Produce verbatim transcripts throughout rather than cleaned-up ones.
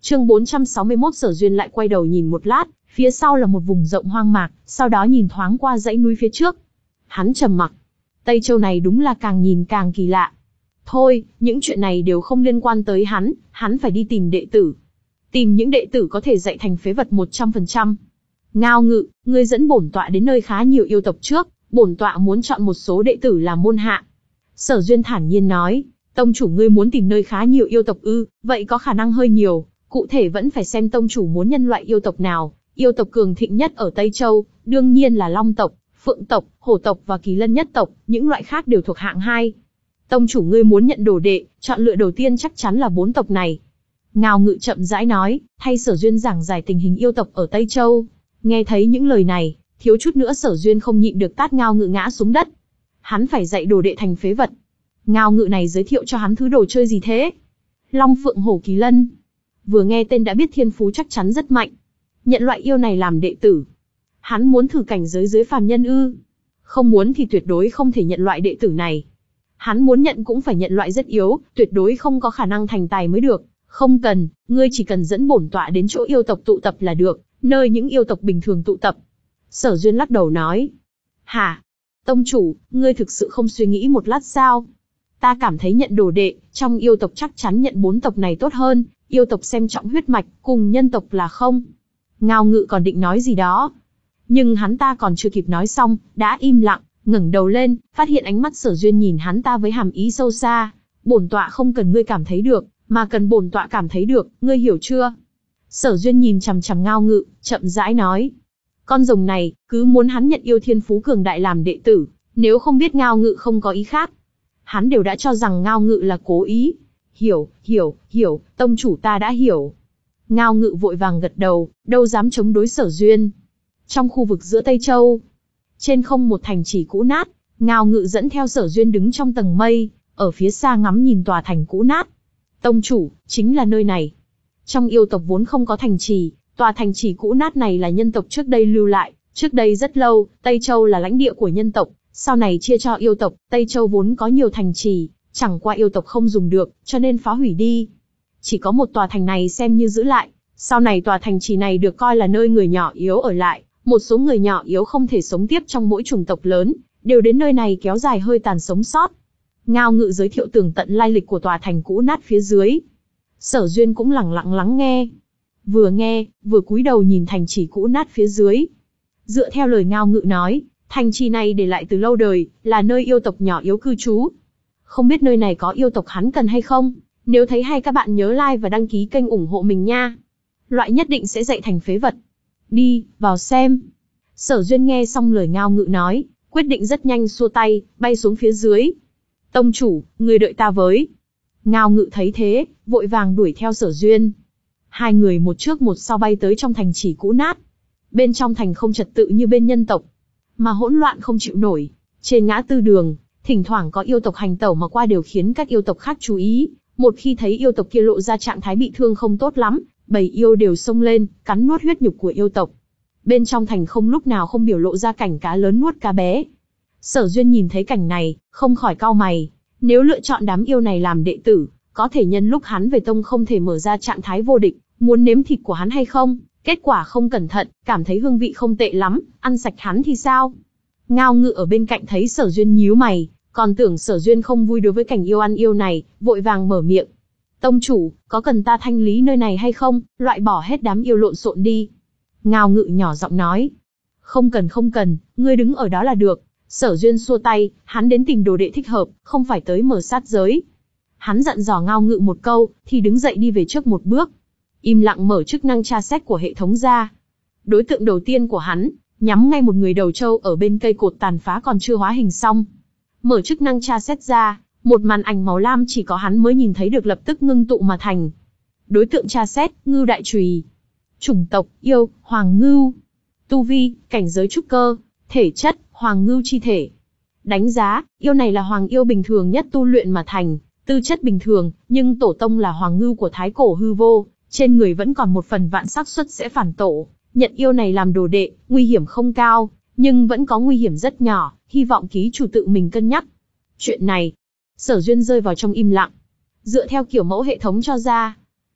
Chương bốn trăm sáu mươi mốt Sở Duyên lại quay đầu nhìn một lát, phía sau là một vùng rộng hoang mạc, sau đó nhìn thoáng qua dãy núi phía trước. Hắn trầm mặc. Tây Châu này đúng là càng nhìn càng kỳ lạ. Thôi, những chuyện này đều không liên quan tới hắn, hắn phải đi tìm đệ tử. Tìm những đệ tử có thể dạy thành phế vật một trăm phần trăm. Ngao Ngự, ngươi dẫn bổn tọa đến nơi khá nhiều yêu tộc trước, bổn tọa muốn chọn một số đệ tử làm môn hạ. Sở Duyên thản nhiên nói, tông chủ ngươi muốn tìm nơi khá nhiều yêu tộc ư, vậy có khả năng hơi nhiều, cụ thể vẫn phải xem tông chủ muốn nhân loại yêu tộc nào. Yêu tộc cường thịnh nhất ở Tây Châu, đương nhiên là Long tộc, Phượng tộc, Hổ tộc và Kỳ Lân nhất tộc, những loại khác đều thuộc hạng hai. Tông chủ ngươi muốn nhận đồ đệ, chọn lựa đầu tiên chắc chắn là bốn tộc này. Ngao Ngự chậm rãi nói, thay Sở Duyên giảng giải tình hình yêu tộc ở Tây Châu. Nghe thấy những lời này, thiếu chút nữa Sở Duyên không nhịn được tát Ngao Ngự ngã xuống đất. Hắn phải dạy đồ đệ thành phế vật. Ngao Ngự này giới thiệu cho hắn thứ đồ chơi gì thế? Long Phượng Hổ Kỳ Lân. Vừa nghe tên đã biết thiên phú chắc chắn rất mạnh. Nhận loại yêu này làm đệ tử. Hắn muốn thử cảnh giới dưới phàm nhân ư? Không muốn thì tuyệt đối không thể nhận loại đệ tử này. Hắn muốn nhận cũng phải nhận loại rất yếu, tuyệt đối không có khả năng thành tài mới được. Không cần, ngươi chỉ cần dẫn bổn tọa đến chỗ yêu tộc tụ tập là được, nơi những yêu tộc bình thường tụ tập. Sở Duyên lắc đầu nói. Hả? Tông chủ, ngươi thực sự không suy nghĩ một lát sao? Ta cảm thấy nhận đồ đệ, trong yêu tộc chắc chắn nhận bốn tộc này tốt hơn, yêu tộc xem trọng huyết mạch, cùng nhân tộc là không. Ngao Ngự còn định nói gì đó. Nhưng hắn ta còn chưa kịp nói xong, đã im lặng, ngẩng đầu lên, phát hiện ánh mắt Sở Duyên nhìn hắn ta với hàm ý sâu xa. Bổn tọa không cần ngươi cảm thấy được, mà cần bổn tọa cảm thấy được, ngươi hiểu chưa? Sở Duyên nhìn chằm chằm Ngao Ngự, chậm rãi nói. Con rồng này, cứ muốn hắn nhận yêu thiên phú cường đại làm đệ tử, nếu không biết Ngao Ngự không có ý khác. Hắn đều đã cho rằng Ngao Ngự là cố ý. Hiểu, hiểu, hiểu, tông chủ ta đã hiểu. Ngao Ngự vội vàng gật đầu, đâu dám chống đối Sở Duyên. Trong khu vực giữa Tây Châu, trên không một thành trì cũ nát, Ngao Ngự dẫn theo Sở Duyên đứng trong tầng mây, ở phía xa ngắm nhìn tòa thành cũ nát. Tông chủ, chính là nơi này. Trong yêu tộc vốn không có thành trì, tòa thành trì cũ nát này là nhân tộc trước đây lưu lại. Trước đây rất lâu, Tây Châu là lãnh địa của nhân tộc, sau này chia cho yêu tộc. Tây Châu vốn có nhiều thành trì, chẳng qua yêu tộc không dùng được, cho nên phá hủy đi. Chỉ có một tòa thành này xem như giữ lại. Sau này tòa thành trì này được coi là nơi người nhỏ yếu ở lại. Một số người nhỏ yếu không thể sống tiếp trong mỗi chủng tộc lớn, đều đến nơi này kéo dài hơi tàn sống sót. Ngao Ngự giới thiệu tường tận lai lịch của tòa thành cũ nát phía dưới. Sở Duyên cũng lẳng lặng lắng nghe. Vừa nghe, vừa cúi đầu nhìn thành trì cũ nát phía dưới. Dựa theo lời Ngao Ngự nói, thành trì này để lại từ lâu đời, là nơi yêu tộc nhỏ yếu cư trú. Không biết nơi này có yêu tộc hắn cần hay không? Nếu thấy hay các bạn nhớ like và đăng ký kênh ủng hộ mình nha. Loại nhất định sẽ dạy thành phế vật. Đi, vào xem. Sở Duyên nghe xong lời Ngao Ngự nói, quyết định rất nhanh xua tay, bay xuống phía dưới. Tông chủ, người đợi ta với. Ngao Ngự thấy thế, vội vàng đuổi theo Sở Duyên. Hai người một trước một sau bay tới trong thành trì cũ nát. Bên trong thành không trật tự như bên nhân tộc, mà hỗn loạn không chịu nổi. Trên ngã tư đường, thỉnh thoảng có yêu tộc hành tẩu mà qua đều khiến các yêu tộc khác chú ý. Một khi thấy yêu tộc kia lộ ra trạng thái bị thương không tốt lắm, bầy yêu đều xông lên, cắn nuốt huyết nhục của yêu tộc. Bên trong thành không lúc nào không biểu lộ ra cảnh cá lớn nuốt cá bé. Sở Duyên nhìn thấy cảnh này, không khỏi cau mày. Nếu lựa chọn đám yêu này làm đệ tử, có thể nhân lúc hắn về tông không thể mở ra trạng thái vô địch, muốn nếm thịt của hắn hay không? Kết quả không cẩn thận, cảm thấy hương vị không tệ lắm, ăn sạch hắn thì sao? Ngao Ngự ở bên cạnh thấy Sở Duyên nhíu mày, còn tưởng Sở Duyên không vui đối với cảnh yêu ăn yêu này, vội vàng mở miệng. Tông chủ, có cần ta thanh lý nơi này hay không, loại bỏ hết đám yêu lộn xộn đi? Ngao Ngự nhỏ giọng nói. Không cần không cần, ngươi đứng ở đó là được. Sở Duyên xua tay, hắn đến tìm đồ đệ thích hợp, không phải tới mở sát giới. Hắn dặn dò Ngao Ngự một câu, thì đứng dậy đi về trước một bước. Im lặng mở chức năng tra xét của hệ thống ra. Đối tượng đầu tiên của hắn, nhắm ngay một người đầu trâu ở bên cây cột tàn phá còn chưa hóa hình xong. Mở chức năng tra xét ra, một màn ảnh màu lam chỉ có hắn mới nhìn thấy được lập tức ngưng tụ mà thành. Đối tượng tra xét, Ngưu Đại Chùy. Chủng tộc, yêu, Hoàng Ngưu. Tu vi, cảnh giới trúc cơ. Thể chất, Hoàng Ngưu chi thể. Đánh giá, yêu này là Hoàng yêu bình thường nhất tu luyện mà thành. Tư chất bình thường, nhưng tổ tông là Hoàng Ngưu của Thái Cổ Hư Vô. Trên người vẫn còn một phần vạn xác suất sẽ phản tổ. Nhận yêu này làm đồ đệ, nguy hiểm không cao, nhưng vẫn có nguy hiểm rất nhỏ, hy vọng ký chủ tự mình cân nhắc. Chuyện này, Sở Duyên rơi vào trong im lặng. Dựa theo kiểu mẫu hệ thống cho ra,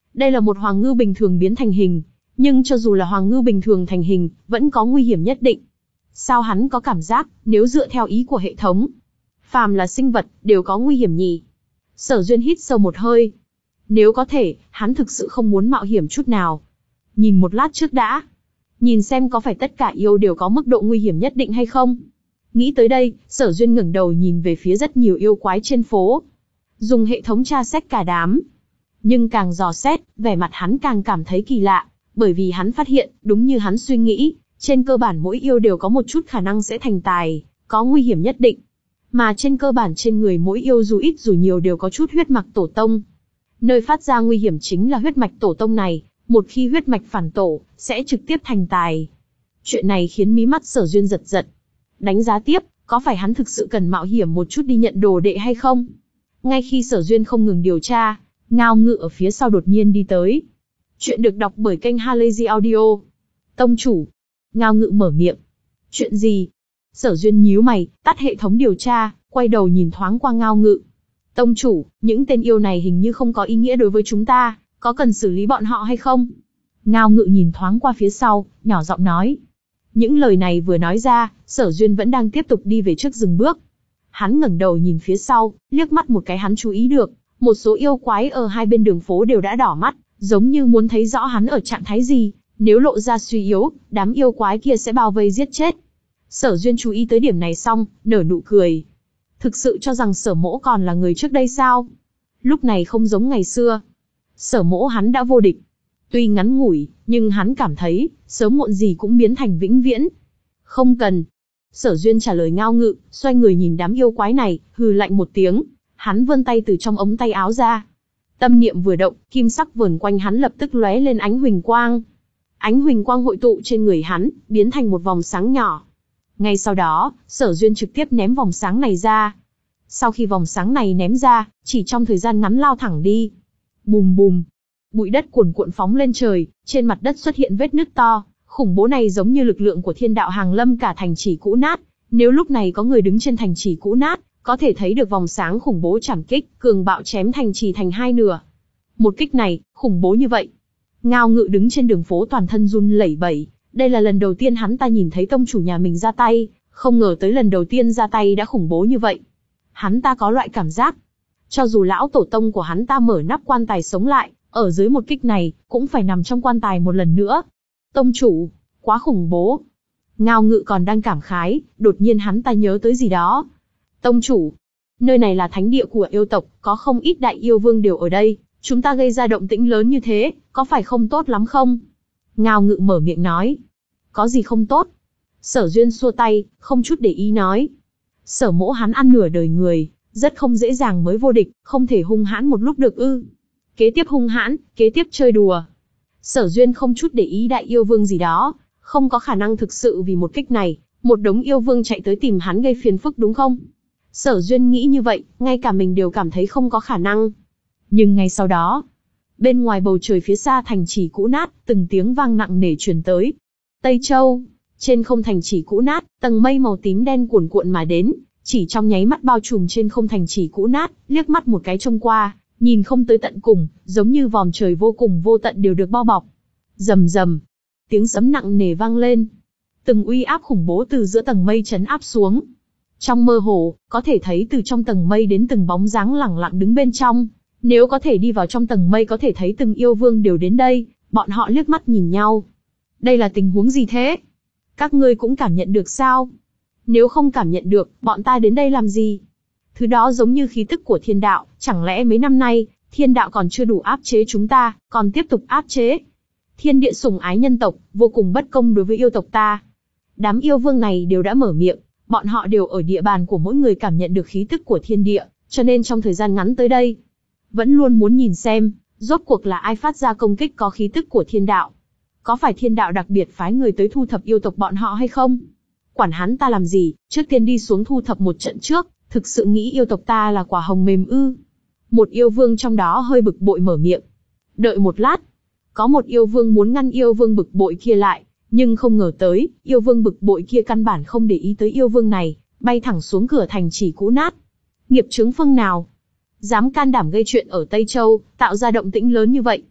Đây là một hoàng ngư bình thường biến thành hình, nhưng cho dù là hoàng ngư bình thường thành hình, vẫn có nguy hiểm nhất định. Sao hắn có cảm giác, nếu dựa theo ý của hệ thống, phàm là sinh vật, đều có nguy hiểm nhỉ? Sở Duyên hít sâu một hơi. Nếu có thể, hắn thực sự không muốn mạo hiểm chút nào. Nhìn một lát trước đã. Nhìn xem có phải tất cả yêu đều có mức độ nguy hiểm nhất định hay không? Nghĩ tới đây, Sở Duyên ngẩng đầu nhìn về phía rất nhiều yêu quái trên phố. Dùng hệ thống tra xét cả đám. Nhưng càng dò xét, vẻ mặt hắn càng cảm thấy kỳ lạ, bởi vì hắn phát hiện, đúng như hắn suy nghĩ, trên cơ bản mỗi yêu đều có một chút khả năng sẽ thành tài, có nguy hiểm nhất định. Mà trên cơ bản trên người mỗi yêu dù ít dù nhiều đều có chút huyết mạch tổ tông. Nơi phát ra nguy hiểm chính là huyết mạch tổ tông này, một khi huyết mạch phản tổ, sẽ trực tiếp thành tài. Chuyện này khiến mí mắt Sở Duyên giật giật. Đánh giá tiếp, có phải hắn thực sự cần mạo hiểm một chút đi nhận đồ đệ hay không? Ngay khi Sở Duyên không ngừng điều tra, Ngao Ngự ở phía sau đột nhiên đi tới. Chuyện được đọc bởi kênh Halazy Audio. Tông chủ. Ngao Ngự mở miệng. Chuyện gì? Sở Duyên nhíu mày, tắt hệ thống điều tra, quay đầu nhìn thoáng qua Ngao Ngự. Tông chủ, những tên yêu này hình như không có ý nghĩa đối với chúng ta, có cần xử lý bọn họ hay không? Ngao Ngự nhìn thoáng qua phía sau, nhỏ giọng nói. Những lời này vừa nói ra, Sở Duyên vẫn đang tiếp tục đi về trước dừng bước. Hắn ngẩng đầu nhìn phía sau, liếc mắt một cái hắn chú ý được, một số yêu quái ở hai bên đường phố đều đã đỏ mắt, giống như muốn thấy rõ hắn ở trạng thái gì, nếu lộ ra suy yếu, đám yêu quái kia sẽ bao vây giết chết. Sở Duyên chú ý tới điểm này xong, nở nụ cười. Thực sự cho rằng Sở Mỗ còn là người trước đây sao? Lúc này không giống ngày xưa. Sở Mỗ hắn đã vô địch. Tuy ngắn ngủi, nhưng hắn cảm thấy, sớm muộn gì cũng biến thành vĩnh viễn. Không cần. Sở Duyên trả lời Ngao Ngự, xoay người nhìn đám yêu quái này, hừ lạnh một tiếng. Hắn vươn tay từ trong ống tay áo ra. Tâm niệm vừa động, kim sắc vờn quanh hắn lập tức lóe lên ánh huỳnh quang. Ánh huỳnh quang hội tụ trên người hắn, biến thành một vòng sáng nhỏ. Ngay sau đó, Sở Duyên trực tiếp ném vòng sáng này ra. Sau khi vòng sáng này ném ra, chỉ trong thời gian ngắn lao thẳng đi. Bùm bùm. Bụi đất cuồn cuộn phóng lên trời, trên mặt đất xuất hiện vết nứt to. Khủng bố này giống như lực lượng của thiên đạo hàng lâm cả thành trì cũ nát. Nếu lúc này có người đứng trên thành trì cũ nát, có thể thấy được vòng sáng khủng bố chảm kích, cường bạo chém thành trì thành hai nửa. Một kích này, khủng bố như vậy. Ngao Ngự đứng trên đường phố toàn thân run lẩy bẩy. Đây là lần đầu tiên hắn ta nhìn thấy tông chủ nhà mình ra tay, không ngờ tới lần đầu tiên ra tay đã khủng bố như vậy. Hắn ta có loại cảm giác, cho dù lão tổ tông của hắn ta mở nắp quan tài sống lại, ở dưới một kích này, cũng phải nằm trong quan tài một lần nữa. Tông chủ, quá khủng bố. Ngao Ngự còn đang cảm khái, đột nhiên hắn ta nhớ tới gì đó. Tông chủ, nơi này là thánh địa của yêu tộc, có không ít đại yêu vương đều ở đây, chúng ta gây ra động tĩnh lớn như thế, có phải không tốt lắm không? Ngao Ngự mở miệng nói. Có gì không tốt? Sở Duyên xua tay, không chút để ý nói. Sở Mỗ hắn ăn nửa đời người, rất không dễ dàng mới vô địch, không thể hung hãn một lúc được ư. Kế tiếp hung hãn, kế tiếp chơi đùa. Sở Duyên không chút để ý đại yêu vương gì đó, không có khả năng thực sự vì một kích này, một đống yêu vương chạy tới tìm hắn gây phiền phức đúng không? Sở Duyên nghĩ như vậy, ngay cả mình đều cảm thấy không có khả năng. Nhưng ngay sau đó, bên ngoài bầu trời phía xa thành trì cũ nát, từng tiếng vang nặng nề truyền tới. Tây Châu, trên không thành trì cũ nát, tầng mây màu tím đen cuồn cuộn mà đến, chỉ trong nháy mắt bao trùm trên không thành trì cũ nát, liếc mắt một cái trông qua, nhìn không tới tận cùng, giống như vòm trời vô cùng vô tận đều được bao bọc. Rầm rầm, tiếng sấm nặng nề vang lên. Từng uy áp khủng bố từ giữa tầng mây trấn áp xuống. Trong mơ hồ, có thể thấy từ trong tầng mây đến từng bóng dáng lẳng lặng đứng bên trong. Nếu có thể đi vào trong tầng mây có thể thấy từng yêu vương đều đến đây, bọn họ liếc mắt nhìn nhau. Đây là tình huống gì thế? Các ngươi cũng cảm nhận được sao? Nếu không cảm nhận được, bọn ta đến đây làm gì? Thứ đó giống như khí tức của thiên đạo, chẳng lẽ mấy năm nay, thiên đạo còn chưa đủ áp chế chúng ta, còn tiếp tục áp chế? Thiên địa sủng ái nhân tộc, vô cùng bất công đối với yêu tộc ta. Đám yêu vương này đều đã mở miệng, bọn họ đều ở địa bàn của mỗi người cảm nhận được khí tức của thiên địa, cho nên trong thời gian ngắn tới đây, vẫn luôn muốn nhìn xem, rốt cuộc là ai phát ra công kích có khí tức của thiên đạo. Có phải thiên đạo đặc biệt phái người tới thu thập yêu tộc bọn họ hay không? Quản hắn ta làm gì, trước tiên đi xuống thu thập một trận trước, thực sự nghĩ yêu tộc ta là quả hồng mềm ư? Một yêu vương trong đó hơi bực bội mở miệng. Đợi một lát, có một yêu vương muốn ngăn yêu vương bực bội kia lại, nhưng không ngờ tới, yêu vương bực bội kia căn bản không để ý tới yêu vương này, bay thẳng xuống cửa thành trì cũ nát. Nghiệp chướng phương nào? Dám can đảm gây chuyện ở Tây Châu, tạo ra động tĩnh lớn như vậy.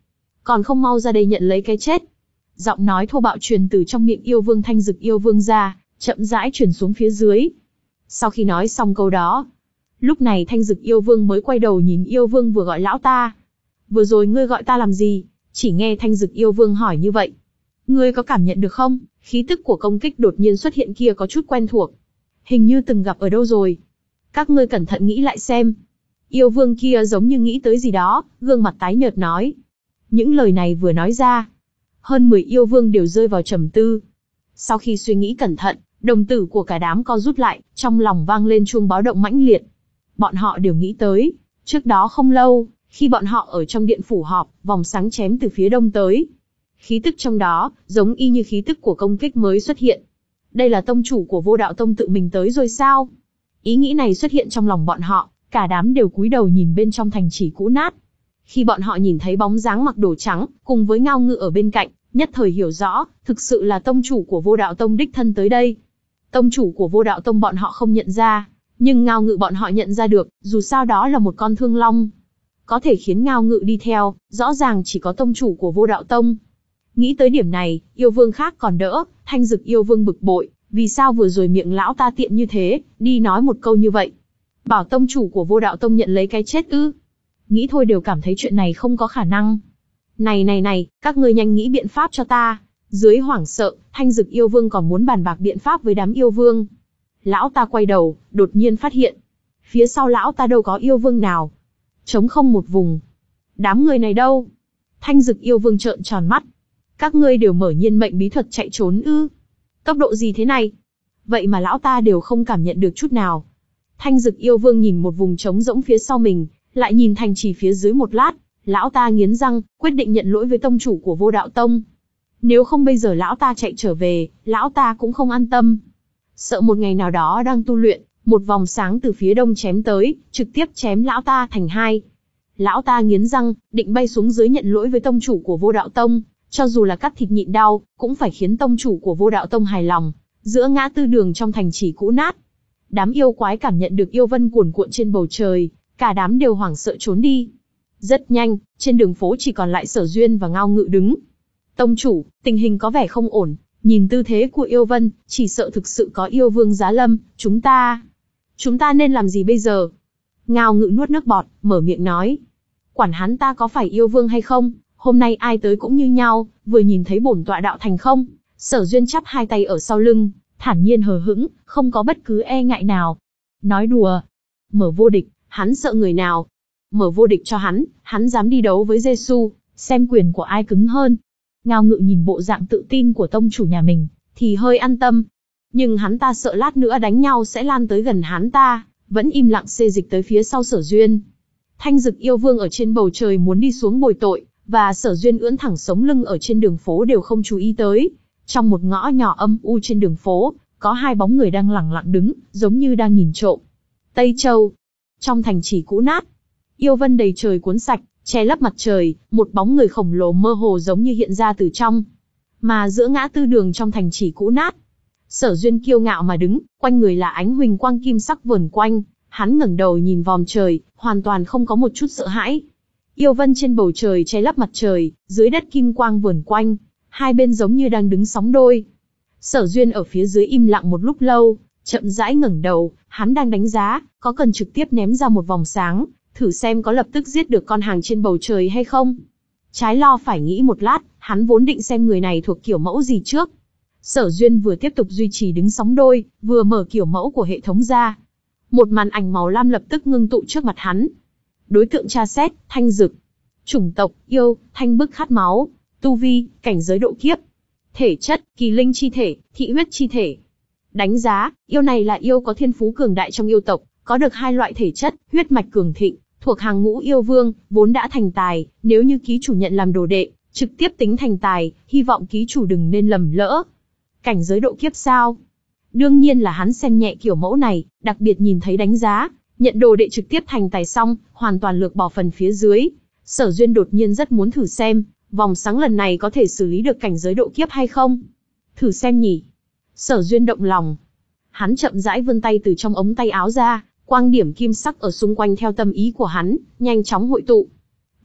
Còn không mau ra đây nhận lấy cái chết. Giọng nói thô bạo truyền từ trong miệng yêu vương Thanh Dực yêu vương ra, chậm rãi truyền xuống phía dưới. Sau khi nói xong câu đó, lúc này Thanh Dực yêu vương mới quay đầu nhìn yêu vương vừa gọi lão ta. Vừa rồi ngươi gọi ta làm gì? Chỉ nghe Thanh Dực yêu vương hỏi như vậy. Ngươi có cảm nhận được không? Khí tức của công kích đột nhiên xuất hiện kia có chút quen thuộc. Hình như từng gặp ở đâu rồi. Các ngươi cẩn thận nghĩ lại xem. Yêu vương kia giống như nghĩ tới gì đó, gương mặt tái nhợt nói. Những lời này vừa nói ra, hơn mười yêu vương đều rơi vào trầm tư. Sau khi suy nghĩ cẩn thận, đồng tử của cả đám co rút lại, trong lòng vang lên chuông báo động mãnh liệt. Bọn họ đều nghĩ tới, trước đó không lâu, khi bọn họ ở trong điện phủ họp, vòng sáng chém từ phía đông tới. Khí tức trong đó, giống y như khí tức của công kích mới xuất hiện. Đây là tông chủ của Vô Đạo Tông tự mình tới rồi sao? Ý nghĩ này xuất hiện trong lòng bọn họ, cả đám đều cúi đầu nhìn bên trong thành trì cũ nát. Khi bọn họ nhìn thấy bóng dáng mặc đồ trắng, cùng với Ngao Ngự ở bên cạnh, nhất thời hiểu rõ, thực sự là tông chủ của Vô Đạo Tông đích thân tới đây. Tông chủ của Vô Đạo Tông bọn họ không nhận ra, nhưng Ngao Ngự bọn họ nhận ra được, dù sao đó là một con thương long. Có thể khiến Ngao Ngự đi theo, rõ ràng chỉ có tông chủ của Vô Đạo Tông. Nghĩ tới điểm này, yêu vương khác còn đỡ, Thanh Dực yêu vương bực bội, vì sao vừa rồi miệng lão ta tiện như thế, đi nói một câu như vậy. Bảo tông chủ của Vô Đạo Tông nhận lấy cái chết ư? Nghĩ thôi đều cảm thấy chuyện này không có khả năng. Này này này, các ngươi nhanh nghĩ biện pháp cho ta. Dưới hoảng sợ, Thanh Dực yêu vương còn muốn bàn bạc biện pháp với đám yêu vương. Lão ta quay đầu, đột nhiên phát hiện. Phía sau lão ta đâu có yêu vương nào. Trống không một vùng. Đám người này đâu? Thanh Dực yêu vương trợn tròn mắt. Các ngươi đều mở nhiên mệnh bí thuật chạy trốn ư? Tốc độ gì thế này? Vậy mà lão ta đều không cảm nhận được chút nào. Thanh Dực yêu vương nhìn một vùng trống rỗng phía sau mình, lại nhìn thành trì phía dưới một lát, lão ta nghiến răng, quyết định nhận lỗi với tông chủ của Vô Đạo Tông. Nếu không bây giờ lão ta chạy trở về, lão ta cũng không an tâm. Sợ một ngày nào đó đang tu luyện, một vòng sáng từ phía đông chém tới, trực tiếp chém lão ta thành hai. Lão ta nghiến răng, định bay xuống dưới nhận lỗi với tông chủ của Vô Đạo Tông, cho dù là cắt thịt nhịn đau, cũng phải khiến tông chủ của Vô Đạo Tông hài lòng. Giữa ngã tư đường trong thành trì cũ nát, đám yêu quái cảm nhận được yêu vân cuồn cuộn trên bầu trời, cả đám đều hoảng sợ trốn đi. Rất nhanh, trên đường phố chỉ còn lại Sở Duyên và Ngao Ngự đứng. Tông chủ, tình hình có vẻ không ổn, nhìn tư thế của yêu vân, chỉ sợ thực sự có yêu vương giá lâm, chúng ta... Chúng ta nên làm gì bây giờ? Ngao Ngự nuốt nước bọt, mở miệng nói. Quản hắn ta có phải yêu vương hay không, hôm nay ai tới cũng như nhau, vừa nhìn thấy bổn tọa đạo thành không. Sở Duyên chắp hai tay ở sau lưng, thản nhiên hờ hững, không có bất cứ e ngại nào. Nói đùa, mở vô địch, hắn sợ người nào? Mở vô địch cho hắn, hắn dám đi đấu với Giê-xu, xem quyền của ai cứng hơn. Ngao Ngự nhìn bộ dạng tự tin của tông chủ nhà mình, thì hơi an tâm. Nhưng hắn ta sợ lát nữa đánh nhau sẽ lan tới gần hắn ta, vẫn im lặng xê dịch tới phía sau Sở Duyên. Thanh Dực yêu vương ở trên bầu trời muốn đi xuống bồi tội, và Sở Duyên ưỡn thẳng sống lưng ở trên đường phố đều không chú ý tới. Trong một ngõ nhỏ âm u trên đường phố, có hai bóng người đang lẳng lặng đứng, giống như đang nhìn trộm. Tây Châu. Trong thành trì cũ nát, yêu vân đầy trời cuốn sạch, che lấp mặt trời, một bóng người khổng lồ mơ hồ giống như hiện ra từ trong. Mà giữa ngã tư đường trong thành trì cũ nát, Sở Duyên kiêu ngạo mà đứng, quanh người là ánh huỳnh quang kim sắc vờn quanh, hắn ngẩng đầu nhìn vòm trời, hoàn toàn không có một chút sợ hãi. Yêu vân trên bầu trời che lấp mặt trời, dưới đất kim quang vờn quanh, hai bên giống như đang đứng sóng đôi. Sở Duyên ở phía dưới im lặng một lúc lâu, chậm rãi ngẩng đầu, hắn đang đánh giá, có cần trực tiếp ném ra một vòng sáng, thử xem có lập tức giết được con hàng trên bầu trời hay không. Trái lo phải nghĩ một lát, hắn vốn định xem người này thuộc kiểu mẫu gì trước. Sở Duyên vừa tiếp tục duy trì đứng sóng đôi, vừa mở kiểu mẫu của hệ thống ra. Một màn ảnh màu lam lập tức ngưng tụ trước mặt hắn. Đối tượng tra xét, Thanh Dực. Chủng tộc, yêu, thanh bức khát máu. Tu vi, cảnh giới độ kiếp. Thể chất, kỳ linh chi thể, thị huyết chi thể. Đánh giá, yêu này là yêu có thiên phú cường đại trong yêu tộc, có được hai loại thể chất, huyết mạch cường thịnh, thuộc hàng ngũ yêu vương, vốn đã thành tài, nếu như ký chủ nhận làm đồ đệ, trực tiếp tính thành tài, hy vọng ký chủ đừng nên lầm lỡ. Cảnh giới độ kiếp sao? Đương nhiên là hắn xem nhẹ kiểu mẫu này, đặc biệt nhìn thấy đánh giá, nhận đồ đệ trực tiếp thành tài xong, hoàn toàn lược bỏ phần phía dưới. Sở Duyên đột nhiên rất muốn thử xem, vòng sáng lần này có thể xử lý được cảnh giới độ kiếp hay không? Thử xem nhỉ? Sở Duyên động lòng. Hắn chậm rãi vươn tay từ trong ống tay áo ra, quang điểm kim sắc ở xung quanh theo tâm ý của hắn, nhanh chóng hội tụ.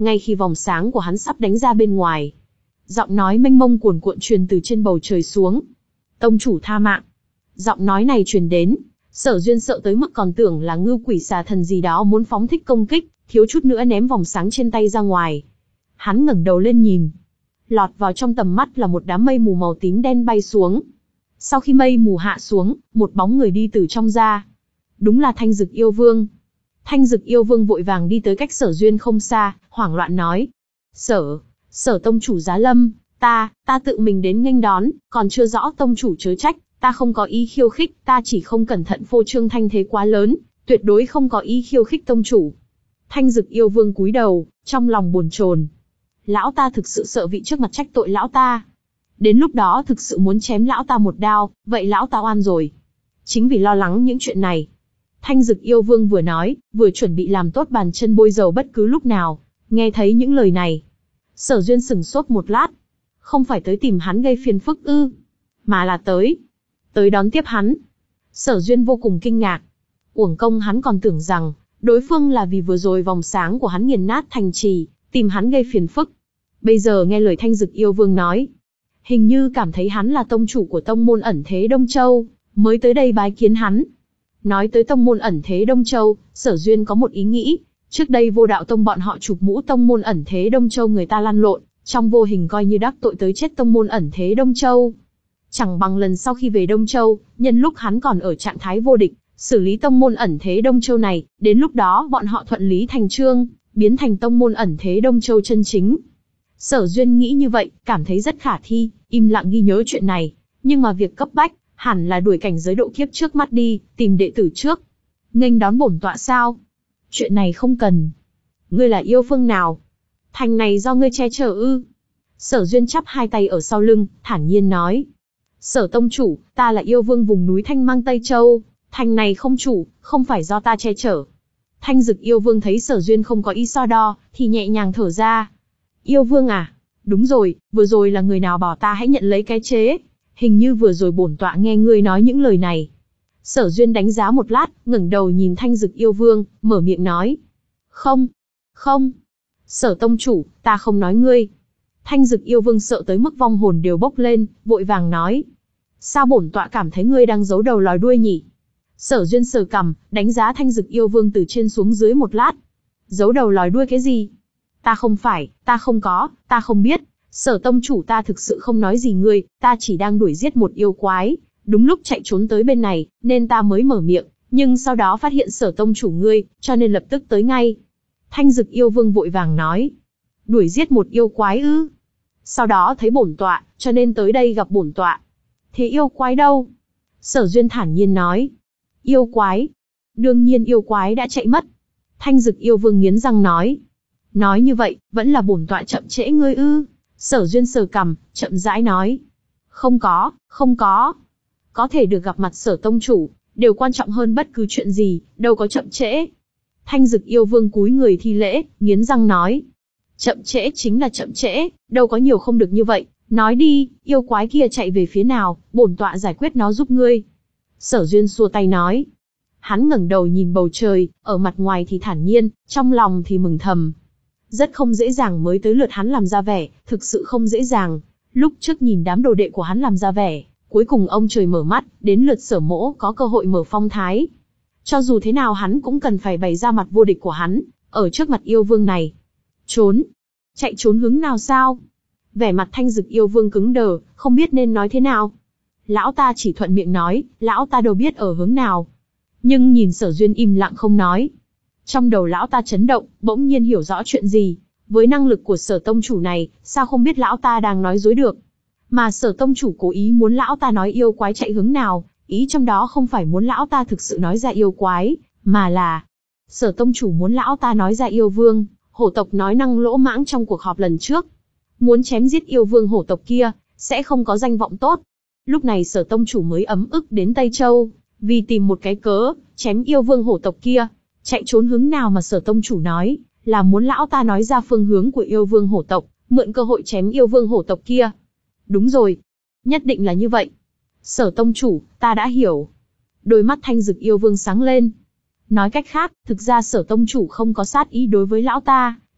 Ngay khi vòng sáng của hắn sắp đánh ra bên ngoài, giọng nói mênh mông cuồn cuộn truyền từ trên bầu trời xuống. Tông chủ tha mạng. Giọng nói này truyền đến, Sở Duyên sợ tới mức còn tưởng là ngưu quỷ xà thần gì đó muốn phóng thích công kích, thiếu chút nữa ném vòng sáng trên tay ra ngoài. Hắn ngẩng đầu lên nhìn, lọt vào trong tầm mắt là một đám mây mù màu tím đen bay xuống. Sau khi mây mù hạ xuống, một bóng người đi từ trong ra. Đúng là Thanh Dực Yêu Vương. Thanh Dực Yêu Vương vội vàng đi tới cách Sở Duyên không xa, hoảng loạn nói: Sở, Sở tông chủ giá lâm, ta, ta tự mình đến nghênh đón, còn chưa rõ tông chủ chớ trách, ta không có ý khiêu khích, ta chỉ không cẩn thận phô trương thanh thế quá lớn, tuyệt đối không có ý khiêu khích tông chủ. Thanh Dực Yêu Vương cúi đầu, trong lòng bồn chồn. Lão ta thực sự sợ vị trước mặt trách tội lão ta. Đến lúc đó thực sự muốn chém lão ta một đao, vậy lão ta oan rồi. Chính vì lo lắng những chuyện này, Thanh Dực Yêu Vương vừa nói, vừa chuẩn bị làm tốt bàn chân bôi dầu bất cứ lúc nào. Nghe thấy những lời này, Sở Duyên sửng sốt một lát. Không phải tới tìm hắn gây phiền phức ư, mà là tới, tới đón tiếp hắn. Sở Duyên vô cùng kinh ngạc. Uổng công hắn còn tưởng rằng, đối phương là vì vừa rồi vòng sáng của hắn nghiền nát thành trì, tìm hắn gây phiền phức. Bây giờ nghe lời Thanh Dực Yêu Vương nói, hình như cảm thấy hắn là tông chủ của tông môn ẩn thế Đông Châu, mới tới đây bái kiến hắn. Nói tới tông môn ẩn thế Đông Châu, Sở Duyên có một ý nghĩ. Trước đây Vô Đạo Tông bọn họ chụp mũ tông môn ẩn thế Đông Châu người ta lăn lộn, trong vô hình coi như đắc tội tới chết tông môn ẩn thế Đông Châu. Chẳng bằng lần sau khi về Đông Châu, nhân lúc hắn còn ở trạng thái vô địch, xử lý tông môn ẩn thế Đông Châu này, đến lúc đó bọn họ thuận lý thành chương, biến thành tông môn ẩn thế Đông Châu chân chính. Sở Duyên nghĩ như vậy, cảm thấy rất khả thi, im lặng ghi nhớ chuyện này. Nhưng mà việc cấp bách, hẳn là đuổi cảnh giới độ kiếp trước mắt đi, tìm đệ tử trước. Nghênh đón bổn tọa sao? Chuyện này không cần. Ngươi là yêu phương nào? Thành này do ngươi che chở ư? Sở Duyên chắp hai tay ở sau lưng, thản nhiên nói. Sở tông chủ, ta là yêu vương vùng núi Thanh Mang Tây Châu, thành này không chủ, không phải do ta che chở. Thanh Dực Yêu Vương thấy Sở Duyên không có ý so đo, thì nhẹ nhàng thở ra. Yêu vương à? Đúng rồi, vừa rồi là người nào bảo ta hãy nhận lấy cái chế? Hình như vừa rồi bổn tọa nghe ngươi nói những lời này. Sở Duyên đánh giá một lát, ngẩng đầu nhìn Thanh Dực Yêu Vương, mở miệng nói. Không, không. Sở tông chủ, ta không nói ngươi. Thanh Dực Yêu Vương sợ tới mức vong hồn đều bốc lên, vội vàng nói. Sao bổn tọa cảm thấy ngươi đang giấu đầu lòi đuôi nhỉ? Sở Duyên sờ cằm, đánh giá Thanh Dực Yêu Vương từ trên xuống dưới một lát. Giấu đầu lòi đuôi cái gì? Ta không phải, ta không có, ta không biết. Sở tông chủ ta thực sự không nói gì ngươi, ta chỉ đang đuổi giết một yêu quái. Đúng lúc chạy trốn tới bên này, nên ta mới mở miệng, nhưng sau đó phát hiện Sở tông chủ ngươi, cho nên lập tức tới ngay. Thanh Dực Yêu Vương vội vàng nói. Đuổi giết một yêu quái ư? Sau đó thấy bổn tọa, cho nên tới đây gặp bổn tọa. Thế yêu quái đâu? Sở Duyên thản nhiên nói. Yêu quái? Đương nhiên yêu quái đã chạy mất. Thanh Dực Yêu Vương nghiến răng nói. Nói như vậy, vẫn là bổn tọa chậm trễ ngươi ư? Sở Duyên sờ cằm, chậm rãi nói. Không có, không có. Có thể được gặp mặt Sở tông chủ, đều quan trọng hơn bất cứ chuyện gì, đâu có chậm trễ. Thanh Dực Yêu Vương cúi người thi lễ, nghiến răng nói. Chậm trễ chính là chậm trễ, đâu có nhiều không được như vậy. Nói đi, yêu quái kia chạy về phía nào, bổn tọa giải quyết nó giúp ngươi. Sở Duyên xua tay nói. Hắn ngẩng đầu nhìn bầu trời, ở mặt ngoài thì thản nhiên, trong lòng thì mừng thầm. Rất không dễ dàng mới tới lượt hắn làm ra vẻ, thực sự không dễ dàng. Lúc trước nhìn đám đồ đệ của hắn làm ra vẻ, cuối cùng ông trời mở mắt, đến lượt Sở Mỗ có cơ hội mở phong thái. Cho dù thế nào hắn cũng cần phải bày ra mặt vô địch của hắn, ở trước mặt yêu vương này. Trốn? Chạy trốn hướng nào sao? Vẻ mặt Thanh Dực Yêu Vương cứng đờ, không biết nên nói thế nào. Lão ta chỉ thuận miệng nói, lão ta đâu biết ở hướng nào. Nhưng nhìn Sở Duyên im lặng không nói. Trong đầu lão ta chấn động, bỗng nhiên hiểu rõ chuyện gì. Với năng lực của Sở tông chủ này, sao không biết lão ta đang nói dối được. Mà Sở tông chủ cố ý muốn lão ta nói yêu quái chạy hướng nào, ý trong đó không phải muốn lão ta thực sự nói ra yêu quái, mà là Sở tông chủ muốn lão ta nói ra yêu vương, hổ tộc nói năng lỗ mãng trong cuộc họp lần trước. Muốn chém giết yêu vương hổ tộc kia, sẽ không có danh vọng tốt. Lúc này Sở tông chủ mới ấm ức đến Tây Châu, vì tìm một cái cớ, chém yêu vương hổ tộc kia. Chạy trốn hướng nào mà Sở tông chủ nói, là muốn lão ta nói ra phương hướng của yêu vương hổ tộc, mượn cơ hội chém yêu vương hổ tộc kia. Đúng rồi, nhất định là như vậy. Sở tông chủ, ta đã hiểu. Đôi mắt Thanh Dực Yêu Vương sáng lên. Nói cách khác, thực ra Sở tông chủ không có sát ý đối với lão ta,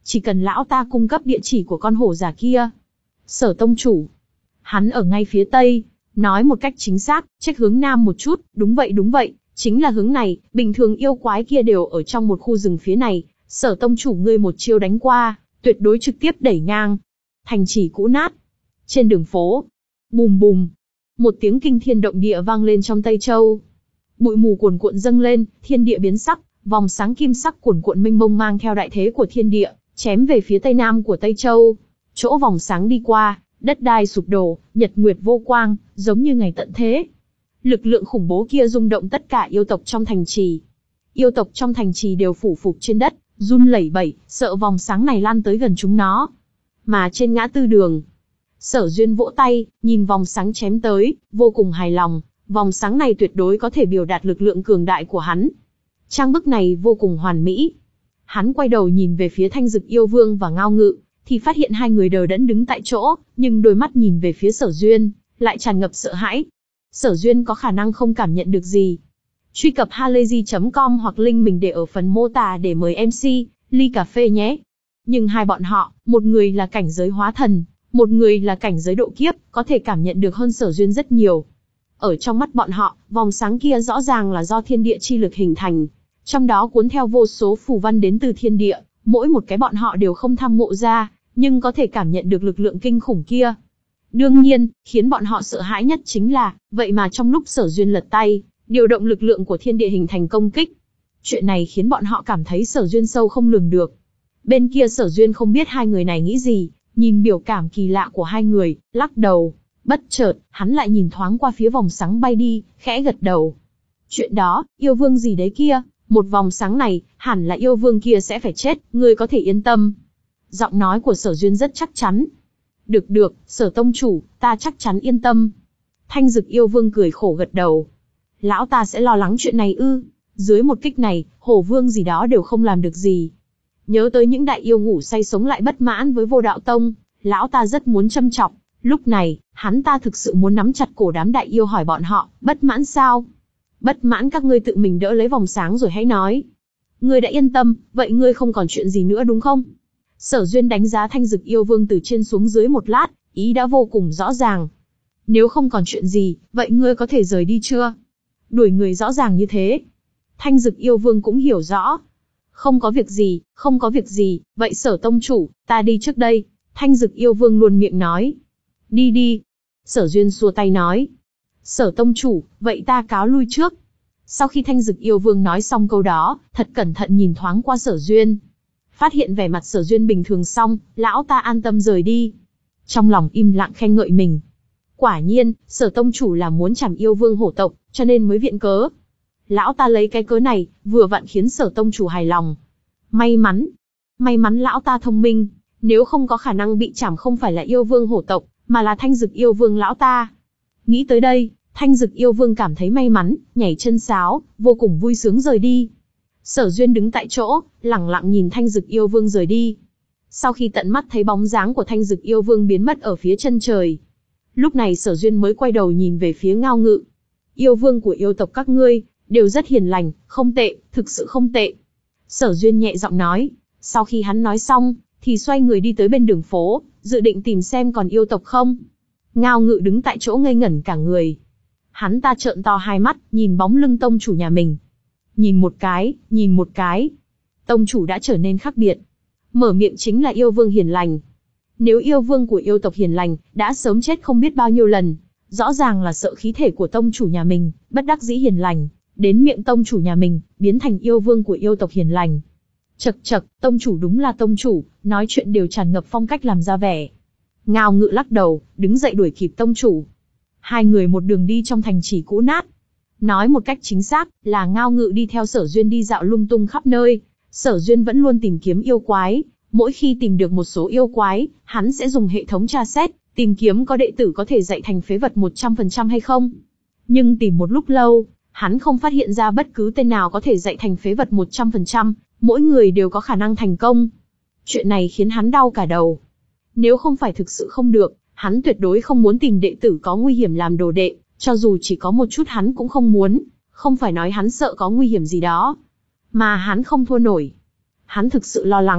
Chỉ cần lão ta cung cấp địa chỉ của con hổ già kia. Sở tông chủ. Hắn ở ngay phía tây. Nói một cách chính xác, trách hướng nam một chút, đúng vậy đúng vậy, chính là hướng này, bình thường yêu quái kia đều ở trong một khu rừng phía này, sở tông chủ ngươi một chiêu đánh qua, tuyệt đối trực tiếp đẩy ngang. Thành trì cũ nát. Trên đường phố. Bùm bùm. Một tiếng kinh thiên động địa vang lên trong Tây Châu. Bụi mù cuồn cuộn dâng lên, thiên địa biến sắc, vòng sáng kim sắc cuồn cuộn mênh mông mang theo đại thế của thiên địa, chém về phía tây nam của Tây Châu. Chỗ vòng sáng đi qua, đất đai sụp đổ, nhật nguyệt vô quang, giống như ngày tận thế. Lực lượng khủng bố kia rung động tất cả yêu tộc trong thành trì. Yêu tộc trong thành trì đều phủ phục trên đất, run lẩy bẩy, sợ vòng sáng này lan tới gần chúng nó. Mà trên ngã tư đường, Sở Duyên vỗ tay, nhìn vòng sáng chém tới, vô cùng hài lòng, vòng sáng này tuyệt đối có thể biểu đạt lực lượng cường đại của hắn. Trang bức này vô cùng hoàn mỹ. Hắn quay đầu nhìn về phía Thanh Dực Yêu Vương và Ngao Ngự, thì phát hiện hai người đờ đẫn đứng tại chỗ, nhưng đôi mắt nhìn về phía Sở Duyên, lại tràn ngập sợ hãi. Sở Duyên có khả năng không cảm nhận được gì. Truy cập halayzi chấm com hoặc link mình để ở phần mô tả để mời em xê, ly cà phê nhé. Nhưng hai bọn họ, một người là cảnh giới hóa thần, một người là cảnh giới độ kiếp, có thể cảm nhận được hơn Sở Duyên rất nhiều. Ở trong mắt bọn họ, vòng sáng kia rõ ràng là do thiên địa chi lực hình thành, trong đó cuốn theo vô số phù văn đến từ thiên địa, mỗi một cái bọn họ đều không tham ngộ ra, nhưng có thể cảm nhận được lực lượng kinh khủng kia. Đương nhiên, khiến bọn họ sợ hãi nhất chính là, vậy mà trong lúc Sở Duyên lật tay, điều động lực lượng của thiên địa hình thành công kích. Chuyện này khiến bọn họ cảm thấy Sở Duyên sâu không lường được. Bên kia Sở Duyên không biết hai người này nghĩ gì, nhìn biểu cảm kỳ lạ của hai người, lắc đầu. Bất chợt, hắn lại nhìn thoáng qua phía vòng sáng bay đi, khẽ gật đầu. Chuyện đó, yêu vương gì đấy kia, một vòng sáng này, hẳn là yêu vương kia sẽ phải chết, ngươi có thể yên tâm. Giọng nói của Sở Duyên rất chắc chắn. Được được, Sở tông chủ, ta chắc chắn yên tâm. Thanh Dực Yêu Vương cười khổ gật đầu. Lão ta sẽ lo lắng chuyện này ư? Dưới một kích này, hổ vương gì đó đều không làm được gì. Nhớ tới những đại yêu ngủ say sống lại bất mãn với Vô Đạo Tông, lão ta rất muốn châm chọc. Lúc này, hắn ta thực sự muốn nắm chặt cổ đám đại yêu hỏi bọn họ, bất mãn sao? Bất mãn các ngươi tự mình đỡ lấy vòng sáng rồi hãy nói. Ngươi đã yên tâm, vậy ngươi không còn chuyện gì nữa đúng không? Sở Duyên đánh giá Thanh Dực Yêu Vương từ trên xuống dưới một lát, ý đã vô cùng rõ ràng. Nếu không còn chuyện gì, vậy ngươi có thể rời đi chưa? Đuổi người rõ ràng như thế. Thanh Dực Yêu Vương cũng hiểu rõ. Không có việc gì, không có việc gì, vậy Sở tông chủ, ta đi trước đây. Thanh Dực Yêu Vương luôn miệng nói. Đi đi. Sở Duyên xua tay nói. Sở tông chủ, vậy ta cáo lui trước. Sau khi Thanh Dực Yêu Vương nói xong câu đó, thật cẩn thận nhìn thoáng qua Sở Duyên. Phát hiện vẻ mặt Sở Duyên bình thường xong, lão ta an tâm rời đi. Trong lòng im lặng khen ngợi mình. Quả nhiên, Sở tông chủ là muốn chảm yêu vương hổ tộc, cho nên mới viện cớ. Lão ta lấy cái cớ này, vừa vặn khiến Sở tông chủ hài lòng. May mắn. May mắn lão ta thông minh, nếu không có khả năng bị chảm không phải là yêu vương hổ tộc, mà là Thanh Dực Yêu Vương lão ta. Nghĩ tới đây, Thanh Dực Yêu Vương cảm thấy may mắn, nhảy chân sáo, vô cùng vui sướng rời đi. Sở Duyên đứng tại chỗ, lẳng lặng nhìn Thanh Dực Yêu Vương rời đi. Sau khi tận mắt thấy bóng dáng của Thanh Dực Yêu Vương biến mất ở phía chân trời, lúc này Sở Duyên mới quay đầu nhìn về phía Ngao Ngự. Yêu vương của yêu tộc các ngươi, đều rất hiền lành, không tệ, thực sự không tệ. Sở Duyên nhẹ giọng nói, sau khi hắn nói xong, thì xoay người đi tới bên đường phố, dự định tìm xem còn yêu tộc không. Ngao Ngự đứng tại chỗ ngây ngẩn cả người. Hắn ta trợn to hai mắt, nhìn bóng lưng tông chủ nhà mình. Nhìn một cái, nhìn một cái. Tông chủ đã trở nên khác biệt. Mở miệng chính là yêu vương hiền lành. Nếu yêu vương của yêu tộc hiền lành, đã sớm chết không biết bao nhiêu lần. Rõ ràng là sợ khí thể của tông chủ nhà mình, bất đắc dĩ hiền lành. Đến miệng tông chủ nhà mình, biến thành yêu vương của yêu tộc hiền lành. Chậc chậc, tông chủ đúng là tông chủ, nói chuyện đều tràn ngập phong cách làm ra vẻ. Ngao Ngự lắc đầu, đứng dậy đuổi kịp tông chủ. Hai người một đường đi trong thành trì cũ nát. Nói một cách chính xác, là Ngao Ngự đi theo Sở Duyên đi dạo lung tung khắp nơi. Sở Duyên vẫn luôn tìm kiếm yêu quái. Mỗi khi tìm được một số yêu quái, hắn sẽ dùng hệ thống tra xét, tìm kiếm có đệ tử có thể dạy thành phế vật một trăm phần trăm hay không. Nhưng tìm một lúc lâu, hắn không phát hiện ra bất cứ tên nào có thể dạy thành phế vật một trăm phần trăm, mỗi người đều có khả năng thành công. Chuyện này khiến hắn đau cả đầu. Nếu không phải thực sự không được, hắn tuyệt đối không muốn tìm đệ tử có nguy hiểm làm đồ đệ, cho dù chỉ có một chút hắn cũng không muốn, không phải nói hắn sợ có nguy hiểm gì đó, mà hắn không thua nổi. Hắn thực sự lo lắng,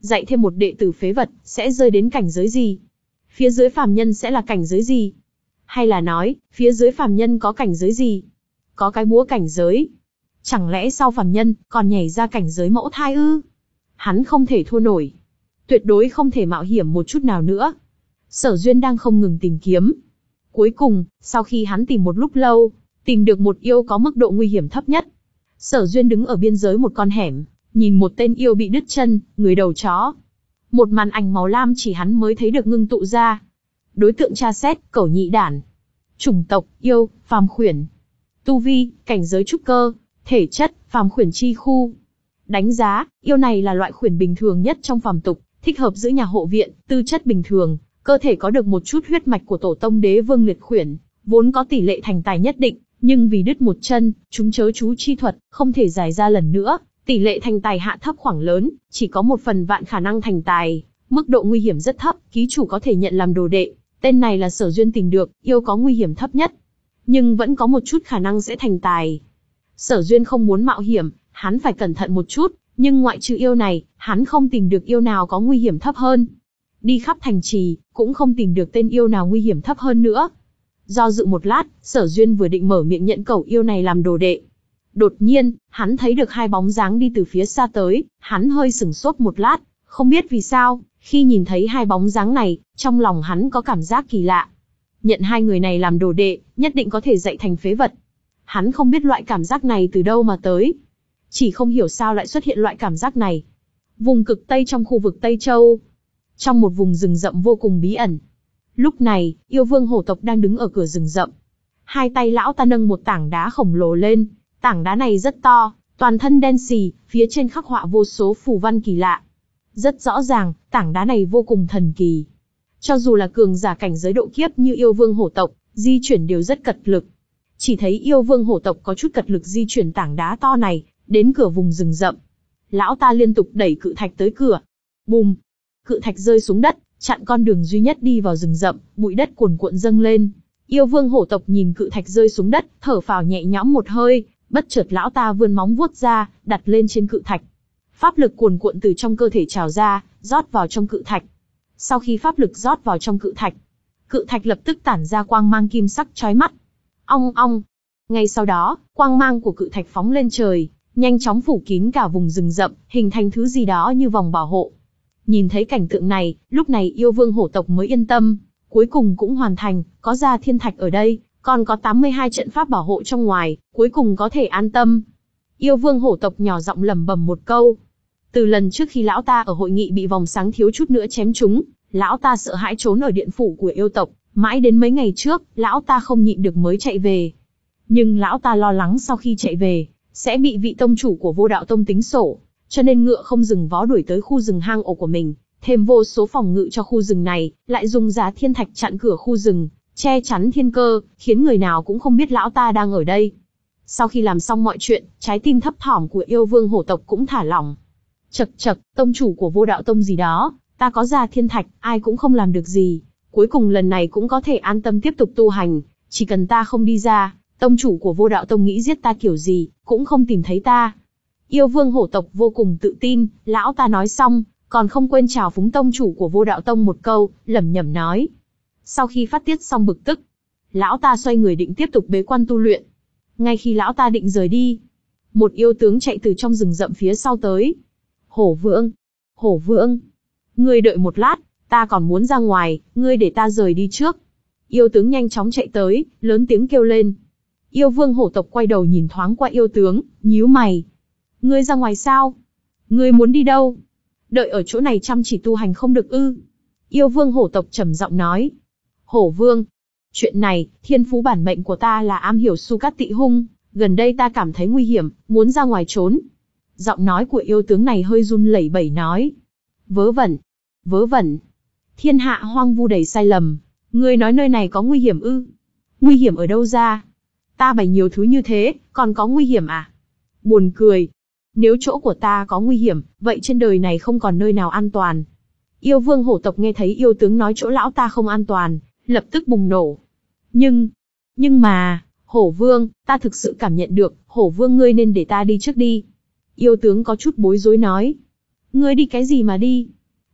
Dạy thêm một đệ tử phế vật, sẽ rơi đến cảnh giới gì? Phía dưới phàm nhân sẽ là cảnh giới gì? Hay là nói, phía dưới phàm nhân có cảnh giới gì? Có cái búa cảnh giới. Chẳng lẽ sau phàm nhân, còn nhảy ra cảnh giới mẫu thai ư? Hắn không thể thua nổi. Tuyệt đối không thể mạo hiểm một chút nào nữa. Sở Duyên đang không ngừng tìm kiếm. Cuối cùng, sau khi hắn tìm một lúc lâu, tìm được một yêu có mức độ nguy hiểm thấp nhất. Sở Duyên đứng ở biên giới một con hẻm, nhìn một tên yêu bị đứt chân, người đầu chó. Một màn ảnh màu lam chỉ hắn mới thấy được ngưng tụ ra. Đối tượng tra xét, cẩu nhị đản. Chủng tộc, yêu, phàm khuyển. Tu vi, cảnh giới trúc cơ. Thể chất, phàm khuyển chi khu. Đánh giá, yêu này là loại khuyển bình thường nhất trong phàm tục, thích hợp giữ nhà hộ viện, tư chất bình thường, cơ thể có được một chút huyết mạch của tổ tông đế vương liệt khuyển, vốn có tỷ lệ thành tài nhất định, nhưng vì đứt một chân, chúng chớ chú chi thuật, không thể giải ra lần nữa, tỷ lệ thành tài hạ thấp khoảng lớn, chỉ có một phần vạn khả năng thành tài, mức độ nguy hiểm rất thấp, ký chủ có thể nhận làm đồ đệ. Tên này là Sở Duyên tìm được, yêu có nguy hiểm thấp nhất, nhưng vẫn có một chút khả năng sẽ thành tài. Sở Duyên không muốn mạo hiểm, hắn phải cẩn thận một chút, nhưng ngoại trừ yêu này, hắn không tìm được yêu nào có nguy hiểm thấp hơn. Đi khắp thành trì, cũng không tìm được tên yêu nào nguy hiểm thấp hơn nữa. Do dự một lát, Sở Duyên vừa định mở miệng nhận cẩu yêu này làm đồ đệ. Đột nhiên, hắn thấy được hai bóng dáng đi từ phía xa tới, hắn hơi sửng sốt một lát, không biết vì sao, khi nhìn thấy hai bóng dáng này, trong lòng hắn có cảm giác kỳ lạ. Nhận hai người này làm đồ đệ, nhất định có thể dạy thành phế vật. Hắn không biết loại cảm giác này từ đâu mà tới. Chỉ không hiểu sao lại xuất hiện loại cảm giác này. Vùng cực Tây trong khu vực Tây Châu. Trong một vùng rừng rậm vô cùng bí ẩn. Lúc này, yêu vương hổ tộc đang đứng ở cửa rừng rậm. Hai tay lão ta nâng một tảng đá khổng lồ lên. Tảng đá này rất to, toàn thân đen xì, phía trên khắc họa vô số phù văn kỳ lạ. Rất rõ ràng, tảng đá này vô cùng thần kỳ. Cho dù là cường giả cảnh giới độ kiếp như yêu vương hổ tộc, di chuyển đều rất cật lực. Chỉ thấy yêu vương hổ tộc có chút cật lực di chuyển tảng đá to này, đến cửa vùng rừng rậm. Lão ta liên tục đẩy cự thạch tới cửa. Bùm! Cự thạch rơi xuống đất, chặn con đường duy nhất đi vào rừng rậm, bụi đất cuồn cuộn dâng lên. Yêu vương hổ tộc nhìn cự thạch rơi xuống đất, thở phào nhẹ nhõm một hơi, bất chợt lão ta vươn móng vuốt ra, đặt lên trên cự thạch. Pháp lực cuồn cuộn từ trong cơ thể trào ra, rót vào trong cự thạch. Sau khi pháp lực rót vào trong cự thạch, cự thạch lập tức tản ra quang mang kim sắc chói mắt. Ong ong. Ngay sau đó, quang mang của cự thạch phóng lên trời, nhanh chóng phủ kín cả vùng rừng rậm, hình thành thứ gì đó như vòng bảo hộ. Nhìn thấy cảnh tượng này, lúc này yêu vương hổ tộc mới yên tâm, cuối cùng cũng hoàn thành, có ra thiên thạch ở đây, còn có tám mươi hai trận pháp bảo hộ trong ngoài, cuối cùng có thể an tâm. Yêu vương hổ tộc nhỏ giọng lẩm bẩm một câu. Từ lần trước khi lão ta ở hội nghị bị vòng sáng thiếu chút nữa chém trúng, lão ta sợ hãi trốn ở điện phủ của yêu tộc, mãi đến mấy ngày trước, lão ta không nhịn được mới chạy về. Nhưng lão ta lo lắng sau khi chạy về, sẽ bị vị tông chủ của Vô Đạo Tông tính sổ, cho nên ngựa không dừng vó đuổi tới khu rừng hang ổ của mình, thêm vô số phòng ngự cho khu rừng này, lại dùng giá thiên thạch chặn cửa khu rừng, che chắn thiên cơ, khiến người nào cũng không biết lão ta đang ở đây. Sau khi làm xong mọi chuyện, trái tim thấp thỏm của yêu vương hổ tộc cũng thả lỏng. Chậc chậc, tông chủ của Vô Đạo Tông gì đó, ta có ra thiên thạch, ai cũng không làm được gì. Cuối cùng lần này cũng có thể an tâm tiếp tục tu hành, chỉ cần ta không đi ra, tông chủ của Vô Đạo Tông nghĩ giết ta kiểu gì, cũng không tìm thấy ta. Yêu vương hổ tộc vô cùng tự tin, lão ta nói xong, còn không quên chào phúng tông chủ của Vô Đạo Tông một câu, lẩm nhẩm nói. Sau khi phát tiết xong bực tức, lão ta xoay người định tiếp tục bế quan tu luyện. Ngay khi lão ta định rời đi, một yêu tướng chạy từ trong rừng rậm phía sau tới. Hổ vương, hổ vương, ngươi đợi một lát, ta còn muốn ra ngoài, ngươi để ta rời đi trước. Yêu tướng nhanh chóng chạy tới, lớn tiếng kêu lên. Yêu vương hổ tộc quay đầu nhìn thoáng qua yêu tướng, nhíu mày. Ngươi ra ngoài sao? Ngươi muốn đi đâu? Đợi ở chỗ này chăm chỉ tu hành không được ư? Yêu vương hổ tộc trầm giọng nói. Hổ vương, chuyện này, thiên phú bản mệnh của ta là am hiểu su cát tị hung, gần đây ta cảm thấy nguy hiểm, muốn ra ngoài trốn. Giọng nói của yêu tướng này hơi run lẩy bẩy nói. Vớ vẩn, vớ vẩn. Thiên hạ hoang vu đầy sai lầm, ngươi nói nơi này có nguy hiểm ư? Nguy hiểm ở đâu ra? Ta bày nhiều thứ như thế, còn có nguy hiểm à? Buồn cười. Nếu chỗ của ta có nguy hiểm, vậy trên đời này không còn nơi nào an toàn. Yêu vương hổ tộc nghe thấy yêu tướng nói chỗ lão ta không an toàn, lập tức bùng nổ. Nhưng, nhưng mà, hổ vương, ta thực sự cảm nhận được, hổ vương ngươi nên để ta đi trước đi. Yêu tướng có chút bối rối nói. Ngươi đi cái gì mà đi?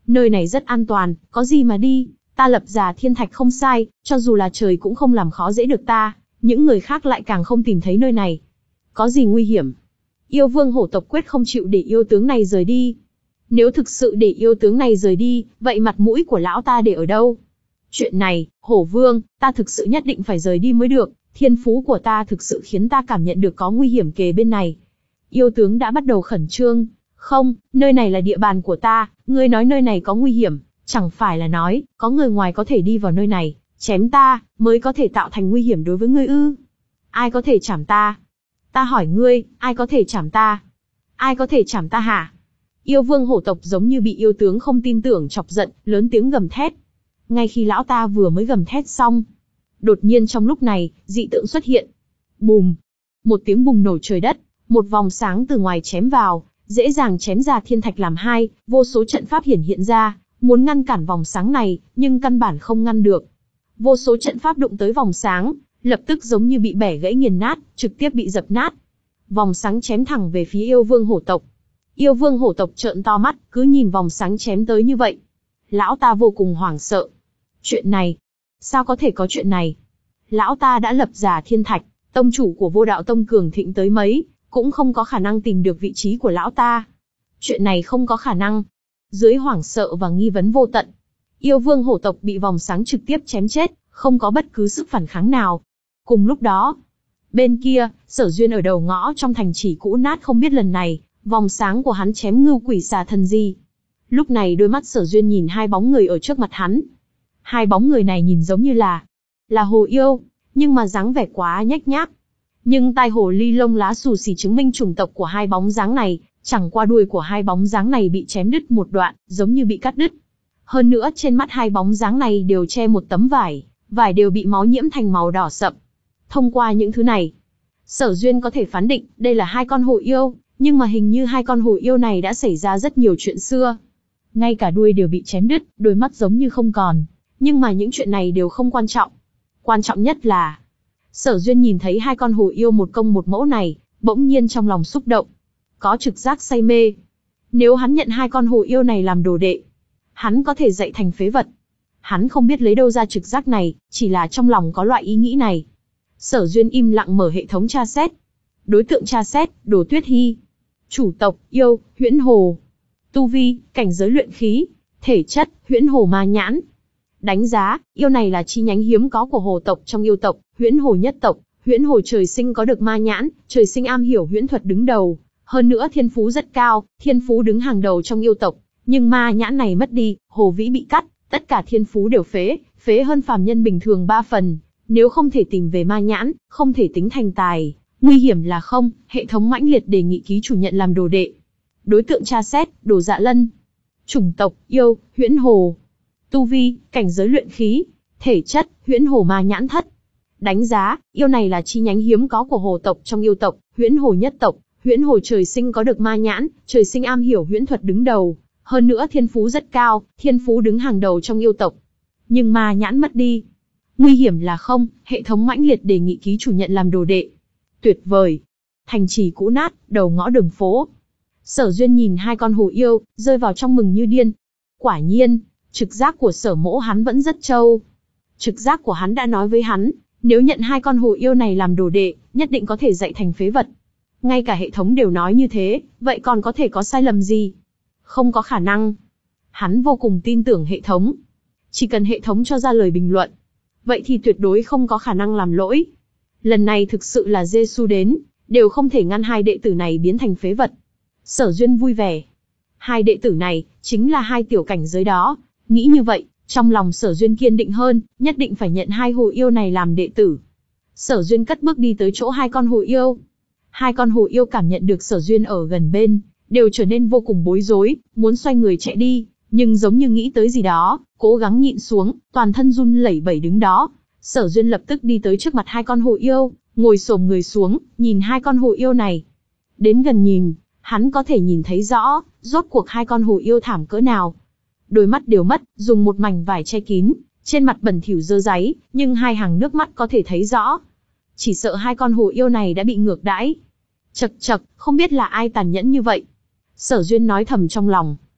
Nơi này rất an toàn, có gì mà đi, ta lập Già Thiên Thạch không sai, cho dù là trời cũng không làm khó dễ được ta, những người khác lại càng không tìm thấy nơi này. Có gì nguy hiểm? Yêu vương hổ tộc quyết không chịu để yêu tướng này rời đi. Nếu thực sự để yêu tướng này rời đi, vậy mặt mũi của lão ta để ở đâu? Chuyện này, hổ vương, ta thực sự nhất định phải rời đi mới được, thiên phú của ta thực sự khiến ta cảm nhận được có nguy hiểm kề bên này. Yêu tướng đã bắt đầu khẩn trương. Không, nơi này là địa bàn của ta, ngươi nói nơi này có nguy hiểm, chẳng phải là nói, có người ngoài có thể đi vào nơi này, chém ta, mới có thể tạo thành nguy hiểm đối với ngươi ư? Ai có thể chảm ta? Ta hỏi ngươi, ai có thể chảm ta? Ai có thể chảm ta hả? Yêu vương hổ tộc giống như bị yêu tướng không tin tưởng chọc giận, lớn tiếng gầm thét. Ngay khi lão ta vừa mới gầm thét xong, đột nhiên trong lúc này, dị tượng xuất hiện. Bùm! Một tiếng bùng nổ trời đất, một vòng sáng từ ngoài chém vào, dễ dàng chém Già Thiên Thạch làm hai, vô số trận pháp hiển hiện ra, muốn ngăn cản vòng sáng này, nhưng căn bản không ngăn được. Vô số trận pháp đụng tới vòng sáng, lập tức giống như bị bẻ gãy nghiền nát, trực tiếp bị dập nát. Vòng sáng chém thẳng về phía yêu vương hổ tộc. Yêu vương hổ tộc trợn to mắt, cứ nhìn vòng sáng chém tới như vậy. Lão ta vô cùng hoảng sợ. Chuyện này, sao có thể có chuyện này? Lão ta đã lập Già Thiên Thạch, tông chủ của Vô Đạo Tông cường thịnh tới mấy, cũng không có khả năng tìm được vị trí của lão ta. Chuyện này không có khả năng. Dưới hoảng sợ và nghi vấn vô tận, yêu vương hổ tộc bị vòng sáng trực tiếp chém chết, không có bất cứ sức phản kháng nào. Cùng lúc đó, bên kia, Sở Duyên ở đầu ngõ trong thành trì cũ nát không biết lần này, vòng sáng của hắn chém ngưu quỷ xà thần gì. Lúc này đôi mắt Sở Duyên nhìn hai bóng người ở trước mặt hắn. Hai bóng người này nhìn giống như là, là hồ yêu, nhưng mà dáng vẻ quá nhếch nhác. Nhưng tai hồ ly lông lá xù xì chứng minh chủng tộc của hai bóng dáng này, chẳng qua đuôi của hai bóng dáng này bị chém đứt một đoạn, giống như bị cắt đứt. Hơn nữa trên mắt hai bóng dáng này đều che một tấm vải, vải đều bị máu nhiễm thành màu đỏ sậm. Thông qua những thứ này, Sở Duyên có thể phán định đây là hai con hồ yêu, nhưng mà hình như hai con hồ yêu này đã xảy ra rất nhiều chuyện xưa. Ngay cả đuôi đều bị chém đứt, đôi mắt giống như không còn. Nhưng mà những chuyện này đều không quan trọng. Quan trọng nhất là, Sở Duyên nhìn thấy hai con hồ yêu một công một mẫu này, bỗng nhiên trong lòng xúc động. Có trực giác say mê. Nếu hắn nhận hai con hồ yêu này làm đồ đệ, hắn có thể dạy thành phế vật. Hắn không biết lấy đâu ra trực giác này, chỉ là trong lòng có loại ý nghĩ này. Sở Duyên im lặng mở hệ thống tra xét. Đối tượng tra xét, Đồ Tuyết Hi. Chủ tộc, yêu, huyễn hồ. Tu vi, cảnh giới luyện khí. Thể chất, huyễn hồ ma nhãn. Đánh giá, yêu này là chi nhánh hiếm có của hồ tộc trong yêu tộc, huyễn hồ nhất tộc. Huyễn hồ trời sinh có được ma nhãn, trời sinh am hiểu huyễn thuật đứng đầu. Hơn nữa thiên phú rất cao, thiên phú đứng hàng đầu trong yêu tộc. Nhưng ma nhãn này mất đi, hồ vĩ bị cắt, tất cả thiên phú đều phế, phế hơn phàm nhân bình thường ba phần. Nếu không thể tìm về ma nhãn, không thể tính thành tài. Nguy hiểm là không, hệ thống mãnh liệt đề nghị ký chủ nhận làm đồ đệ. Đối tượng tra xét, Đồ Dạ Lân. Chủng tộc, yêu, huyễn hồ. Tu vi, cảnh giới luyện khí. Thể chất, huyễn hồ ma nhãn thất. Đánh giá, yêu này là chi nhánh hiếm có của hồ tộc trong yêu tộc, huyễn hồ nhất tộc. Huyễn hồ trời sinh có được ma nhãn, trời sinh am hiểu huyễn thuật đứng đầu. Hơn nữa thiên phú rất cao, thiên phú đứng hàng đầu trong yêu tộc. Nhưng ma nhãn mất đi. Nguy hiểm là không, hệ thống mãnh liệt đề nghị ký chủ nhận làm đồ đệ. Tuyệt vời. Thành trì cũ nát, đầu ngõ đường phố. Sở Duyên nhìn hai con hồ yêu, rơi vào trong mừng như điên. Quả nhiên, trực giác của Sở Mỗ hắn vẫn rất trâu. Trực giác của hắn đã nói với hắn, nếu nhận hai con hồ yêu này làm đồ đệ, nhất định có thể dạy thành phế vật. Ngay cả hệ thống đều nói như thế, vậy còn có thể có sai lầm gì? Không có khả năng. Hắn vô cùng tin tưởng hệ thống. Chỉ cần hệ thống cho ra lời bình luận, vậy thì tuyệt đối không có khả năng làm lỗi. Lần này thực sự là Giê-xu đến, đều không thể ngăn hai đệ tử này biến thành phế vật. Sở Duyên vui vẻ. Hai đệ tử này, chính là hai tiểu cảnh giới đó. Nghĩ như vậy, trong lòng Sở Duyên kiên định hơn, nhất định phải nhận hai hồ yêu này làm đệ tử. Sở Duyên cất bước đi tới chỗ hai con hồ yêu. Hai con hồ yêu cảm nhận được Sở Duyên ở gần bên, đều trở nên vô cùng bối rối, muốn xoay người chạy đi, nhưng giống như nghĩ tới gì đó, cố gắng nhịn xuống, toàn thân run lẩy bẩy đứng đó. Sở Duyên lập tức đi tới trước mặt hai con hồ yêu, ngồi xổm người xuống, nhìn hai con hồ yêu này. Đến gần nhìn, hắn có thể nhìn thấy rõ, rốt cuộc hai con hồ yêu thảm cỡ nào. Đôi mắt đều mất, dùng một mảnh vải che kín, trên mặt bẩn thỉu dơ dáy, nhưng hai hàng nước mắt có thể thấy rõ. Chỉ sợ hai con hồ yêu này đã bị ngược đãi. Chậc chậc, không biết là ai tàn nhẫn như vậy. Sở Duyên nói thầm trong lòng.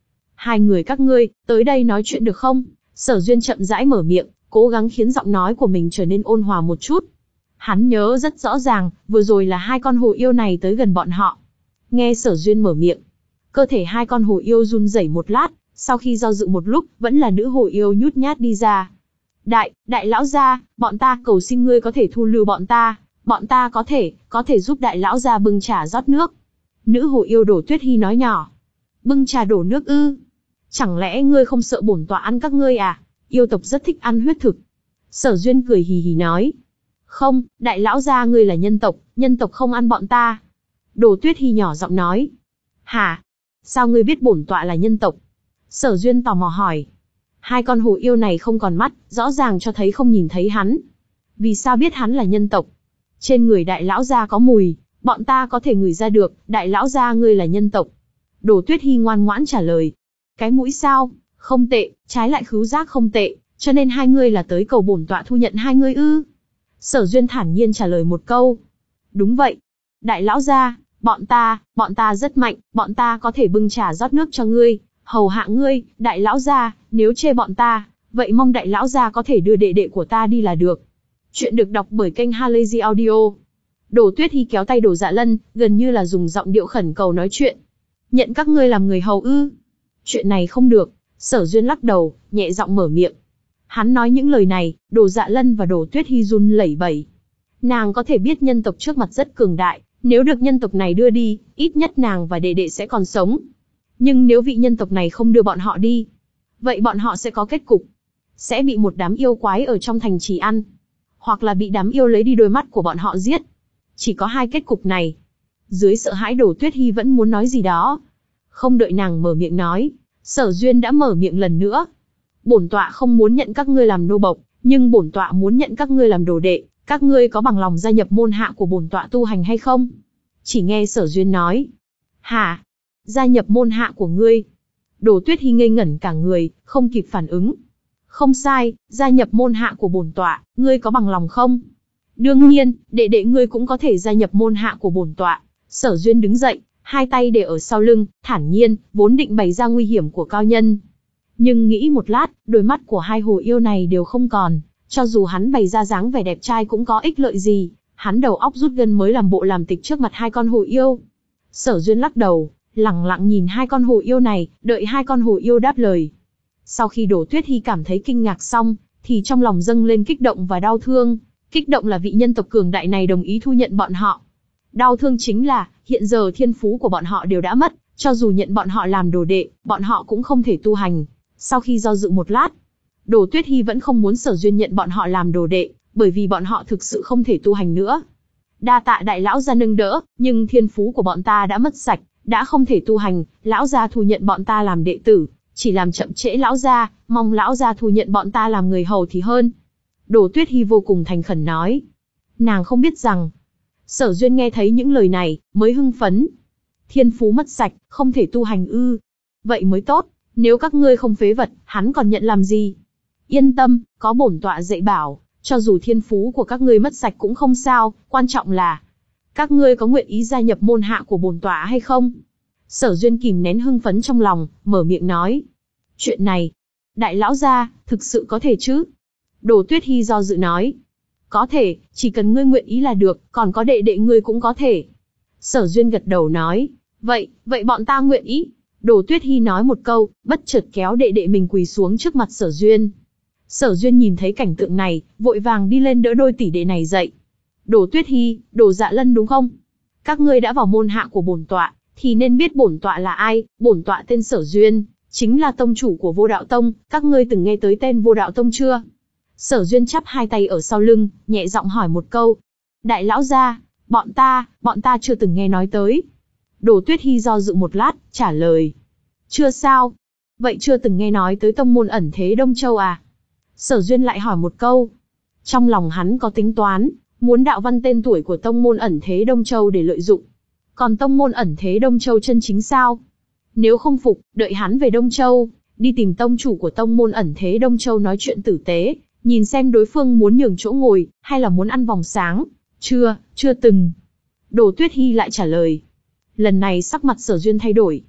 Hai người các ngươi, tới đây nói chuyện được không? Sở Duyên chậm rãi mở miệng, cố gắng khiến giọng nói của mình trở nên ôn hòa một chút. Hắn nhớ rất rõ ràng, vừa rồi là hai con hồ yêu này tới gần bọn họ. Nghe Sở Duyên mở miệng, cơ thể hai con hồ yêu run rẩy một lát, sau khi do dự một lúc, vẫn là nữ hồ yêu nhút nhát đi ra. Đại, đại lão gia, bọn ta cầu xin ngươi có thể thu lưu bọn ta, bọn ta có thể, có thể giúp đại lão gia bưng trà rót nước. Nữ hồ yêu Đổ Tuyết Hi nói nhỏ. Bưng trà đổ nước ư? Chẳng lẽ ngươi không sợ bổn tọa ăn các ngươi à? Yêu tộc rất thích ăn huyết thực. Sở Duyên cười hì hì nói. Không, đại lão gia ngươi là nhân tộc, nhân tộc không ăn bọn ta. Đổ Tuyết Hi nhỏ giọng nói. Hả? Sao ngươi biết bổn tọa là nhân tộc? Sở Duyên tò mò hỏi. Hai con hồ yêu này không còn mắt, rõ ràng cho thấy không nhìn thấy hắn. Vì sao biết hắn là nhân tộc? Trên người đại lão gia có mùi, bọn ta có thể ngửi ra được, đại lão gia ngươi là nhân tộc. Đổ Tuyết Hi ngoan ngoãn trả lời. Cái mũi sao? Không tệ, trái lại khứu giác không tệ, cho nên hai ngươi là tới cầu bổn tọa thu nhận hai ngươi ư? Sở Duyên thản nhiên trả lời một câu. Đúng vậy. Đại lão gia, bọn ta, bọn ta rất mạnh, bọn ta có thể bưng trà rót nước cho ngươi, hầu hạ ngươi, đại lão gia, nếu chê bọn ta, vậy mong đại lão gia có thể đưa đệ đệ của ta đi là được. Chuyện được đọc bởi kênh Halazy Audio. Đổ Tuyết Hi kéo tay Đồ Dạ Lân, gần như là dùng giọng điệu khẩn cầu nói chuyện. Nhận các ngươi làm người hầu ư? Chuyện này không được. Sở Duyên lắc đầu, nhẹ giọng mở miệng. Hắn nói những lời này, Đồ Dạ Lân và Đổ Tuyết Hi run lẩy bẩy. Nàng có thể biết nhân tộc trước mặt rất cường đại, nếu được nhân tộc này đưa đi, ít nhất nàng và đệ đệ sẽ còn sống. Nhưng nếu vị nhân tộc này không đưa bọn họ đi, vậy bọn họ sẽ có kết cục. Sẽ bị một đám yêu quái ở trong thành trì ăn, hoặc là bị đám yêu lấy đi đôi mắt của bọn họ giết. Chỉ có hai kết cục này. Dưới sợ hãi Đổ Tuyết Hi vẫn muốn nói gì đó. Không đợi nàng mở miệng nói, Sở Duyên đã mở miệng lần nữa. Bổn tọa không muốn nhận các ngươi làm nô bộc, nhưng bổn tọa muốn nhận các ngươi làm đồ đệ, các ngươi có bằng lòng gia nhập môn hạ của bổn tọa tu hành hay không? Chỉ nghe Sở Duyên nói. Hả? Gia nhập môn hạ của ngươi? Đổ Tuyết Hi ngây ngẩn cả người, không kịp phản ứng. Không sai, gia nhập môn hạ của bổn tọa, ngươi có bằng lòng không? Đương nhiên, đệ đệ ngươi cũng có thể gia nhập môn hạ của bổn tọa. Sở Duyên đứng dậy, hai tay để ở sau lưng, thản nhiên, vốn định bày ra nguy hiểm của cao nhân. Nhưng nghĩ một lát, đôi mắt của hai hồ yêu này đều không còn, cho dù hắn bày ra dáng vẻ đẹp trai cũng có ích lợi gì, hắn đầu óc rút gân mới làm bộ làm tịch trước mặt hai con hồ yêu. Sở Duyên lắc đầu, lẳng lặng nhìn hai con hồ yêu này, đợi hai con hồ yêu đáp lời. Sau khi Đổ Tuyết Hi cảm thấy kinh ngạc xong, thì trong lòng dâng lên kích động và đau thương. Kích động là vị nhân tộc cường đại này đồng ý thu nhận bọn họ. Đau thương chính là, hiện giờ thiên phú của bọn họ đều đã mất, cho dù nhận bọn họ làm đồ đệ, bọn họ cũng không thể tu hành. Sau khi do dự một lát, Đổ Tuyết Hi vẫn không muốn Sở Duyên nhận bọn họ làm đồ đệ, bởi vì bọn họ thực sự không thể tu hành nữa. Đa tạ đại lão gia nâng đỡ, nhưng thiên phú của bọn ta đã mất sạch, đã không thể tu hành, lão gia thu nhận bọn ta làm đệ tử, chỉ làm chậm trễ lão gia, mong lão gia thu nhận bọn ta làm người hầu thì hơn. Đổ Tuyết Hi vô cùng thành khẩn nói. Nàng không biết rằng, Sở Duyên nghe thấy những lời này, mới hưng phấn. Thiên phú mất sạch, không thể tu hành ư? Vậy mới tốt, nếu các ngươi không phế vật, hắn còn nhận làm gì? Yên tâm, có bổn tọa dạy bảo, cho dù thiên phú của các ngươi mất sạch cũng không sao, quan trọng là các ngươi có nguyện ý gia nhập môn hạ của bổn tọa hay không? Sở Duyên kìm nén hưng phấn trong lòng, mở miệng nói. Chuyện này, đại lão gia, thực sự có thể chứ? Đổ Tuyết Hi do dự nói. Có thể, chỉ cần ngươi nguyện ý là được, còn có đệ đệ ngươi cũng có thể. Sở Duyên gật đầu nói. Vậy, vậy bọn ta nguyện ý. Đổ Tuyết Hi nói một câu, bất chợt kéo đệ đệ mình quỳ xuống trước mặt Sở Duyên. Sở Duyên nhìn thấy cảnh tượng này, vội vàng đi lên đỡ đôi tỷ đệ này dậy. Đổ Tuyết Hi, Đồ Dạ Lân đúng không? Các ngươi đã vào môn hạ của bổn tọa, thì nên biết bổn tọa là ai. Bổn tọa tên Sở Duyên, chính là tông chủ của Vô Đạo Tông. Các ngươi từng nghe tới tên Vô Đạo Tông chưa? Sở Duyên chắp hai tay ở sau lưng, nhẹ giọng hỏi một câu. Đại lão gia, bọn ta, bọn ta chưa từng nghe nói tới. Đổ Tuyết Hi do dự một lát, trả lời. Chưa sao? Vậy chưa từng nghe nói tới tông môn ẩn thế Đông Châu à? Sở Duyên lại hỏi một câu. Trong lòng hắn có tính toán, muốn đạo văn tên tuổi của tông môn ẩn thế Đông Châu để lợi dụng. Còn tông môn ẩn thế Đông Châu chân chính sao? Nếu không phục, đợi hắn về Đông Châu, đi tìm tông chủ của tông môn ẩn thế Đông Châu nói chuyện tử tế, nhìn xem đối phương muốn nhường chỗ ngồi, hay là muốn ăn vòng sáng. Chưa, chưa từng. Đổ Tuyết Hi lại trả lời. Lần này sắc mặt Sở Duyên thay đổi.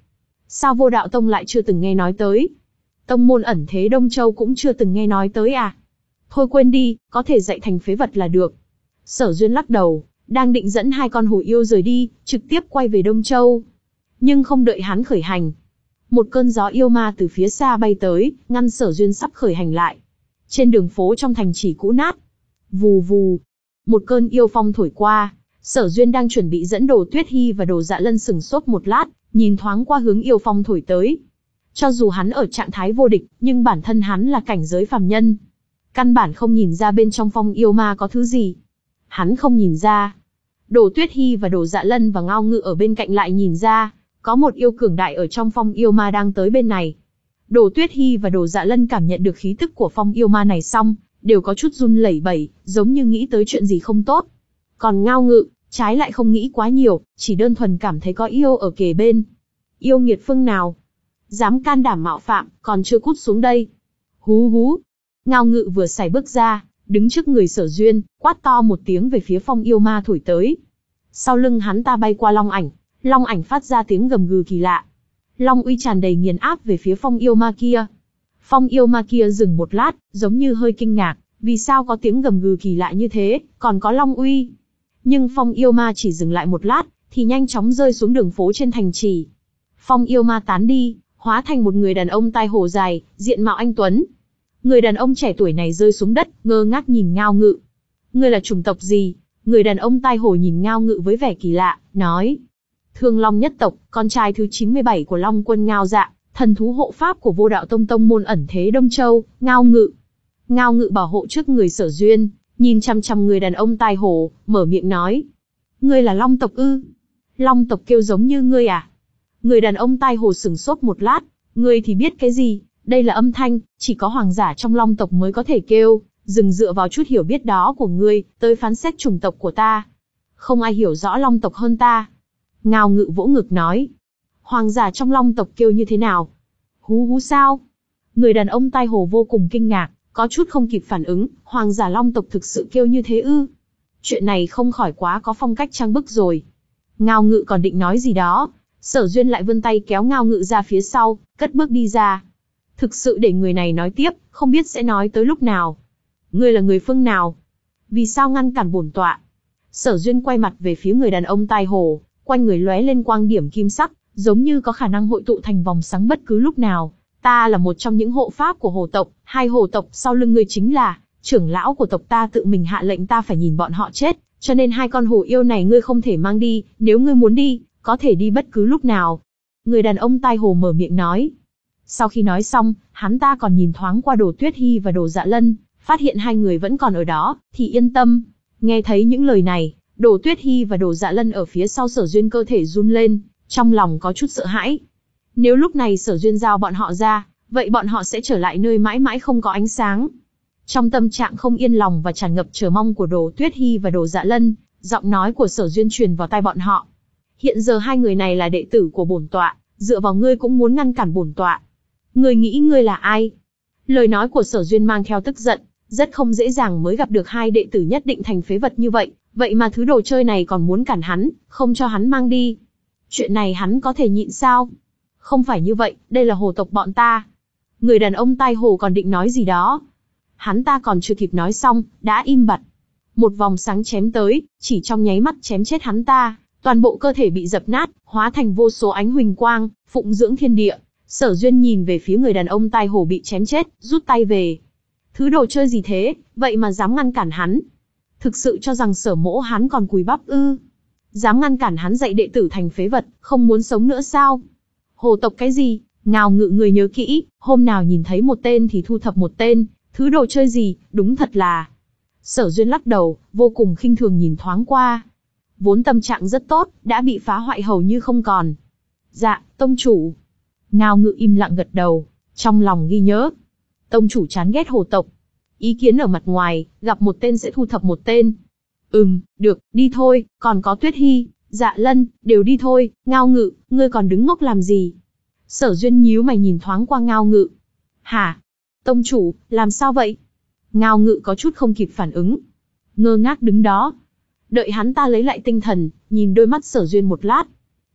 Sao Vô Đạo Tông lại chưa từng nghe nói tới? Tông môn ẩn thế Đông Châu cũng chưa từng nghe nói tới à? Thôi quên đi, có thể dạy thành phế vật là được. Sở Duyên lắc đầu, đang định dẫn hai con hổ yêu rời đi, trực tiếp quay về Đông Châu. Nhưng không đợi hắn khởi hành, một cơn gió yêu ma từ phía xa bay tới, ngăn Sở Duyên sắp khởi hành lại. Trên đường phố trong thành trì cũ nát, vù vù, một cơn yêu phong thổi qua. Sở Duyên đang chuẩn bị dẫn Đồ Tuyết Hi và Đồ Dạ Lân sừng sốt một lát, nhìn thoáng qua hướng yêu phong thổi tới. Cho dù hắn ở trạng thái vô địch, nhưng bản thân hắn là cảnh giới phàm nhân, căn bản không nhìn ra bên trong phong yêu ma có thứ gì. Hắn không nhìn ra. Đồ Tuyết Hi và Đồ Dạ Lân và Ngao Ngự ở bên cạnh lại nhìn ra, có một yêu cường đại ở trong phong yêu ma đang tới bên này. Đồ Tuyết Hi và Đồ Dạ Lân cảm nhận được khí tức của phong yêu ma này xong, đều có chút run lẩy bẩy, giống như nghĩ tới chuyện gì không tốt. Còn Ngao Ngự, trái lại không nghĩ quá nhiều, chỉ đơn thuần cảm thấy có yêu ở kề bên. Yêu nghiệt phương nào? Dám can đảm mạo phạm, còn chưa cút xuống đây. Hú hú. Ngao Ngự vừa sải bước ra, đứng trước người Sở Duyên, quát to một tiếng về phía phong yêu ma thổi tới. Sau lưng hắn ta bay qua long ảnh, long ảnh phát ra tiếng gầm gừ kỳ lạ. Long uy tràn đầy nghiền áp về phía phong yêu ma kia. Phong yêu ma kia dừng một lát, giống như hơi kinh ngạc, vì sao có tiếng gầm gừ kỳ lạ như thế, còn có long uy. Nhưng phong yêu ma chỉ dừng lại một lát, thì nhanh chóng rơi xuống đường phố trên thành trì. Phong yêu ma tán đi, hóa thành một người đàn ông tai hổ dài, diện mạo anh tuấn. Người đàn ông trẻ tuổi này rơi xuống đất, ngơ ngác nhìn Ngao Ngự. Ngươi là chủng tộc gì? Người đàn ông tai hổ nhìn Ngao Ngự với vẻ kỳ lạ, nói. Thương Long nhất tộc, con trai thứ chín mươi bảy của Long quân Ngao Dạ, thần thú hộ pháp của Vô Đạo Tông tông môn ẩn thế Đông Châu, Ngao Ngự. Ngao Ngự bảo hộ trước người Sở Duyên, nhìn chăm chăm người đàn ông tai hổ, mở miệng nói. Ngươi là Long tộc ư? Long tộc kêu giống như ngươi à? Người đàn ông tai hổ sửng sốt một lát, ngươi thì biết cái gì? Đây là âm thanh, chỉ có hoàng giả trong Long tộc mới có thể kêu, dừng dựa vào chút hiểu biết đó của ngươi, tới phán xét chủng tộc của ta. Không ai hiểu rõ Long tộc hơn ta. Ngao Ngự vỗ ngực nói. Hoàng giả trong Long tộc kêu như thế nào? Hú hú sao? Người đàn ông tai hổ vô cùng kinh ngạc, có chút không kịp phản ứng, hoàng giả Long tộc thực sự kêu như thế ư? Chuyện này không khỏi quá có phong cách trang bức rồi. Ngao Ngự còn định nói gì đó, Sở Duyên lại vươn tay kéo Ngao Ngự ra phía sau, cất bước đi ra. Thực sự để người này nói tiếp, không biết sẽ nói tới lúc nào. Ngươi là người phương nào? Vì sao ngăn cản bổn tọa? Sở Duyên quay mặt về phía người đàn ông tai hổ, quanh người lóe lên quang điểm kim sắc, giống như có khả năng hội tụ thành vòng sáng bất cứ lúc nào. Ta là một trong những hộ pháp của hồ tộc, hai hồ tộc sau lưng ngươi chính là trưởng lão của tộc ta, tự mình hạ lệnh ta phải nhìn bọn họ chết, cho nên hai con hổ yêu này ngươi không thể mang đi, nếu ngươi muốn đi, có thể đi bất cứ lúc nào. Người đàn ông tai hổ mở miệng nói. Sau khi nói xong, hắn ta còn nhìn thoáng qua Đồ Tuyết Hi và Đồ Dạ Lân, phát hiện hai người vẫn còn ở đó, thì yên tâm. Nghe thấy những lời này, Đồ Tuyết Hi và Đồ Dạ Lân ở phía sau Sở Duyên cơ thể run lên, trong lòng có chút sợ hãi. Nếu lúc này Sở Duyên giao bọn họ ra, vậy bọn họ sẽ trở lại nơi mãi mãi không có ánh sáng. Trong tâm trạng không yên lòng và tràn ngập chờ mong của Đồ Tuyết Hi và Đồ Dạ Lân, giọng nói của Sở Duyên truyền vào tai bọn họ. Hiện giờ hai người này là đệ tử của bổn tọa, dựa vào ngươi cũng muốn ngăn cản bổn tọa. Ngươi nghĩ ngươi là ai? Lời nói của Sở Duyên mang theo tức giận, rất không dễ dàng mới gặp được hai đệ tử nhất định thành phế vật như vậy, vậy mà thứ đồ chơi này còn muốn cản hắn, không cho hắn mang đi. Chuyện này hắn có thể nhịn sao? Không phải như vậy, đây là hồ tộc bọn ta. Người đàn ông tai hổ còn định nói gì đó. Hắn ta còn chưa kịp nói xong, đã im bặt. Một vòng sáng chém tới, chỉ trong nháy mắt chém chết hắn ta, toàn bộ cơ thể bị dập nát, hóa thành vô số ánh huỳnh quang, phụng dưỡng thiên địa. Sở Duyên nhìn về phía người đàn ông tai hổ bị chém chết, rút tay về. Thứ đồ chơi gì thế, vậy mà dám ngăn cản hắn? Thực sự cho rằng Sở mỗ hắn còn cùi bắp ư? Dám ngăn cản hắn dạy đệ tử thành phế vật, không muốn sống nữa sao? Hồ tộc cái gì? Ngao Ngự người nhớ kỹ, hôm nào nhìn thấy một tên thì thu thập một tên, thứ đồ chơi gì, đúng thật là. Sở Duyên lắc đầu, vô cùng khinh thường nhìn thoáng qua. Vốn tâm trạng rất tốt, đã bị phá hoại hầu như không còn. Dạ, tông chủ. Ngao Ngự im lặng gật đầu, trong lòng ghi nhớ. Tông chủ chán ghét hồ tộc. Ý kiến ở mặt ngoài, gặp một tên sẽ thu thập một tên. Ừm, được, đi thôi, còn có Tuyết Hi, Dạ Lân, đều đi thôi. Ngao Ngự, ngươi còn đứng ngốc làm gì? Sở Duyên nhíu mày nhìn thoáng qua Ngao Ngự. Hả? Tông chủ, làm sao vậy? Ngao Ngự có chút không kịp phản ứng, ngơ ngác đứng đó. Đợi hắn ta lấy lại tinh thần, nhìn đôi mắt Sở Duyên một lát.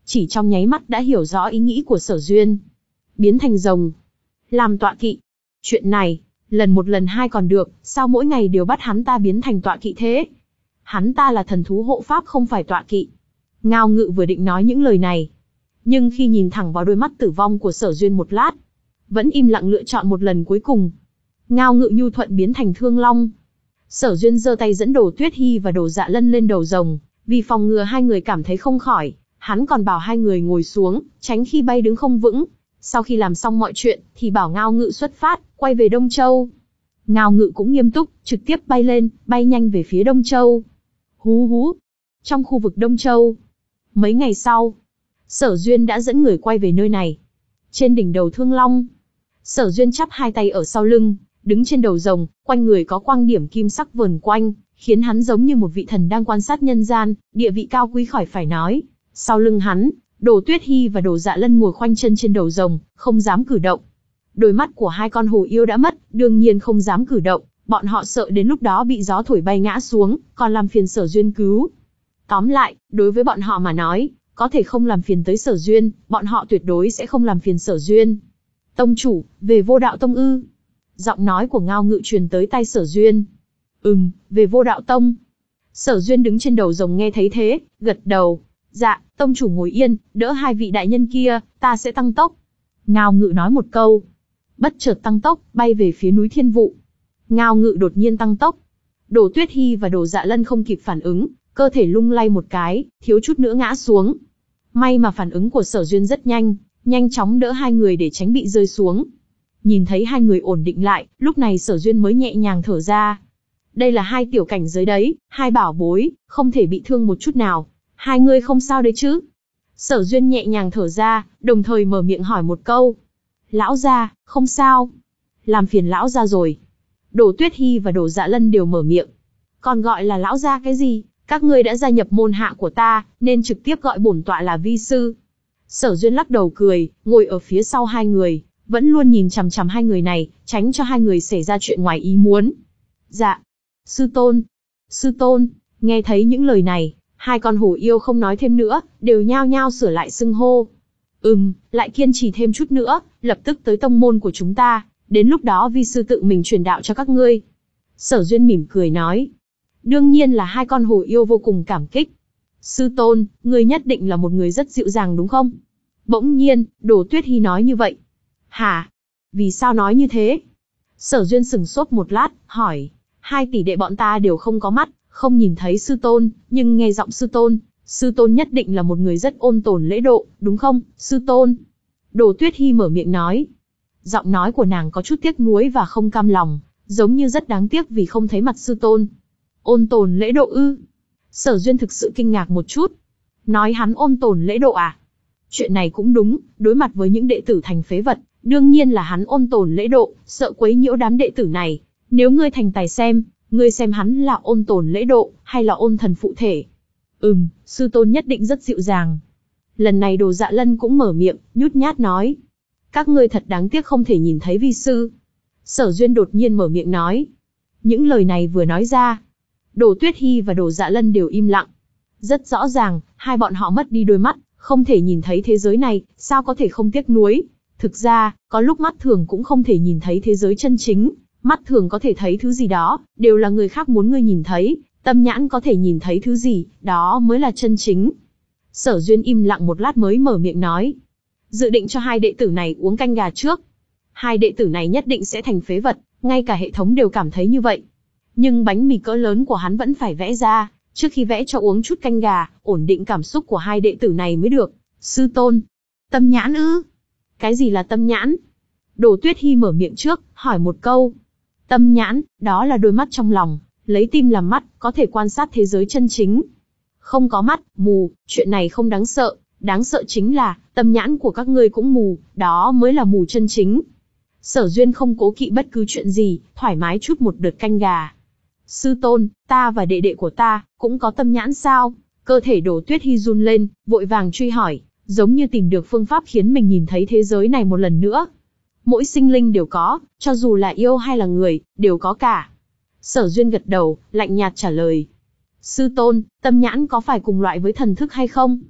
chỉ trong nháy mắt đã hiểu rõ ý nghĩ của Sở Duyên. Biến thành rồng, làm tọa kỵ. Chuyện này, lần một lần hai còn được, sao mỗi ngày đều bắt hắn ta biến thành tọa kỵ thế? Hắn ta là thần thú hộ pháp không phải tọa kỵ. Ngao Ngự vừa định nói những lời này, nhưng khi nhìn thẳng vào đôi mắt tử vong của Sở Duyên một lát, vẫn im lặng lựa chọn một lần cuối cùng. Ngao Ngự nhu thuận biến thành Thương Long. Sở Duyên giơ tay dẫn Đồ Tuyết Hi và Đồ Dạ Lân lên đầu rồng, vì phòng ngừa hai người cảm thấy không khỏi, hắn còn bảo hai người ngồi xuống, tránh khi bay đứng không vững. Sau khi làm xong mọi chuyện, thì bảo Ngao Ngự xuất phát, quay về Đông Châu. Ngao Ngự cũng nghiêm túc, trực tiếp bay lên, bay nhanh về phía Đông Châu. Hú hú. Trong khu vực Đông Châu, mấy ngày sau, Sở Duyên đã dẫn người quay về nơi này. Trên đỉnh đầu Thương Long, Sở Duyên chắp hai tay ở sau lưng, đứng trên đầu rồng, quanh người có quang điểm kim sắc vờn quanh, khiến hắn giống như một vị thần đang quan sát nhân gian, địa vị cao quý khỏi phải nói. Sau lưng hắn, Đồ Tuyết Hi và Đồ Dạ Lân ngồi khoanh chân trên đầu rồng, không dám cử động. Đôi mắt của hai con hổ yêu đã mất, đương nhiên không dám cử động, bọn họ sợ đến lúc đó bị gió thổi bay ngã xuống, còn làm phiền Sở Duyên cứu. Tóm lại, đối với bọn họ mà nói, có thể không làm phiền tới Sở Duyên, bọn họ tuyệt đối sẽ không làm phiền Sở Duyên. Tông chủ, về Vô Đạo Tông ư? Giọng nói của Ngao Ngự truyền tới tai Sở Duyên. Ừm, về Vô Đạo Tông. Sở Duyên đứng trên đầu rồng nghe thấy thế, gật đầu. Dạ, tông chủ ngồi yên, đỡ hai vị đại nhân kia, ta sẽ tăng tốc. Ngao Ngự nói một câu, bất chợt tăng tốc, bay về phía núi Thiên Vụ. Ngao Ngự đột nhiên tăng tốc. Đồ Tuyết Hi và Đồ Dạ Lân không kịp phản ứng, cơ thể lung lay một cái, thiếu chút nữa ngã xuống. May mà phản ứng của Sở Duyên rất nhanh, nhanh chóng đỡ hai người để tránh bị rơi xuống. Nhìn thấy hai người ổn định lại, lúc này Sở Duyên mới nhẹ nhàng thở ra. Đây là hai tiểu cảnh giới đấy, hai bảo bối, không thể bị thương một chút nào. Hai người không sao đấy chứ? Sở Duyên nhẹ nhàng thở ra, đồng thời mở miệng hỏi một câu. Lão gia, không sao. Làm phiền lão gia rồi. Đồ Tuyết Hi và Đồ Dạ Lân đều mở miệng. Còn gọi là lão gia cái gì? Các ngươi đã gia nhập môn hạ của ta, nên trực tiếp gọi bổn tọa là vi sư. Sở Duyên lắc đầu cười, ngồi ở phía sau hai người, vẫn luôn nhìn chằm chằm hai người này, tránh cho hai người xảy ra chuyện ngoài ý muốn. Dạ. Sư tôn. Sư tôn. Nghe thấy những lời này, hai con hổ yêu không nói thêm nữa, đều nhao nhao sửa lại xưng hô. Ừm, lại kiên trì thêm chút nữa, lập tức tới tông môn của chúng ta, đến lúc đó vi sư tự mình truyền đạo cho các ngươi. Sở Duyên mỉm cười nói. Đương nhiên là hai con hổ yêu vô cùng cảm kích. Sư tôn, ngươi nhất định là một người rất dịu dàng đúng không? Bỗng nhiên, Đồ Tuyết Hi nói như vậy. Hả? Vì sao nói như thế? Sở Duyên sừng sốt một lát, hỏi. Hai tỷ đệ bọn ta đều không có mắt, không nhìn thấy sư tôn, nhưng nghe giọng sư tôn, sư tôn nhất định là một người rất ôn tồn lễ độ, đúng không, sư tôn? Đồ Tuyết Hi mở miệng nói. Giọng nói của nàng có chút tiếc nuối và không cam lòng, giống như rất đáng tiếc vì không thấy mặt sư tôn. Ôn tồn lễ độ ư? Sở Duyên thực sự kinh ngạc một chút. Nói hắn ôn tồn lễ độ à? Chuyện này cũng đúng, đối mặt với những đệ tử thành phế vật, đương nhiên là hắn ôn tồn lễ độ, sợ quấy nhiễu đám đệ tử này. Nếu ngươi thành tài xem, ngươi xem hắn là ôn tồn lễ độ, hay là ôn thần phụ thể? Ừm, sư tôn nhất định rất dịu dàng. Lần này Đồ Dạ Lân cũng mở miệng, nhút nhát nói. Các ngươi thật đáng tiếc không thể nhìn thấy vi sư. Sở Duyên đột nhiên mở miệng nói. Những lời này vừa nói ra, Đồ Tuyết Hi và Đồ Dạ Lân đều im lặng. Rất rõ ràng, hai bọn họ mất đi đôi mắt, không thể nhìn thấy thế giới này, sao có thể không tiếc nuối. Thực ra, có lúc mắt thường cũng không thể nhìn thấy thế giới chân chính. Mắt thường có thể thấy thứ gì đó, đều là người khác muốn ngươi nhìn thấy. Tâm nhãn có thể nhìn thấy thứ gì, đó mới là chân chính. Sở Duyên im lặng một lát mới mở miệng nói. Dự định cho hai đệ tử này uống canh gà trước. Hai đệ tử này nhất định sẽ thành phế vật, ngay cả hệ thống đều cảm thấy như vậy. Nhưng bánh mì cỡ lớn của hắn vẫn phải vẽ ra, trước khi vẽ cho uống chút canh gà, ổn định cảm xúc của hai đệ tử này mới được. Sư tôn. Tâm nhãn ư? Cái gì là tâm nhãn? Đồ Tuyết Hi mở miệng trước, hỏi một câu. Tâm nhãn, đó là đôi mắt trong lòng, lấy tim làm mắt, có thể quan sát thế giới chân chính. Không có mắt, mù, chuyện này không đáng sợ, đáng sợ chính là, tâm nhãn của các ngươi cũng mù, đó mới là mù chân chính. Sở Duyên không cố kỵ bất cứ chuyện gì, thoải mái chút một đợt canh gà. Sư tôn, ta và đệ đệ của ta, cũng có tâm nhãn sao? Cơ thể Đồ Tuyết Hi run lên, vội vàng truy hỏi, giống như tìm được phương pháp khiến mình nhìn thấy thế giới này một lần nữa. Mỗi sinh linh đều có, cho dù là yêu hay là người, đều có cả. Sở Duyên gật đầu, lạnh nhạt trả lời. Sư tôn, tâm nhãn có phải cùng loại với thần thức hay không?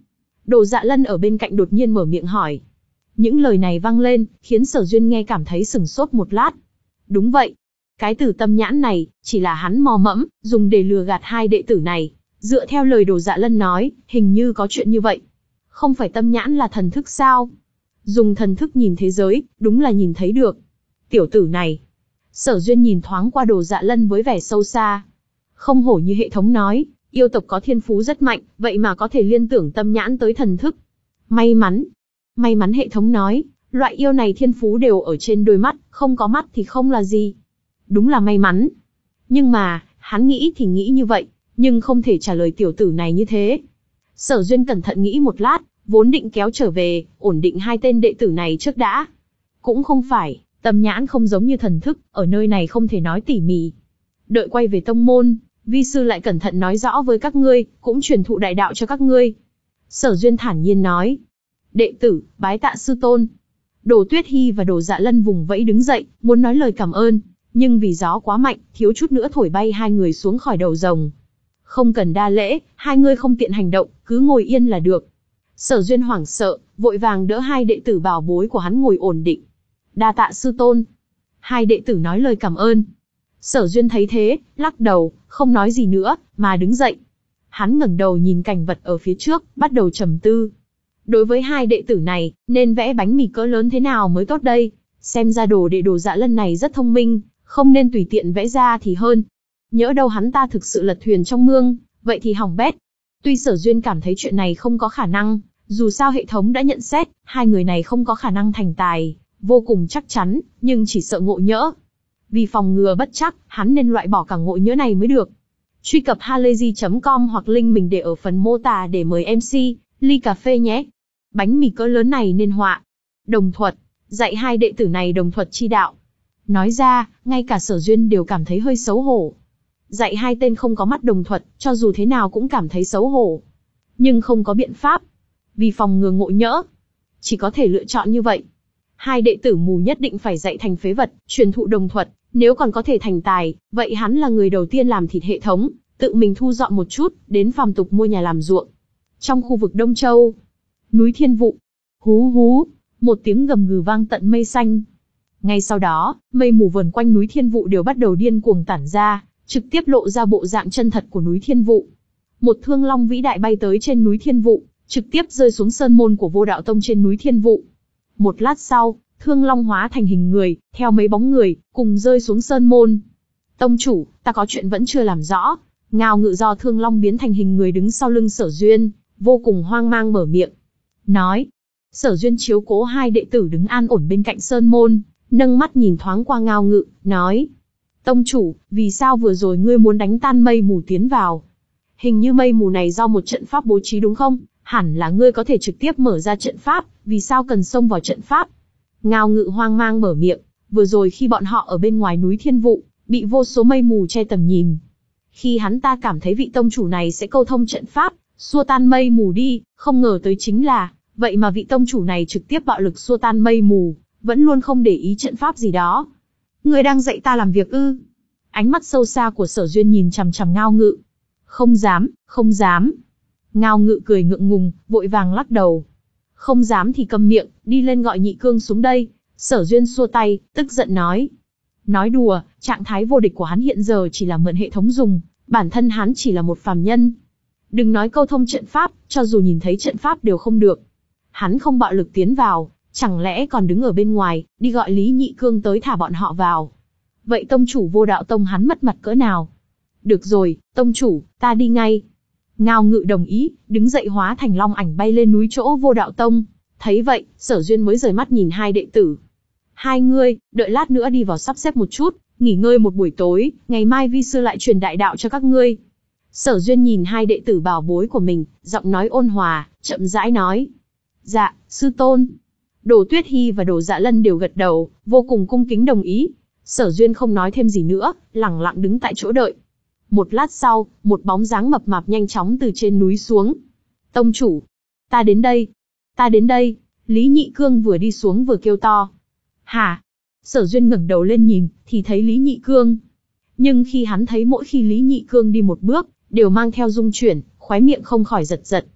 Đồ Dạ Lân ở bên cạnh đột nhiên mở miệng hỏi. Những lời này vang lên, khiến Sở Duyên nghe cảm thấy sừng sốt một lát. Đúng vậy. Cái từ tâm nhãn này, chỉ là hắn mò mẫm, dùng để lừa gạt hai đệ tử này. Dựa theo lời Đồ Dạ Lân nói, hình như có chuyện như vậy. Không phải tâm nhãn là thần thức sao? Dùng thần thức nhìn thế giới, đúng là nhìn thấy được. Tiểu tử này. Sở Duyên nhìn thoáng qua Đồ Dạ Lân với vẻ sâu xa. Không hổ như hệ thống nói, yêu tộc có thiên phú rất mạnh, vậy mà có thể liên tưởng tâm nhãn tới thần thức. May mắn. May mắn hệ thống nói, loại yêu này thiên phú đều ở trên đôi mắt, không có mắt thì không là gì. Đúng là may mắn. Nhưng mà, hắn nghĩ thì nghĩ như vậy, nhưng không thể trả lời tiểu tử này như thế. Sở Duyên cẩn thận nghĩ một lát, vốn định kéo trở về, ổn định hai tên đệ tử này trước đã. Cũng không phải, tâm nhãn không giống như thần thức, ở nơi này không thể nói tỉ mỉ. Đợi quay về tông môn, vi sư lại cẩn thận nói rõ với các ngươi, cũng truyền thụ đại đạo cho các ngươi. Sở Duyên thản nhiên nói. Đệ tử, bái tạ sư tôn. Đồ Tuyết Hi và Đồ Dạ Lân vùng vẫy đứng dậy, muốn nói lời cảm ơn, nhưng vì gió quá mạnh, thiếu chút nữa thổi bay hai người xuống khỏi đầu rồng. Không cần đa lễ, hai người không tiện hành động, cứ ngồi yên là được. Sở Duyên hoảng sợ, vội vàng đỡ hai đệ tử bảo bối của hắn ngồi ổn định. Đa tạ sư tôn. Hai đệ tử nói lời cảm ơn. Sở Duyên thấy thế, lắc đầu, không nói gì nữa, mà đứng dậy. Hắn ngẩng đầu nhìn cảnh vật ở phía trước, bắt đầu trầm tư. Đối với hai đệ tử này, nên vẽ bánh mì cỡ lớn thế nào mới tốt đây? Xem ra đồ đệ Đồ Dạ Lân này rất thông minh, không nên tùy tiện vẽ ra thì hơn. Nhỡ đâu hắn ta thực sự lật thuyền trong mương, vậy thì hỏng bét. Tuy Sở Duyên cảm thấy chuyện này không có khả năng, dù sao hệ thống đã nhận xét, hai người này không có khả năng thành tài, vô cùng chắc chắn, nhưng chỉ sợ ngộ nhỡ. Vì phòng ngừa bất chắc, hắn nên loại bỏ cả ngộ nhỡ này mới được. Truy cập halayzi chấm com hoặc link mình để ở phần mô tả để mời em xê, ly cà phê nhé. Bánh mì cỡ lớn này nên họa. Đồng thuật, dạy hai đệ tử này đồng thuật chi đạo. Nói ra, ngay cả Sở Duyên đều cảm thấy hơi xấu hổ. Dạy hai tên không có mắt đồng thuật, cho dù thế nào cũng cảm thấy xấu hổ. Nhưng không có biện pháp. Vì phòng ngừa ngộ nhỡ, chỉ có thể lựa chọn như vậy. Hai đệ tử mù nhất định phải dạy thành phế vật, truyền thụ đồng thuật. Nếu còn có thể thành tài, vậy hắn là người đầu tiên làm thịt hệ thống, tự mình thu dọn một chút, đến phàm tục mua nhà làm ruộng. Trong khu vực Đông Châu, núi Thiên Vụ, hú hú, một tiếng gầm gừ vang tận mây xanh. Ngay sau đó, mây mù vờn quanh núi Thiên Vụ đều bắt đầu điên cuồng tản ra, trực tiếp lộ ra bộ dạng chân thật của núi Thiên Vụ. Một thương long vĩ đại bay tới trên núi Thiên Vụ, trực tiếp rơi xuống sơn môn của Vô Đạo Tông trên núi Thiên Vụ. Một lát sau, thương long hóa thành hình người, theo mấy bóng người, cùng rơi xuống sơn môn. Tông chủ, ta có chuyện vẫn chưa làm rõ. Ngao Ngự do thương long biến thành hình người đứng sau lưng Sở Duyên, vô cùng hoang mang mở miệng. Nói. Sở Duyên chiếu cố hai đệ tử đứng an ổn bên cạnh sơn môn, nâng mắt nhìn thoáng qua Ngao Ngự, nói. Tông chủ, vì sao vừa rồi ngươi muốn đánh tan mây mù tiến vào? Hình như mây mù này do một trận pháp bố trí đúng không? Hẳn là ngươi có thể trực tiếp mở ra trận pháp, vì sao cần xông vào trận pháp? Ngao Ngự hoang mang mở miệng, vừa rồi khi bọn họ ở bên ngoài núi Thiên Vụ, bị vô số mây mù che tầm nhìn. Khi hắn ta cảm thấy vị tông chủ này sẽ câu thông trận pháp, xua tan mây mù đi, không ngờ tới chính là, vậy mà vị tông chủ này trực tiếp bạo lực xua tan mây mù, vẫn luôn không để ý trận pháp gì đó. Ngươi đang dạy ta làm việc ư? Ánh mắt sâu xa của Sở Duyên nhìn chằm chằm Ngao Ngự. Không dám, không dám. Ngao Ngự cười ngượng ngùng, vội vàng lắc đầu. Không dám thì câm miệng, đi lên gọi Nhị Cương xuống đây. Sở Duyên xua tay, tức giận nói. Nói đùa, trạng thái vô địch của hắn hiện giờ chỉ là mượn hệ thống dùng, bản thân hắn chỉ là một phàm nhân. Đừng nói câu thông trận pháp, cho dù nhìn thấy trận pháp đều không được. Hắn không bạo lực tiến vào, chẳng lẽ còn đứng ở bên ngoài, đi gọi Lý Nhị Cương tới thả bọn họ vào. Vậy tông chủ Vô Đạo Tông hắn mất mặt cỡ nào? Được rồi, tông chủ, ta đi ngay. Ngao Ngự đồng ý, đứng dậy hóa thành long ảnh bay lên núi chỗ Vô Đạo Tông. Thấy vậy, Sở Duyên mới rời mắt nhìn hai đệ tử. Hai ngươi, đợi lát nữa đi vào sắp xếp một chút, nghỉ ngơi một buổi tối, ngày mai vi sư lại truyền đại đạo cho các ngươi. Sở Duyên nhìn hai đệ tử bảo bối của mình, giọng nói ôn hòa, chậm rãi nói. Dạ, sư tôn. Đồ Tuyết Hi và Đồ Dạ Lân đều gật đầu, vô cùng cung kính đồng ý. Sở Duyên không nói thêm gì nữa, lẳng lặng đứng tại chỗ đợi. Một lát sau, một bóng dáng mập mạp nhanh chóng từ trên núi xuống. Tông chủ, ta đến đây, ta đến đây. Lý Nhị Cương vừa đi xuống vừa kêu to. Hả? Sở Duyên ngẩng đầu lên nhìn, thì thấy Lý Nhị Cương. Nhưng khi hắn thấy mỗi khi Lý Nhị Cương đi một bước, đều mang theo rung chuyển, khóe miệng không khỏi giật giật.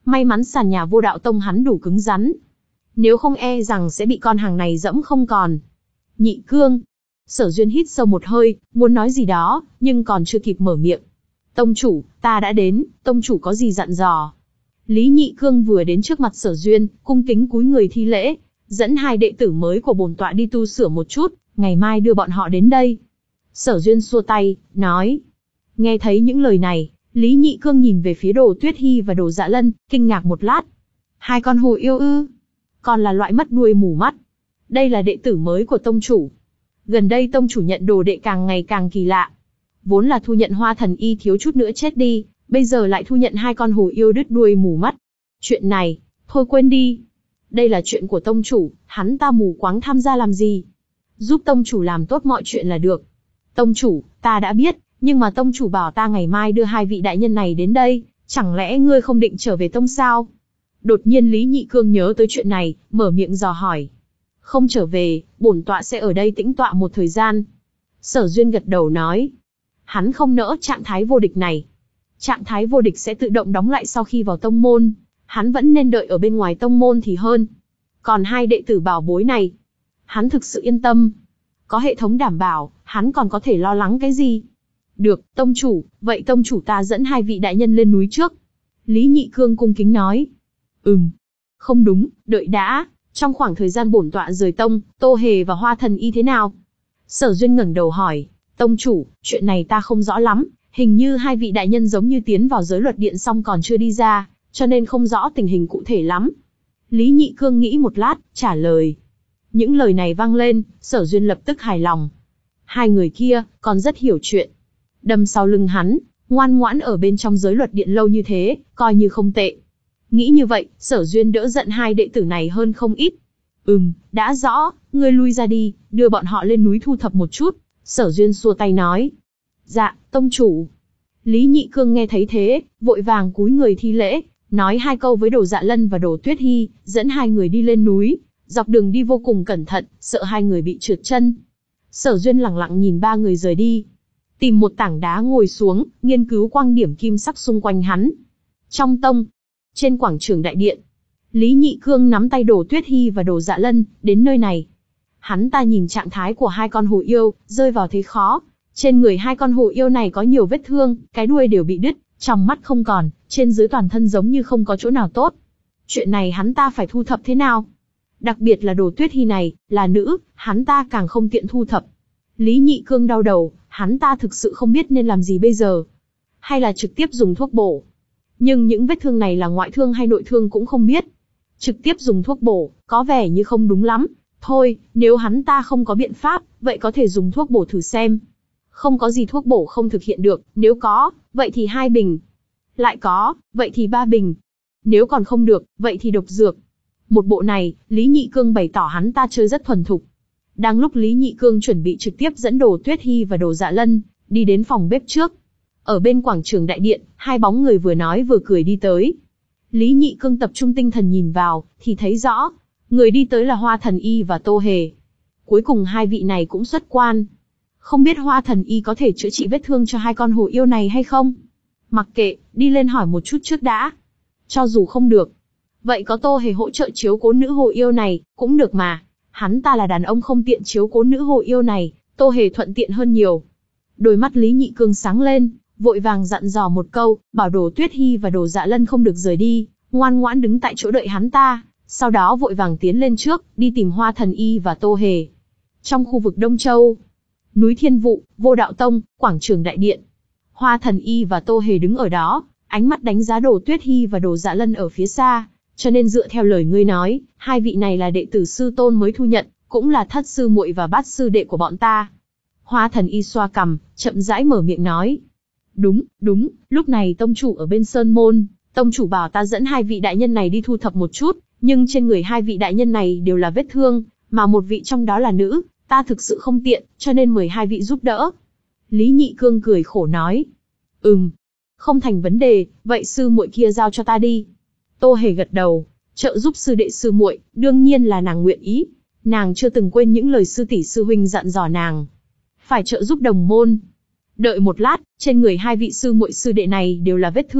May mắn sàn nhà Vô Đạo Tông hắn đủ cứng rắn. Nếu không e rằng sẽ bị con hàng này dẫm không còn. Nhị Cương. Sở Duyên hít sâu một hơi, muốn nói gì đó, nhưng còn chưa kịp mở miệng. Tông chủ, ta đã đến, tông chủ có gì dặn dò? Lý Nhị Cương vừa đến trước mặt Sở Duyên, cung kính cúi người thi lễ, dẫn hai đệ tử mới của bổn tọa đi tu sửa một chút, ngày mai đưa bọn họ đến đây. Sở Duyên xua tay, nói. Nghe thấy những lời này, Lý Nhị Cương nhìn về phía Đồ Tuyết Hi và Đồ Dạ Lân, kinh ngạc một lát. Hai con hồ yêu ư? Còn là loại mất đuôi mù mắt. Đây là đệ tử mới của tông chủ. Gần đây tông chủ nhận đồ đệ càng ngày càng kỳ lạ. Vốn là thu nhận Hoa Thần Y thiếu chút nữa chết đi, bây giờ lại thu nhận hai con hồ yêu đứt đuôi mù mắt. Chuyện này, thôi quên đi. Đây là chuyện của tông chủ, hắn ta mù quáng tham gia làm gì? Giúp tông chủ làm tốt mọi chuyện là được. Tông chủ, ta đã biết, nhưng mà tông chủ bảo ta ngày mai đưa hai vị đại nhân này đến đây, chẳng lẽ ngươi không định trở về tông sao? Đột nhiên Lý Nhị Cương nhớ tới chuyện này, mở miệng dò hỏi. Không trở về, bổn tọa sẽ ở đây tĩnh tọa một thời gian. Sở Duyên gật đầu nói. Hắn không nỡ trạng thái vô địch này. Trạng thái vô địch sẽ tự động đóng lại sau khi vào tông môn. Hắn vẫn nên đợi ở bên ngoài tông môn thì hơn. Còn hai đệ tử bảo bối này, hắn thực sự yên tâm. Có hệ thống đảm bảo, hắn còn có thể lo lắng cái gì? Được, tông chủ, vậy tông chủ ta dẫn hai vị đại nhân lên núi trước. Lý Nhị Cương cung kính nói. Ừm. Không đúng, đợi đã. Trong khoảng thời gian bổn tọa rời tông, Tô Hề và Hoa Thần Y thế nào? Sở Duyên ngẩng đầu hỏi. Tông chủ, chuyện này ta không rõ lắm. Hình như hai vị đại nhân giống như tiến vào giới luật điện xong còn chưa đi ra, cho nên không rõ tình hình cụ thể lắm. Lý Nhị Cương nghĩ một lát, trả lời. Những lời này vang lên, Sở Duyên lập tức hài lòng. Hai người kia, còn rất hiểu chuyện. Đâm sau lưng hắn, ngoan ngoãn ở bên trong giới luật điện lâu như thế, coi như không tệ. Nghĩ như vậy, Sở Duyên đỡ giận hai đệ tử này hơn không ít. Ừm, đã rõ, ngươi lui ra đi, đưa bọn họ lên núi thu thập một chút. Sở Duyên xua tay nói. Dạ, tông chủ. Lý Nhị Cương nghe thấy thế, vội vàng cúi người thi lễ, nói hai câu với Đồ Dạ Lân và Đồ Tuyết Hi, dẫn hai người đi lên núi. Dọc đường đi vô cùng cẩn thận, sợ hai người bị trượt chân. Sở Duyên lẳng lặng nhìn ba người rời đi. Tìm một tảng đá ngồi xuống, nghiên cứu quang điểm kim sắc xung quanh hắn. Trong tông, trên quảng trường đại điện, Lý Nhị Cương nắm tay Đồ Tuyết Hi và Đồ Dạ Lân, đến nơi này. Hắn ta nhìn trạng thái của hai con hồ yêu, rơi vào thế khó. Trên người hai con hồ yêu này có nhiều vết thương, cái đuôi đều bị đứt, trong mắt không còn, trên dưới toàn thân giống như không có chỗ nào tốt. Chuyện này hắn ta phải thu thập thế nào? Đặc biệt là Đồ Tuyết Hi này, là nữ, hắn ta càng không tiện thu thập. Lý Nhị Cương đau đầu, hắn ta thực sự không biết nên làm gì bây giờ. Hay là trực tiếp dùng thuốc bổ. Nhưng những vết thương này là ngoại thương hay nội thương cũng không biết. Trực tiếp dùng thuốc bổ, có vẻ như không đúng lắm. Thôi, nếu hắn ta không có biện pháp, vậy có thể dùng thuốc bổ thử xem. Không có gì thuốc bổ không thực hiện được, nếu có, vậy thì hai bình. Lại có, vậy thì ba bình. Nếu còn không được, vậy thì độc dược. Một bộ này, Lý Nhị Cương bày tỏ hắn ta chơi rất thuần thục. Đang lúc Lý Nhị Cương chuẩn bị trực tiếp dẫn Đồ Tuyết Hi và Đồ Dạ Lân đi đến phòng bếp trước. Ở bên quảng trường đại điện, hai bóng người vừa nói vừa cười đi tới. Lý Nhị Cương tập trung tinh thần nhìn vào, thì thấy rõ, người đi tới là Hoa Thần Y và Tô Hề. Cuối cùng hai vị này cũng xuất quan. Không biết Hoa Thần Y có thể chữa trị vết thương cho hai con hồ yêu này hay không? Mặc kệ, đi lên hỏi một chút trước đã. Cho dù không được, vậy có Tô Hề hỗ trợ chiếu cố nữ hồ yêu này, cũng được mà. Hắn ta là đàn ông không tiện chiếu cố nữ hồ yêu này, Tô Hề thuận tiện hơn nhiều. Đôi mắt Lý Nhị Cương sáng lên, vội vàng dặn dò một câu, bảo Đồ Tuyết Hi và Đồ Dạ Lân không được rời đi, ngoan ngoãn đứng tại chỗ đợi hắn ta. Sau đó vội vàng tiến lên trước, đi tìm Hoa Thần Y và Tô Hề. Trong khu vực Đông Châu, núi Thiên Vụ, Vô Đạo Tông, quảng trường đại điện. Hoa Thần Y và Tô Hề đứng ở đó, ánh mắt đánh giá Đồ Tuyết Hi và Đồ Dạ Lân ở phía xa. Cho nên dựa theo lời ngươi nói, hai vị này là đệ tử sư tôn mới thu nhận, cũng là thất sư muội và bát sư đệ của bọn ta. Hoa Thần Y xoa cằm, chậm rãi mở miệng nói. Đúng, đúng, lúc này tông chủ ở bên Sơn Môn, tông chủ bảo ta dẫn hai vị đại nhân này đi thu thập một chút, nhưng trên người hai vị đại nhân này đều là vết thương, mà một vị trong đó là nữ, ta thực sự không tiện, cho nên mời hai vị giúp đỡ. Lý Nhị Cương cười khổ nói. Ừm, không thành vấn đề, vậy sư muội kia giao cho ta đi. Tô Hề gật đầu, trợ giúp sư đệ sư muội, đương nhiên là nàng nguyện ý. Nàng chưa từng quên những lời sư tỷ sư huynh dặn dò nàng. Phải trợ giúp đồng môn. Đợi một lát, trên người hai vị sư muội sư đệ này đều là vết thương,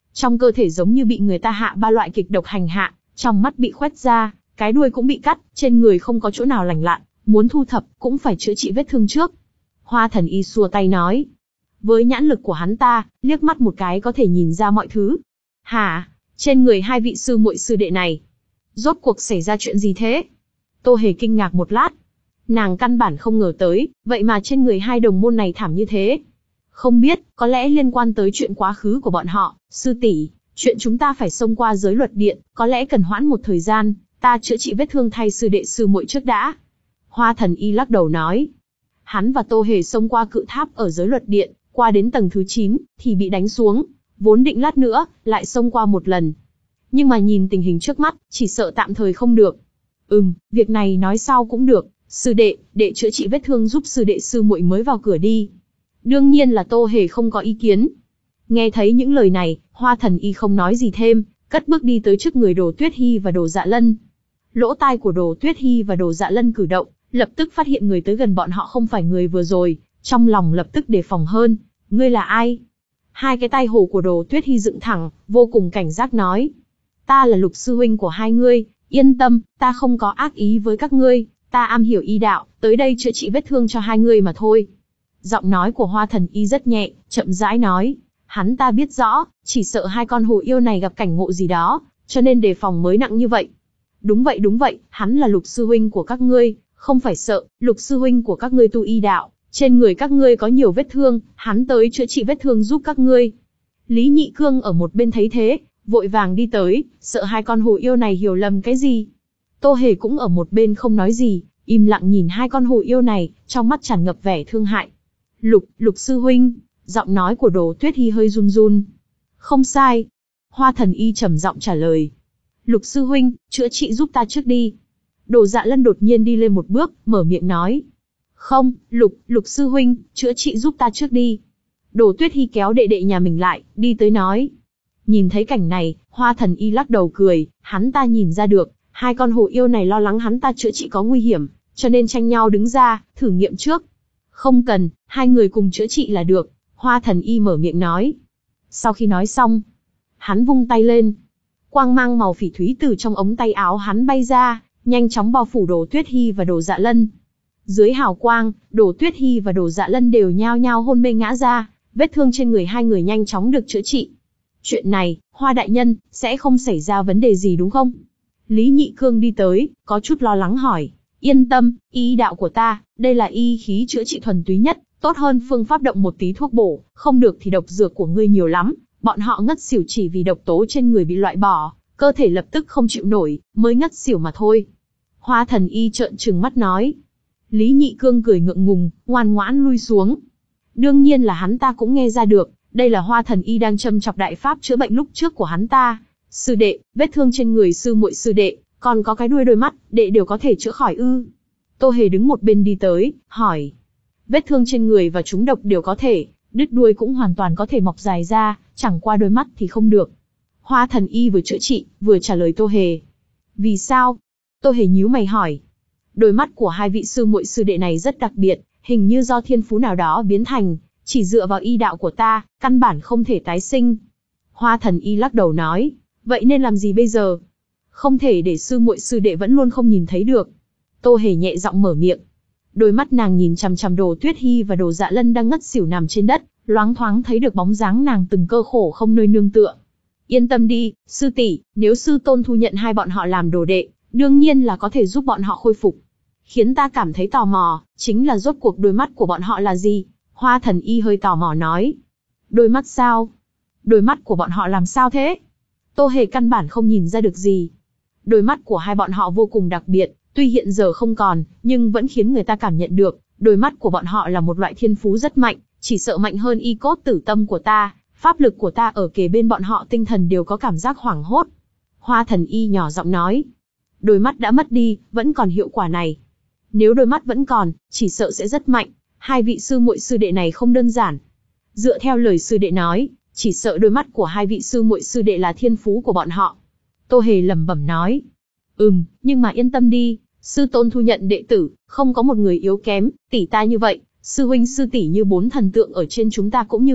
Trong cơ thể giống như bị người ta hạ ba loại kịch độc hành hạ, trong mắt bị khoét ra, cái đuôi cũng bị cắt, trên người không có chỗ nào lành lặn, muốn thu thập cũng phải chữa trị vết thương trước. Hoa thần y xua tay nói. Với nhãn lực của hắn ta, liếc mắt một cái có thể nhìn ra mọi thứ. Hả? Trên người hai vị sư muội sư đệ này, rốt cuộc xảy ra chuyện gì thế? Tô Hề kinh ngạc một lát. Nàng căn bản không ngờ tới, vậy mà trên người hai đồng môn này thảm như thế. Không biết, có lẽ liên quan tới chuyện quá khứ của bọn họ, sư tỷ, chuyện chúng ta phải xông qua giới luật điện, có lẽ cần hoãn một thời gian, ta chữa trị vết thương thay sư đệ sư muội trước đã. Hoa thần y lắc đầu nói. Hắn và Tô Hề xông qua cự tháp ở giới luật điện, qua đến tầng thứ chín, thì bị đánh xuống, vốn định lát nữa, lại xông qua một lần. Nhưng mà nhìn tình hình trước mắt, chỉ sợ tạm thời không được. Ừm, việc này nói sau cũng được, sư đệ, đệ chữa trị vết thương giúp sư đệ sư muội mới vào cửa đi. Đương nhiên là Tô Hề không có ý kiến. Nghe thấy những lời này, Hoa thần y không nói gì thêm, cất bước đi tới trước người Đồ Tuyết Hi và Đồ Dạ Lân. Lỗ tai của Đồ Tuyết Hi và Đồ Dạ Lân cử động, lập tức phát hiện người tới gần bọn họ không phải người vừa rồi, trong lòng lập tức đề phòng hơn. Ngươi là ai? Hai cái tay hổ của Đồ Tuyết Hi dựng thẳng, vô cùng cảnh giác nói. Ta là Lục sư huynh của hai ngươi, yên tâm, ta không có ác ý với các ngươi, ta am hiểu y đạo, tới đây chữa trị vết thương cho hai ngươi mà thôi. Giọng nói của Hoa thần y rất nhẹ, chậm rãi nói. Hắn ta biết rõ, chỉ sợ hai con hổ yêu này gặp cảnh ngộ gì đó, cho nên đề phòng mới nặng như vậy. Đúng vậy đúng vậy, hắn là Lục sư huynh của các ngươi, không phải sợ, Lục sư huynh của các ngươi tu y đạo, trên người các ngươi có nhiều vết thương, hắn tới chữa trị vết thương giúp các ngươi. Lý Nhị Cương ở một bên thấy thế, vội vàng đi tới, sợ hai con hổ yêu này hiểu lầm cái gì. Tô Hề cũng ở một bên không nói gì, im lặng nhìn hai con hổ yêu này, trong mắt tràn ngập vẻ thương hại. Lục, Lục sư huynh, giọng nói của Đồ Tuyết Hi hơi run run. Không sai. Hoa thần y trầm giọng trả lời. Lục sư huynh, chữa trị giúp ta trước đi. Đồ Dạ Lân đột nhiên đi lên một bước, mở miệng nói. Không, Lục, Lục sư huynh, chữa trị giúp ta trước đi. Đồ Tuyết Hi kéo đệ đệ nhà mình lại, đi tới nói. Nhìn thấy cảnh này, Hoa thần y lắc đầu cười, hắn ta nhìn ra được, hai con hổ yêu này lo lắng hắn ta chữa trị có nguy hiểm, cho nên tranh nhau đứng ra, thử nghiệm trước. Không cần, hai người cùng chữa trị là được, Hoa thần y mở miệng nói. Sau khi nói xong, hắn vung tay lên. Quang mang màu phỉ thúy từ trong ống tay áo hắn bay ra, nhanh chóng bao phủ Đồ Tuyết Hi và Đồ Dạ Lân. Dưới hào quang, Đồ Tuyết Hi và Đồ Dạ Lân đều nhao nhao hôn mê ngã ra, vết thương trên người hai người nhanh chóng được chữa trị. Chuyện này, Hoa đại nhân, sẽ không xảy ra vấn đề gì đúng không? Lý Nhị Cương đi tới, có chút lo lắng hỏi. Yên tâm, y đạo của ta, đây là y khí chữa trị thuần túy nhất, tốt hơn phương pháp động một tí thuốc bổ, không được thì độc dược của ngươi nhiều lắm, bọn họ ngất xỉu chỉ vì độc tố trên người bị loại bỏ, cơ thể lập tức không chịu nổi, mới ngất xỉu mà thôi. Hoa thần y trợn trừng mắt nói. Lý Nhị Cương cười ngượng ngùng, ngoan ngoãn lui xuống. Đương nhiên là hắn ta cũng nghe ra được, đây là Hoa thần y đang châm chọc đại pháp chữa bệnh lúc trước của hắn ta. Sư đệ, vết thương trên người sư muội sư đệ, còn có cái đuôi đôi mắt, đệ đều có thể chữa khỏi ư? Tô Hề đứng một bên đi tới, hỏi. Vết thương trên người và trúng độc đều có thể, đứt đuôi cũng hoàn toàn có thể mọc dài ra, chẳng qua đôi mắt thì không được. Hoa thần y vừa chữa trị, vừa trả lời Tô Hề. Vì sao? Tô Hề nhíu mày hỏi. Đôi mắt của hai vị sư muội sư đệ này rất đặc biệt, hình như do thiên phú nào đó biến thành, chỉ dựa vào y đạo của ta, căn bản không thể tái sinh. Hoa thần y lắc đầu nói, vậy nên làm gì bây giờ? Không thể để sư muội sư đệ vẫn luôn không nhìn thấy được. Tô Hề nhẹ giọng mở miệng. Đôi mắt nàng nhìn chằm chằm Đồ Tuyết Hi và Đồ Dạ Lân đang ngất xỉu nằm trên đất, loáng thoáng thấy được bóng dáng nàng từng cơ khổ không nơi nương tựa. Yên tâm đi, sư tỷ, nếu sư tôn thu nhận hai bọn họ làm đồ đệ, đương nhiên là có thể giúp bọn họ khôi phục. Khiến ta cảm thấy tò mò, chính là rốt cuộc đôi mắt của bọn họ là gì? Hoa thần y hơi tò mò nói. Đôi mắt sao? Đôi mắt của bọn họ làm sao thế? Tô Hề căn bản không nhìn ra được gì. Đôi mắt của hai bọn họ vô cùng đặc biệt, tuy hiện giờ không còn, nhưng vẫn khiến người ta cảm nhận được, đôi mắt của bọn họ là một loại thiên phú rất mạnh, chỉ sợ mạnh hơn y cốt tử tâm của ta, pháp lực của ta ở kề bên bọn họ tinh thần đều có cảm giác hoảng hốt. Hoa thần y nhỏ giọng nói. Đôi mắt đã mất đi, vẫn còn hiệu quả này. Nếu đôi mắt vẫn còn, chỉ sợ sẽ rất mạnh, hai vị sư muội sư đệ này không đơn giản. Dựa theo lời sư đệ nói, chỉ sợ đôi mắt của hai vị sư muội sư đệ là thiên phú của bọn họ. Tô Hề lẩm bẩm nói. Ừm, nhưng mà yên tâm đi, sư tôn thu nhận đệ tử, không có một người yếu kém, tỷ ta như vậy, sư huynh sư tỷ như bốn thần tượng ở trên chúng ta cũng như vậy,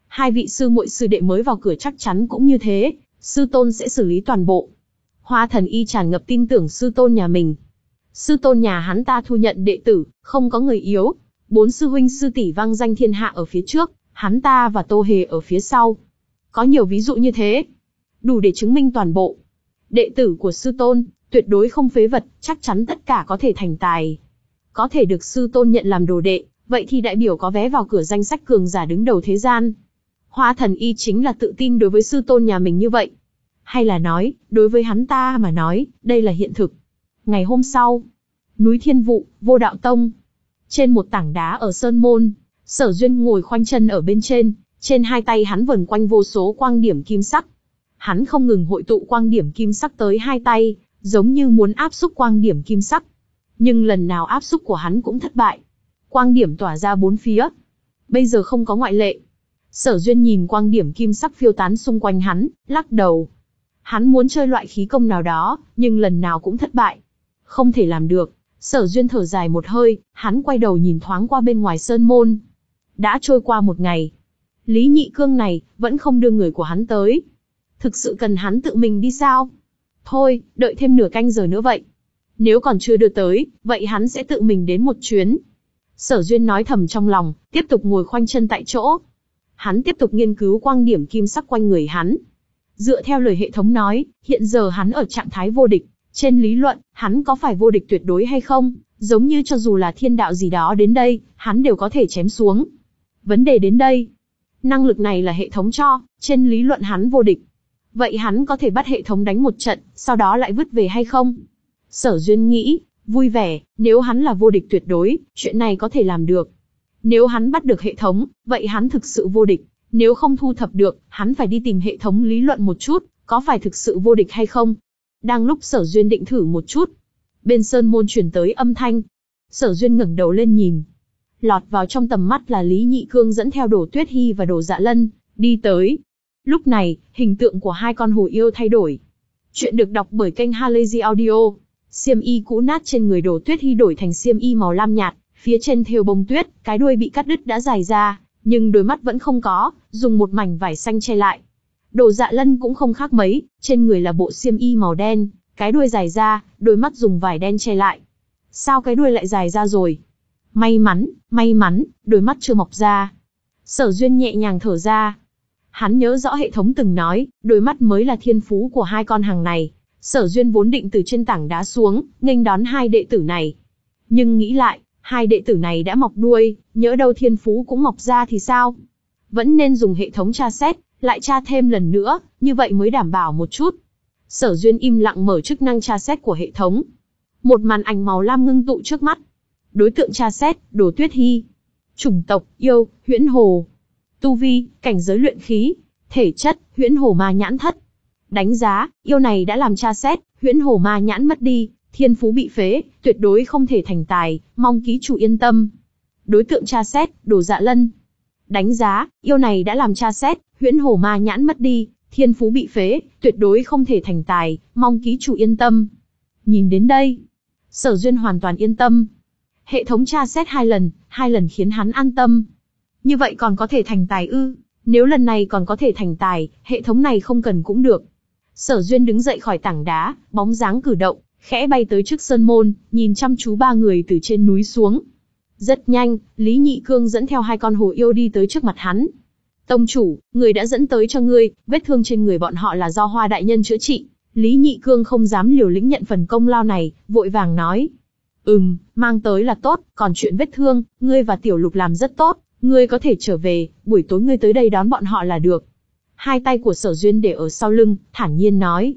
Hai vị sư muội sư đệ mới vào cửa chắc chắn cũng như thế, sư tôn sẽ xử lý toàn bộ. Hoa Thần Y tràn ngập tin tưởng sư tôn nhà mình. Sư tôn nhà hắn ta thu nhận đệ tử, không có người yếu. Bốn sư huynh sư tỷ vang danh thiên hạ ở phía trước, hắn ta và Tô Hề ở phía sau. Có nhiều ví dụ như thế, đủ để chứng minh toàn bộ. Đệ tử của sư tôn, tuyệt đối không phế vật, chắc chắn tất cả có thể thành tài. Có thể được sư tôn nhận làm đồ đệ, vậy thì đại biểu có vé vào cửa danh sách cường giả đứng đầu thế gian. Hoa Thần Y chính là tự tin đối với sư tôn nhà mình như vậy. Hay là nói, đối với hắn ta mà nói, đây là hiện thực. Ngày hôm sau, núi Thiên Vụ, Vô Đạo Tông. Trên một tảng đá ở Sơn Môn, Sở Duyên ngồi khoanh chân ở bên trên, trên hai tay hắn vần quanh vô số quang điểm kim sắc. Hắn không ngừng hội tụ quang điểm kim sắc tới hai tay, giống như muốn áp xúc quang điểm kim sắc. Nhưng lần nào áp xúc của hắn cũng thất bại. Quang điểm tỏa ra bốn phía. Bây giờ không có ngoại lệ. Sở Duyên nhìn quang điểm kim sắc phiêu tán xung quanh hắn, lắc đầu. Hắn muốn chơi loại khí công nào đó, nhưng lần nào cũng thất bại. Không thể làm được. Sở Duyên thở dài một hơi, hắn quay đầu nhìn thoáng qua bên ngoài Sơn Môn. Đã trôi qua một ngày. Lý Nhị Cương này, vẫn không đưa người của hắn tới. Thực sự cần hắn tự mình đi sao? Thôi, đợi thêm nửa canh giờ nữa vậy. Nếu còn chưa đưa tới, vậy hắn sẽ tự mình đến một chuyến. Sở Duyên nói thầm trong lòng, tiếp tục ngồi khoanh chân tại chỗ. Hắn tiếp tục nghiên cứu quang điểm kim sắc quanh người hắn. Dựa theo lời hệ thống nói, hiện giờ hắn ở trạng thái vô địch. Trên lý luận, hắn có phải vô địch tuyệt đối hay không? Giống như cho dù là thiên đạo gì đó đến đây, hắn đều có thể chém xuống. Vấn đề đến đây. Năng lực này là hệ thống cho, trên lý luận hắn vô địch. Vậy hắn có thể bắt hệ thống đánh một trận, sau đó lại vứt về hay không? Sở Duyên nghĩ, vui vẻ, nếu hắn là vô địch tuyệt đối, chuyện này có thể làm được. Nếu hắn bắt được hệ thống, vậy hắn thực sự vô địch. Nếu không thu thập được, hắn phải đi tìm hệ thống lý luận một chút, có phải thực sự vô địch hay không? Đang lúc Sở Duyên định thử một chút, bên Sơn Môn truyền tới âm thanh. Sở Duyên ngẩng đầu lên nhìn. Lọt vào trong tầm mắt là Lý Nhị Cương dẫn theo Đổ Tuyết Hi và Đổ Dạ Lân, đi tới. Lúc này, hình tượng của hai con hổ yêu thay đổi. Chuyện được đọc bởi kênh Halazy Audio. Xiêm y cũ nát trên người Đổ Tuyết Hi đổi thành xiêm y màu lam nhạt, phía trên thêu bông tuyết, cái đuôi bị cắt đứt đã dài ra, nhưng đôi mắt vẫn không có, dùng một mảnh vải xanh che lại. Đổ Dạ Lân cũng không khác mấy, trên người là bộ xiêm y màu đen, cái đuôi dài ra, đôi mắt dùng vải đen che lại. Sao cái đuôi lại dài ra rồi? May mắn, may mắn, đôi mắt chưa mọc ra. Sở Duyên nhẹ nhàng thở ra. Hắn nhớ rõ hệ thống từng nói, đôi mắt mới là thiên phú của hai con hàng này. Sở Duyên vốn định từ trên tảng đá xuống, nghênh đón hai đệ tử này. Nhưng nghĩ lại, hai đệ tử này đã mọc đuôi, nhỡ đâu thiên phú cũng mọc ra thì sao? Vẫn nên dùng hệ thống tra xét, lại tra thêm lần nữa, như vậy mới đảm bảo một chút. Sở Duyên im lặng mở chức năng tra xét của hệ thống. Một màn ảnh màu lam ngưng tụ trước mắt. Đối tượng tra xét, Đổ Tuyết Hi. Chủng tộc, yêu, huyễn hồ. Tu vi, cảnh giới luyện khí. Thể chất, huyễn hồ ma nhãn thất. Đánh giá, yêu này đã làm tra xét, huyễn hồ ma nhãn mất đi, thiên phú bị phế, tuyệt đối không thể thành tài, mong ký chủ yên tâm. Đối tượng tra xét, Đổ Dạ Lân. Đánh giá, yêu này đã làm tra xét, huyễn hồ ma nhãn mất đi, thiên phú bị phế, tuyệt đối không thể thành tài, mong ký chủ yên tâm. Nhìn đến đây, Sở Duyên hoàn toàn yên tâm. Hệ thống tra xét hai lần, hai lần khiến hắn an tâm. Như vậy còn có thể thành tài ư? Nếu lần này còn có thể thành tài, hệ thống này không cần cũng được. Sở Duyên đứng dậy khỏi tảng đá, bóng dáng cử động, khẽ bay tới trước Sơn Môn, nhìn chăm chú ba người từ trên núi xuống. Rất nhanh, Lý Nhị Cương dẫn theo hai con hổ yêu đi tới trước mặt hắn. Tông chủ, người đã dẫn tới cho ngươi, vết thương trên người bọn họ là do Hoa đại nhân chữa trị. Lý Nhị Cương không dám liều lĩnh nhận phần công lao này, vội vàng nói. Ừm, mang tới là tốt, còn chuyện vết thương, ngươi và Tiểu Lục làm rất tốt, ngươi có thể trở về, buổi tối ngươi tới đây đón bọn họ là được. Hai tay của Sở Duyên để ở sau lưng, thản nhiên nói.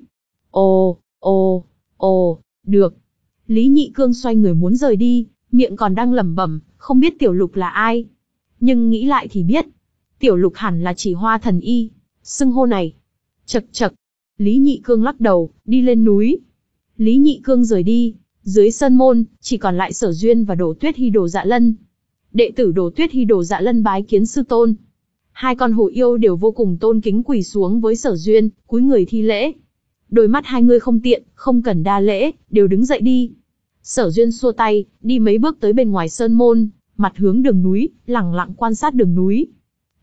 Ồ, ồ, ồ, được. Lý Nhị Cương xoay người muốn rời đi, miệng còn đang lẩm bẩm, không biết Tiểu Lục là ai. Nhưng nghĩ lại thì biết, Tiểu Lục hẳn là chỉ Hoa Thần Y. Xưng hô này. Chậc chậc. Lý Nhị Cương lắc đầu, đi lên núi. Lý Nhị Cương rời đi, dưới Sơn Môn, chỉ còn lại Sở Duyên và Đổ Tuyết Hi Đổ Dạ Lân. Đệ tử Đổ Tuyết Hi Đổ Dạ Lân bái kiến sư tôn. Hai con hổ yêu đều vô cùng tôn kính quỳ xuống với Sở Duyên, cúi người thi lễ. Đôi mắt hai người không tiện, không cần đa lễ, đều đứng dậy đi. Sở Duyên xua tay, đi mấy bước tới bên ngoài Sơn Môn, mặt hướng đường núi, lẳng lặng quan sát đường núi.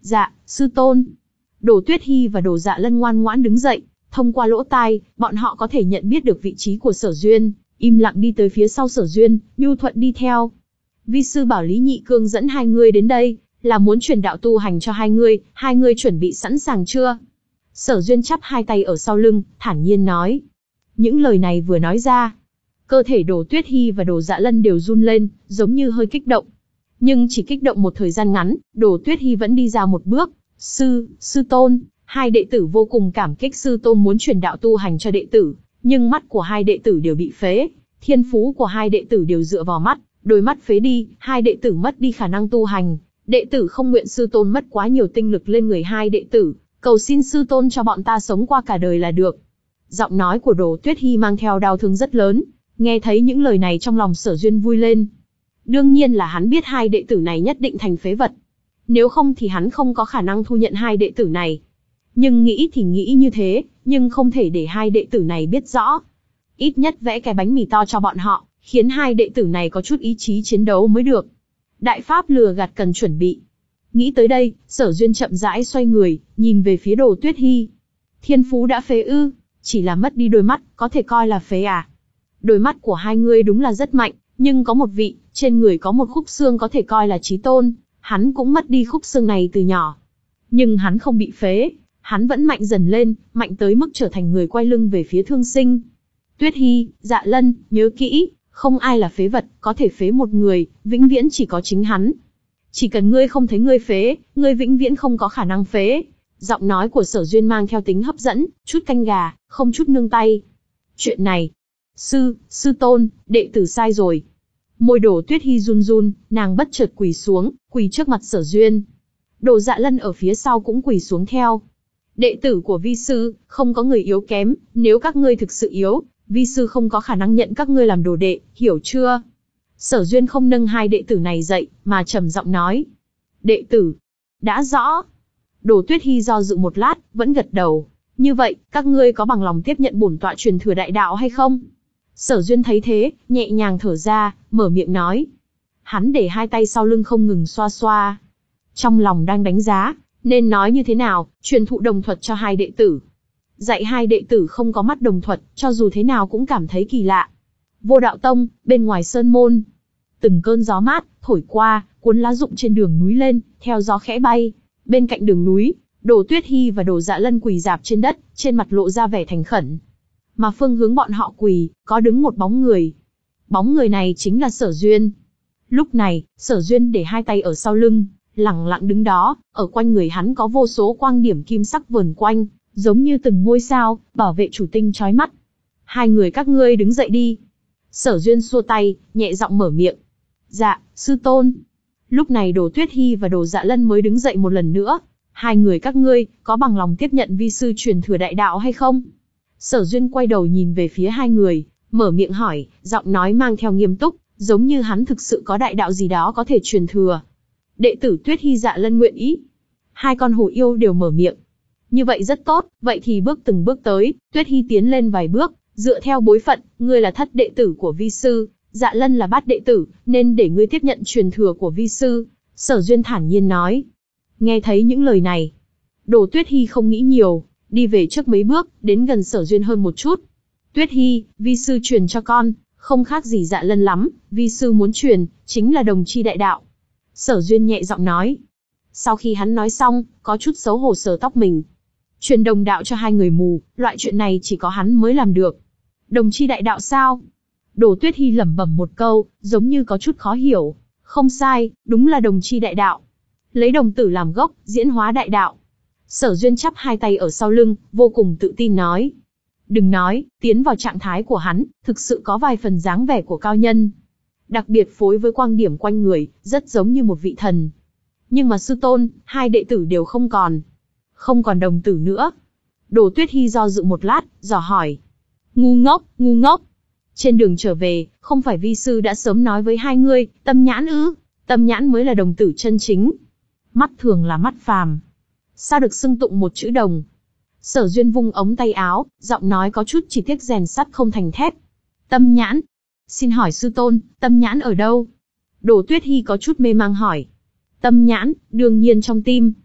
Dạ, sư tôn. Đồ Tuyết Hi và Đồ Dạ Lân ngoan ngoãn đứng dậy, thông qua lỗ tai, bọn họ có thể nhận biết được vị trí của Sở Duyên, im lặng đi tới phía sau Sở Duyên, nhu thuận đi theo. Vi sư bảo Lý Nhị Cương dẫn hai người đến đây, là muốn truyền đạo tu hành cho hai người, hai người chuẩn bị sẵn sàng chưa? Sở Duyên chắp hai tay ở sau lưng, thản nhiên nói. Những lời này vừa nói ra, cơ thể Đồ Tuyết Hi và Đồ Dạ Lân đều run lên, giống như hơi kích động. Nhưng chỉ kích động một thời gian ngắn, Đồ Tuyết Hi vẫn đi ra một bước. Sư, sư tôn, hai đệ tử vô cùng cảm kích sư tôn muốn truyền đạo tu hành cho đệ tử, nhưng mắt của hai đệ tử đều bị phế. Thiên phú của hai đệ tử đều dựa vào mắt, đôi mắt phế đi, hai đệ tử mất đi khả năng tu hành. Đệ tử không nguyện sư tôn mất quá nhiều tinh lực lên người hai đệ tử, cầu xin sư tôn cho bọn ta sống qua cả đời là được. Giọng nói của Đồ Tuyết Hi mang theo đau thương rất lớn, nghe thấy những lời này trong lòng Sở Duyên vui lên. Đương nhiên là hắn biết hai đệ tử này nhất định thành phế vật. Nếu không thì hắn không có khả năng thu nhận hai đệ tử này. Nhưng nghĩ thì nghĩ như thế, nhưng không thể để hai đệ tử này biết rõ. Ít nhất vẽ cái bánh mì to cho bọn họ, khiến hai đệ tử này có chút ý chí chiến đấu mới được. Đại pháp lừa gạt cần chuẩn bị. Nghĩ tới đây, Sở Duyên chậm rãi xoay người, nhìn về phía Đồ Tuyết Hi. Thiên phú đã phế ư, chỉ là mất đi đôi mắt, có thể coi là phế à? Đôi mắt của hai người đúng là rất mạnh, nhưng có một vị, trên người có một khúc xương có thể coi là chí tôn, hắn cũng mất đi khúc xương này từ nhỏ. Nhưng hắn không bị phế, hắn vẫn mạnh dần lên, mạnh tới mức trở thành người quay lưng về phía thương sinh. Tuyết Hi, Dạ Lân, nhớ kỹ, không ai là phế vật, có thể phế một người, vĩnh viễn chỉ có chính hắn. Chỉ cần ngươi không thấy ngươi phế, ngươi vĩnh viễn không có khả năng phế. Giọng nói của Sở Duyên mang theo tính hấp dẫn, chút canh gà, không chút nương tay. Chuyện này, sư, sư tôn, đệ tử sai rồi. Môi Đồ Tuyết Hi run run, nàng bất chợt quỳ xuống, quỳ trước mặt Sở Duyên. Đồ Dạ Lân ở phía sau cũng quỳ xuống theo. Đệ tử của vi sư, không có người yếu kém, nếu các ngươi thực sự yếu, vi sư không có khả năng nhận các ngươi làm đồ đệ, hiểu chưa? Sở Duyên không nâng hai đệ tử này dậy, mà trầm giọng nói. Đệ tử, đã rõ. Đồ Tuyết Hi do dự một lát, vẫn gật đầu. Như vậy, các ngươi có bằng lòng tiếp nhận bổn tọa truyền thừa đại đạo hay không? Sở Duyên thấy thế, nhẹ nhàng thở ra, mở miệng nói. Hắn để hai tay sau lưng không ngừng xoa xoa. Trong lòng đang đánh giá, nên nói như thế nào, truyền thụ đồng thuật cho hai đệ tử. Dạy hai đệ tử không có mắt đồng thuật, cho dù thế nào cũng cảm thấy kỳ lạ. Vô Đạo Tông, bên ngoài sơn môn. Từng cơn gió mát, thổi qua, cuốn lá rụng trên đường núi lên, theo gió khẽ bay. Bên cạnh đường núi, Đồ Tuyết Hi và Đồ Dạ Lân quỳ rạp trên đất, trên mặt lộ ra vẻ thành khẩn. Mà phương hướng bọn họ quỳ, có đứng một bóng người. Bóng người này chính là Sở Duyên. Lúc này, Sở Duyên để hai tay ở sau lưng, lẳng lặng đứng đó, ở quanh người hắn có vô số quang điểm kim sắc vờn quanh, giống như từng ngôi sao, bảo vệ chủ tinh chói mắt. Hai người các ngươi đứng dậy đi. Sở Duyên xua tay, nhẹ giọng mở miệng. Dạ, sư tôn. Lúc này Đồ Tuyết Hi và Đồ Dạ Lân mới đứng dậy một lần nữa. Hai người các ngươi, có bằng lòng tiếp nhận vi sư truyền thừa đại đạo hay không? Sở Duyên quay đầu nhìn về phía hai người, mở miệng hỏi, giọng nói mang theo nghiêm túc, giống như hắn thực sự có đại đạo gì đó có thể truyền thừa. Đệ tử Tuyết Hi Dạ Lân nguyện ý. Hai con hổ yêu đều mở miệng. Như vậy rất tốt, vậy thì bước từng bước tới, Tuyết Hi tiến lên vài bước, dựa theo bối phận, ngươi là thất đệ tử của vi sư, Dạ Lân là bát đệ tử, nên để ngươi tiếp nhận truyền thừa của vi sư. Sở Duyên thản nhiên nói. Nghe thấy những lời này, Đồ Tuyết Hi không nghĩ nhiều, đi về trước mấy bước, đến gần Sở Duyên hơn một chút. Tuyết Hi, vi sư truyền cho con, không khác gì Dạ Lân lắm, vi sư muốn truyền, chính là đồng chi đại đạo. Sở Duyên nhẹ giọng nói. Sau khi hắn nói xong, có chút xấu hổ sờ tóc mình. Truyền đồng đạo cho hai người mù, loại chuyện này chỉ có hắn mới làm được. Đồng chi đại đạo sao? Đồ Tuyết Hi lẩm bẩm một câu, giống như có chút khó hiểu. Không sai, đúng là đồng chi đại đạo. Lấy đồng tử làm gốc, diễn hóa đại đạo. Sở Duyên chắp hai tay ở sau lưng, vô cùng tự tin nói. Đừng nói, tiến vào trạng thái của hắn, thực sự có vài phần dáng vẻ của cao nhân. Đặc biệt phối với quang điểm quanh người, rất giống như một vị thần. Nhưng mà sư tôn, hai đệ tử đều không còn. Không còn đồng tử nữa. Đồ Tuyết Hi do dự một lát, dò hỏi. Ngu ngốc, ngu ngốc. Trên đường trở về, không phải vi sư đã sớm nói với hai ngươi, tâm nhãn ư? Tâm nhãn mới là đồng tử chân chính. Mắt thường là mắt phàm. Sao được xưng tụng một chữ đồng? Sở Duyên vung ống tay áo, giọng nói có chút chỉ tiếc rèn sắt không thành thép. Tâm nhãn. Xin hỏi sư tôn, tâm nhãn ở đâu? Đồ Tuyết Hi có chút mê mang hỏi. Tâm nhãn, đương nhiên trong tim.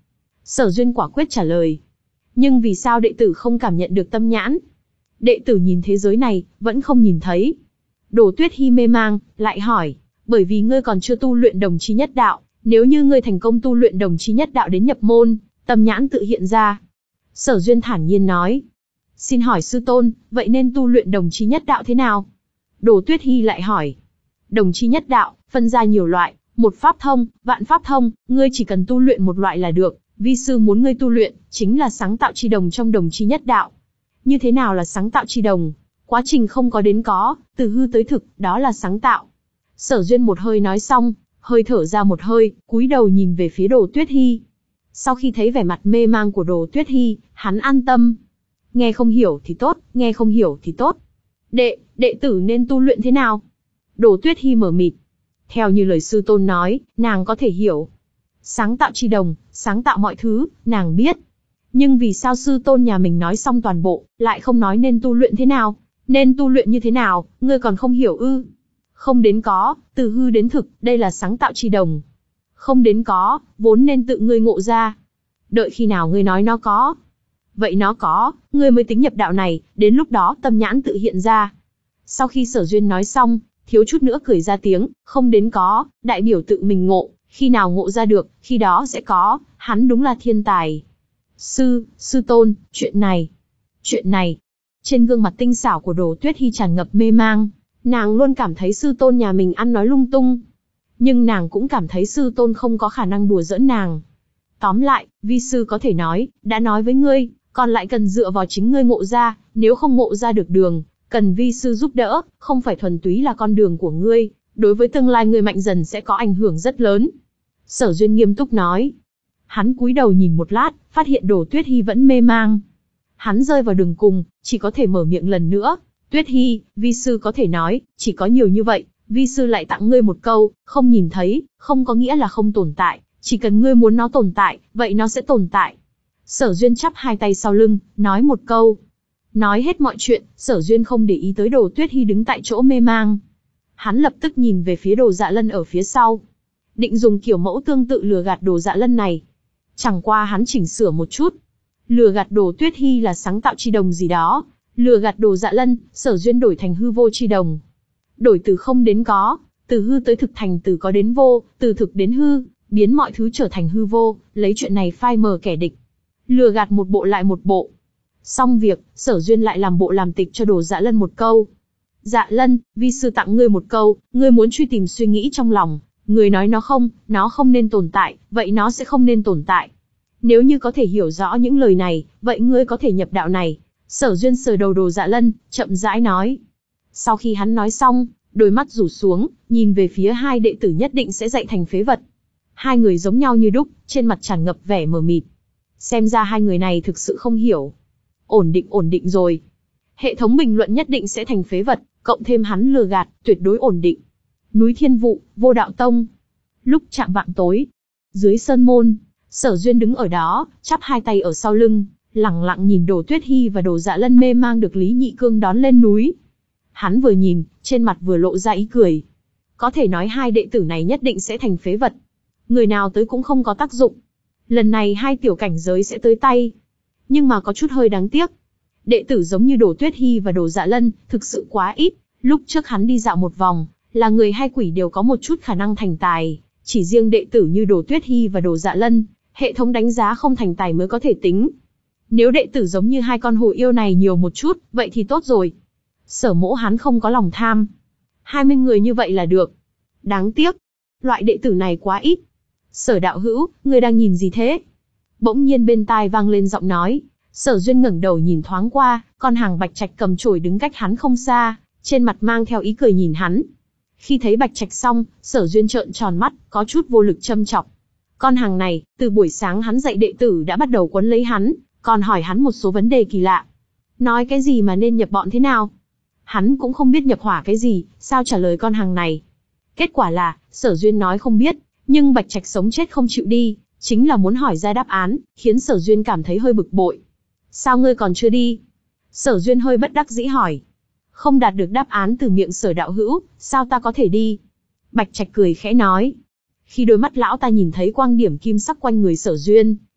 Sở Duyên quả quyết trả lời. Nhưng vì sao đệ tử không cảm nhận được tâm nhãn? Đệ tử nhìn thế giới này, vẫn không nhìn thấy. Đồ Tuyết Hi mê mang, lại hỏi, bởi vì ngươi còn chưa tu luyện đồng chi nhất đạo, nếu như ngươi thành công tu luyện đồng chi nhất đạo đến nhập môn, tâm nhãn tự hiện ra. Sở Duyên thản nhiên nói. Xin hỏi sư tôn, vậy nên tu luyện đồng chi nhất đạo thế nào? Đồ Tuyết Hi lại hỏi. Đồng chi nhất đạo, phân ra nhiều loại, một pháp thông, vạn pháp thông, ngươi chỉ cần tu luyện một loại là được. Vi sư muốn ngươi tu luyện, chính là sáng tạo chi đồng trong đồng chi nhất đạo. Như thế nào là sáng tạo chi đồng? Quá trình không có đến có, từ hư tới thực, đó là sáng tạo. Sở Duyên một hơi nói xong, hơi thở ra một hơi, cúi đầu nhìn về phía Đồ Tuyết Hi. Sau khi thấy vẻ mặt mê mang của Đồ Tuyết Hi, hắn an tâm. Nghe không hiểu thì tốt, nghe không hiểu thì tốt. Đệ, đệ tử nên tu luyện thế nào? Đồ Tuyết Hi mở mịt. Theo như lời sư tôn nói, nàng có thể hiểu. Sáng tạo chi đồng, sáng tạo mọi thứ, nàng biết. Nhưng vì sao sư tôn nhà mình nói xong toàn bộ, lại không nói nên tu luyện thế nào? Nên tu luyện như thế nào, ngươi còn không hiểu ư? Không đến có, từ hư đến thực, đây là sáng tạo chi đồng. Không đến có, vốn nên tự ngươi ngộ ra. Đợi khi nào ngươi nói nó có. Vậy nó có, ngươi mới tính nhập đạo này, đến lúc đó tâm nhãn tự hiện ra. Sau khi Sở Duyên nói xong, thiếu chút nữa cười ra tiếng, không đến có, đại biểu tự mình ngộ, khi nào ngộ ra được, khi đó sẽ có, hắn đúng là thiên tài. Sư, sư tôn, chuyện này, chuyện này. Trên gương mặt tinh xảo của Đồ Tuyết Hi tràn ngập mê mang, nàng luôn cảm thấy sư tôn nhà mình ăn nói lung tung. Nhưng nàng cũng cảm thấy sư tôn không có khả năng đùa giỡn nàng. Tóm lại, vi sư có thể nói, đã nói với ngươi, còn lại cần dựa vào chính ngươi ngộ ra, nếu không ngộ ra được đường, cần vi sư giúp đỡ, không phải thuần túy là con đường của ngươi, đối với tương lai ngươi mạnh dần sẽ có ảnh hưởng rất lớn. Sở Duyên nghiêm túc nói. Hắn cúi đầu nhìn một lát, phát hiện Đồ Tuyết Hi vẫn mê mang. Hắn rơi vào đường cùng, chỉ có thể mở miệng lần nữa. Tuyết Hi, vi sư có thể nói, chỉ có nhiều như vậy, vi sư lại tặng ngươi một câu, không nhìn thấy, không có nghĩa là không tồn tại, chỉ cần ngươi muốn nó tồn tại, vậy nó sẽ tồn tại. Sở Duyên chắp hai tay sau lưng, nói một câu. Nói hết mọi chuyện, Sở Duyên không để ý tới Đồ Tuyết Hi đứng tại chỗ mê mang. Hắn lập tức nhìn về phía Đồ Dạ Lân ở phía sau. Định dùng kiểu mẫu tương tự lừa gạt Đồ Dạ Lân này. Chẳng qua hắn chỉnh sửa một chút. Lừa gạt Đồ Tuyết Hi là sáng tạo chi đồng gì đó. Lừa gạt Đồ Dạ Lân, Sở Duyên đổi thành hư vô chi đồng. Đổi từ không đến có, từ hư tới thực thành từ có đến vô, từ thực đến hư, biến mọi thứ trở thành hư vô, lấy chuyện này phai mờ kẻ địch. Lừa gạt một bộ lại một bộ. Xong việc, Sở Duyên lại làm bộ làm tịch cho Đồ Dạ Lân một câu. Dạ Lân, vi sư tặng ngươi một câu, ngươi muốn truy tìm suy nghĩ trong lòng. Người nói nó không, nó không nên tồn tại, vậy nó sẽ không nên tồn tại. Nếu như có thể hiểu rõ những lời này, vậy ngươi có thể nhập đạo này. Sở Duyên sờ đầu Đồ Dạ Lân, chậm rãi nói. Sau khi hắn nói xong, đôi mắt rủ xuống, nhìn về phía hai đệ tử nhất định sẽ dạy thành phế vật. Hai người giống nhau như đúc, trên mặt tràn ngập vẻ mờ mịt. Xem ra hai người này thực sự không hiểu. Ổn định ổn định rồi. Hệ thống bình luận nhất định sẽ thành phế vật, cộng thêm hắn lừa gạt, tuyệt đối ổn định. Núi Thiên Vụ, Vô Đạo Tông. Lúc chạng vạng tối, dưới sơn môn, Sở Duyên đứng ở đó, chắp hai tay ở sau lưng, lẳng lặng nhìn Đồ Tuyết Hi và Đồ Dạ Lân mê mang được Lý Nhị Cương đón lên núi. Hắn vừa nhìn, trên mặt vừa lộ ra ý cười. Có thể nói hai đệ tử này nhất định sẽ thành phế vật. Người nào tới cũng không có tác dụng. Lần này hai tiểu cảnh giới sẽ tới tay. Nhưng mà có chút hơi đáng tiếc. Đệ tử giống như Đồ Tuyết Hi và Đồ Dạ Lân, thực sự quá ít. Lúc trước hắn đi dạo một vòng, là người hay quỷ đều có một chút khả năng thành tài. Chỉ riêng đệ tử như Đồ Tuyết Hi và Đồ Dạ Lân, hệ thống đánh giá không thành tài mới có thể tính. Nếu đệ tử giống như hai con hổ yêu này nhiều một chút, vậy thì tốt rồi. Sở Mỗ hắn không có lòng tham. hai mươi người như vậy là được. Đáng tiếc. Loại đệ tử này quá ít. Sở đạo hữu, người đang nhìn gì thế? Bỗng nhiên bên tai vang lên giọng nói. Sở Duyên ngẩng đầu nhìn thoáng qua, con hàng Bạch Trạch cầm chổi đứng cách hắn không xa, trên mặt mang theo ý cười nhìn hắn. Khi thấy Bạch Trạch xong, Sở Duyên trợn tròn mắt, có chút vô lực châm chọc. Con hàng này, từ buổi sáng hắn dạy đệ tử đã bắt đầu quấn lấy hắn, còn hỏi hắn một số vấn đề kỳ lạ. Nói cái gì mà nên nhập bọn thế nào? Hắn cũng không biết nhập hỏa cái gì, sao trả lời con hàng này. Kết quả là, Sở Duyên nói không biết, nhưng Bạch Trạch sống chết không chịu đi, chính là muốn hỏi ra đáp án, khiến Sở Duyên cảm thấy hơi bực bội. Sao ngươi còn chưa đi? Sở Duyên hơi bất đắc dĩ hỏi. Không đạt được đáp án từ miệng Sở đạo hữu, sao ta có thể đi? Bạch Trạch cười khẽ nói. Khi đôi mắt lão ta nhìn thấy quang điểm kim sắc quanh người Sở Duyên,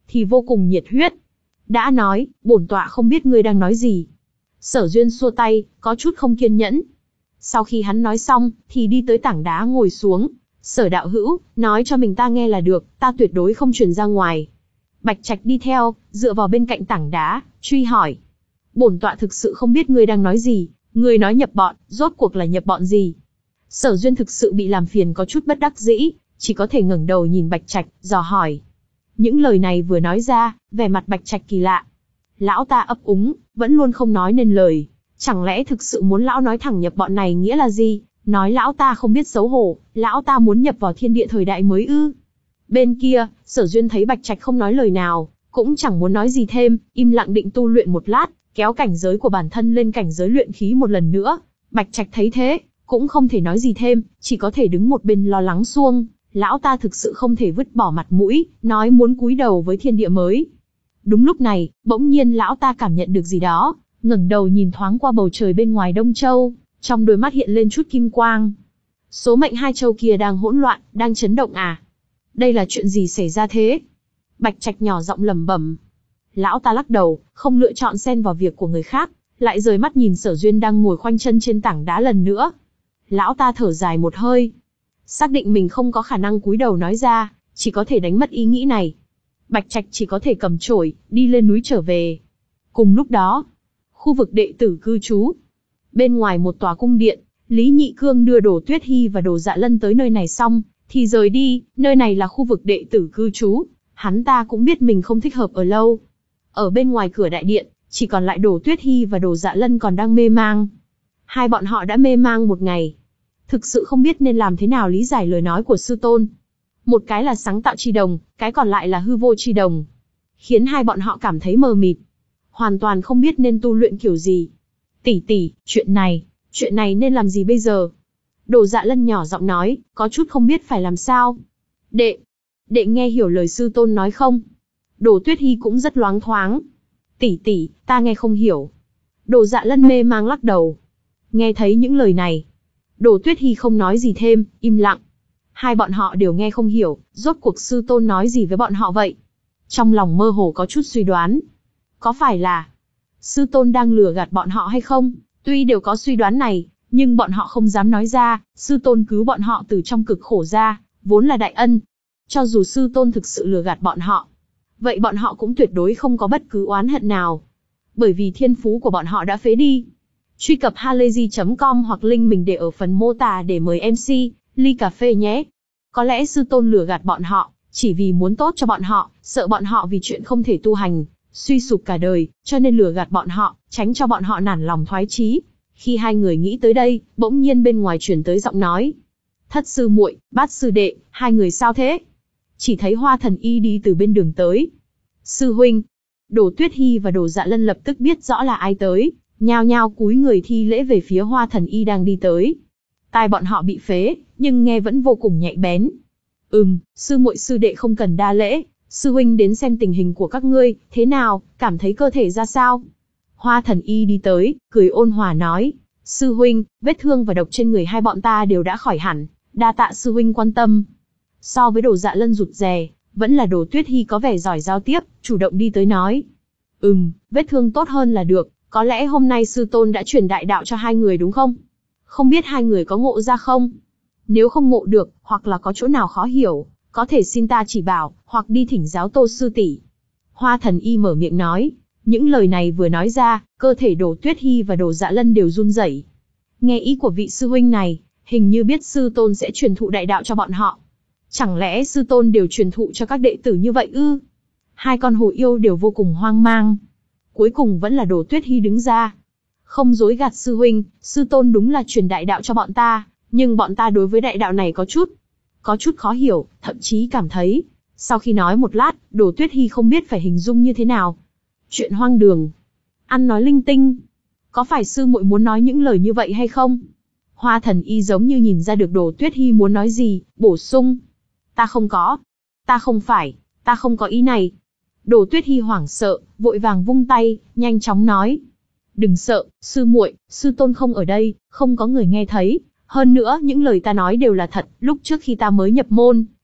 thì vô cùng nhiệt huyết. Đã nói, bổn tọa không biết ngươi đang nói gì. Sở Duyên xua tay, có chút không kiên nhẫn. Sau khi hắn nói xong, thì đi tới tảng đá ngồi xuống. Sở đạo hữu, nói cho mình ta nghe là được, ta tuyệt đối không truyền ra ngoài. Bạch Trạch đi theo, dựa vào bên cạnh tảng đá, truy hỏi. Bổn tọa thực sự không biết ngươi đang nói gì, ngươi nói nhập bọn, rốt cuộc là nhập bọn gì? Sở Duyên thực sự bị làm phiền có chút bất đắc dĩ, chỉ có thể ngẩng đầu nhìn Bạch Trạch, dò hỏi. Những lời này vừa nói ra, vẻ mặt Bạch Trạch kỳ lạ. Lão ta ấp úng, vẫn luôn không nói nên lời. Chẳng lẽ thực sự muốn lão nói thẳng nhập bọn này nghĩa là gì? Nói lão ta không biết xấu hổ, lão ta muốn nhập vào thiên địa thời đại mới ư? Bên kia, Sở Duyên thấy Bạch Trạch không nói lời nào, cũng chẳng muốn nói gì thêm, im lặng định tu luyện một lát, kéo cảnh giới của bản thân lên cảnh giới luyện khí một lần nữa. Bạch Trạch thấy thế, cũng không thể nói gì thêm, chỉ có thể đứng một bên lo lắng xuông. Lão ta thực sự không thể vứt bỏ mặt mũi, nói muốn cúi đầu với thiên địa mới. Đúng lúc này, bỗng nhiên lão ta cảm nhận được gì đó, ngẩng đầu nhìn thoáng qua bầu trời bên ngoài Đông Châu, trong đôi mắt hiện lên chút kim quang. Số mệnh hai châu kia đang hỗn loạn, đang chấn động à? Đây là chuyện gì xảy ra thế? Bạch Trạch nhỏ giọng lẩm bẩm. Lão ta lắc đầu, không lựa chọn xen vào việc của người khác, lại rời mắt nhìn Sở Duyên đang ngồi khoanh chân trên tảng đá lần nữa. Lão ta thở dài một hơi, xác định mình không có khả năng cúi đầu nói ra, chỉ có thể đánh mất ý nghĩ này. Bạch Trạch chỉ có thể cầm chổi, đi lên núi trở về. Cùng lúc đó, khu vực đệ tử cư trú. Bên ngoài một tòa cung điện, Lý Nhị Cương đưa Đồ Tuyết Hi và Đồ Dạ Lân tới nơi này xong, thì rời đi, nơi này là khu vực đệ tử cư trú. Hắn ta cũng biết mình không thích hợp ở lâu. Ở bên ngoài cửa đại điện, chỉ còn lại Đồ Tuyết Hi và Đồ Dạ Lân còn đang mê mang. Hai bọn họ đã mê mang một ngày. Thực sự không biết nên làm thế nào lý giải lời nói của sư tôn. Một cái là sáng tạo chi đồng, cái còn lại là hư vô chi đồng. Khiến hai bọn họ cảm thấy mờ mịt. Hoàn toàn không biết nên tu luyện kiểu gì. Tỷ tỷ, chuyện này, chuyện này nên làm gì bây giờ? Đồ Dạ Lân nhỏ giọng nói, có chút không biết phải làm sao. Đệ, đệ nghe hiểu lời sư tôn nói không? Đồ Tuyết Hi cũng rất loáng thoáng. Tỷ tỷ, ta nghe không hiểu. Đồ Dạ Lân mê mang lắc đầu. Nghe thấy những lời này, Đồ Tuyết Hi không nói gì thêm, im lặng. Hai bọn họ đều nghe không hiểu, rốt cuộc sư tôn nói gì với bọn họ vậy? Trong lòng mơ hồ có chút suy đoán. Có phải là sư tôn đang lừa gạt bọn họ hay không? Tuy đều có suy đoán này, nhưng bọn họ không dám nói ra, sư tôn cứu bọn họ từ trong cực khổ ra, vốn là đại ân. Cho dù sư tôn thực sự lừa gạt bọn họ, vậy bọn họ cũng tuyệt đối không có bất cứ oán hận nào. Bởi vì thiên phú của bọn họ đã phế đi. Truy cập halayzi chấm com hoặc link mình để ở phần mô tả để mời em xê, ly cà phê nhé. Có lẽ sư tôn lừa gạt bọn họ, chỉ vì muốn tốt cho bọn họ, sợ bọn họ vì chuyện không thể tu hành, suy sụp cả đời, cho nên lừa gạt bọn họ, tránh cho bọn họ nản lòng thoái chí. Khi hai người nghĩ tới đây, bỗng nhiên bên ngoài truyền tới giọng nói. Thất sư muội, bát sư đệ, hai người sao thế? Chỉ thấy Hoa Thần Y đi từ bên đường tới. Sư huynh. Đồ Tuyết Hi và Đồ Dạ Lân lập tức biết rõ là ai tới, nhao nhao cúi người thi lễ về phía Hoa Thần Y đang đi tới. Tai bọn họ bị phế, nhưng nghe vẫn vô cùng nhạy bén. Ừm, sư muội sư đệ không cần đa lễ, sư huynh đến xem tình hình của các ngươi, thế nào, cảm thấy cơ thể ra sao? Hoa Thần Y đi tới, cười ôn hòa nói, sư huynh, vết thương và độc trên người hai bọn ta đều đã khỏi hẳn, đa tạ sư huynh quan tâm. So với Đồ Dạ Lân rụt rè, vẫn là Đồ Tuyết Hi có vẻ giỏi giao tiếp, chủ động đi tới nói. Ừm, vết thương tốt hơn là được, có lẽ hôm nay sư tôn đã truyền đại đạo cho hai người đúng không? Không biết hai người có ngộ ra không? Nếu không ngộ được, hoặc là có chỗ nào khó hiểu, có thể xin ta chỉ bảo, hoặc đi thỉnh giáo Tô sư tỷ. Hoa Thần Y mở miệng nói, những lời này vừa nói ra, cơ thể Đồ Tuyết Hi và Đồ Dạ Lân đều run rẩy. Nghe ý của vị sư huynh này, hình như biết sư tôn sẽ truyền thụ đại đạo cho bọn họ. Chẳng lẽ sư tôn đều truyền thụ cho các đệ tử như vậy ư? Hai con hồ yêu đều vô cùng hoang mang. Cuối cùng vẫn là Đồ Tuyết Hi đứng ra. Không dối gạt sư huynh, sư tôn đúng là truyền đại đạo cho bọn ta, nhưng bọn ta đối với đại đạo này có chút, có chút khó hiểu, thậm chí cảm thấy. Sau khi nói một lát, Đồ Tuyết Hi không biết phải hình dung như thế nào. Chuyện hoang đường, ăn nói linh tinh. Có phải sư muội muốn nói những lời như vậy hay không? Hoa Thần Y giống như nhìn ra được Đồ Tuyết Hi muốn nói gì, bổ sung. Ta không có. Ta không phải, ta không có ý này. Đồ Tuyết Hi hoảng sợ, vội vàng vung tay, nhanh chóng nói. Đừng sợ, sư muội, sư tôn không ở đây, không có người nghe thấy. Hơn nữa, những lời ta nói đều là thật, lúc trước khi ta mới nhập môn,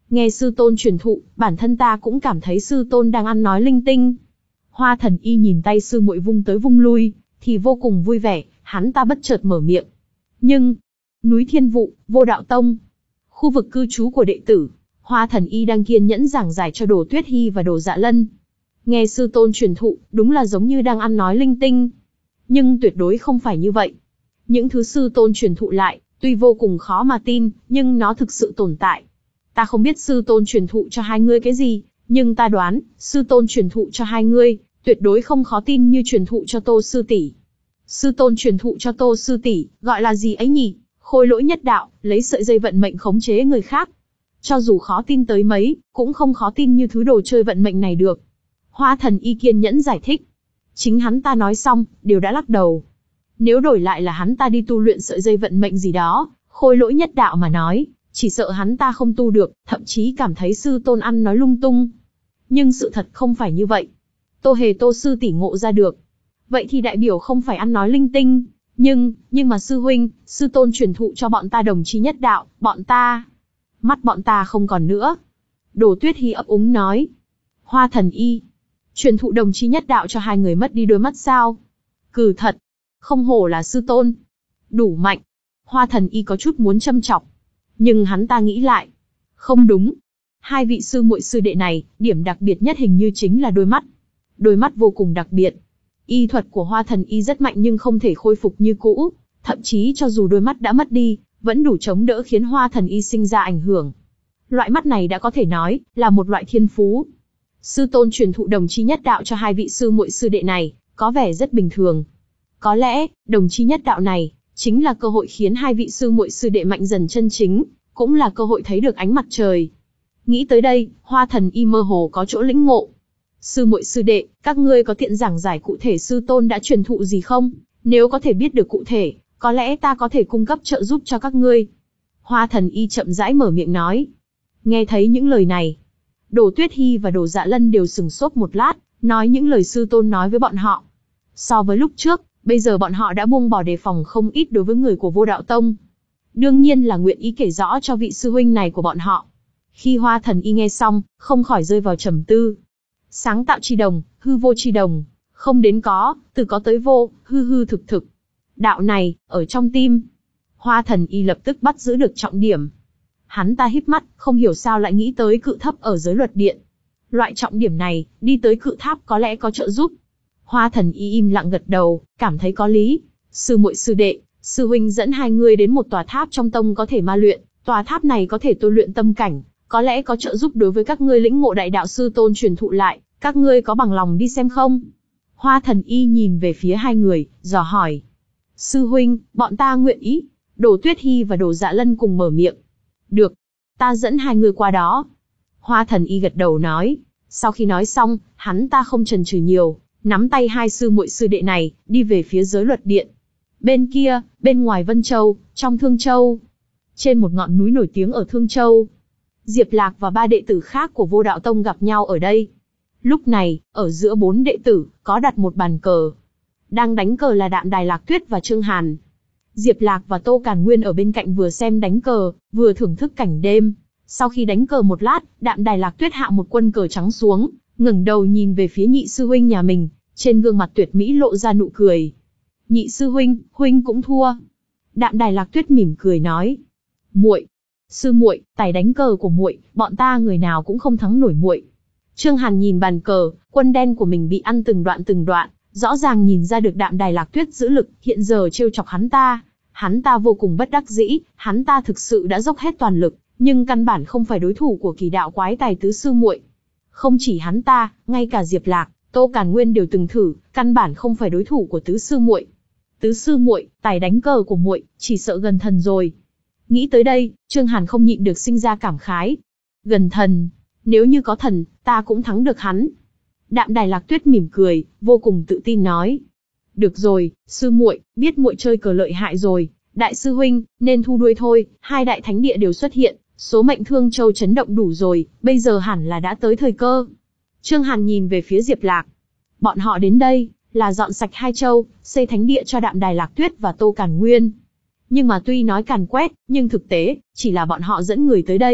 Nghe sư tôn truyền thụ, bản thân ta cũng cảm thấy sư tôn đang ăn nói linh tinh. Hoa Thần Y nhìn tay sư muội vung tới vung lui, thì vô cùng vui vẻ, hắn ta bất chợt mở miệng. Nhưng, núi Thiên Vụ, Vô Đạo Tông, khu vực cư trú của đệ tử, Hoa Thần Y đang kiên nhẫn giảng giải cho Đồ Tuyết Hi và Đồ Dạ Lân. Nghe sư tôn truyền thụ, đúng là giống như đang ăn nói linh tinh. Nhưng tuyệt đối không phải như vậy. Những thứ sư tôn truyền thụ lại, tuy vô cùng khó mà tin, nhưng nó thực sự tồn tại. Ta không biết sư tôn truyền thụ cho hai ngươi cái gì, nhưng ta đoán, sư tôn truyền thụ cho hai ngươi, tuyệt đối không khó tin như truyền thụ cho Tô sư tỷ. Sư tôn truyền thụ cho Tô sư tỷ, gọi là gì ấy nhỉ? Khôi Lỗi Nhất Đạo, lấy sợi dây vận mệnh khống chế người khác. Cho dù khó tin tới mấy, cũng không khó tin như thứ đồ chơi vận mệnh này được. Hoa Thần Y kiên nhẫn giải thích. Chính hắn ta nói xong, đều đã lắc đầu. Nếu đổi lại là hắn ta đi tu luyện sợi dây vận mệnh gì đó, Khôi Lỗi Nhất Đạo mà nói, chỉ sợ hắn ta không tu được, thậm chí cảm thấy sư tôn ăn nói lung tung. Nhưng sự thật không phải như vậy. Tô Hề Tô sư tỷ ngộ ra được. Vậy thì đại biểu không phải ăn nói linh tinh. Nhưng, nhưng mà sư huynh, sư tôn truyền thụ cho bọn ta đồng chí nhất đạo, bọn ta. Mắt bọn ta không còn nữa. Đồ Tuyết Hi ấp úng nói. Hoa Thần Y. Truyền thụ đồng chí nhất đạo cho hai người mất đi đôi mắt sao? Cừ thật. Không hổ là sư tôn. Đủ mạnh. Hoa Thần Y có chút muốn châm chọc. Nhưng hắn ta nghĩ lại. Không đúng. Hai vị sư muội sư đệ này, điểm đặc biệt nhất hình như chính là đôi mắt. Đôi mắt vô cùng đặc biệt. Y thuật của Hoa Thần Y rất mạnh nhưng không thể khôi phục như cũ. Thậm chí cho dù đôi mắt đã mất đi, vẫn đủ chống đỡ khiến Hoa Thần Y sinh ra ảnh hưởng. Loại mắt này đã có thể nói là một loại thiên phú. Sư tôn truyền thụ đồng chí nhất đạo cho hai vị sư muội sư đệ này, có vẻ rất bình thường. Có lẽ, đồng chí nhất đạo này, chính là cơ hội khiến hai vị sư muội sư đệ mạnh dần chân chính, cũng là cơ hội thấy được ánh mặt trời. Nghĩ tới đây, Hoa Thần Y mơ hồ có chỗ lĩnh ngộ. Sư muội sư đệ, các ngươi có tiện giảng giải cụ thể sư tôn đã truyền thụ gì không? Nếu có thể biết được cụ thể, có lẽ ta có thể cung cấp trợ giúp cho các ngươi. Hoa Thần Y chậm rãi mở miệng nói. Nghe thấy những lời này, Đồ Tuyết Hi và Đồ Dạ Lân đều sừng sốt một lát, nói những lời sư tôn nói với bọn họ. So với lúc trước, bây giờ bọn họ đã buông bỏ đề phòng không ít đối với người của Vô Đạo Tông. Đương nhiên là nguyện ý kể rõ cho vị sư huynh này của bọn họ. Khi Hoa Thần Y nghe xong, không khỏi rơi vào trầm tư. Sáng tạo chi đồng, hư vô chi đồng, không đến có, từ có tới vô, hư hư thực thực. Đạo này, ở trong tim. Hoa Thần Y lập tức bắt giữ được trọng điểm. Hắn ta híp mắt, không hiểu sao lại nghĩ tới cự thấp ở giới luật điện. Loại trọng điểm này, đi tới cự tháp có lẽ có trợ giúp. Hoa Thần Y im lặng gật đầu, cảm thấy có lý. Sư muội sư đệ, sư huynh dẫn hai người đến một tòa tháp trong tông có thể ma luyện. Tòa tháp này có thể tu luyện tâm cảnh, có lẽ có trợ giúp đối với các ngươi lĩnh ngộ đại đạo sư tôn truyền thụ lại. Các ngươi có bằng lòng đi xem không? Hoa Thần Y nhìn về phía hai người, dò hỏi. Sư huynh, bọn ta nguyện ý. Đồ Tuyết Hi và Đồ Dạ Lân cùng mở miệng. Được, ta dẫn hai người qua đó. Hoa Thần Y gật đầu nói. Sau khi nói xong, hắn ta không chần chừ nhiều, nắm tay hai sư muội sư đệ này, đi về phía giới luật điện. Bên kia, bên ngoài Vân Châu, trong Thương Châu. Trên một ngọn núi nổi tiếng ở Thương Châu, Diệp Lạc và ba đệ tử khác của Vô Đạo Tông gặp nhau ở đây. Lúc này, ở giữa bốn đệ tử, có đặt một bàn cờ. Đang đánh cờ là Đạm Đài Lạc Tuyết và Trương Hàn. Diệp Lạc và Tô Càn Nguyên ở bên cạnh vừa xem đánh cờ, vừa thưởng thức cảnh đêm. Sau khi đánh cờ một lát, Đạm Đài Lạc Tuyết hạ một quân cờ trắng xuống, ngẩng đầu nhìn về phía nhị sư huynh nhà mình, trên gương mặt tuyệt mỹ lộ ra nụ cười. Nhị sư huynh, huynh cũng thua. Đạm Đài Lạc Tuyết mỉm cười nói. Muội, sư muội, tài đánh cờ của muội, bọn ta người nào cũng không thắng nổi muội. Trương Hàn nhìn bàn cờ, quân đen của mình bị ăn từng đoạn từng đoạn, rõ ràng nhìn ra được Đạm Đài Lạc Tuyết giữ lực, hiện giờ trêu chọc hắn ta. Hắn ta vô cùng bất đắc dĩ, hắn ta thực sự đã dốc hết toàn lực, nhưng căn bản không phải đối thủ của Kỳ Đạo Quái Tài tứ sư muội. Không chỉ hắn ta, ngay cả Diệp Lạc, Tô Càn Nguyên đều từng thử, căn bản không phải đối thủ của tứ sư muội. Tứ sư muội, tài đánh cờ của muội, chỉ sợ gần thần rồi. Nghĩ tới đây, Trương Hàn không nhịn được sinh ra cảm khái. Gần thần, nếu như có thần, ta cũng thắng được hắn. Đạm Đài Lạc Tuyết mỉm cười, vô cùng tự tin nói. Được rồi, sư muội, biết muội chơi cờ lợi hại rồi. Đại sư huynh, nên thu đuôi thôi, hai đại thánh địa đều xuất hiện, số mệnh Thương Châu chấn động đủ rồi, bây giờ hẳn là đã tới thời cơ. Trương Hàn nhìn về phía Diệp Lạc. Bọn họ đến đây, là dọn sạch hai châu, xây thánh địa cho Đạm Đài Lạc Tuyết và Tô Càn Nguyên. Nhưng mà tuy nói càn quét, nhưng thực tế, chỉ là bọn họ dẫn người tới đây,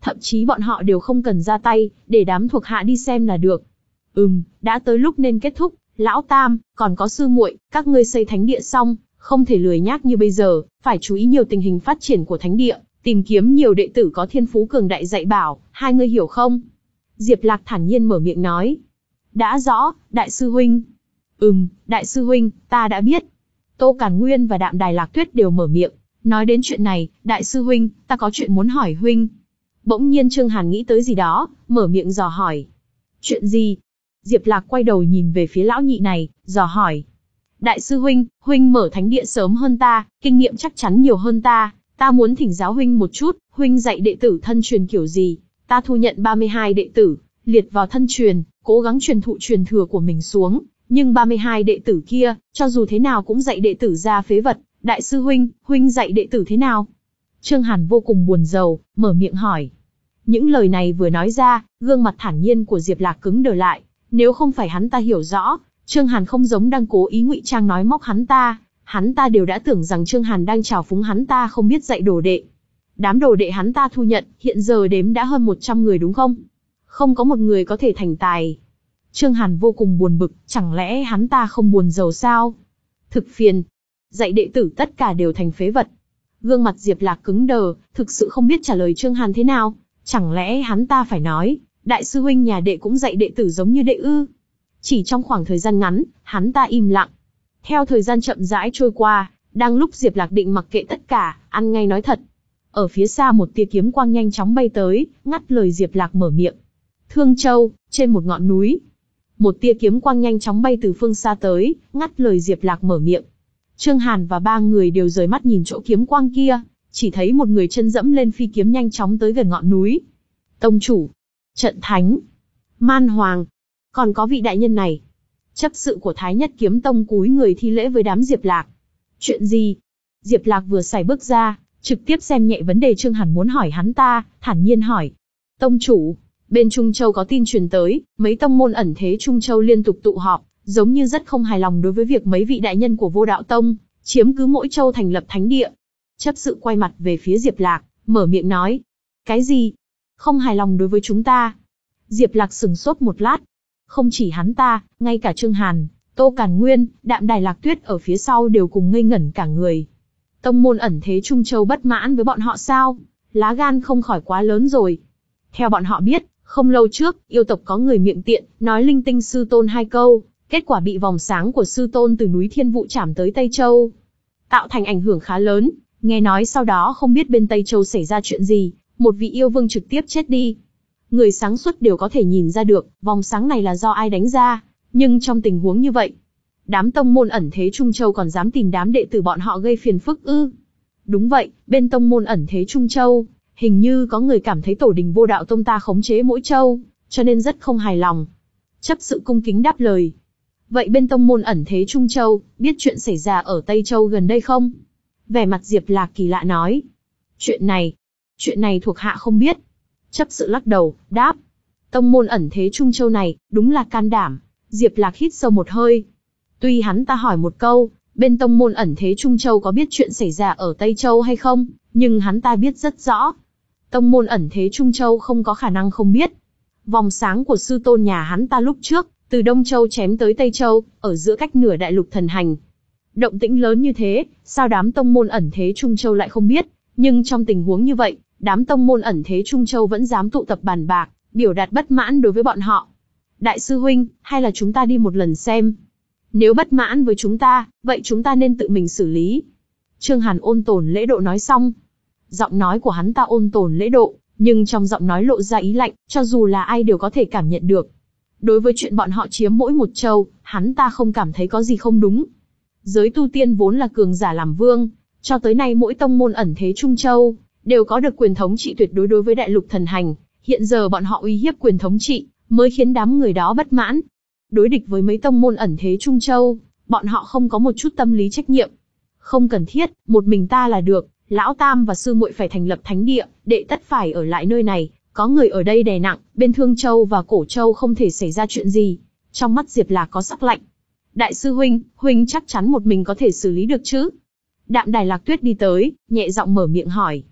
thậm chí bọn họ đều không cần ra tay, để đám thuộc hạ đi xem là được. Ừm, đã tới lúc nên kết thúc, lão tam, còn có sư muội, các ngươi xây thánh địa xong, không thể lười nhác như bây giờ, phải chú ý nhiều tình hình phát triển của thánh địa, tìm kiếm nhiều đệ tử có thiên phú cường đại dạy bảo, hai ngươi hiểu không? Diệp Lạc thản nhiên mở miệng nói. Đã rõ, đại sư huynh. Ừm, đại sư huynh, ta đã biết. Tô Càn Nguyên và Đạm Đài Lạc Tuyết đều mở miệng. Nói đến chuyện này, đại sư huynh, ta có chuyện muốn hỏi huynh. Bỗng nhiên Trương Hàn nghĩ tới gì đó, mở miệng dò hỏi. Chuyện gì? Diệp Lạc quay đầu nhìn về phía lão nhị này, dò hỏi. Đại sư huynh, huynh mở thánh địa sớm hơn ta, kinh nghiệm chắc chắn nhiều hơn ta. Ta muốn thỉnh giáo huynh một chút, huynh dạy đệ tử thân truyền kiểu gì? Ta thu nhận ba mươi hai đệ tử, liệt vào thân truyền, cố gắng truyền thụ truyền thừa của mình xuống. Nhưng ba mươi hai đệ tử kia, cho dù thế nào cũng dạy đệ tử ra phế vật. Đại sư huynh, huynh dạy đệ tử thế nào? Trương Hàn vô cùng buồn rầu, mở miệng hỏi. Những lời này vừa nói ra, gương mặt thản nhiên của Diệp Lạc cứng đờ lại. Nếu không phải hắn ta hiểu rõ, Trương Hàn không giống đang cố ý ngụy trang nói móc hắn ta, hắn ta đều đã tưởng rằng Trương Hàn đang trào phúng hắn ta không biết dạy đồ đệ. Đám đồ đệ hắn ta thu nhận, hiện giờ đếm đã hơn một trăm người đúng không? Không có một người có thể thành tài. Trương Hàn vô cùng buồn bực, chẳng lẽ hắn ta không buồn rầu sao? Thực phiền. Dạy đệ tử tất cả đều thành phế vật. Gương mặt Diệp Lạc cứng đờ, thực sự không biết trả lời Trương Hàn thế nào. Chẳng lẽ hắn ta phải nói, đại sư huynh nhà đệ cũng dạy đệ tử giống như đệ ư? Chỉ trong khoảng thời gian ngắn, hắn ta im lặng. Theo thời gian chậm rãi trôi qua, đang lúc Diệp Lạc định mặc kệ tất cả, ăn ngay nói thật. Ở phía xa một tia kiếm quang nhanh chóng bay tới, ngắt lời Diệp Lạc mở miệng. Thương Châu, trên một ngọn núi. Một tia kiếm quang nhanh chóng bay từ phương xa tới, ngắt lời Diệp Lạc mở miệng. Trương Hàn và ba người đều rời mắt nhìn chỗ kiếm quang kia, chỉ thấy một người chân dẫm lên phi kiếm nhanh chóng tới gần ngọn núi. Tông chủ, Trận Thánh, Man Hoàng, còn có vị đại nhân này. Chấp sự của Thái Nhất Kiếm Tông cúi người thi lễ với đám Diệp Lạc. Chuyện gì? Diệp Lạc vừa xài bước ra, trực tiếp xem nhẹ vấn đề Trương Hàn muốn hỏi hắn ta, thản nhiên hỏi. Tông chủ, bên Trung Châu có tin truyền tới, mấy tông môn ẩn thế Trung Châu liên tục tụ họp, giống như rất không hài lòng đối với việc mấy vị đại nhân của Vô Đạo Tông chiếm cứ mỗi châu thành lập thánh địa. Chấp sự quay mặt về phía Diệp Lạc, mở miệng nói. Cái gì? Không hài lòng đối với chúng ta? Diệp Lạc sừng sốt một lát. Không chỉ hắn ta, ngay cả Trương Hàn, Tô Càn Nguyên, Đạm Đài Lạc Tuyết ở phía sau đều cùng ngây ngẩn cả người. Tông môn ẩn thế Trung Châu bất mãn với bọn họ sao? Lá gan không khỏi quá lớn rồi. Theo bọn họ biết, không lâu trước, yêu tộc có người miệng tiện, nói linh tinh sư tôn hai câu, kết quả bị vòng sáng của sư tôn từ núi Thiên Vụ chạm tới Tây Châu, tạo thành ảnh hưởng khá lớn. Nghe nói sau đó không biết bên Tây Châu xảy ra chuyện gì, một vị yêu vương trực tiếp chết đi. Người sáng suốt đều có thể nhìn ra được, vòng sáng này là do ai đánh ra, nhưng trong tình huống như vậy, đám tông môn ẩn thế Trung Châu còn dám tìm đám đệ tử bọn họ gây phiền phức ư? Đúng vậy, bên tông môn ẩn thế Trung Châu, hình như có người cảm thấy tổ đình Vô Đạo Tông ta khống chế mỗi châu, cho nên rất không hài lòng. Chấp sự cung kính đáp lời. Vậy bên tông môn ẩn thế Trung Châu, biết chuyện xảy ra ở Tây Châu gần đây không? Vẻ mặt Diệp Lạc kỳ lạ nói. Chuyện này, chuyện này thuộc hạ không biết. Chấp sự lắc đầu, đáp. Tông môn ẩn thế Trung Châu này, đúng là can đảm. Diệp Lạc hít sâu một hơi. Tuy hắn ta hỏi một câu, bên tông môn ẩn thế Trung Châu có biết chuyện xảy ra ở Tây Châu hay không, nhưng hắn ta biết rất rõ. Tông môn ẩn thế Trung Châu không có khả năng không biết. Vòng sáng của sư tôn nhà hắn ta lúc trước, từ Đông Châu chém tới Tây Châu, ở giữa cách nửa đại lục thần hành. Động tĩnh lớn như thế, sao đám tông môn ẩn thế Trung Châu lại không biết? Nhưng trong tình huống như vậy, đám tông môn ẩn thế Trung Châu vẫn dám tụ tập bàn bạc, biểu đạt bất mãn đối với bọn họ. Đại sư huynh, hay là chúng ta đi một lần xem? Nếu bất mãn với chúng ta, vậy chúng ta nên tự mình xử lý. Trương Hàn ôn tồn lễ độ nói xong. Giọng nói của hắn ta ôn tồn lễ độ, nhưng trong giọng nói lộ ra ý lạnh, cho dù là ai đều có thể cảm nhận được. Đối với chuyện bọn họ chiếm mỗi một châu, hắn ta không cảm thấy có gì không đúng. Giới tu tiên vốn là cường giả làm vương, cho tới nay mỗi tông môn ẩn thế Trung Châu đều có được quyền thống trị tuyệt đối đối với đại lục thần hành. Hiện giờ bọn họ uy hiếp quyền thống trị, mới khiến đám người đó bất mãn. Đối địch với mấy tông môn ẩn thế Trung Châu, bọn họ không có một chút tâm lý trách nhiệm. Không cần thiết, một mình ta là được. Lão Tam và sư muội phải thành lập thánh địa, đệ tất phải ở lại nơi này. Có người ở đây đè nặng, bên Thương Châu và Cổ Châu không thể xảy ra chuyện gì. Trong mắt Diệp Lạc có sắc lạnh. Đại sư huynh, huynh chắc chắn một mình có thể xử lý được chứ? Đạm Đài Lạc Tuyết đi tới, nhẹ giọng mở miệng hỏi.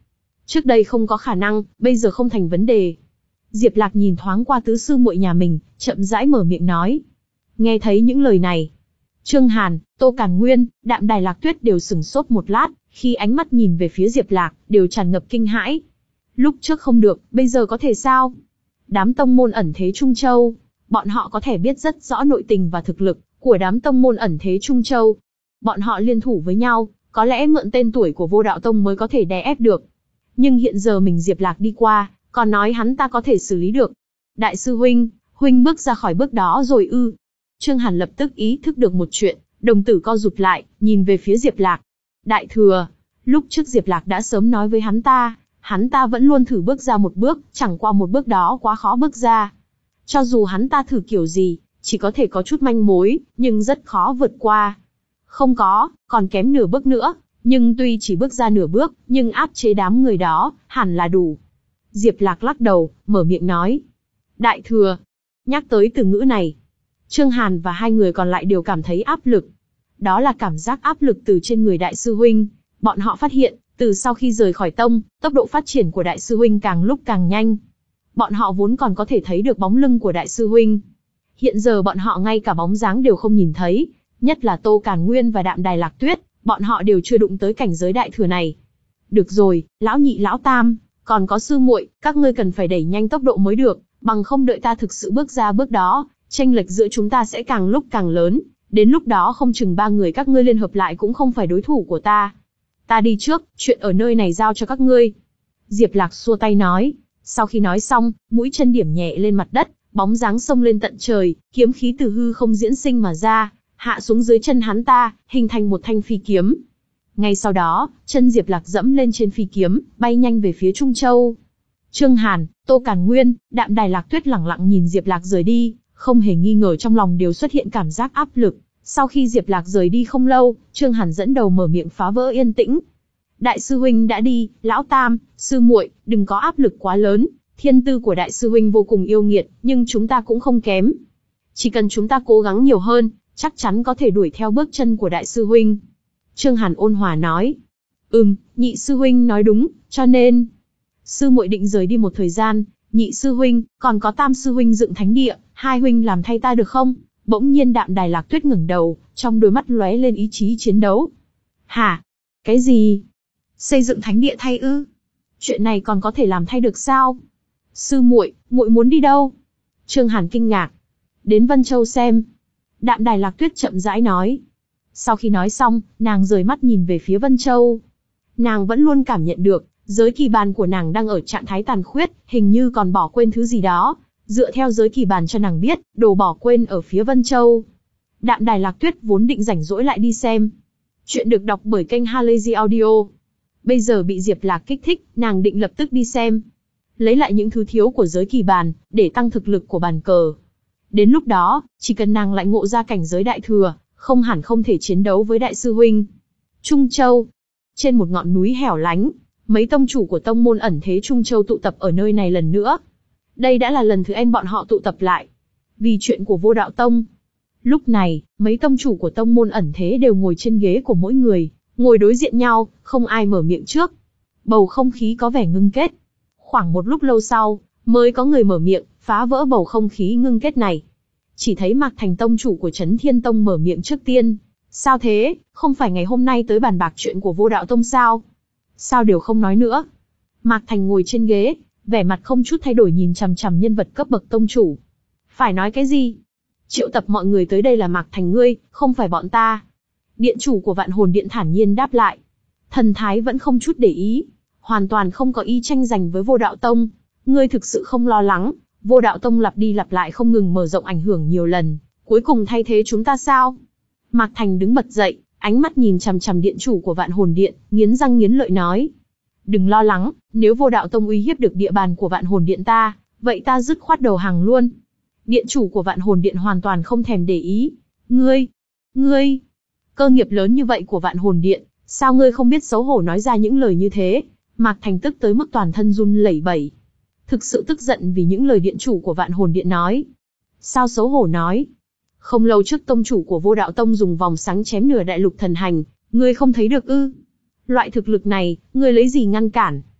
Trước đây không có khả năng, bây giờ không thành vấn đề. Diệp Lạc nhìn thoáng qua tứ sư muội nhà mình, chậm rãi mở miệng nói. Nghe thấy những lời này, Trương Hàn, Tô Càn Nguyên, Đạm Đài Lạc Tuyết đều sừng sốt một lát, khi ánh mắt nhìn về phía Diệp Lạc, đều tràn ngập kinh hãi. Lúc trước không được, bây giờ có thể sao? Đám tông môn ẩn thế Trung Châu, bọn họ có thể biết rất rõ nội tình và thực lực của đám tông môn ẩn thế Trung Châu. Bọn họ liên thủ với nhau, có lẽ mượn tên tuổi của Vô Đạo Tông mới có thể đè ép được. Nhưng hiện giờ mình Diệp Lạc đi qua, còn nói hắn ta có thể xử lý được. Đại sư huynh, huynh bước ra khỏi bước đó rồi ư? Trương Hàn lập tức ý thức được một chuyện, đồng tử co rụt lại, nhìn về phía Diệp Lạc. Đại thừa, lúc trước Diệp Lạc đã sớm nói với hắn ta, hắn ta vẫn luôn thử bước ra một bước, chẳng qua một bước đó quá khó bước ra. Cho dù hắn ta thử kiểu gì, chỉ có thể có chút manh mối, nhưng rất khó vượt qua. Không có, còn kém nửa bước nữa, nhưng tuy chỉ bước ra nửa bước, nhưng áp chế đám người đó, hẳn là đủ. Diệp Lạc lắc đầu, mở miệng nói. Đại thừa. Nhắc tới từ ngữ này, Trương Hàn và hai người còn lại đều cảm thấy áp lực. Đó là cảm giác áp lực từ trên người đại sư huynh. Bọn họ phát hiện, từ sau khi rời khỏi tông, tốc độ phát triển của đại sư huynh càng lúc càng nhanh. Bọn họ vốn còn có thể thấy được bóng lưng của đại sư huynh. Hiện giờ bọn họ ngay cả bóng dáng đều không nhìn thấy, nhất là Tô Càn Nguyên và Đạm Đài Lạc Tuyết, bọn họ đều chưa đụng tới cảnh giới đại thừa này. Được rồi, lão nhị lão tam, còn có sư muội, các ngươi cần phải đẩy nhanh tốc độ mới được, bằng không đợi ta thực sự bước ra bước đó, chênh lệch giữa chúng ta sẽ càng lúc càng lớn, đến lúc đó không chừng ba người các ngươi liên hợp lại cũng không phải đối thủ của ta. Ta đi trước, chuyện ở nơi này giao cho các ngươi. Diệp Lạc xua tay nói. Sau khi nói xong, mũi chân điểm nhẹ lên mặt đất, bóng dáng xông lên tận trời, kiếm khí từ hư không diễn sinh mà ra, hạ xuống dưới chân hắn ta, hình thành một thanh phi kiếm. Ngay sau đó, chân Diệp Lạc dẫm lên trên phi kiếm, bay nhanh về phía Trung Châu. Trương Hàn, Tô Càn Nguyên, Đạm Đài Lạc Tuyết lẳng lặng nhìn Diệp Lạc rời đi, không hề nghi ngờ trong lòng đều xuất hiện cảm giác áp lực. Sau khi Diệp Lạc rời đi không lâu, Trương Hàn dẫn đầu mở miệng phá vỡ yên tĩnh. Đại sư huynh đã đi, lão tam, sư muội, đừng có áp lực quá lớn. Thiên tư của đại sư huynh vô cùng yêu nghiệt, nhưng chúng ta cũng không kém. Chỉ cần chúng ta cố gắng nhiều hơn, chắc chắn có thể đuổi theo bước chân của đại sư huynh. Trương Hàn ôn hòa nói. Ừm, nhị sư huynh nói đúng, cho nên sư muội định rời đi một thời gian. Nhị sư huynh, còn có tam sư huynh dựng thánh địa, hai huynh làm thay ta được không? Bỗng nhiên Đạm Đài Lạc Tuyết ngẩng đầu, trong đôi mắt lóe lên ý chí chiến đấu. Hả? Cái gì? Xây dựng thánh địa thay ư? Chuyện này còn có thể làm thay được sao? Sư muội, muội muốn đi đâu? Trương Hàn kinh ngạc. Đến Vân Châu xem. Đạm Đài Lạc Tuyết chậm rãi nói. Sau khi nói xong, nàng rời mắt nhìn về phía Vân Châu. Nàng vẫn luôn cảm nhận được, giới kỳ bàn của nàng đang ở trạng thái tàn khuyết, hình như còn bỏ quên thứ gì đó. Dựa theo giới kỳ bàn cho nàng biết, đồ bỏ quên ở phía Vân Châu. Đạm Đài Lạc Tuyết vốn định rảnh rỗi lại đi xem. Chuyện được đọc bởi kênh Halazy Audio. Bây giờ bị Diệp Lạc kích thích, nàng định lập tức đi xem. Lấy lại những thứ thiếu của giới kỳ bàn, để tăng thực lực của bàn cờ. Đến lúc đó, chỉ cần nàng lại ngộ ra cảnh giới đại thừa, không hẳn không thể chiến đấu với đại sư huynh. Trung Châu. Trên một ngọn núi hẻo lánh, mấy tông chủ của tông môn ẩn thế Trung Châu tụ tập ở nơi này lần nữa. Đây đã là lần thứ N bọn họ tụ tập lại. Vì chuyện của Vô Đạo Tông. Lúc này, mấy tông chủ của tông môn ẩn thế đều ngồi trên ghế của mỗi người, ngồi đối diện nhau, không ai mở miệng trước. Bầu không khí có vẻ ngưng kết. Khoảng một lúc lâu sau, mới có người mở miệng, phá vỡ bầu không khí ngưng kết này. Chỉ thấy Mạc Thành tông chủ của Chấn Thiên Tông mở miệng trước tiên. Sao thế, không phải ngày hôm nay tới bàn bạc chuyện của Vô Đạo Tông sao? Sao đều không nói nữa? Mạc Thành ngồi trên ghế, vẻ mặt không chút thay đổi nhìn chằm chằm nhân vật cấp bậc tông chủ. Phải nói cái gì? Triệu tập mọi người tới đây là Mạc Thành ngươi, không phải bọn ta. Điện chủ của Vạn Hồn Điện thản nhiên đáp lại. Thần thái vẫn không chút để ý, hoàn toàn không có ý tranh giành với Vô Đạo Tông. Ngươi thực sự không lo lắng, Vô Đạo Tông lặp đi lặp lại không ngừng mở rộng ảnh hưởng nhiều lần, cuối cùng thay thế chúng ta sao? Mạc Thành đứng bật dậy, ánh mắt nhìn chằm chằm điện chủ của Vạn Hồn Điện, nghiến răng nghiến lợi nói. Đừng lo lắng, nếu Vô Đạo Tông uy hiếp được địa bàn của Vạn Hồn Điện ta, vậy ta dứt khoát đầu hàng luôn. Điện chủ của Vạn Hồn Điện hoàn toàn không thèm để ý. Ngươi, ngươi, cơ nghiệp lớn như vậy của Vạn Hồn Điện, sao ngươi không biết xấu hổ nói ra những lời như thế? Mạc Thành tức tới mức toàn thân run lẩy bẩy. Thực sự tức giận vì những lời điện chủ của Vạn Hồn Điện nói. Sao xấu hổ nói? Không lâu trước tông chủ của Vô Đạo Tông dùng vòng sáng chém nửa đại lục thần hành, ngươi không thấy được ư? Loại thực lực này, ngươi lấy gì ngăn cản?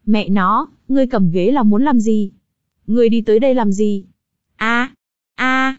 Mẹ nó, ngươi cầm ghế là muốn làm gì? Ngươi đi tới đây làm gì? A, a,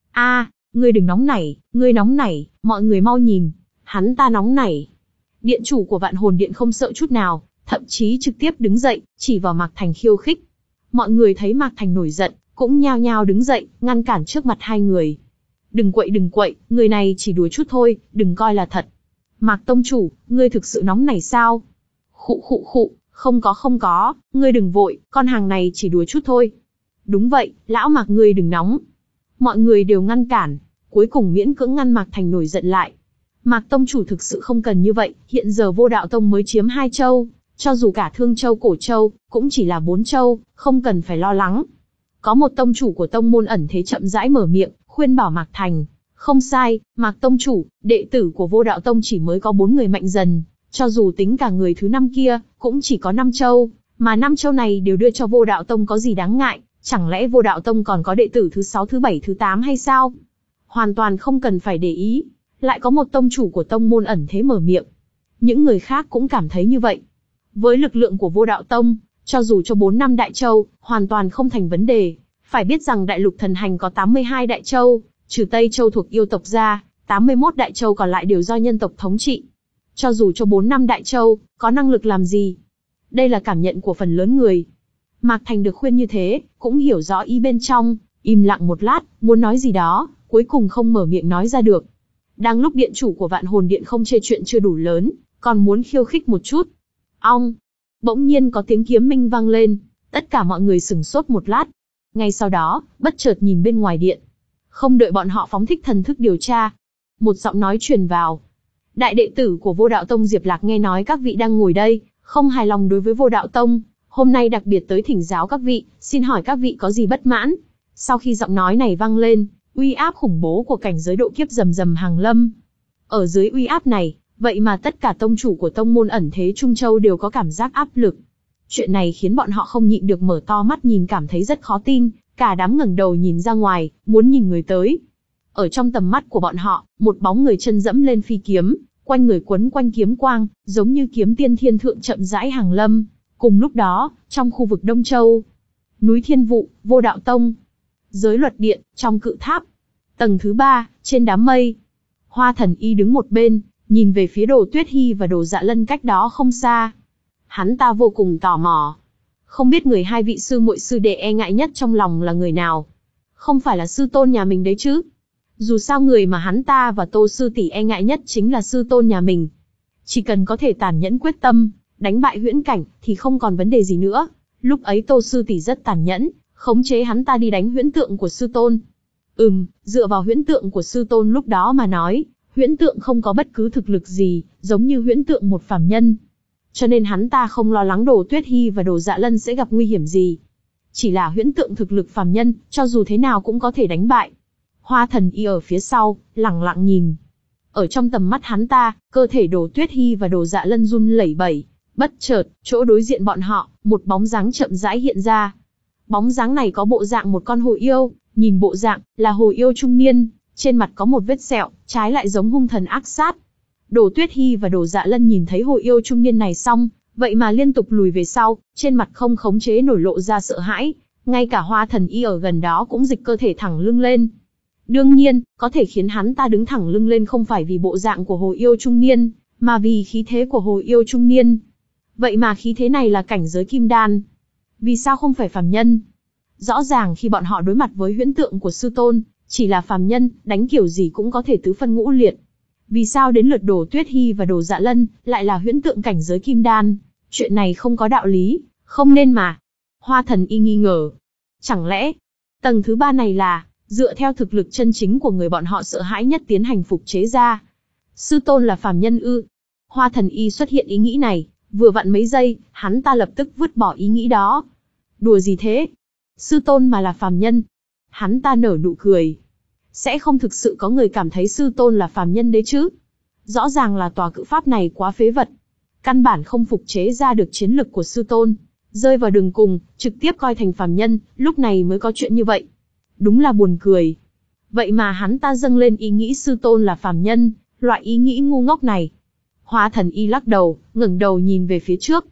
a, ngươi đừng nóng nảy, ngươi nóng nảy, mọi người mau nhìn, hắn ta nóng nảy. Điện chủ của Vạn Hồn Điện không sợ chút nào, thậm chí trực tiếp đứng dậy, chỉ vào Mạc Thành khiêu khích. Mọi người thấy Mạc Thành nổi giận, cũng nhao nhao đứng dậy, ngăn cản trước mặt hai người. Đừng quậy đừng quậy, người này chỉ đùa chút thôi, đừng coi là thật. Mạc tông chủ, ngươi thực sự nóng nảy sao? Khụ khụ khụ, không có không có, ngươi đừng vội, con hàng này chỉ đùa chút thôi. Đúng vậy, lão Mạc ngươi đừng nóng. Mọi người đều ngăn cản, cuối cùng miễn cưỡng ngăn Mạc Thành nổi giận lại. Mạc tông chủ thực sự không cần như vậy, hiện giờ Vô Đạo Tông mới chiếm hai châu, cho dù cả Thương Châu Cổ Châu, cũng chỉ là bốn châu, không cần phải lo lắng. Có một tông chủ của tông môn ẩn thế chậm rãi mở miệng, khuyên bảo Mạc Thành. Không sai, Mạc tông chủ, đệ tử của Vô Đạo Tông chỉ mới có bốn người mạnh dần, cho dù tính cả người thứ năm kia, cũng chỉ có năm châu, mà năm châu này đều đưa cho Vô Đạo Tông có gì đáng ngại, chẳng lẽ Vô Đạo Tông còn có đệ tử thứ sáu, thứ bảy, thứ tám hay sao? Hoàn toàn không cần phải để ý. Lại có một tông chủ của tông môn ẩn thế mở miệng. Những người khác cũng cảm thấy như vậy. Với lực lượng của Vô Đạo Tông, cho dù cho bốn năm đại châu, hoàn toàn không thành vấn đề. Phải biết rằng đại lục thần hành có tám mươi hai đại châu, trừ Tây Châu thuộc yêu tộc ra, tám mươi mốt đại châu còn lại đều do nhân tộc thống trị. Cho dù cho bốn năm đại châu, có năng lực làm gì? Đây là cảm nhận của phần lớn người. Mạc Thành được khuyên như thế, cũng hiểu rõ ý bên trong, im lặng một lát, muốn nói gì đó, cuối cùng không mở miệng nói ra được. Đang lúc điện chủ của Vạn Hồn Điện không chê chuyện chưa đủ lớn, còn muốn khiêu khích một chút. Ong! Bỗng nhiên có tiếng kiếm minh vang lên, tất cả mọi người sửng sốt một lát. Ngay sau đó, bất chợt nhìn bên ngoài điện. Không đợi bọn họ phóng thích thần thức điều tra. Một giọng nói truyền vào. Đại đệ tử của Vô Đạo Tông Diệp Lạc nghe nói các vị đang ngồi đây, không hài lòng đối với Vô Đạo Tông. Hôm nay đặc biệt tới thỉnh giáo các vị, xin hỏi các vị có gì bất mãn? Sau khi giọng nói này vang lên, uy áp khủng bố của cảnh giới độ kiếp rầm rầm hàng lâm. Ở dưới uy áp này, vậy mà tất cả tông chủ của tông môn ẩn thế Trung Châu đều có cảm giác áp lực. Chuyện này khiến bọn họ không nhịn được mở to mắt nhìn, cảm thấy rất khó tin, cả đám ngẩng đầu nhìn ra ngoài, muốn nhìn người tới. Ở trong tầm mắt của bọn họ, một bóng người chân dẫm lên phi kiếm, quanh người quấn quanh kiếm quang, giống như kiếm tiên thiên thượng chậm rãi hàng lâm. Cùng lúc đó, trong khu vực Đông Châu, núi Thiên Vụ, Vô Đạo Tông, giới luật điện, trong cự tháp, tầng thứ ba, trên đám mây, Hoa Thần Y đứng một bên, nhìn về phía Đồ Tuyết Hi và Đồ Dạ Lân cách đó không xa. Hắn ta vô cùng tò mò, không biết người hai vị sư muội sư đệ e ngại nhất trong lòng là người nào. Không phải là sư tôn nhà mình đấy chứ? Dù sao người mà hắn ta và Tô sư tỷ e ngại nhất chính là sư tôn nhà mình. Chỉ cần có thể tàn nhẫn quyết tâm, đánh bại huyễn cảnh, thì không còn vấn đề gì nữa. Lúc ấy Tô sư tỷ rất tàn nhẫn, khống chế hắn ta đi đánh huyễn tượng của sư tôn. Ừm, dựa vào huyễn tượng của sư tôn lúc đó mà nói, huyễn tượng không có bất cứ thực lực gì, giống như huyễn tượng một phàm nhân. Cho nên hắn ta không lo lắng Đồ Tuyết Hi và Đồ Dạ Lân sẽ gặp nguy hiểm gì. Chỉ là huyễn tượng thực lực phàm nhân, cho dù thế nào cũng có thể đánh bại. Hoa Thần Y ở phía sau, lẳng lặng nhìn. Ở trong tầm mắt hắn ta, cơ thể Đồ Tuyết Hi và Đồ Dạ Lân run lẩy bẩy. Bất chợt, chỗ đối diện bọn họ, một bóng dáng chậm rãi hiện ra. Bóng dáng này có bộ dạng một con hồ yêu, nhìn bộ dạng là hồ yêu trung niên, trên mặt có một vết sẹo, trái lại giống hung thần ác sát. Đồ Tuyết Hi và Đồ Dạ Lân nhìn thấy hồ yêu trung niên này xong, vậy mà liên tục lùi về sau, trên mặt không khống chế nổi lộ ra sợ hãi, ngay cả Hoa Thần Y ở gần đó cũng dịch cơ thể thẳng lưng lên. Đương nhiên, có thể khiến hắn ta đứng thẳng lưng lên không phải vì bộ dạng của hồ yêu trung niên, mà vì khí thế của hồ yêu trung niên. Vậy mà khí thế này là cảnh giới kim đan. Vì sao không phải phàm nhân? Rõ ràng khi bọn họ đối mặt với huyễn tượng của sư tôn, chỉ là phàm nhân, đánh kiểu gì cũng có thể tứ phân ngũ liệt. Vì sao đến lượt Đồ Tuyết Hi và Đồ Dạ Lân, lại là huyễn tượng cảnh giới kim đan? Chuyện này không có đạo lý, không nên mà. Hoa Thần Y nghi ngờ. Chẳng lẽ, tầng thứ ba này là, dựa theo thực lực chân chính của người bọn họ sợ hãi nhất tiến hành phục chế ra? Sư tôn là phàm nhân ư? Hoa Thần Y xuất hiện ý nghĩ này, vừa vặn mấy giây, hắn ta lập tức vứt bỏ ý nghĩ đó. Đùa gì thế? Sư tôn mà là phàm nhân. Hắn ta nở nụ cười. Sẽ không thực sự có người cảm thấy sư tôn là phàm nhân đấy chứ? Rõ ràng là tòa cự pháp này quá phế vật. Căn bản không phục chế ra được chiến lực của sư tôn. Rơi vào đường cùng, trực tiếp coi thành phàm nhân, lúc này mới có chuyện như vậy. Đúng là buồn cười. Vậy mà hắn ta dâng lên ý nghĩ sư tôn là phàm nhân, loại ý nghĩ ngu ngốc này. Hoa Thần Y lắc đầu, ngẩng đầu nhìn về phía trước.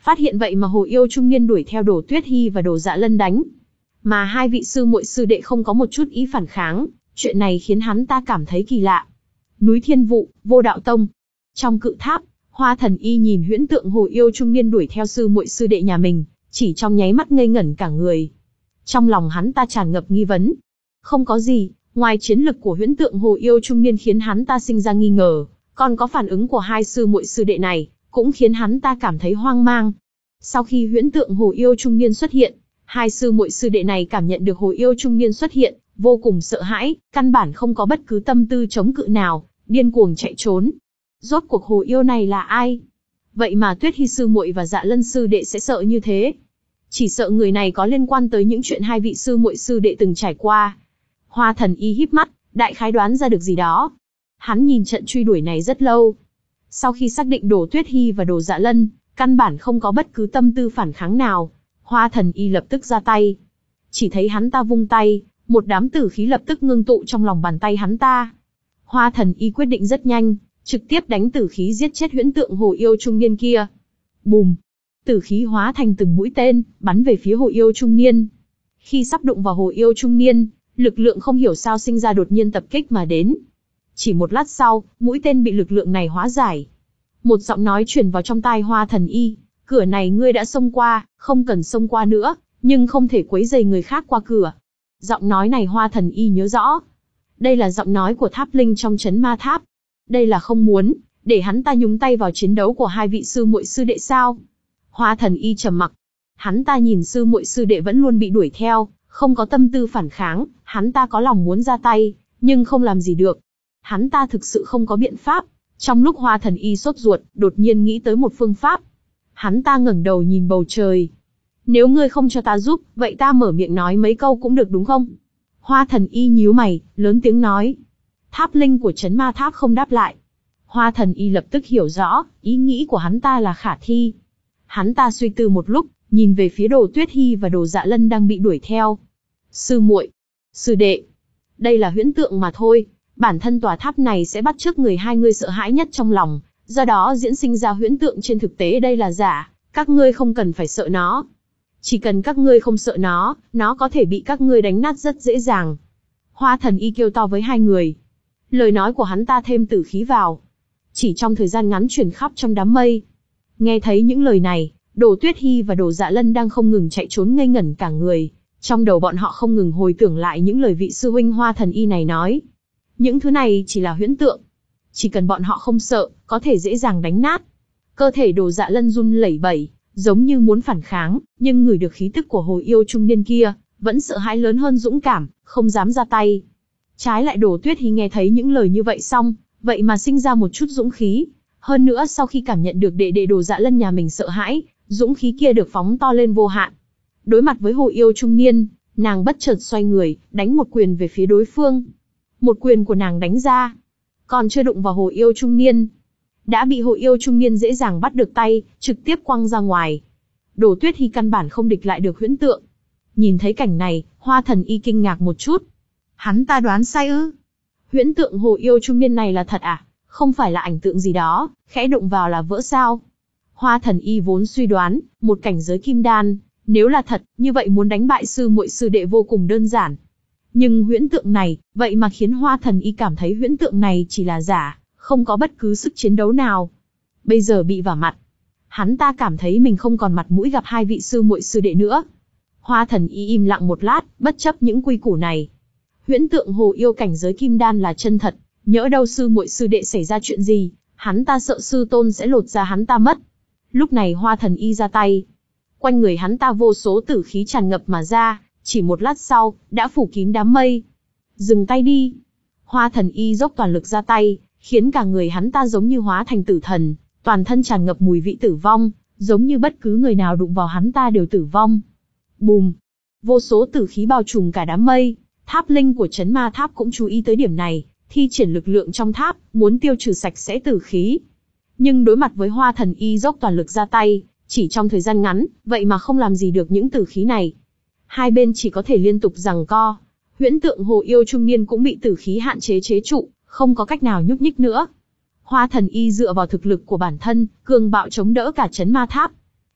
Phát hiện vậy mà Hồ Yêu trung niên đuổi theo Đồ Tuyết Hi và Đồ Dạ Lân đánh. Mà hai vị sư muội sư đệ không có một chút ý phản kháng, chuyện này khiến hắn ta cảm thấy kỳ lạ. Núi Thiên Vụ, Vô Đạo Tông. Trong cự tháp, Hoa Thần Y nhìn huyễn tượng Hồ Yêu trung niên đuổi theo sư muội sư đệ nhà mình, chỉ trong nháy mắt ngây ngẩn cả người. Trong lòng hắn ta tràn ngập nghi vấn. Không có gì, ngoài chiến lực của huyễn tượng Hồ Yêu trung niên khiến hắn ta sinh ra nghi ngờ, còn có phản ứng của hai sư muội sư đệ này, cũng khiến hắn ta cảm thấy hoang mang. Sau khi huyễn tượng Hồ Yêu trung niên xuất hiện, hai sư muội sư đệ này cảm nhận được Hồ Yêu trung niên xuất hiện, vô cùng sợ hãi, căn bản không có bất cứ tâm tư chống cự nào, điên cuồng chạy trốn. Rốt cuộc Hồ Yêu này là ai? Vậy mà Tuyết Hi sư muội và Dạ Lân sư đệ sẽ sợ như thế? Chỉ sợ người này có liên quan tới những chuyện hai vị sư muội sư đệ từng trải qua. Hoa Thần Y híp mắt, đại khái đoán ra được gì đó. Hắn nhìn trận truy đuổi này rất lâu. Sau khi xác định Đồ Tuyết Hi và Đồ Dạ Lân, căn bản không có bất cứ tâm tư phản kháng nào, Hoa Thần Y lập tức ra tay. Chỉ thấy hắn ta vung tay, một đám tử khí lập tức ngưng tụ trong lòng bàn tay hắn ta. Hoa Thần Y quyết định rất nhanh, trực tiếp đánh tử khí giết chết huyễn tượng Hồ Yêu trung niên kia. Bùm! Tử khí hóa thành từng mũi tên, bắn về phía Hồ Yêu trung niên. Khi sắp đụng vào Hồ Yêu trung niên, lực lượng không hiểu sao sinh ra đột nhiên tập kích mà đến. Chỉ một lát sau, mũi tên bị lực lượng này hóa giải. Một giọng nói truyền vào trong tai Hoa Thần Y, cửa này ngươi đã xông qua, không cần xông qua nữa, nhưng không thể quấy rầy người khác qua cửa. Giọng nói này Hoa Thần Y nhớ rõ. Đây là giọng nói của tháp linh trong trấn ma tháp. Đây là không muốn để hắn ta nhúng tay vào chiến đấu của hai vị sư muội sư đệ sao? Hoa Thần Y trầm mặc. Hắn ta nhìn sư muội sư đệ vẫn luôn bị đuổi theo, không có tâm tư phản kháng, hắn ta có lòng muốn ra tay, nhưng không làm gì được. Hắn ta thực sự không có biện pháp. Trong lúc Hoa Thần Y sốt ruột, đột nhiên nghĩ tới một phương pháp. Hắn ta ngẩng đầu nhìn bầu trời. Nếu ngươi không cho ta giúp, vậy ta mở miệng nói mấy câu cũng được đúng không? Hoa Thần Y nhíu mày, lớn tiếng nói. Tháp linh của trấn ma tháp không đáp lại. Hoa Thần Y lập tức hiểu rõ, ý nghĩ của hắn ta là khả thi. Hắn ta suy tư một lúc, nhìn về phía Đồ Tuyết Hi và Đồ Dạ Lân đang bị đuổi theo. Sư muội, sư đệ, đây là huyễn tượng mà thôi. Bản thân tòa tháp này sẽ bắt chước người hai người sợ hãi nhất trong lòng, do đó diễn sinh ra huyễn tượng trên thực tế đây là giả, các ngươi không cần phải sợ nó. Chỉ cần các ngươi không sợ nó, nó có thể bị các ngươi đánh nát rất dễ dàng. Hoa Thần Y kêu to với hai người. Lời nói của hắn ta thêm tử khí vào. Chỉ trong thời gian ngắn truyền khắp trong đám mây. Nghe thấy những lời này, Đồ Tuyết Hi và Đồ Dạ Lân đang không ngừng chạy trốn ngây ngẩn cả người. Trong đầu bọn họ không ngừng hồi tưởng lại những lời vị sư huynh Hoa Thần Y này nói. Những thứ này chỉ là huyễn tượng. Chỉ cần bọn họ không sợ, có thể dễ dàng đánh nát. Cơ thể Đồ Dạ Lân run lẩy bẩy, giống như muốn phản kháng, nhưng ngửi được khí tức của Hồ Yêu trung niên kia, vẫn sợ hãi lớn hơn dũng cảm, không dám ra tay. Trái lại Đồ Tuyết Hi nghe thấy những lời như vậy xong, vậy mà sinh ra một chút dũng khí. Hơn nữa sau khi cảm nhận được đệ đệ Đồ Dạ Lân nhà mình sợ hãi, dũng khí kia được phóng to lên vô hạn. Đối mặt với Hồ Yêu trung niên, nàng bất chợt xoay người, đánh một quyền về phía đối phương. Một quyền của nàng đánh ra, còn chưa đụng vào Hồ Yêu trung niên, đã bị Hồ Yêu trung niên dễ dàng bắt được tay, trực tiếp quăng ra ngoài. Đồ Tuyết Hi căn bản không địch lại được huyễn tượng. Nhìn thấy cảnh này, Hoa Thần Y kinh ngạc một chút. Hắn ta đoán sai ư? Huyễn tượng Hồ Yêu trung niên này là thật à? Không phải là ảnh tượng gì đó, khẽ đụng vào là vỡ sao? Hoa Thần Y vốn suy đoán, một cảnh giới kim đan, nếu là thật, như vậy muốn đánh bại sư muội sư đệ vô cùng đơn giản. Nhưng huyễn tượng này, vậy mà khiến Hoa Thần Y cảm thấy huyễn tượng này chỉ là giả, không có bất cứ sức chiến đấu nào. Bây giờ bị vả mặt, hắn ta cảm thấy mình không còn mặt mũi gặp hai vị sư muội sư đệ nữa. Hoa Thần Y im lặng một lát, bất chấp những quy củ này. Huyễn tượng Hồ Yêu cảnh giới kim đan là chân thật, nhỡ đâu sư muội sư đệ xảy ra chuyện gì, hắn ta sợ sư tôn sẽ lột ra hắn ta mất. Lúc này Hoa Thần Y ra tay. Quanh người hắn ta vô số tử khí tràn ngập mà ra, chỉ một lát sau, đã phủ kín đám mây. Dừng tay đi. Hoa Thần Y dốc toàn lực ra tay, khiến cả người hắn ta giống như hóa thành tử thần, toàn thân tràn ngập mùi vị tử vong, giống như bất cứ người nào đụng vào hắn ta đều tử vong. Bùm! Vô số tử khí bao trùm cả đám mây, tháp linh của trấn ma tháp cũng chú ý tới điểm này, thi triển lực lượng trong tháp, muốn tiêu trừ sạch sẽ tử khí. Nhưng đối mặt với Hoa Thần Y dốc toàn lực ra tay, chỉ trong thời gian ngắn, vậy mà không làm gì được những tử khí này. Hai bên chỉ có thể liên tục giằng co. Huyễn tượng Hồ Yêu trung niên cũng bị tử khí hạn chế chế trụ, không có cách nào nhúc nhích nữa. Hoa Thần Y dựa vào thực lực của bản thân, cường bạo chống đỡ cả trấn ma tháp.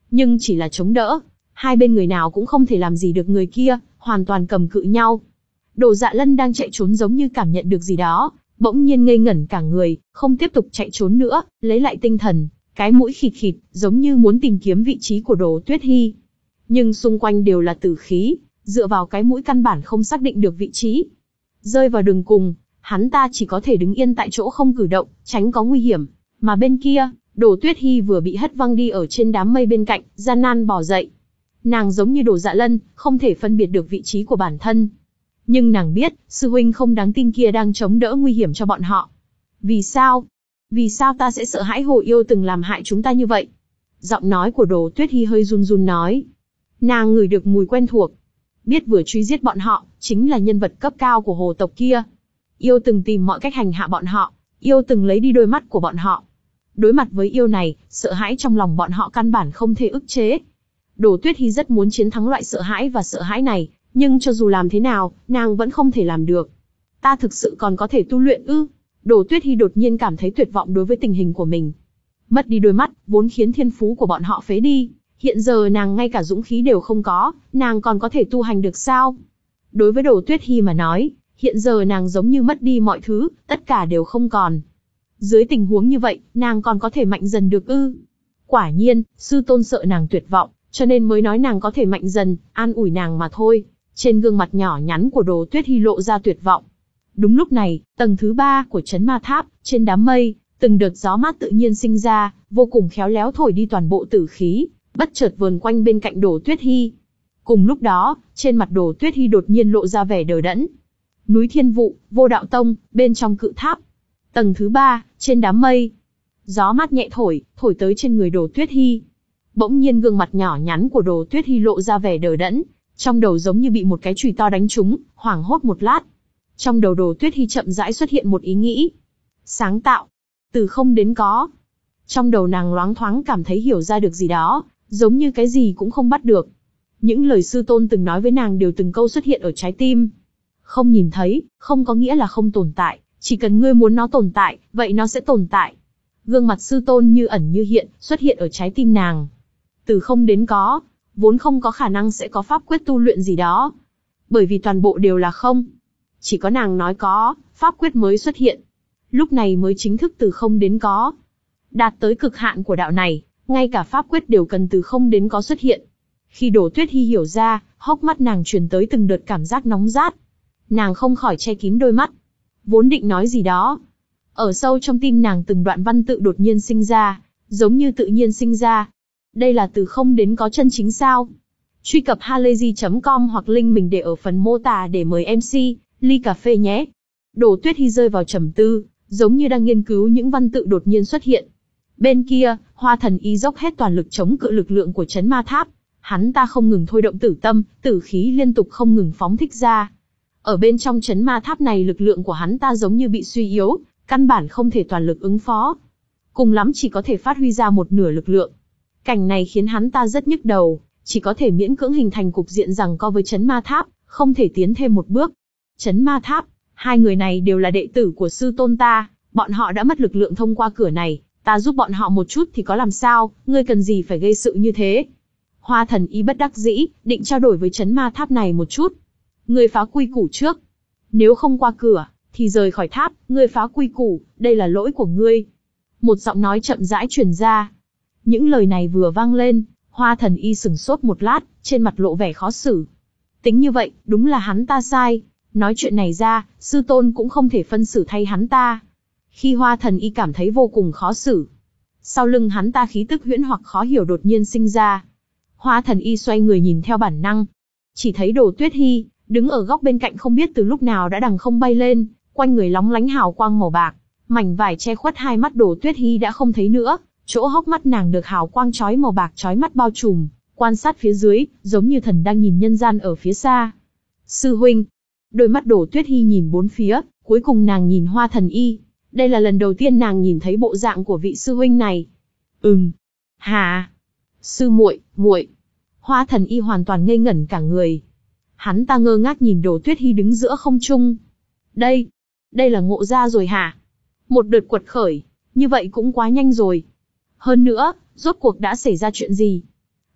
nhưng chỉ là chống đỡ. Hai bên người nào cũng không thể làm gì được người kia, hoàn toàn cầm cự nhau. Đồ Dạ Lân đang chạy trốn giống như cảm nhận được gì đó, bỗng nhiên ngây ngẩn cả người, không tiếp tục chạy trốn nữa, lấy lại tinh thần, cái mũi khịt khịt, giống như muốn tìm kiếm vị trí của Đồ Tuyết Hi. Nhưng xung quanh đều là tử khí, dựa vào cái mũi căn bản không xác định được vị trí. Rơi vào đường cùng, hắn ta chỉ có thể đứng yên tại chỗ không cử động, tránh có nguy hiểm. Mà bên kia, Đồ Tuyết Hi vừa bị hất văng đi ở trên đám mây bên cạnh, gian nan bò dậy. Nàng giống như Đồ Dạ Lân, không thể phân biệt được vị trí của bản thân. Nhưng nàng biết, sư huynh không đáng tin kia đang chống đỡ nguy hiểm cho bọn họ. Vì sao? Vì sao ta sẽ sợ hãi Hồ Yêu từng làm hại chúng ta như vậy? Giọng nói của Đồ Tuyết Hi hơi run run nói. Nàng ngửi được mùi quen thuộc. Biết vừa truy giết bọn họ, chính là nhân vật cấp cao của hồ tộc kia. Yêu từng tìm mọi cách hành hạ bọn họ, yêu từng lấy đi đôi mắt của bọn họ. Đối mặt với yêu này, sợ hãi trong lòng bọn họ căn bản không thể ức chế. Đồ Tuyết Hi rất muốn chiến thắng loại sợ hãi và sợ hãi này, nhưng cho dù làm thế nào, nàng vẫn không thể làm được. Ta thực sự còn có thể tu luyện ư? Đồ Tuyết Hi đột nhiên cảm thấy tuyệt vọng đối với tình hình của mình. Mất đi đôi mắt, vốn khiến thiên phú của bọn họ phế đi. Hiện giờ nàng ngay cả dũng khí đều không có, nàng còn có thể tu hành được sao? Đối với Đồ Tuyết Hi mà nói, hiện giờ nàng giống như mất đi mọi thứ, tất cả đều không còn. Dưới tình huống như vậy, nàng còn có thể mạnh dần được ư? Quả nhiên, sư tôn sợ nàng tuyệt vọng, cho nên mới nói nàng có thể mạnh dần, an ủi nàng mà thôi. Trên gương mặt nhỏ nhắn của Đồ Tuyết Hi lộ ra tuyệt vọng. Đúng lúc này, tầng thứ ba của Chấn Ma Tháp, trên đám mây, từng đợt gió mát tự nhiên sinh ra, vô cùng khéo léo thổi đi toàn bộ tử khí, bất chợt vờn quanh bên cạnh Đồ Tuyết Hi. Cùng lúc đó, trên mặt Đồ Tuyết Hi đột nhiên lộ ra vẻ đờ đẫn. Núi Thiên Vụ, Vô Đạo Tông, bên trong cự tháp. Tầng thứ ba, trên đám mây. Gió mát nhẹ thổi, thổi tới trên người Đồ Tuyết Hi. Bỗng nhiên gương mặt nhỏ nhắn của Đồ Tuyết Hi lộ ra vẻ đờ đẫn, trong đầu giống như bị một cái chùy to đánh trúng, hoảng hốt một lát. Trong đầu Đồ Tuyết Hi chậm rãi xuất hiện một ý nghĩ. Sáng tạo. Từ không đến có. Trong đầu nàng loáng thoáng cảm thấy hiểu ra được gì đó, giống như cái gì cũng không bắt được. Những lời sư tôn từng nói với nàng đều từng câu xuất hiện ở trái tim. Không nhìn thấy, không có nghĩa là không tồn tại, chỉ cần ngươi muốn nó tồn tại, vậy nó sẽ tồn tại. Gương mặt sư tôn như ẩn như hiện, xuất hiện ở trái tim nàng. Từ không đến có, vốn không có khả năng sẽ có pháp quyết tu luyện gì đó. Bởi vì toàn bộ đều là không. Chỉ có nàng nói có, pháp quyết mới xuất hiện. Lúc này mới chính thức từ không đến có. Đạt tới cực hạn của đạo này, ngay cả pháp quyết đều cần từ không đến có xuất hiện. Khi Đồ Tuyết Hi hiểu ra, hốc mắt nàng truyền tới từng đợt cảm giác nóng rát. Nàng không khỏi che kín đôi mắt. Vốn định nói gì đó. Ở sâu trong tim nàng từng đoạn văn tự đột nhiên sinh ra, giống như tự nhiên sinh ra. Đây là từ không đến có chân chính sao? Truy cập halayzi chấm com hoặc link mình để ở phần mô tả để mời em xê, ly cà phê nhé. Đồ Tuyết Hi rơi vào trầm tư, giống như đang nghiên cứu những văn tự đột nhiên xuất hiện. Bên kia, Hoa Thần Y dốc hết toàn lực chống cự lực lượng của Chấn Ma Tháp. Hắn ta không ngừng thôi động tử tâm, tử khí liên tục không ngừng phóng thích ra. Ở bên trong Chấn Ma Tháp này lực lượng của hắn ta giống như bị suy yếu, căn bản không thể toàn lực ứng phó. Cùng lắm chỉ có thể phát huy ra một nửa lực lượng. Cảnh này khiến hắn ta rất nhức đầu, chỉ có thể miễn cưỡng hình thành cục diện giằng co với Chấn Ma Tháp, không thể tiến thêm một bước. Chấn Ma Tháp, hai người này đều là đệ tử của sư tôn ta, bọn họ đã mất lực lượng thông qua cửa này, ta giúp bọn họ một chút thì có làm sao, ngươi cần gì phải gây sự như thế? Hoa Thần Y bất đắc dĩ, định trao đổi với Chấn Ma Tháp này một chút. Ngươi phá quy củ trước. Nếu không qua cửa, thì rời khỏi tháp, ngươi phá quy củ, đây là lỗi của ngươi. Một giọng nói chậm rãi truyền ra. Những lời này vừa vang lên, Hoa Thần Y sửng sốt một lát, trên mặt lộ vẻ khó xử. Tính như vậy, đúng là hắn ta sai. Nói chuyện này ra, sư tôn cũng không thể phân xử thay hắn ta. Khi Hoa Thần Y cảm thấy vô cùng khó xử, sau lưng hắn ta khí tức huyễn hoặc khó hiểu đột nhiên sinh ra. Hoa Thần Y xoay người nhìn theo bản năng, chỉ thấy Đồ Tuyết Hi đứng ở góc bên cạnh không biết từ lúc nào đã đằng không bay lên, quanh người lóng lánh hào quang màu bạc, mảnh vải che khuất hai mắt Đồ Tuyết Hi đã không thấy nữa, chỗ hốc mắt nàng được hào quang chói màu bạc chói mắt bao trùm, quan sát phía dưới, giống như thần đang nhìn nhân gian ở phía xa. Sư huynh. Đôi mắt Đồ Tuyết Hi nhìn bốn phía, cuối cùng nàng nhìn Hoa Thần Y. Đây là lần đầu tiên nàng nhìn thấy bộ dạng của vị sư huynh này. Ừm. Hả? Sư muội, muội. Hoa Thần Y hoàn toàn ngây ngẩn cả người. Hắn ta ngơ ngác nhìn Đồ Tuyết Hi đứng giữa không trung. Đây, đây là ngộ ra rồi hả? Một đợt quật khởi, như vậy cũng quá nhanh rồi. Hơn nữa, rốt cuộc đã xảy ra chuyện gì?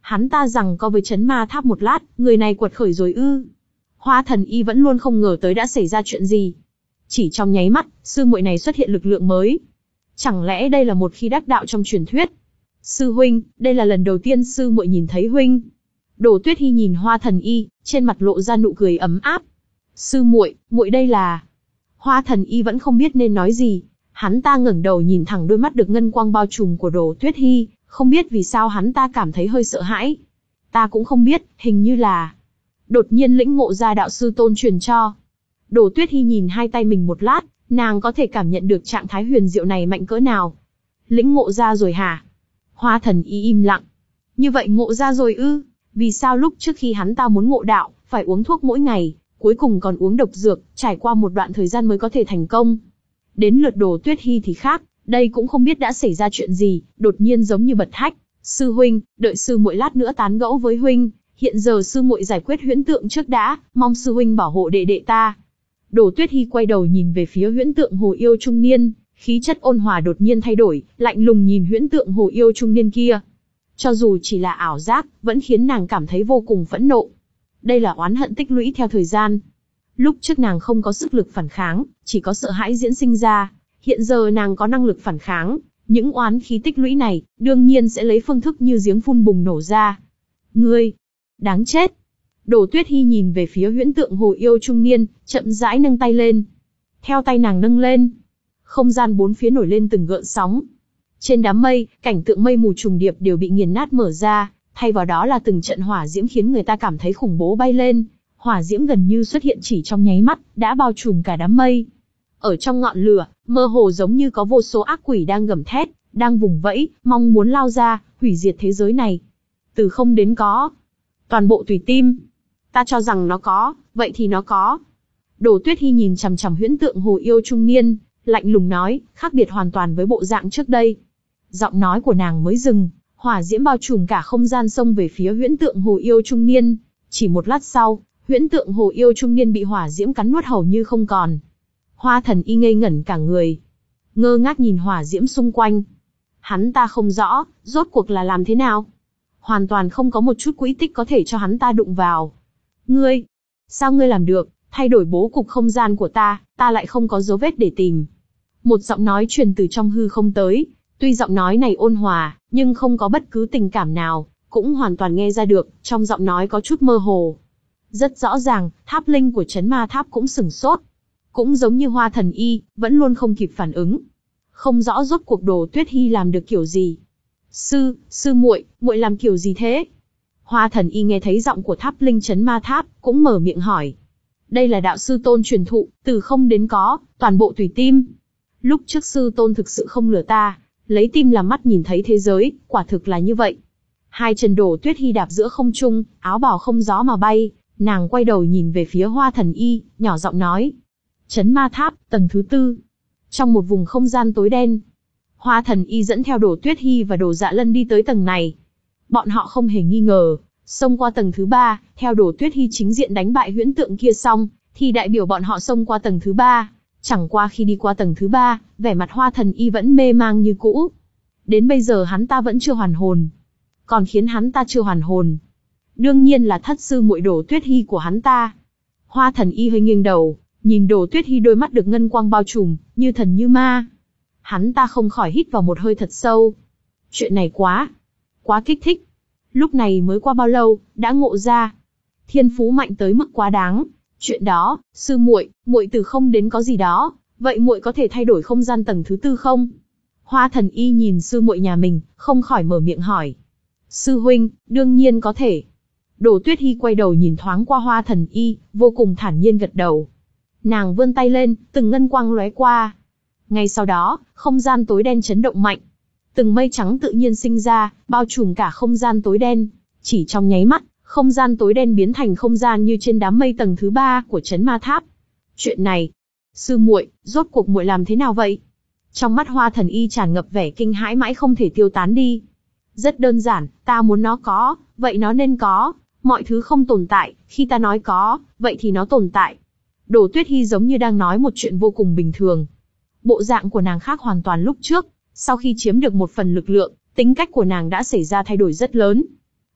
Hắn ta rằng có với chấn ma tháp một lát, người này quật khởi rồi ư? Hoa Thần Y vẫn luôn không ngờ tới đã xảy ra chuyện gì. Chỉ trong nháy mắt, sư muội này xuất hiện lực lượng mới. Chẳng lẽ đây là một khi đắc đạo trong truyền thuyết? Sư huynh, đây là lần đầu tiên sư muội nhìn thấy huynh. Đồ Tuyết Hi nhìn Hoa Thần Y, trên mặt lộ ra nụ cười ấm áp. Sư muội, muội đây là... Hoa Thần Y vẫn không biết nên nói gì. Hắn ta ngẩng đầu nhìn thẳng đôi mắt được ngân quang bao trùm của Đồ Tuyết Hi, không biết vì sao hắn ta cảm thấy hơi sợ hãi. Ta cũng không biết, hình như là... Đột nhiên lĩnh ngộ ra đạo sư tôn truyền cho. Đồ Tuyết Hi nhìn hai tay mình một lát, nàng có thể cảm nhận được trạng thái huyền diệu này mạnh cỡ nào. Lĩnh ngộ ra rồi hả? Hoa Thần Y im lặng. Như vậy ngộ ra rồi ư? Vì sao lúc trước khi hắn ta muốn ngộ đạo, phải uống thuốc mỗi ngày, cuối cùng còn uống độc dược, trải qua một đoạn thời gian mới có thể thành công? Đến lượt Đồ Tuyết Hi thì khác, đây cũng không biết đã xảy ra chuyện gì, đột nhiên giống như bật hách. Sư huynh, đợi sư muội lát nữa tán gẫu với huynh, hiện giờ sư muội giải quyết huyễn tượng trước đã, mong sư huynh bảo hộ đệ đệ ta. Đồ Tuyết Hi quay đầu nhìn về phía huyễn tượng hồ yêu trung niên, khí chất ôn hòa đột nhiên thay đổi, lạnh lùng nhìn huyễn tượng hồ yêu trung niên kia. Cho dù chỉ là ảo giác, vẫn khiến nàng cảm thấy vô cùng phẫn nộ. Đây là oán hận tích lũy theo thời gian. Lúc trước nàng không có sức lực phản kháng, chỉ có sợ hãi diễn sinh ra. Hiện giờ nàng có năng lực phản kháng, những oán khí tích lũy này, đương nhiên sẽ lấy phương thức như giếng phun bùng nổ ra. Ngươi, đáng chết. Đồ Tuyết Hi nhìn về phía huyễn tượng hồ yêu trung niên, chậm rãi nâng tay lên. Theo tay nàng nâng lên, không gian bốn phía nổi lên từng gợn sóng. Trên đám mây, cảnh tượng mây mù trùng điệp đều bị nghiền nát mở ra, thay vào đó là từng trận hỏa diễm khiến người ta cảm thấy khủng bố bay lên. Hỏa diễm gần như xuất hiện chỉ trong nháy mắt, đã bao trùm cả đám mây. Ở trong ngọn lửa, mơ hồ giống như có vô số ác quỷ đang gầm thét, đang vùng vẫy, mong muốn lao ra, hủy diệt thế giới này. Từ không đến có. Toàn bộ tùy tim. Ta cho rằng nó có, vậy thì nó có. Đồ Tuyết Hi nhìn chằm chằm huyễn tượng hồ yêu trung niên, lạnh lùng nói, khác biệt hoàn toàn với bộ dạng trước đây. Giọng nói của nàng mới dừng, hỏa diễm bao trùm cả không gian xông về phía huyễn tượng hồ yêu trung niên. Chỉ một lát sau, huyễn tượng hồ yêu trung niên bị hỏa diễm cắn nuốt hầu như không còn. Hoa Thần Y ngây ngẩn cả người, ngơ ngác nhìn hỏa diễm xung quanh. Hắn ta không rõ, rốt cuộc là làm thế nào. Hoàn toàn không có một chút quỹ tích có thể cho hắn ta đụng vào. Ngươi, sao ngươi làm được, thay đổi bố cục không gian của ta, ta lại không có dấu vết để tìm. Một giọng nói truyền từ trong hư không tới, tuy giọng nói này ôn hòa, nhưng không có bất cứ tình cảm nào, cũng hoàn toàn nghe ra được, trong giọng nói có chút mơ hồ. Rất rõ ràng, tháp linh của chấn ma tháp cũng sửng sốt. Cũng giống như Hoa Thần Y, vẫn luôn không kịp phản ứng. Không rõ rốt cuộc Đồ Tuyết Hi làm được kiểu gì. Sư, sư muội, muội làm kiểu gì thế? Hoa Thần Y nghe thấy giọng của tháp linh chấn ma tháp, cũng mở miệng hỏi. Đây là đạo sư tôn truyền thụ, từ không đến có, toàn bộ tùy tim. Lúc trước sư tôn thực sự không lừa ta, lấy tim làm mắt nhìn thấy thế giới, quả thực là như vậy. Hai chân Đồ Tuyết Hi đạp giữa không trung, áo bào không gió mà bay, nàng quay đầu nhìn về phía Hoa Thần Y, nhỏ giọng nói. Chấn ma tháp, tầng thứ tư. Trong một vùng không gian tối đen, Hoa Thần Y dẫn theo Đồ Tuyết Hi và Đồ Dạ Lân đi tới tầng này. Bọn họ không hề nghi ngờ, xông qua tầng thứ ba, theo Đồ Tuyết Hi chính diện đánh bại huyễn tượng kia xong, thì đại biểu bọn họ xông qua tầng thứ ba. Chẳng qua khi đi qua tầng thứ ba, vẻ mặt Hoa Thần Y vẫn mê mang như cũ. Đến bây giờ hắn ta vẫn chưa hoàn hồn. Còn khiến hắn ta chưa hoàn hồn, đương nhiên là thất sư muội Đồ Tuyết Hi của hắn ta. Hoa Thần Y hơi nghiêng đầu, nhìn Đồ Tuyết Hi đôi mắt được ngân quang bao trùm, như thần như ma. Hắn ta không khỏi hít vào một hơi thật sâu. Chuyện này quá, quá kích thích. Lúc này mới qua bao lâu, đã ngộ ra. Thiên phú mạnh tới mức quá đáng. Chuyện đó, sư muội, muội từ không đến có gì đó, vậy muội có thể thay đổi không gian tầng thứ tư không? Hoa Thần Y nhìn sư muội nhà mình, không khỏi mở miệng hỏi. Sư huynh, đương nhiên có thể. Đồ Tuyết Hi quay đầu nhìn thoáng qua Hoa Thần Y, vô cùng thản nhiên gật đầu. Nàng vươn tay lên, từng ngân quang lóe qua. Ngay sau đó, không gian tối đen chấn động mạnh. Từng mây trắng tự nhiên sinh ra, bao trùm cả không gian tối đen. Chỉ trong nháy mắt, không gian tối đen biến thành không gian như trên đám mây tầng thứ ba của chấn ma tháp. Chuyện này, sư muội, rốt cuộc muội làm thế nào vậy? Trong mắt Hoa Thần Y tràn ngập vẻ kinh hãi mãi không thể tiêu tán đi. Rất đơn giản, ta muốn nó có, vậy nó nên có. Mọi thứ không tồn tại, khi ta nói có, vậy thì nó tồn tại. Đồ Tuyết Hi giống như đang nói một chuyện vô cùng bình thường. Bộ dạng của nàng khác hoàn toàn lúc trước, sau khi chiếm được một phần lực lượng, tính cách của nàng đã xảy ra thay đổi rất lớn.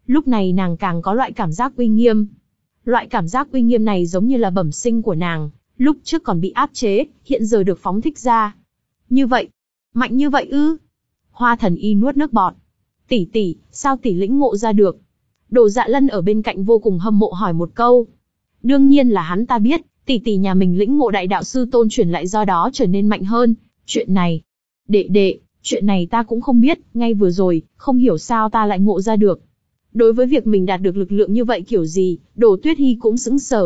Lúc này nàng càng có loại cảm giác uy nghiêm. Loại cảm giác uy nghiêm này giống như là bẩm sinh của nàng, lúc trước còn bị áp chế, hiện giờ được phóng thích ra. Như vậy, mạnh như vậy ư? Hoa Thần Y nuốt nước bọt. Tỷ tỷ, sao tỷ lĩnh ngộ ra được? Đồ Dạ Lân ở bên cạnh vô cùng hâm mộ hỏi một câu. Đương nhiên là hắn ta biết, tỷ tỷ nhà mình lĩnh ngộ đại đạo sư tôn truyền lại do đó trở nên mạnh hơn. Chuyện này, đệ đệ, chuyện này ta cũng không biết, ngay vừa rồi, không hiểu sao ta lại ngộ ra được. Đối với việc mình đạt được lực lượng như vậy kiểu gì, Đồ Tuyết Hi cũng sững sờ.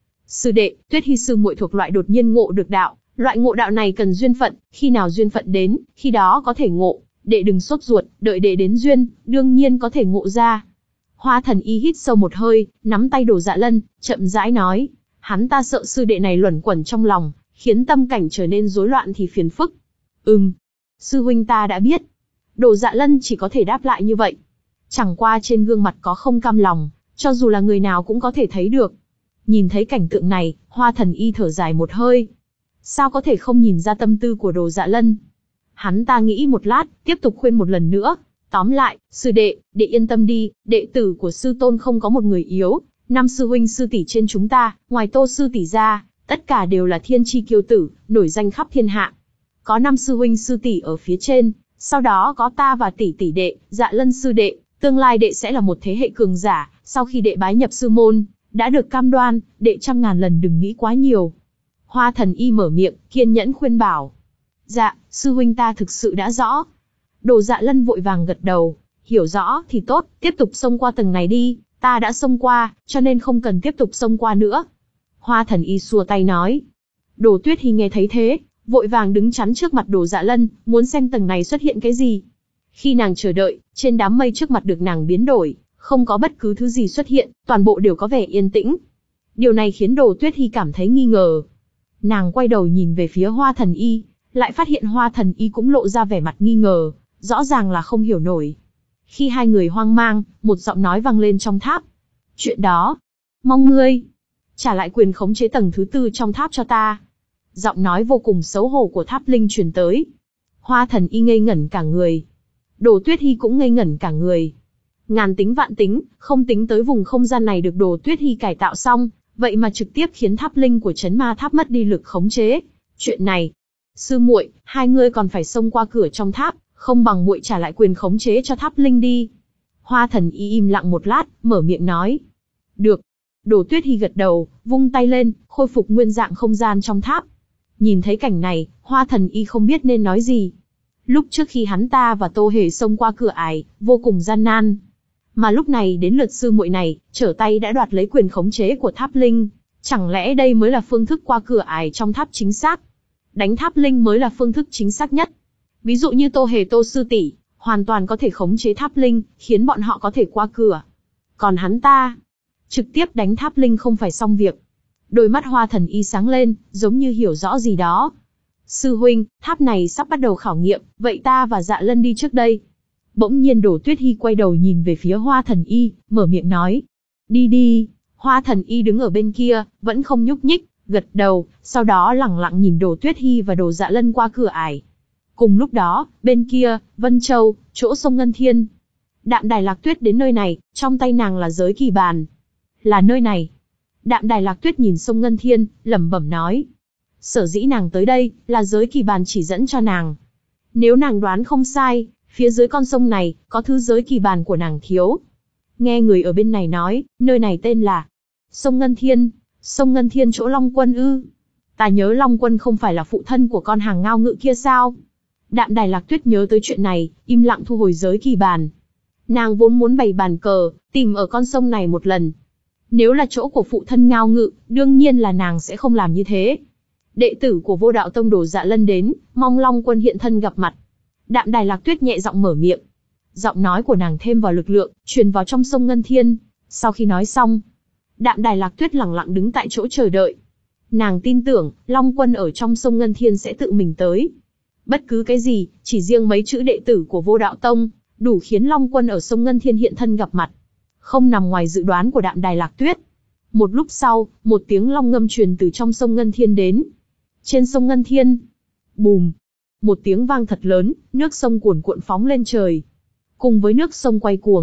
Sư đệ, Tuyết Hi sư muội thuộc loại đột nhiên ngộ được đạo, loại ngộ đạo này cần duyên phận, khi nào duyên phận đến, khi đó có thể ngộ, đệ đừng sốt ruột, đợi đệ đến duyên, đương nhiên có thể ngộ ra. Hoa Thần Y hít sâu một hơi, nắm tay Đồ Dạ Lân, chậm rãi nói, hắn ta sợ sư đệ này luẩn quẩn trong lòng, khiến tâm cảnh trở nên rối loạn thì phiền phức. Ừm, sư huynh ta đã biết. Đồ Dạ Lân chỉ có thể đáp lại như vậy. Chẳng qua trên gương mặt có không cam lòng, cho dù là người nào cũng có thể thấy được. Nhìn thấy cảnh tượng này, Hoa Thần Y thở dài một hơi. Sao có thể không nhìn ra tâm tư của Đồ Dạ Lân? Hắn ta nghĩ một lát, tiếp tục khuyên một lần nữa. Tóm lại, sư đệ, đệ yên tâm đi, đệ tử của sư tôn không có một người yếu. Năm sư huynh sư tỷ trên chúng ta, ngoài Tô sư tỷ ra, tất cả đều là thiên chi kiêu tử, nổi danh khắp thiên hạ. Có năm sư huynh sư tỷ ở phía trên, sau đó có ta và tỷ tỷ đệ, Dạ Lân sư đệ. Tương lai đệ sẽ là một thế hệ cường giả, sau khi đệ bái nhập sư môn, đã được cam đoan, đệ trăm ngàn lần đừng nghĩ quá nhiều. Hoa Thần Y mở miệng, kiên nhẫn khuyên bảo. Dạ, sư huynh ta thực sự đã rõ. Đồ Dạ Lân vội vàng gật đầu, hiểu rõ thì tốt, tiếp tục xông qua tầng này đi, ta đã xông qua, cho nên không cần tiếp tục xông qua nữa. Hoa Thần Y xua tay nói. Đồ Tuyết Hi nghe thấy thế, vội vàng đứng chắn trước mặt Đồ Dạ Lân, muốn xem tầng này xuất hiện cái gì. Khi nàng chờ đợi, trên đám mây trước mặt được nàng biến đổi, không có bất cứ thứ gì xuất hiện, toàn bộ đều có vẻ yên tĩnh. Điều này khiến Đồ Tuyết Hi cảm thấy nghi ngờ. Nàng quay đầu nhìn về phía Hoa Thần Y, lại phát hiện Hoa Thần Y cũng lộ ra vẻ mặt nghi ngờ, rõ ràng là không hiểu nổi. Khi hai người hoang mang, một giọng nói vang lên trong tháp. Chuyện đó, mong ngươi trả lại quyền khống chế tầng thứ tư trong tháp cho ta. Giọng nói vô cùng xấu hổ của Tháp Linh truyền tới. Hoa Thần Y ngây ngẩn cả người. Đồ Tuyết Hi cũng ngây ngẩn cả người. Ngàn tính vạn tính, không tính tới vùng không gian này được Đồ Tuyết Hi cải tạo xong, vậy mà trực tiếp khiến Tháp Linh của Chấn Ma Tháp mất đi lực khống chế. Chuyện này, sư muội, hai ngươi còn phải xông qua cửa trong tháp, không bằng muội trả lại quyền khống chế cho Tháp Linh đi. Hoa Thần Y im lặng một lát, mở miệng nói. Được. Đồ Tuyết Hi gật đầu, vung tay lên, khôi phục nguyên dạng không gian trong tháp. Nhìn thấy cảnh này, Hoa Thần Y không biết nên nói gì. Lúc trước khi hắn ta và Tô Hề xông qua cửa ải, vô cùng gian nan. Mà lúc này đến lượt sư muội này, trở tay đã đoạt lấy quyền khống chế của Tháp Linh. Chẳng lẽ đây mới là phương thức qua cửa ải trong tháp chính xác? Đánh Tháp Linh mới là phương thức chính xác nhất. Ví dụ như Tô Hề Tô sư tỷ, hoàn toàn có thể khống chế Tháp Linh, khiến bọn họ có thể qua cửa. Còn hắn ta, trực tiếp đánh Tháp Linh không phải xong việc. Đôi mắt Hoa Thần Y sáng lên, giống như hiểu rõ gì đó. Sư huynh, tháp này sắp bắt đầu khảo nghiệm, vậy ta và Dạ Lân đi trước đây. Bỗng nhiên Đồ Tuyết Hi quay đầu nhìn về phía Hoa Thần Y, mở miệng nói. Đi đi. Hoa Thần Y đứng ở bên kia, vẫn không nhúc nhích, gật đầu, sau đó lẳng lặng nhìn Đồ Tuyết Hi và Đồ Dạ Lân qua cửa ải. Cùng lúc đó, bên kia, Vân Châu, chỗ sông Ngân Thiên. Đạm Đài Lạc Tuyết đến nơi này, trong tay nàng là giới kỳ bàn. Là nơi này. Đạm Đài Lạc Tuyết nhìn sông Ngân Thiên, lẩm bẩm nói. Sở dĩ nàng tới đây, là giới kỳ bàn chỉ dẫn cho nàng. Nếu nàng đoán không sai, phía dưới con sông này, có thứ giới kỳ bàn của nàng thiếu. Nghe người ở bên này nói, nơi này tên là sông Ngân Thiên. Sông Ngân Thiên chỗ Long Quân ư? Ta nhớ Long Quân không phải là phụ thân của con hàng ngao ngự kia sao? Đạm Đài Lạc Tuyết nhớ tới chuyện này, im lặng thu hồi giới kỳ bàn. Nàng vốn muốn bày bàn cờ, tìm ở con sông này một lần. Nếu là chỗ của phụ thân ngao ngự, đương nhiên là nàng sẽ không làm như thế. Đệ tử của Vô Đạo Tông Đồ Dạ Lân đến, mong Long Quân hiện thân gặp mặt. Đạm Đài Lạc Tuyết nhẹ giọng mở miệng. Giọng nói của nàng thêm vào lực lượng, truyền vào trong sông Ngân Thiên. Sau khi nói xong, Đạm Đài Lạc Tuyết lặng lặng đứng tại chỗ chờ đợi. Nàng tin tưởng, Long Quân ở trong sông Ngân Thiên sẽ tự mình tới. Bất cứ cái gì, chỉ riêng mấy chữ đệ tử của Vô Đạo Tông, đủ khiến Long Quân ở sông Ngân Thiên hiện thân gặp mặt. Không nằm ngoài dự đoán của Đạm Đài Lạc Tuyết. Một lúc sau, một tiếng long ngâm truyền từ trong sông Ngân Thiên đến. Trên sông Ngân Thiên, bùm, một tiếng vang thật lớn, nước sông cuồn cuộn phóng lên trời. Cùng với nước sông quay cuồng,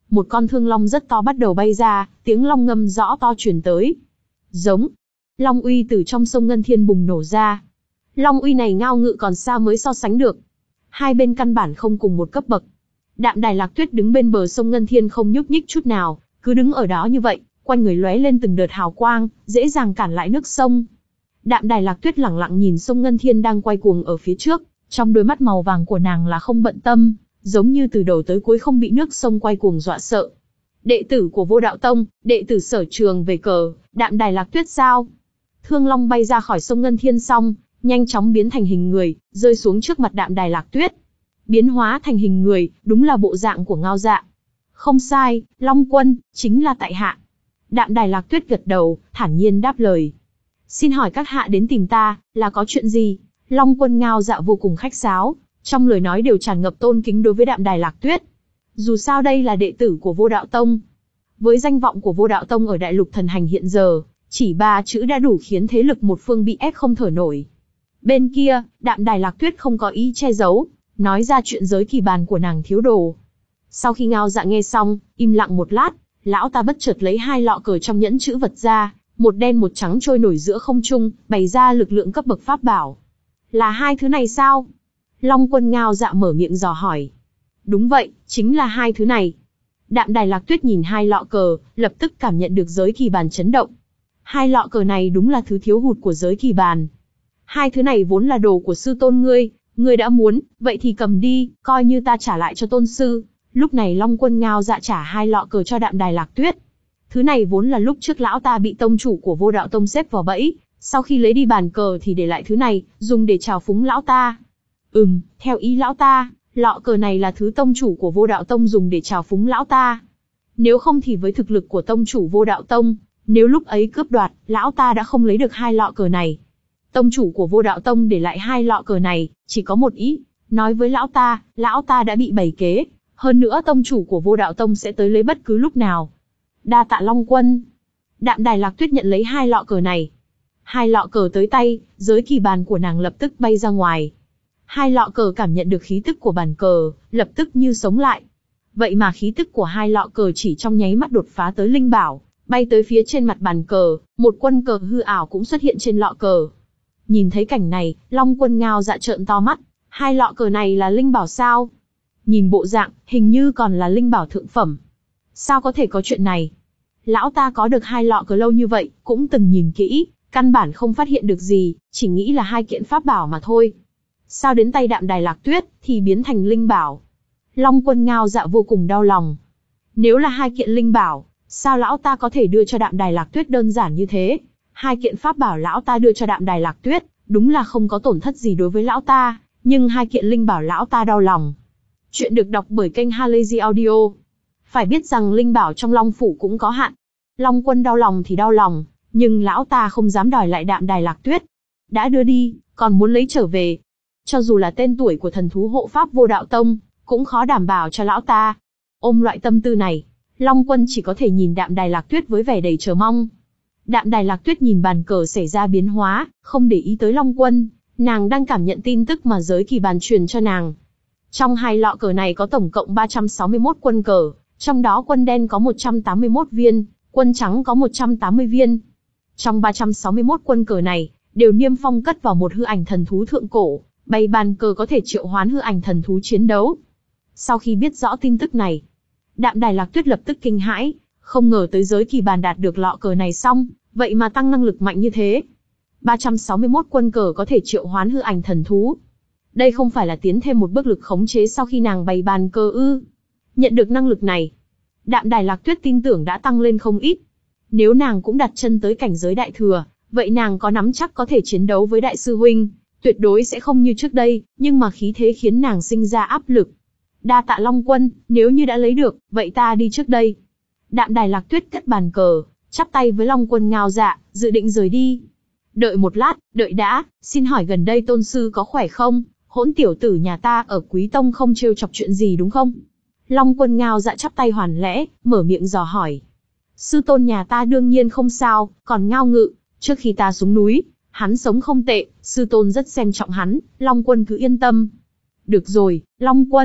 một con thương long rất to bắt đầu bay ra, tiếng long ngâm rõ to truyền tới. Giống. Long uy từ trong sông Ngân Thiên bùng nổ ra. Long uy này Ngao Ngự còn xa mới so sánh được. Hai bên căn bản không cùng một cấp bậc. Đạm Đài Lạc Tuyết đứng bên bờ sông Ngân Thiên không nhúc nhích chút nào, cứ đứng ở đó như vậy, quanh người lóe lên từng đợt hào quang, dễ dàng cản lại nước sông. Đạm Đài Lạc Tuyết lẳng lặng nhìn sông Ngân Thiên đang quay cuồng ở phía trước, trong đôi mắt màu vàng của nàng là không bận tâm, giống như từ đầu tới cuối không bị nước sông quay cuồng dọa sợ. Đệ tử của Vô Đạo Tông, đệ tử Sở Trường về cờ, Đạm Đài Lạc Tuyết sao? Thương Long bay ra khỏi sông Ngân Thiên xong, nhanh chóng biến thành hình người, rơi xuống trước mặt Đạm Đài Lạc Tuyết. Biến hóa thành hình người, đúng là bộ dạng của Ngao Dạ. Không sai, Long Quân, chính là tại hạ. Đạm Đài Lạc Tuyết gật đầu, thản nhiên đáp lời. Xin hỏi các hạ đến tìm ta, là có chuyện gì? Long Quân Ngao Dạ vô cùng khách sáo, trong lời nói đều tràn ngập tôn kính đối với Đạm Đài Lạc Tuyết. Dù sao đây là đệ tử của Vô Đạo Tông. Với danh vọng của Vô Đạo Tông ở Đại Lục Thần Hành hiện giờ, chỉ ba chữ đã đủ khiến thế lực một phương bị ép không thở nổi. Bên kia, Đạm Đài Lạc Tuyết không có ý che giấu, nói ra chuyện giới kỳ bàn của nàng thiếu đồ. Sau khi Ngao Dạ nghe xong, im lặng một lát, lão ta bất chợt lấy hai lọ cờ trong nhẫn chữ vật ra, một đen một trắng trôi nổi giữa không trung, bày ra lực lượng cấp bậc pháp bảo. Là hai thứ này sao? Long Quân Ngao Dạ mở miệng dò hỏi. Đúng vậy, chính là hai thứ này. Đạm Đài Lạc Tuyết nhìn hai lọ cờ, lập tức cảm nhận được giới kỳ bàn chấn động. Hai lọ cờ này đúng là thứ thiếu hụt của giới kỳ bàn. Hai thứ này vốn là đồ của sư tôn ngươi, ngươi đã muốn, vậy thì cầm đi, coi như ta trả lại cho tôn sư. Lúc này Long Quân Ngao Dạ trả hai lọ cờ cho Đạm Đài Lạc Tuyết. Thứ này vốn là lúc trước lão ta bị tông chủ của Vô Đạo Tông xếp vào bẫy, sau khi lấy đi bàn cờ thì để lại thứ này, dùng để trào phúng lão ta. Ừm, theo ý lão ta, lọ cờ này là thứ tông chủ của Vô Đạo Tông dùng để trào phúng lão ta. Nếu không thì với thực lực của tông chủ Vô Đạo Tông, nếu lúc ấy cướp đoạt, lão ta đã không lấy được hai lọ cờ này. Tông chủ của Vô Đạo Tông để lại hai lọ cờ này, chỉ có một ý, nói với lão ta, lão ta đã bị bày kế, hơn nữa tông chủ của Vô Đạo Tông sẽ tới lấy bất cứ lúc nào. Đa tạ Long Quân. Đạm Đài Lạc Tuyết nhận lấy hai lọ cờ này. Hai lọ cờ tới tay, giới kỳ bàn của nàng lập tức bay ra ngoài. Hai lọ cờ cảm nhận được khí tức của bàn cờ, lập tức như sống lại. Vậy mà khí tức của hai lọ cờ chỉ trong nháy mắt đột phá tới linh bảo, bay tới phía trên mặt bàn cờ, một quân cờ hư ảo cũng xuất hiện trên lọ cờ. Nhìn thấy cảnh này, Long Quân Ngao Dạ trợn to mắt, hai lọ cờ này là linh bảo sao? Nhìn bộ dạng, hình như còn là linh bảo thượng phẩm. Sao có thể có chuyện này? Lão ta có được hai lọ cờ lâu như vậy, cũng từng nhìn kỹ, căn bản không phát hiện được gì, chỉ nghĩ là hai kiện pháp bảo mà thôi. Sao đến tay Đạm Đài Lạc Tuyết, thì biến thành linh bảo? Long Quân Ngao Dạ vô cùng đau lòng. Nếu là hai kiện linh bảo, sao lão ta có thể đưa cho Đạm Đài Lạc Tuyết đơn giản như thế? Hai kiện pháp bảo lão ta đưa cho Đạm Đài Lạc Tuyết, đúng là không có tổn thất gì đối với lão ta, nhưng hai kiện linh bảo lão ta đau lòng. Chuyện được đọc bởi kênh Halazy Audio. Phải biết rằng linh bảo trong Long Phủ cũng có hạn. Long Quân đau lòng thì đau lòng, nhưng lão ta không dám đòi lại Đạm Đài Lạc Tuyết. Đã đưa đi, còn muốn lấy trở về. Cho dù là tên tuổi của thần thú hộ pháp Vô Đạo Tông, cũng khó đảm bảo cho lão ta. Ôm loại tâm tư này, Long Quân chỉ có thể nhìn Đạm Đài Lạc Tuyết với vẻ đầy chờ mong. Đạm Đài Lạc Tuyết nhìn bàn cờ xảy ra biến hóa, không để ý tới Long Quân, nàng đang cảm nhận tin tức mà giới kỳ bàn truyền cho nàng. Trong hai lọ cờ này có tổng cộng ba trăm sáu mươi mốt quân cờ, trong đó quân đen có một trăm tám mươi mốt viên, quân trắng có một trăm tám mươi viên. Trong ba trăm sáu mươi mốt quân cờ này, đều niêm phong cất vào một hư ảnh thần thú thượng cổ, bày bàn cờ có thể triệu hoán hư ảnh thần thú chiến đấu. Sau khi biết rõ tin tức này, Đạm Đài Lạc Tuyết lập tức kinh hãi, không ngờ tới giới kỳ bàn đạt được lọ cờ này xong, vậy mà tăng năng lực mạnh như thế. ba trăm sáu mươi mốt quân cờ có thể triệu hoán hư ảnh thần thú. Đây không phải là tiến thêm một bước lực khống chế sau khi nàng bày bàn cờ ư? Nhận được năng lực này, Đạm Đài Lạc Tuyết tin tưởng đã tăng lên không ít. Nếu nàng cũng đặt chân tới cảnh giới đại thừa, vậy nàng có nắm chắc có thể chiến đấu với đại sư huynh, tuyệt đối sẽ không như trước đây, nhưng mà khí thế khiến nàng sinh ra áp lực. Đa tạ Long Quân, nếu như đã lấy được, vậy ta đi trước đây. Đạm Đài Lạc Tuyết cất bàn cờ, chắp tay với Long Quân Ngao Dạ, dự định rời đi. Đợi một lát, đợi đã, xin hỏi gần đây tôn sư có khỏe không? Hỗn tiểu tử nhà ta ở Quý Tông không trêu chọc chuyện gì đúng không? Long Quân Ngao Dạ chắp tay hoàn lễ, mở miệng dò hỏi. Sư tôn nhà ta đương nhiên không sao, còn Ngao Ngự, trước khi ta xuống núi, hắn sống không tệ, sư tôn rất xem trọng hắn, Long Quân cứ yên tâm. Được rồi, Long Quân,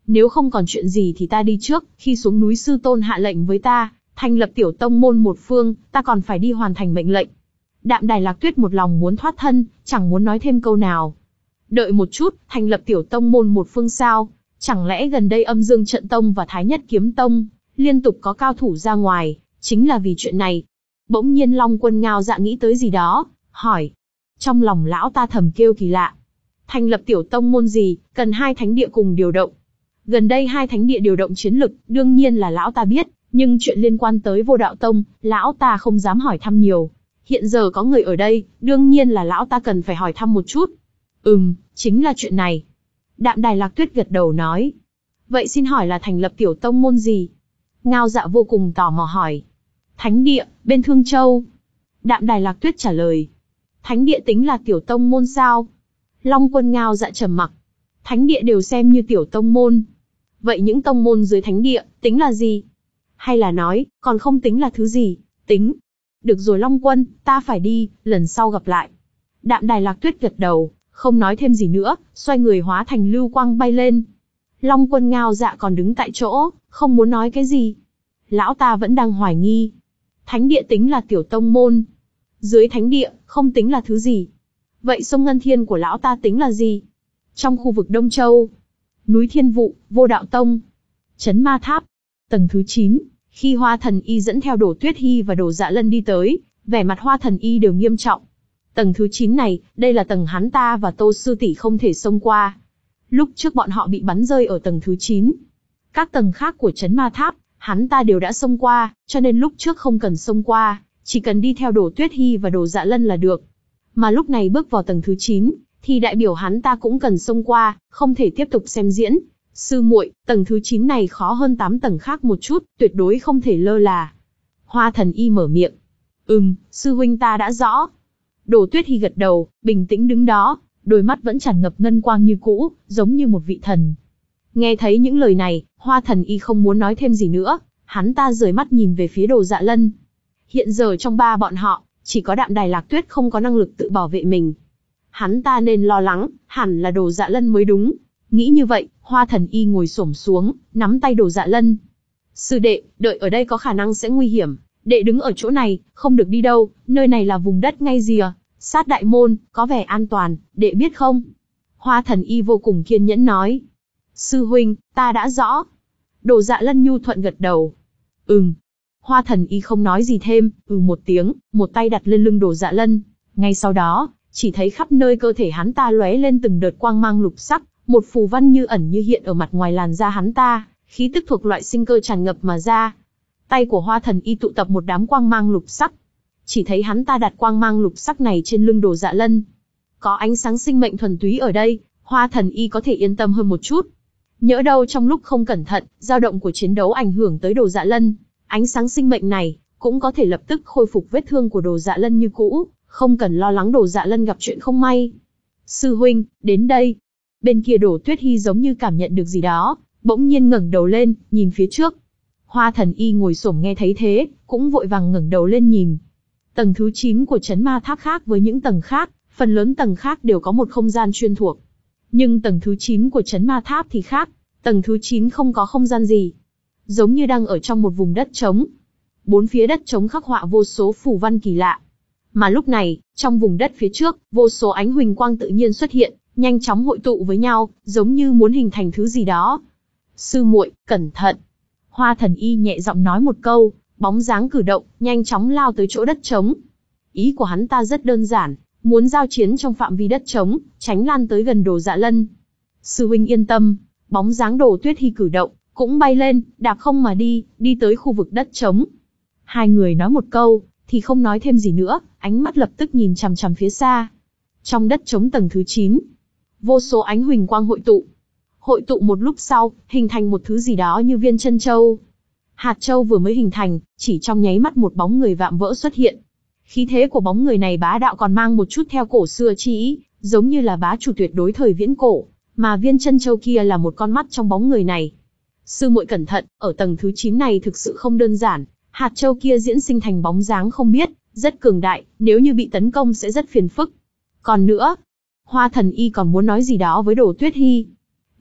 Nếu không còn chuyện gì thì ta đi trước, khi xuống núi sư tôn hạ lệnh với ta, thành lập tiểu tông môn một phương, ta còn phải đi hoàn thành mệnh lệnh. Đạm Đài Lạc Tuyết một lòng muốn thoát thân, chẳng muốn nói thêm câu nào. Đợi một chút, thành lập tiểu tông môn một phương sao? Chẳng lẽ gần đây Âm Dương Trận Tông và Thái Nhất Kiếm Tông liên tục có cao thủ ra ngoài, chính là vì chuyện này? Bỗng nhiên Long Quân Ngao Dạ nghĩ tới gì đó, hỏi. Trong lòng lão ta thầm kêu kỳ lạ. Thành lập tiểu tông môn gì, cần hai thánh địa cùng điều động. Gần đây hai thánh địa điều động chiến lực, đương nhiên là lão ta biết, nhưng chuyện liên quan tới Vô Đạo Tông, lão ta không dám hỏi thăm nhiều. Hiện giờ có người ở đây, đương nhiên là lão ta cần phải hỏi thăm một chút. Ừm, chính là chuyện này. Đạm Đài Lạc Tuyết gật đầu nói. Vậy xin hỏi là thành lập tiểu tông môn gì? Ngao Dạ vô cùng tò mò hỏi. Thánh địa, bên Thương Châu. Đạm Đài Lạc Tuyết trả lời. Thánh địa tính là tiểu tông môn sao? Long Quân Ngao Dạ trầm mặc. Thánh địa đều xem như tiểu tông môn. Vậy những tông môn dưới thánh địa, tính là gì? Hay là nói, còn không tính là thứ gì? Tính. Được rồi Long Quân, ta phải đi, lần sau gặp lại. Đạm Đài Lạc Tuyết gật đầu, không nói thêm gì nữa, xoay người hóa thành lưu quang bay lên. Long Quân Ngao Dạ còn đứng tại chỗ, không muốn nói cái gì. Lão ta vẫn đang hoài nghi. Thánh địa tính là tiểu tông môn. Dưới thánh địa, không tính là thứ gì. Vậy sông Ngân Thiên của lão ta tính là gì? Trong khu vực Đông Châu, núi Thiên Vụ, Vô Đạo Tông, Trấn Ma Tháp, tầng thứ chín, khi Hoa Thần Y dẫn theo Đổ Tuyết Hi và Đồ Dạ Lân đi tới, vẻ mặt Hoa Thần Y đều nghiêm trọng. Tầng thứ chín này, đây là tầng hắn ta và Tô sư tỷ không thể xông qua. Lúc trước bọn họ bị bắn rơi ở tầng thứ chín. Các tầng khác của Trấn Ma Tháp, hắn ta đều đã xông qua, cho nên lúc trước không cần xông qua, chỉ cần đi theo Đổ Tuyết Hi và Đồ Dạ Lân là được. Mà lúc này bước vào tầng thứ chín, thì đại biểu hắn ta cũng cần xông qua, không thể tiếp tục xem diễn. Sư muội, tầng thứ chín này khó hơn tám tầng khác một chút, tuyệt đối không thể lơ là. Hoa Thần Y mở miệng. Ừm, sư huynh ta đã rõ. Đồ Tuyết Hi gật đầu, bình tĩnh đứng đó, đôi mắt vẫn tràn ngập ngân quang như cũ, giống như một vị thần. Nghe thấy những lời này, Hoa Thần Y không muốn nói thêm gì nữa, hắn ta rời mắt nhìn về phía Đồ Dạ Lân. Hiện giờ trong ba bọn họ, chỉ có Đạm Đài Lạc Tuyết không có năng lực tự bảo vệ mình. Hắn ta nên lo lắng, hẳn là Đồ Dạ Lân mới đúng. Nghĩ như vậy, Hoa Thần Y ngồi xổm xuống, nắm tay Đồ Dạ Lân. Sư đệ, đợi ở đây có khả năng sẽ nguy hiểm. Đệ đứng ở chỗ này, không được đi đâu, nơi này là vùng đất ngay rìa, sát đại môn, có vẻ an toàn, đệ biết không? Hoa Thần Y vô cùng kiên nhẫn nói. Sư huynh, ta đã rõ. Đồ Dạ Lân nhu thuận gật đầu. Ừm. Hoa Thần Y không nói gì thêm, ừ một tiếng, một tay đặt lên lưng Đồ Dạ Lân. Ngay sau đó, chỉ thấy khắp nơi cơ thể hắn ta lóe lên từng đợt quang mang lục sắc, một phù văn như ẩn như hiện ở mặt ngoài làn da hắn ta, khí tức thuộc loại sinh cơ tràn ngập mà ra. Tay của Hoa Thần Y tụ tập một đám quang mang lục sắc. Chỉ thấy hắn ta đặt quang mang lục sắc này trên lưng Đồ Dạ Lân. Có ánh sáng sinh mệnh thuần túy ở đây, Hoa Thần Y có thể yên tâm hơn một chút. Nhỡ đâu trong lúc không cẩn thận, dao động của chiến đấu ảnh hưởng tới Đồ Dạ Lân, ánh sáng sinh mệnh này cũng có thể lập tức khôi phục vết thương của Đồ Dạ Lân như cũ, không cần lo lắng Đồ Dạ Lân gặp chuyện không may. Sư huynh, đến đây. Bên kia Đổ Tuyết Hi giống như cảm nhận được gì đó, bỗng nhiên ngẩng đầu lên, nhìn phía trước. Hoa Thần Y ngồi xổm nghe thấy thế, cũng vội vàng ngẩng đầu lên nhìn. Tầng thứ chín của Trấn Ma Tháp khác với những tầng khác, phần lớn tầng khác đều có một không gian chuyên thuộc. Nhưng tầng thứ chín của Trấn Ma Tháp thì khác, tầng thứ chín không có không gian gì. Giống như đang ở trong một vùng đất trống. Bốn phía đất trống khắc họa vô số phù văn kỳ lạ. Mà lúc này, trong vùng đất phía trước, vô số ánh huỳnh quang tự nhiên xuất hiện, nhanh chóng hội tụ với nhau, giống như muốn hình thành thứ gì đó. Sư muội, cẩn thận. Hoa Thần Y nhẹ giọng nói một câu, bóng dáng cử động, nhanh chóng lao tới chỗ đất trống. Ý của hắn ta rất đơn giản, muốn giao chiến trong phạm vi đất trống, tránh lan tới gần Đồ Dạ Lân. Sư huynh yên tâm, bóng dáng Đồ Tuyết Hi cử động, cũng bay lên, đạp không mà đi, đi tới khu vực đất trống. Hai người nói một câu, thì không nói thêm gì nữa, ánh mắt lập tức nhìn chằm chằm phía xa. Trong đất trống tầng thứ chín, vô số ánh huỳnh quang hội tụ. Hội tụ một lúc sau, hình thành một thứ gì đó như viên chân châu. Hạt châu vừa mới hình thành, chỉ trong nháy mắt một bóng người vạm vỡ xuất hiện. Khí thế của bóng người này bá đạo còn mang một chút theo cổ xưa chi ý, giống như là bá chủ tuyệt đối thời viễn cổ, mà viên chân châu kia là một con mắt trong bóng người này. Sư muội cẩn thận, ở tầng thứ chín này thực sự không đơn giản, hạt châu kia diễn sinh thành bóng dáng không biết, rất cường đại, nếu như bị tấn công sẽ rất phiền phức. Còn nữa, Hoa Thần Y còn muốn nói gì đó với Đồ Tuyết Hi.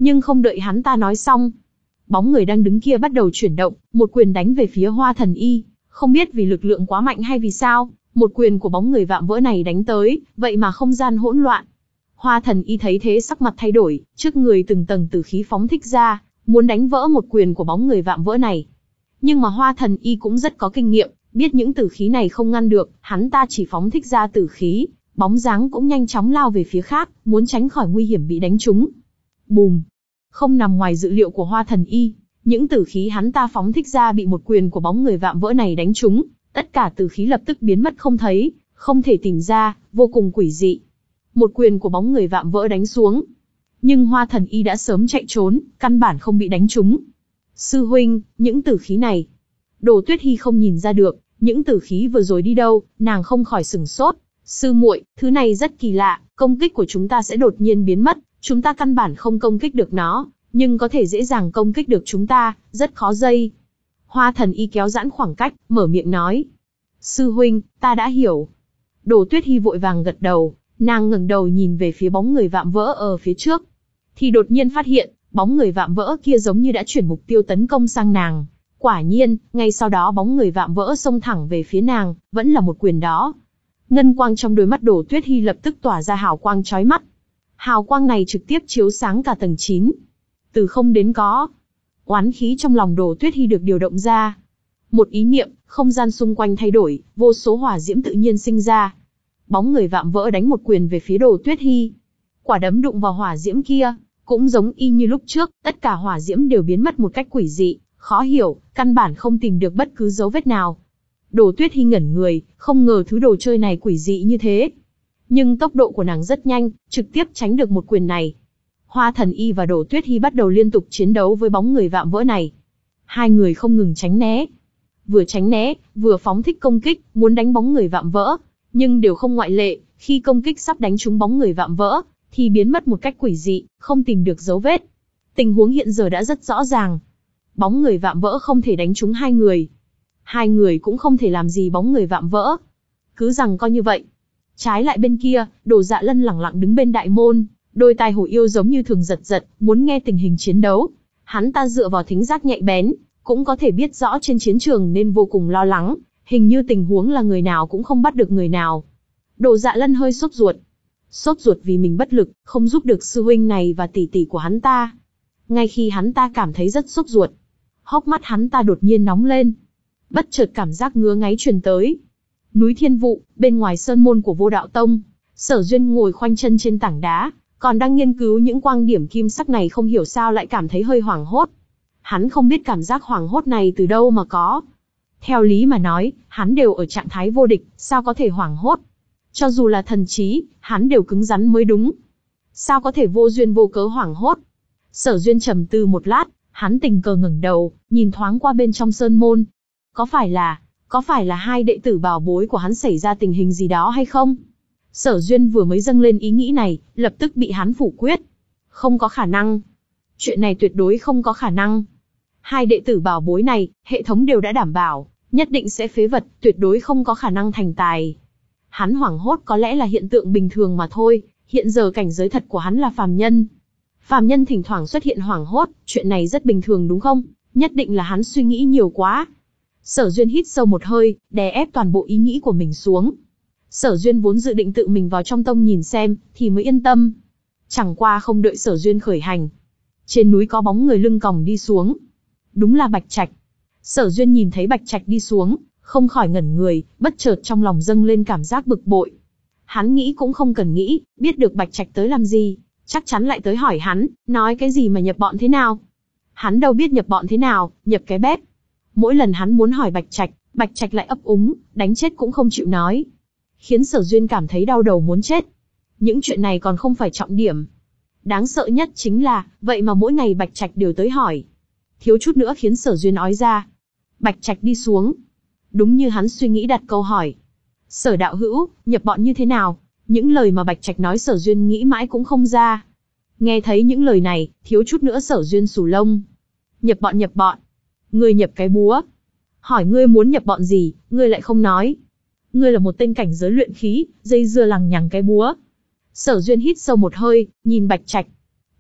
Nhưng không đợi hắn ta nói xong, bóng người đang đứng kia bắt đầu chuyển động, một quyền đánh về phía Hoa Thần Y. Không biết vì lực lượng quá mạnh hay vì sao, một quyền của bóng người vạm vỡ này đánh tới, vậy mà không gian hỗn loạn. Hoa Thần Y thấy thế sắc mặt thay đổi, trước người từng tầng tử khí phóng thích ra, muốn đánh vỡ một quyền của bóng người vạm vỡ này. Nhưng mà Hoa Thần Y cũng rất có kinh nghiệm, biết những tử khí này không ngăn được, hắn ta chỉ phóng thích ra tử khí, bóng dáng cũng nhanh chóng lao về phía khác, muốn tránh khỏi nguy hiểm bị đánh trúng. Bùm! Không nằm ngoài dự liệu của Hoa Thần Y, những tử khí hắn ta phóng thích ra bị một quyền của bóng người vạm vỡ này đánh trúng, tất cả tử khí lập tức biến mất không thấy, không thể tìm ra, vô cùng quỷ dị. Một quyền của bóng người vạm vỡ đánh xuống, nhưng Hoa Thần Y đã sớm chạy trốn, căn bản không bị đánh trúng. Sư huynh, những tử khí này, Đồ Tuyết Hi không nhìn ra được, những tử khí vừa rồi đi đâu, nàng không khỏi sửng sốt. Sư muội, thứ này rất kỳ lạ, công kích của chúng ta sẽ đột nhiên biến mất, chúng ta căn bản không công kích được nó, nhưng có thể dễ dàng công kích được chúng ta, rất khó dây. Hoa Thần Y kéo giãn khoảng cách, mở miệng nói. Sư huynh, ta đã hiểu. Đồ Tuyết Hi vội vàng gật đầu, nàng ngẩng đầu nhìn về phía bóng người vạm vỡ ở phía trước. Thì đột nhiên phát hiện, bóng người vạm vỡ kia giống như đã chuyển mục tiêu tấn công sang nàng. Quả nhiên, ngay sau đó bóng người vạm vỡ xông thẳng về phía nàng, vẫn là một quyền đó. Ngân quang trong đôi mắt Đồ Tuyết Hi lập tức tỏa ra hào quang chói mắt. Hào quang này trực tiếp chiếu sáng cả tầng chín. Từ không đến có. Oán khí trong lòng Đồ Tuyết Hi được điều động ra. Một ý niệm, không gian xung quanh thay đổi, vô số hỏa diễm tự nhiên sinh ra. Bóng người vạm vỡ đánh một quyền về phía Đồ Tuyết Hi. Quả đấm đụng vào hỏa diễm kia, cũng giống y như lúc trước, tất cả hỏa diễm đều biến mất một cách quỷ dị, khó hiểu, căn bản không tìm được bất cứ dấu vết nào. Đồ Tuyết Hi ngẩn người, không ngờ thứ đồ chơi này quỷ dị như thế. Nhưng tốc độ của nàng rất nhanh, trực tiếp tránh được một quyền này. Hoa Thần Y và Đồ Tuyết Hi bắt đầu liên tục chiến đấu với bóng người vạm vỡ này. Hai người không ngừng tránh né. Vừa tránh né, vừa phóng thích công kích, muốn đánh bóng người vạm vỡ. Nhưng đều không ngoại lệ, khi công kích sắp đánh trúng bóng người vạm vỡ, thì biến mất một cách quỷ dị, không tìm được dấu vết. Tình huống hiện giờ đã rất rõ ràng. Bóng người vạm vỡ không thể đánh trúng hai người. Hai người cũng không thể làm gì bóng người vạm vỡ. Cứ rằng coi như vậy. Trái lại bên kia, Đồ Dạ Lân lẳng lặng đứng bên đại môn, đôi tai hổ yêu giống như thường giật giật, muốn nghe tình hình chiến đấu. Hắn ta dựa vào thính giác nhạy bén, cũng có thể biết rõ trên chiến trường nên vô cùng lo lắng, hình như tình huống là người nào cũng không bắt được người nào. Đồ Dạ Lân hơi sốt ruột. Sốt ruột vì mình bất lực, không giúp được sư huynh này và tỷ tỷ của hắn ta. Ngay khi hắn ta cảm thấy rất sốt ruột, hốc mắt hắn ta đột nhiên nóng lên. Bất chợt cảm giác ngứa ngáy truyền tới. Núi Thiên Vụ, bên ngoài sơn môn của Vô Đạo Tông, Sở Duyên ngồi khoanh chân trên tảng đá, còn đang nghiên cứu những quang điểm kim sắc này, không hiểu sao lại cảm thấy hơi hoảng hốt. Hắn không biết cảm giác hoảng hốt này từ đâu mà có. Theo lý mà nói, hắn đều ở trạng thái vô địch, sao có thể hoảng hốt? Cho dù là thần trí, hắn đều cứng rắn mới đúng. Sao có thể vô duyên vô cớ hoảng hốt? Sở Duyên trầm tư một lát, hắn tình cờ ngẩng đầu, nhìn thoáng qua bên trong sơn môn. Có phải là, có phải là hai đệ tử bảo bối của hắn xảy ra tình hình gì đó hay không? Sở Duyên vừa mới dâng lên ý nghĩ này, lập tức bị hắn phủ quyết. Không có khả năng. Chuyện này tuyệt đối không có khả năng. Hai đệ tử bảo bối này, hệ thống đều đã đảm bảo, nhất định sẽ phế vật, tuyệt đối không có khả năng thành tài. Hắn hoảng hốt có lẽ là hiện tượng bình thường mà thôi, hiện giờ cảnh giới thật của hắn là phàm nhân. Phàm nhân thỉnh thoảng xuất hiện hoảng hốt, chuyện này rất bình thường đúng không? Nhất định là hắn suy nghĩ nhiều quá. Sở Duyên hít sâu một hơi, đè ép toàn bộ ý nghĩ của mình xuống. Sở Duyên vốn dự định tự mình vào trong tông nhìn xem, thì mới yên tâm. Chẳng qua không đợi Sở Duyên khởi hành. Trên núi có bóng người lưng còng đi xuống. Đúng là Bạch Trạch. Sở Duyên nhìn thấy Bạch Trạch đi xuống, không khỏi ngẩn người, bất chợt trong lòng dâng lên cảm giác bực bội. Hắn nghĩ cũng không cần nghĩ, biết được Bạch Trạch tới làm gì, chắc chắn lại tới hỏi hắn, nói cái gì mà nhập bọn thế nào. Hắn đâu biết nhập bọn thế nào, nhập cái bếp. Mỗi lần hắn muốn hỏi Bạch Trạch, Bạch Trạch lại ấp úng, đánh chết cũng không chịu nói. Khiến Sở Duyên cảm thấy đau đầu muốn chết. Những chuyện này còn không phải trọng điểm. Đáng sợ nhất chính là, vậy mà mỗi ngày Bạch Trạch đều tới hỏi. Thiếu chút nữa khiến Sở Duyên ói ra. Bạch Trạch đi xuống. Đúng như hắn suy nghĩ đặt câu hỏi. Sở đạo hữu, nhập bọn như thế nào? Những lời mà Bạch Trạch nói Sở Duyên nghĩ mãi cũng không ra. Nghe thấy những lời này, thiếu chút nữa Sở Duyên xù lông. Nhập bọn nhập bọn. Ngươi nhập cái búa. Hỏi ngươi muốn nhập bọn gì, ngươi lại không nói. Ngươi là một tên cảnh giới luyện khí, dây dưa lằng nhằng cái búa. Sở Duyên hít sâu một hơi, nhìn Bạch Trạch.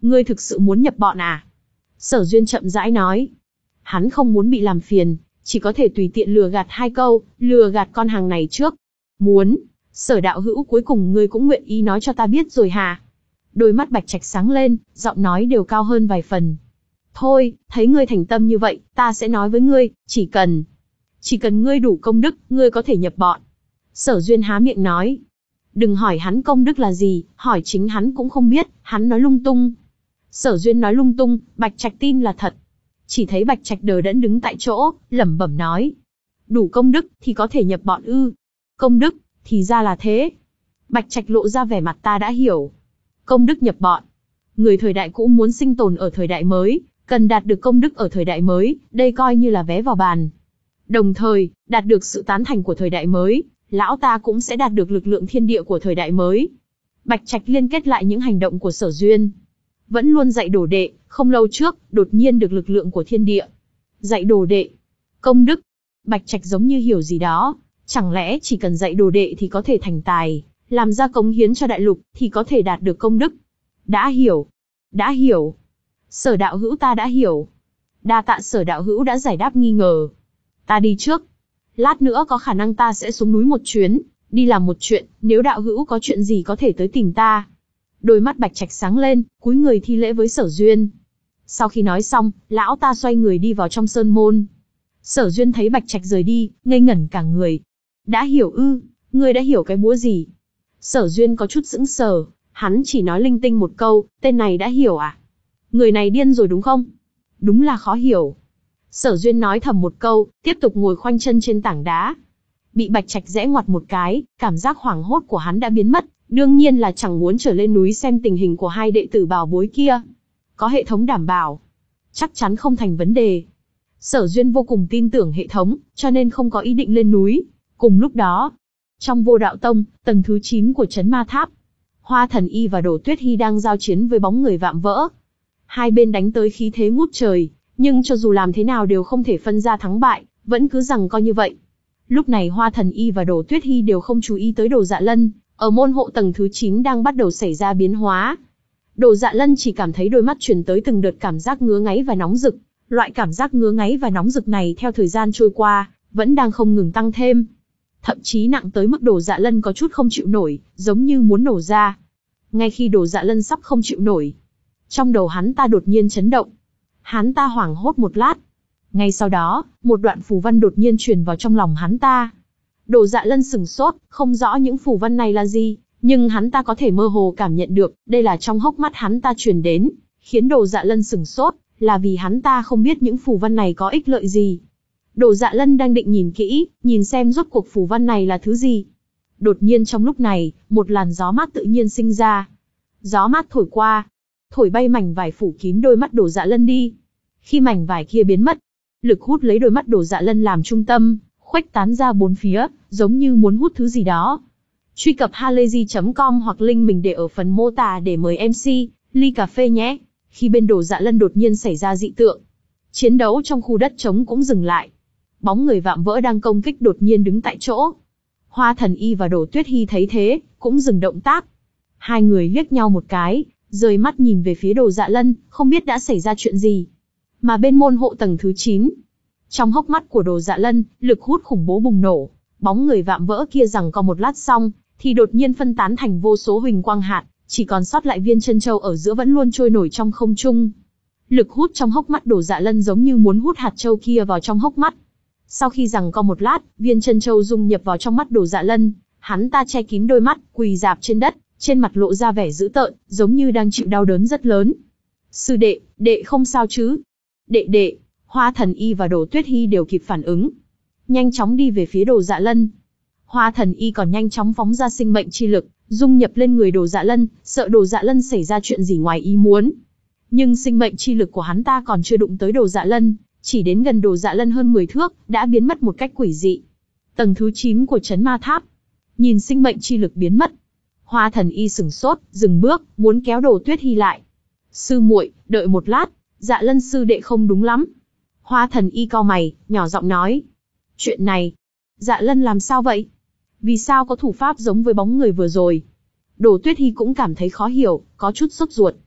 Ngươi thực sự muốn nhập bọn à? Sở Duyên chậm rãi nói. Hắn không muốn bị làm phiền, chỉ có thể tùy tiện lừa gạt hai câu, lừa gạt con hàng này trước. Muốn, Sở đạo hữu cuối cùng ngươi cũng nguyện ý nói cho ta biết rồi hả? Đôi mắt Bạch Trạch sáng lên, giọng nói đều cao hơn vài phần. Thôi, thấy ngươi thành tâm như vậy, ta sẽ nói với ngươi, chỉ cần... Chỉ cần ngươi đủ công đức, ngươi có thể nhập bọn. Sở Duyên há miệng nói. Đừng hỏi hắn công đức là gì, hỏi chính hắn cũng không biết, hắn nói lung tung. Sở Duyên nói lung tung, Bạch Trạch tin là thật. Chỉ thấy Bạch Trạch đờ đẫn đứng tại chỗ, lẩm bẩm nói. Đủ công đức, thì có thể nhập bọn ư. Công đức, thì ra là thế. Bạch Trạch lộ ra vẻ mặt ta đã hiểu. Công đức nhập bọn. Người thời đại cũ muốn sinh tồn ở thời đại mới, cần đạt được công đức ở thời đại mới, đây coi như là vé vào bàn. Đồng thời, đạt được sự tán thành của thời đại mới, lão ta cũng sẽ đạt được lực lượng thiên địa của thời đại mới. Bạch Trạch liên kết lại những hành động của Sở Duyên. Vẫn luôn dạy đồ đệ, không lâu trước, đột nhiên được lực lượng của thiên địa. Dạy đồ đệ. Công đức. Bạch Trạch giống như hiểu gì đó. Chẳng lẽ chỉ cần dạy đồ đệ thì có thể thành tài, làm ra cống hiến cho đại lục, thì có thể đạt được công đức. Đã hiểu. Đã hiểu. Sở đạo hữu ta đã hiểu. Đa tạ Sở đạo hữu đã giải đáp nghi ngờ. Ta đi trước. Lát nữa có khả năng ta sẽ xuống núi một chuyến, đi làm một chuyện, nếu đạo hữu có chuyện gì có thể tới tìm ta. Đôi mắt Bạch Trạch sáng lên, cúi người thi lễ với Sở Duyên. Sau khi nói xong, lão ta xoay người đi vào trong sơn môn. Sở Duyên thấy Bạch Trạch rời đi, ngây ngẩn cả người. Đã hiểu ư, ngươi đã hiểu cái búa gì? Sở Duyên có chút sững sờ, hắn chỉ nói linh tinh một câu, tên này đã hiểu à? Người này điên rồi đúng không? Đúng là khó hiểu. Sở Duyên nói thầm một câu, tiếp tục ngồi khoanh chân trên tảng đá. Bị Bạch Trạch rẽ ngoặt một cái, cảm giác hoảng hốt của hắn đã biến mất, đương nhiên là chẳng muốn trở lên núi xem tình hình của hai đệ tử bảo bối kia. Có hệ thống đảm bảo, chắc chắn không thành vấn đề. Sở Duyên vô cùng tin tưởng hệ thống, cho nên không có ý định lên núi. Cùng lúc đó, trong Vô Đạo Tông, tầng thứ chín của Trấn Ma Tháp, Hoa Thần Y và Đổ Tuyết Hi đang giao chiến với bóng người vạm vỡ. Hai bên đánh tới khí thế ngút trời, nhưng cho dù làm thế nào đều không thể phân ra thắng bại, vẫn cứ giằng co như vậy. Lúc này Hoa Thần Y và Đổ Tuyết Hi đều không chú ý tới Đồ Dạ Lân, ở môn hộ tầng thứ chín đang bắt đầu xảy ra biến hóa. Đồ Dạ Lân chỉ cảm thấy đôi mắt truyền tới từng đợt cảm giác ngứa ngáy và nóng rực, loại cảm giác ngứa ngáy và nóng rực này theo thời gian trôi qua, vẫn đang không ngừng tăng thêm. Thậm chí nặng tới mức Đồ Dạ Lân có chút không chịu nổi, giống như muốn nổ ra. Ngay khi Đồ Dạ Lân sắp không chịu nổi, trong đầu hắn ta đột nhiên chấn động. Hắn ta hoảng hốt một lát. Ngay sau đó, một đoạn phù văn đột nhiên truyền vào trong lòng hắn ta. Đồ Dạ Lân sửng sốt, không rõ những phù văn này là gì, nhưng hắn ta có thể mơ hồ cảm nhận được, đây là trong hốc mắt hắn ta truyền đến, khiến Đồ Dạ Lân sửng sốt, là vì hắn ta không biết những phù văn này có ích lợi gì. Đồ Dạ Lân đang định nhìn kỹ, nhìn xem rốt cuộc phù văn này là thứ gì. Đột nhiên trong lúc này, một làn gió mát tự nhiên sinh ra. Gió mát thổi qua, thổi bay mảnh vải phủ kín đôi mắt Đồ Dạ Lân đi. Khi mảnh vải kia biến mất, lực hút lấy đôi mắt Đồ Dạ Lân làm trung tâm, khuếch tán ra bốn phía, giống như muốn hút thứ gì đó. Truy cập halayzi chấm com hoặc link mình để ở phần mô tả để mời em xê, ly cà phê nhé. Khi bên Đồ Dạ Lân đột nhiên xảy ra dị tượng, chiến đấu trong khu đất trống cũng dừng lại. Bóng người vạm vỡ đang công kích đột nhiên đứng tại chỗ. Hoa Thần Y và Đổ Tuyết Hi thấy thế, cũng dừng động tác. Hai người liếc nhau một cái, rời mắt nhìn về phía Đồ Dạ Lân, không biết đã xảy ra chuyện gì. Mà bên môn hộ tầng thứ chín, trong hốc mắt của Đồ Dạ Lân, lực hút khủng bố bùng nổ. Bóng người vạm vỡ kia giằng co một lát xong, thì đột nhiên phân tán thành vô số huỳnh quang hạt, chỉ còn sót lại viên chân châu ở giữa vẫn luôn trôi nổi trong không trung. Lực hút trong hốc mắt Đồ Dạ Lân giống như muốn hút hạt châu kia vào trong hốc mắt. Sau khi giằng co một lát, viên chân châu dung nhập vào trong mắt Đồ Dạ Lân, hắn ta che kín đôi mắt, quỳ rạp trên đất, trên mặt lộ ra vẻ dữ tợn, giống như đang chịu đau đớn rất lớn. Sư đệ, đệ không sao chứ? Đệ đệ, Hoa Thần Y và Đổ Tuyết Hi đều kịp phản ứng, nhanh chóng đi về phía Đồ Dạ Lân. Hoa Thần Y còn nhanh chóng phóng ra sinh mệnh chi lực, dung nhập lên người Đồ Dạ Lân, sợ Đồ Dạ Lân xảy ra chuyện gì ngoài ý muốn. Nhưng sinh mệnh chi lực của hắn ta còn chưa đụng tới Đồ Dạ Lân, chỉ đến gần Đồ Dạ Lân hơn mười thước, đã biến mất một cách quỷ dị. Tầng thứ chín của Trấn Ma Tháp, nhìn sinh mệnh chi lực biến mất, Hoa Thần Y sửng sốt, dừng bước, muốn kéo Đồ Tuyết Hi lại. Sư muội, đợi một lát, Dạ Lân sư đệ không đúng lắm. Hoa Thần Y cau mày, nhỏ giọng nói. Chuyện này, Dạ Lân làm sao vậy? Vì sao có thủ pháp giống với bóng người vừa rồi? Đồ Tuyết Hi cũng cảm thấy khó hiểu, có chút sốt ruột.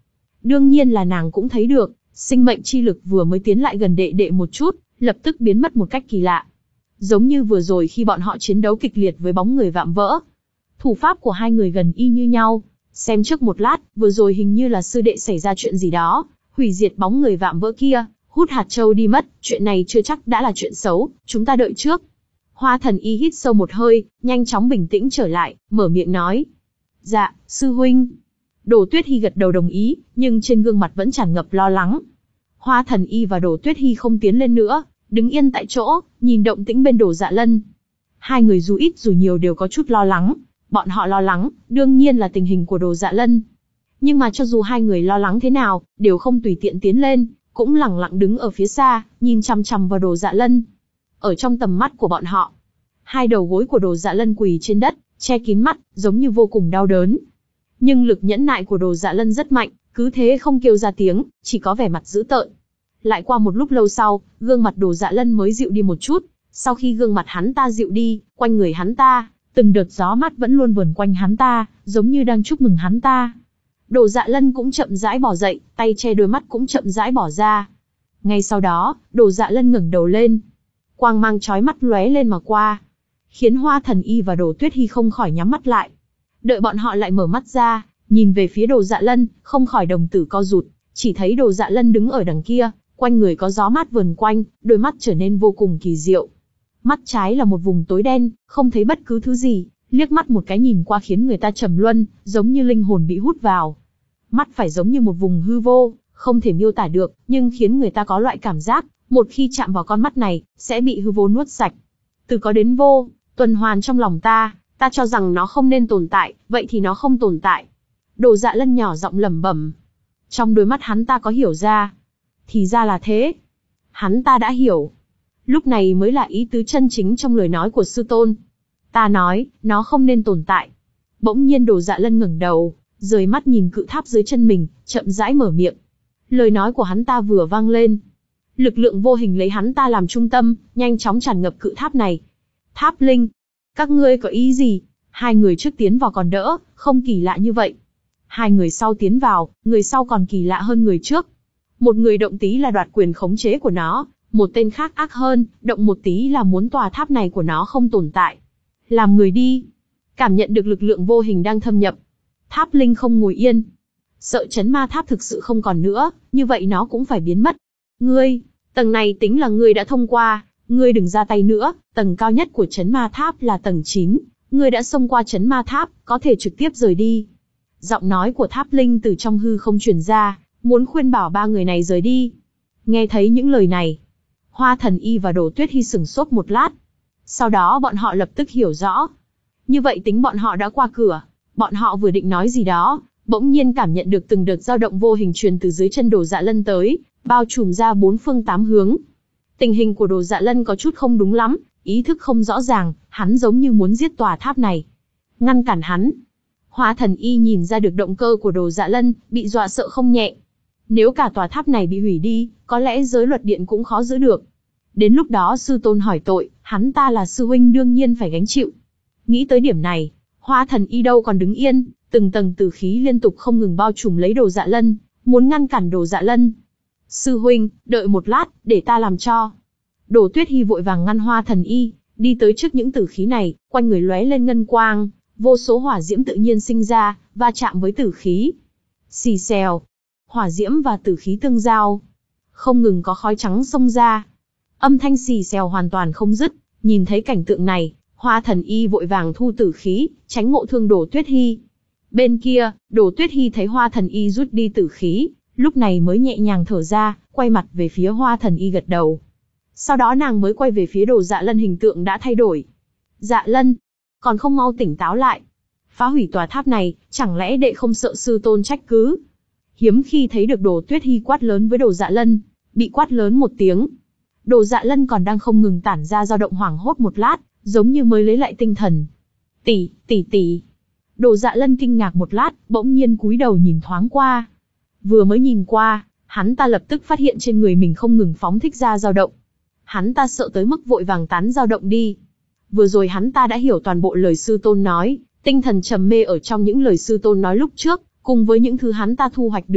Đương nhiên là nàng cũng thấy được, sinh mệnh chi lực vừa mới tiến lại gần đệ đệ một chút, lập tức biến mất một cách kỳ lạ. Giống như vừa rồi khi bọn họ chiến đấu kịch liệt với bóng người vạm vỡ. Thủ pháp của hai người gần y như nhau. Xem trước một lát, vừa rồi hình như là sư đệ xảy ra chuyện gì đó, hủy diệt bóng người vạm vỡ kia, hút hạt châu đi mất, chuyện này chưa chắc đã là chuyện xấu, chúng ta đợi trước. Hoa Thần Y hít sâu một hơi, nhanh chóng bình tĩnh trở lại, mở miệng nói. Dạ, sư huynh. Đồ Tuyết Hi gật đầu đồng ý, nhưng trên gương mặt vẫn tràn ngập lo lắng. Hoa Thần Y và Đồ Tuyết Hi không tiến lên nữa, đứng yên tại chỗ, nhìn động tĩnh bên Đồ Dạ Lân. Hai người dù ít dù nhiều đều có chút lo lắng. Bọn họ lo lắng, đương nhiên là tình hình của Đồ Dạ Lân. Nhưng mà cho dù hai người lo lắng thế nào, đều không tùy tiện tiến lên, cũng lẳng lặng đứng ở phía xa, nhìn chằm chằm vào Đồ Dạ Lân. Ở trong tầm mắt của bọn họ, hai đầu gối của Đồ Dạ Lân quỳ trên đất, che kín mắt, giống như vô cùng đau đớn. Nhưng lực nhẫn nại của Đồ Dạ Lân rất mạnh, cứ thế không kêu ra tiếng, chỉ có vẻ mặt dữ tợn. Lại qua một lúc lâu sau, gương mặt Đồ Dạ Lân mới dịu đi một chút. Sau khi gương mặt hắn ta dịu đi, quanh người hắn ta, từng đợt gió mát vẫn luôn vờn quanh hắn ta, giống như đang chúc mừng hắn ta. Đồ Dạ Lân cũng chậm rãi bò dậy, tay che đôi mắt cũng chậm rãi bỏ ra. Ngay sau đó, Đồ Dạ Lân ngẩng đầu lên. Quang mang chói mắt lóe lên mà qua, khiến Hoa Thần Y và Đồ Tuyết Hi không khỏi nhắm mắt lại. Đợi bọn họ lại mở mắt ra, nhìn về phía Đồ Dạ Lân, không khỏi đồng tử co rụt, chỉ thấy Đồ Dạ Lân đứng ở đằng kia, quanh người có gió mát vờn quanh, đôi mắt trở nên vô cùng kỳ diệu. Mắt trái là một vùng tối đen, không thấy bất cứ thứ gì, liếc mắt một cái nhìn qua khiến người ta trầm luân, giống như linh hồn bị hút vào. Mắt phải giống như một vùng hư vô, không thể miêu tả được, nhưng khiến người ta có loại cảm giác, một khi chạm vào con mắt này, sẽ bị hư vô nuốt sạch. Từ có đến vô, tuần hoàn trong lòng ta, ta cho rằng nó không nên tồn tại, vậy thì nó không tồn tại. Đồ Dạ Lân nhỏ giọng lẩm bẩm. Trong đôi mắt hắn ta có hiểu ra. Thì ra là thế. Hắn ta đã hiểu. Lúc này mới là ý tứ chân chính trong lời nói của sư tôn. Ta nói, nó không nên tồn tại. Bỗng nhiên Đồ Dạ Lân ngẩng đầu, rời mắt nhìn cự tháp dưới chân mình, chậm rãi mở miệng. Lời nói của hắn ta vừa vang lên, lực lượng vô hình lấy hắn ta làm trung tâm, nhanh chóng tràn ngập cự tháp này. Tháp linh, các ngươi có ý gì? Hai người trước tiến vào còn đỡ, không kỳ lạ như vậy. Hai người sau tiến vào, người sau còn kỳ lạ hơn người trước. Một người động tí là đoạt quyền khống chế của nó, một tên khác ác hơn, động một tí là muốn tòa tháp này của nó không tồn tại. Làm người đi. Cảm nhận được lực lượng vô hình đang thâm nhập. Tháp linh không ngồi yên. Sợ chấn ma tháp thực sự không còn nữa, như vậy nó cũng phải biến mất. Ngươi, tầng này tính là ngươi đã thông qua, ngươi đừng ra tay nữa, tầng cao nhất của chấn ma tháp là tầng chín, ngươi đã xông qua chấn ma tháp, có thể trực tiếp rời đi. Giọng nói của tháp linh từ trong hư không truyền ra, muốn khuyên bảo ba người này rời đi. Nghe thấy những lời này, Hoa Thần Y và Đồ Tuyết Hi sửng sốt một lát. Sau đó bọn họ lập tức hiểu rõ. Như vậy tính bọn họ đã qua cửa, bọn họ vừa định nói gì đó, bỗng nhiên cảm nhận được từng đợt dao động vô hình truyền từ dưới chân Đồ Dạ Lân tới, bao trùm ra bốn phương tám hướng. Tình hình của Đồ Dạ Lân có chút không đúng lắm, ý thức không rõ ràng, hắn giống như muốn giết tòa tháp này. Ngăn cản hắn. Hoa Thần Y nhìn ra được động cơ của Đồ Dạ Lân, bị dọa sợ không nhẹ. Nếu cả tòa tháp này bị hủy đi, có lẽ giới luật điện cũng khó giữ được. Đến lúc đó sư tôn hỏi tội, hắn ta là sư huynh đương nhiên phải gánh chịu. Nghĩ tới điểm này, Hoa Thần Y đâu còn đứng yên, từng tầng tử khí liên tục không ngừng bao trùm lấy Đồ Dạ Lân, muốn ngăn cản Đồ Dạ Lân. Sư huynh, đợi một lát, để ta làm cho. Đồ Tuyết Hi vội vàng ngăn Hoa Thần Y, đi tới trước những tử khí này, quanh người lóe lên ngân quang, vô số hỏa diễm tự nhiên sinh ra, va chạm với tử khí. Xì xèo, hỏa diễm và tử khí tương giao, không ngừng có khói trắng xông ra. Âm thanh xì xèo hoàn toàn không dứt, nhìn thấy cảnh tượng này, Hoa Thần Y vội vàng thu tử khí, tránh ngộ thương Đồ Tuyết Hi. Bên kia, Đồ Tuyết Hi thấy Hoa Thần Y rút đi tử khí, lúc này mới nhẹ nhàng thở ra, quay mặt về phía Hoa Thần Y gật đầu. Sau đó nàng mới quay về phía Đồ Dạ Lân, hình tượng đã thay đổi. Dạ Lân, còn không mau tỉnh táo lại. Phá hủy tòa tháp này, chẳng lẽ đệ không sợ sư tôn trách cứ? Hiếm khi thấy được Đồ Tuyết Hi quát lớn với Đồ Dạ Lân, bị quát lớn một tiếng. Đồ Dạ Lân còn đang không ngừng tản ra dao động hoảng hốt một lát, giống như mới lấy lại tinh thần. Tỷ, tỷ tỷ. Đồ Dạ Lân kinh ngạc một lát, bỗng nhiên cúi đầu nhìn thoáng qua. Vừa mới nhìn qua, hắn ta lập tức phát hiện trên người mình không ngừng phóng thích ra dao động. Hắn ta sợ tới mức vội vàng tán dao động đi. Vừa rồi hắn ta đã hiểu toàn bộ lời sư tôn nói, tinh thần trầm mê ở trong những lời sư tôn nói lúc trước, cùng với những thứ hắn ta thu hoạch được,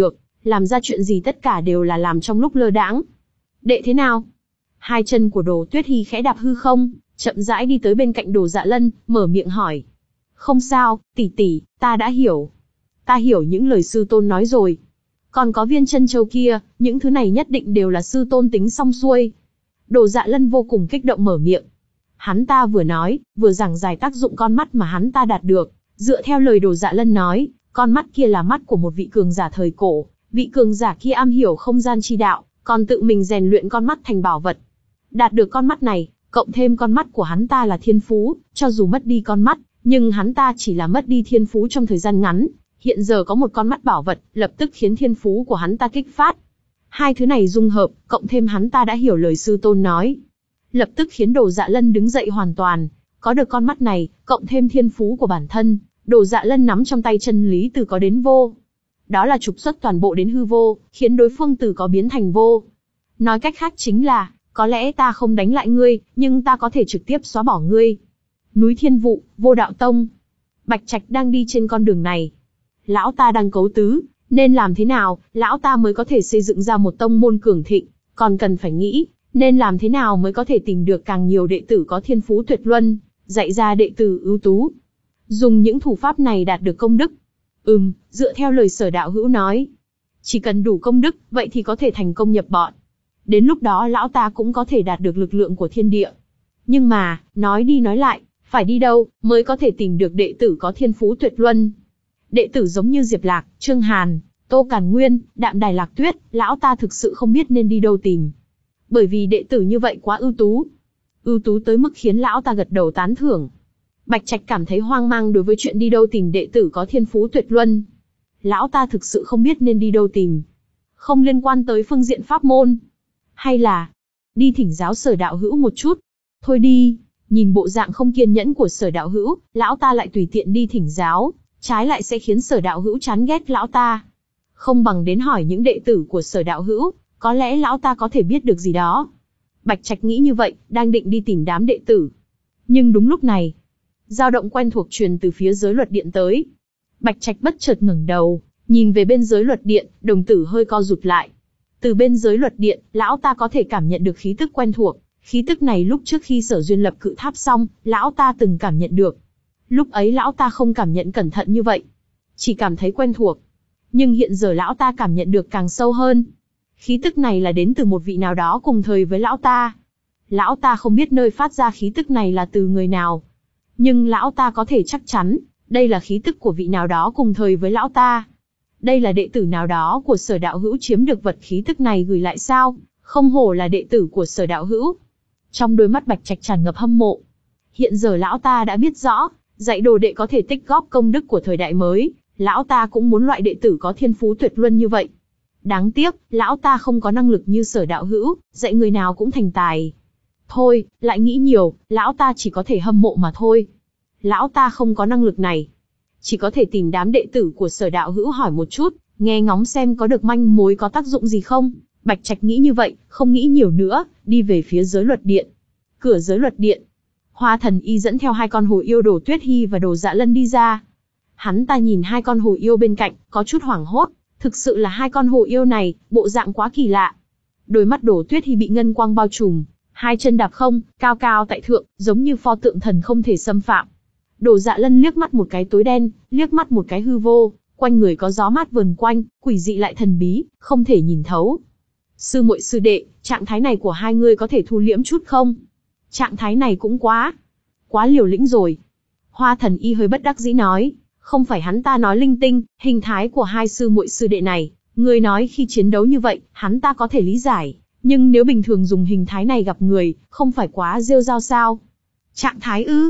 làm ra chuyện gì tất cả đều là làm trong lúc lơ đãng. Đệ thế nào? Hai chân của Đồ Tuyết Hi khẽ đạp hư không, chậm rãi đi tới bên cạnh Đồ Dạ Lân, mở miệng hỏi. Không sao, tỷ tỷ, ta đã hiểu. Ta hiểu những lời sư tôn nói rồi. Còn có viên chân châu kia, những thứ này nhất định đều là sư tôn tính xong xuôi. Đồ Dạ Lân vô cùng kích động mở miệng. Hắn ta vừa nói, vừa giảng giải tác dụng con mắt mà hắn ta đạt được. Dựa theo lời Đồ Dạ Lân nói, con mắt kia là mắt của một vị cường giả thời cổ. Vị cường giả kia am hiểu không gian chi đạo, còn tự mình rèn luyện con mắt thành bảo vật. Đạt được con mắt này, cộng thêm con mắt của hắn ta là thiên phú, cho dù mất đi con mắt, nhưng hắn ta chỉ là mất đi thiên phú trong thời gian ngắn. Hiện giờ có một con mắt bảo vật, lập tức khiến thiên phú của hắn ta kích phát. Hai thứ này dung hợp, cộng thêm hắn ta đã hiểu lời sư tôn nói. Lập tức khiến Đồ Dạ Lân đứng dậy hoàn toàn. Có được con mắt này, cộng thêm thiên phú của bản thân, Đồ Dạ Lân nắm trong tay chân lý từ có đến vô. Đó là trục xuất toàn bộ đến hư vô, khiến đối phương từ có biến thành vô. Nói cách khác chính là, có lẽ ta không đánh lại ngươi, nhưng ta có thể trực tiếp xóa bỏ ngươi. Núi Thiên Vụ, Vô Đạo Tông. Bạch Trạch đang đi trên con đường này. Lão ta đang cấu tứ, nên làm thế nào, lão ta mới có thể xây dựng ra một tông môn cường thịnh, còn cần phải nghĩ, nên làm thế nào mới có thể tìm được càng nhiều đệ tử có thiên phú tuyệt luân, dạy ra đệ tử ưu tú. Dùng những thủ pháp này đạt được công đức. Ừm, dựa theo lời Sở đạo hữu nói. Chỉ cần đủ công đức, vậy thì có thể thành công nhập bọn. Đến lúc đó lão ta cũng có thể đạt được lực lượng của thiên địa. Nhưng mà, nói đi nói lại, phải đi đâu, mới có thể tìm được đệ tử có thiên phú tuyệt luân. Đệ tử giống như Diệp Lạc, Trương Hàn, Tô Càn Nguyên, Đạm Đài Lạc Tuyết, lão ta thực sự không biết nên đi đâu tìm. Bởi vì đệ tử như vậy quá ưu tú. Ưu tú tới mức khiến lão ta gật đầu tán thưởng. Bạch Trạch cảm thấy hoang mang đối với chuyện đi đâu tìm đệ tử có thiên phú tuyệt luân. Lão ta thực sự không biết nên đi đâu tìm. Không liên quan tới phương diện pháp môn. Hay là, đi thỉnh giáo Sở đạo hữu một chút. Thôi đi, nhìn bộ dạng không kiên nhẫn của Sở đạo hữu, lão ta lại tùy tiện đi thỉnh giáo, trái lại sẽ khiến Sở đạo hữu chán ghét lão ta. Không bằng đến hỏi những đệ tử của Sở đạo hữu, có lẽ lão ta có thể biết được gì đó. Bạch Trạch nghĩ như vậy, đang định đi tìm đám đệ tử. Nhưng đúng lúc này, dao động quen thuộc truyền từ phía giới luật điện tới. Bạch Trạch bất chợt ngẩng đầu, nhìn về bên giới luật điện, đồng tử hơi co rụt lại. Từ bên giới luật điện, lão ta có thể cảm nhận được khí tức quen thuộc. Khí tức này lúc trước khi Sở Duyên lập cự tháp xong, lão ta từng cảm nhận được. Lúc ấy lão ta không cảm nhận cẩn thận như vậy, chỉ cảm thấy quen thuộc. Nhưng hiện giờ lão ta cảm nhận được càng sâu hơn. Khí tức này là đến từ một vị nào đó cùng thời với lão ta. Lão ta không biết nơi phát ra khí tức này là từ người nào. Nhưng lão ta có thể chắc chắn, đây là khí tức của vị nào đó cùng thời với lão ta. Đây là đệ tử nào đó của Sở đạo hữu chiếm được vật khí tức này gửi lại sao? Không hổ là đệ tử của Sở đạo hữu. Trong đôi mắt Bạch Trạch tràn ngập hâm mộ. Hiện giờ lão ta đã biết rõ, dạy đồ đệ có thể tích góp công đức của thời đại mới, lão ta cũng muốn loại đệ tử có thiên phú tuyệt luân như vậy. Đáng tiếc, lão ta không có năng lực như Sở đạo hữu, dạy người nào cũng thành tài. Thôi, lại nghĩ nhiều, lão ta chỉ có thể hâm mộ mà thôi. Lão ta không có năng lực này. Chỉ có thể tìm đám đệ tử của Sở đạo hữu hỏi một chút, nghe ngóng xem có được manh mối có tác dụng gì không. Bạch Trạch nghĩ như vậy, không nghĩ nhiều nữa, đi về phía giới luật điện. Cửa giới luật điện, Hoa Thần Y dẫn theo hai con hồ yêu Đồ Tuyết Hi và Đồ Dạ Lân đi ra. Hắn ta nhìn hai con hồ yêu bên cạnh, có chút hoảng hốt. Thực sự là hai con hồ yêu này, bộ dạng quá kỳ lạ. Đôi mắt Đồ Tuyết Hi bị ngân quang bao trùm, hai chân đạp không, cao cao tại thượng, giống như pho tượng thần không thể xâm phạm. Đồ Dạ Lân liếc mắt một cái tối đen, liếc mắt một cái hư vô, quanh người có gió mát vờn quanh, quỷ dị lại thần bí, không thể nhìn thấu. Sư muội sư đệ, trạng thái này của hai người có thể thu liễm chút không? Trạng thái này cũng quá, quá liều lĩnh rồi. Hoa Thần Y hơi bất đắc dĩ nói, không phải hắn ta nói linh tinh, hình thái của hai sư muội sư đệ này, người nói khi chiến đấu như vậy, hắn ta có thể lý giải, nhưng nếu bình thường dùng hình thái này gặp người, không phải quá rêu rao sao? Trạng thái ư?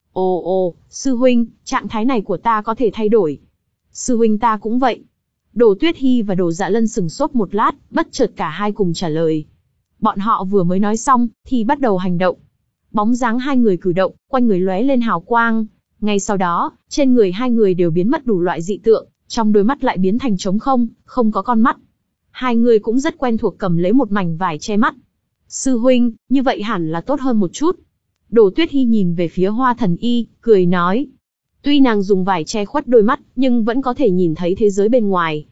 Ồ ồ, sư huynh, trạng thái này của ta có thể thay đổi. Sư huynh ta cũng vậy. Đồ Tuyết Hi và Đồ Dạ Lân sừng sốt một lát, bất chợt cả hai cùng trả lời. Bọn họ vừa mới nói xong, thì bắt đầu hành động. Bóng dáng hai người cử động, quanh người lóe lên hào quang. Ngay sau đó, trên người hai người đều biến mất đủ loại dị tượng, trong đôi mắt lại biến thành trống không, không có con mắt. Hai người cũng rất quen thuộc cầm lấy một mảnh vải che mắt. Sư huynh, như vậy hẳn là tốt hơn một chút. Đồ Tuyết Hi nhìn về phía Hoa Thần Y, cười nói. Tuy nàng dùng vải che khuất đôi mắt, nhưng vẫn có thể nhìn thấy thế giới bên ngoài.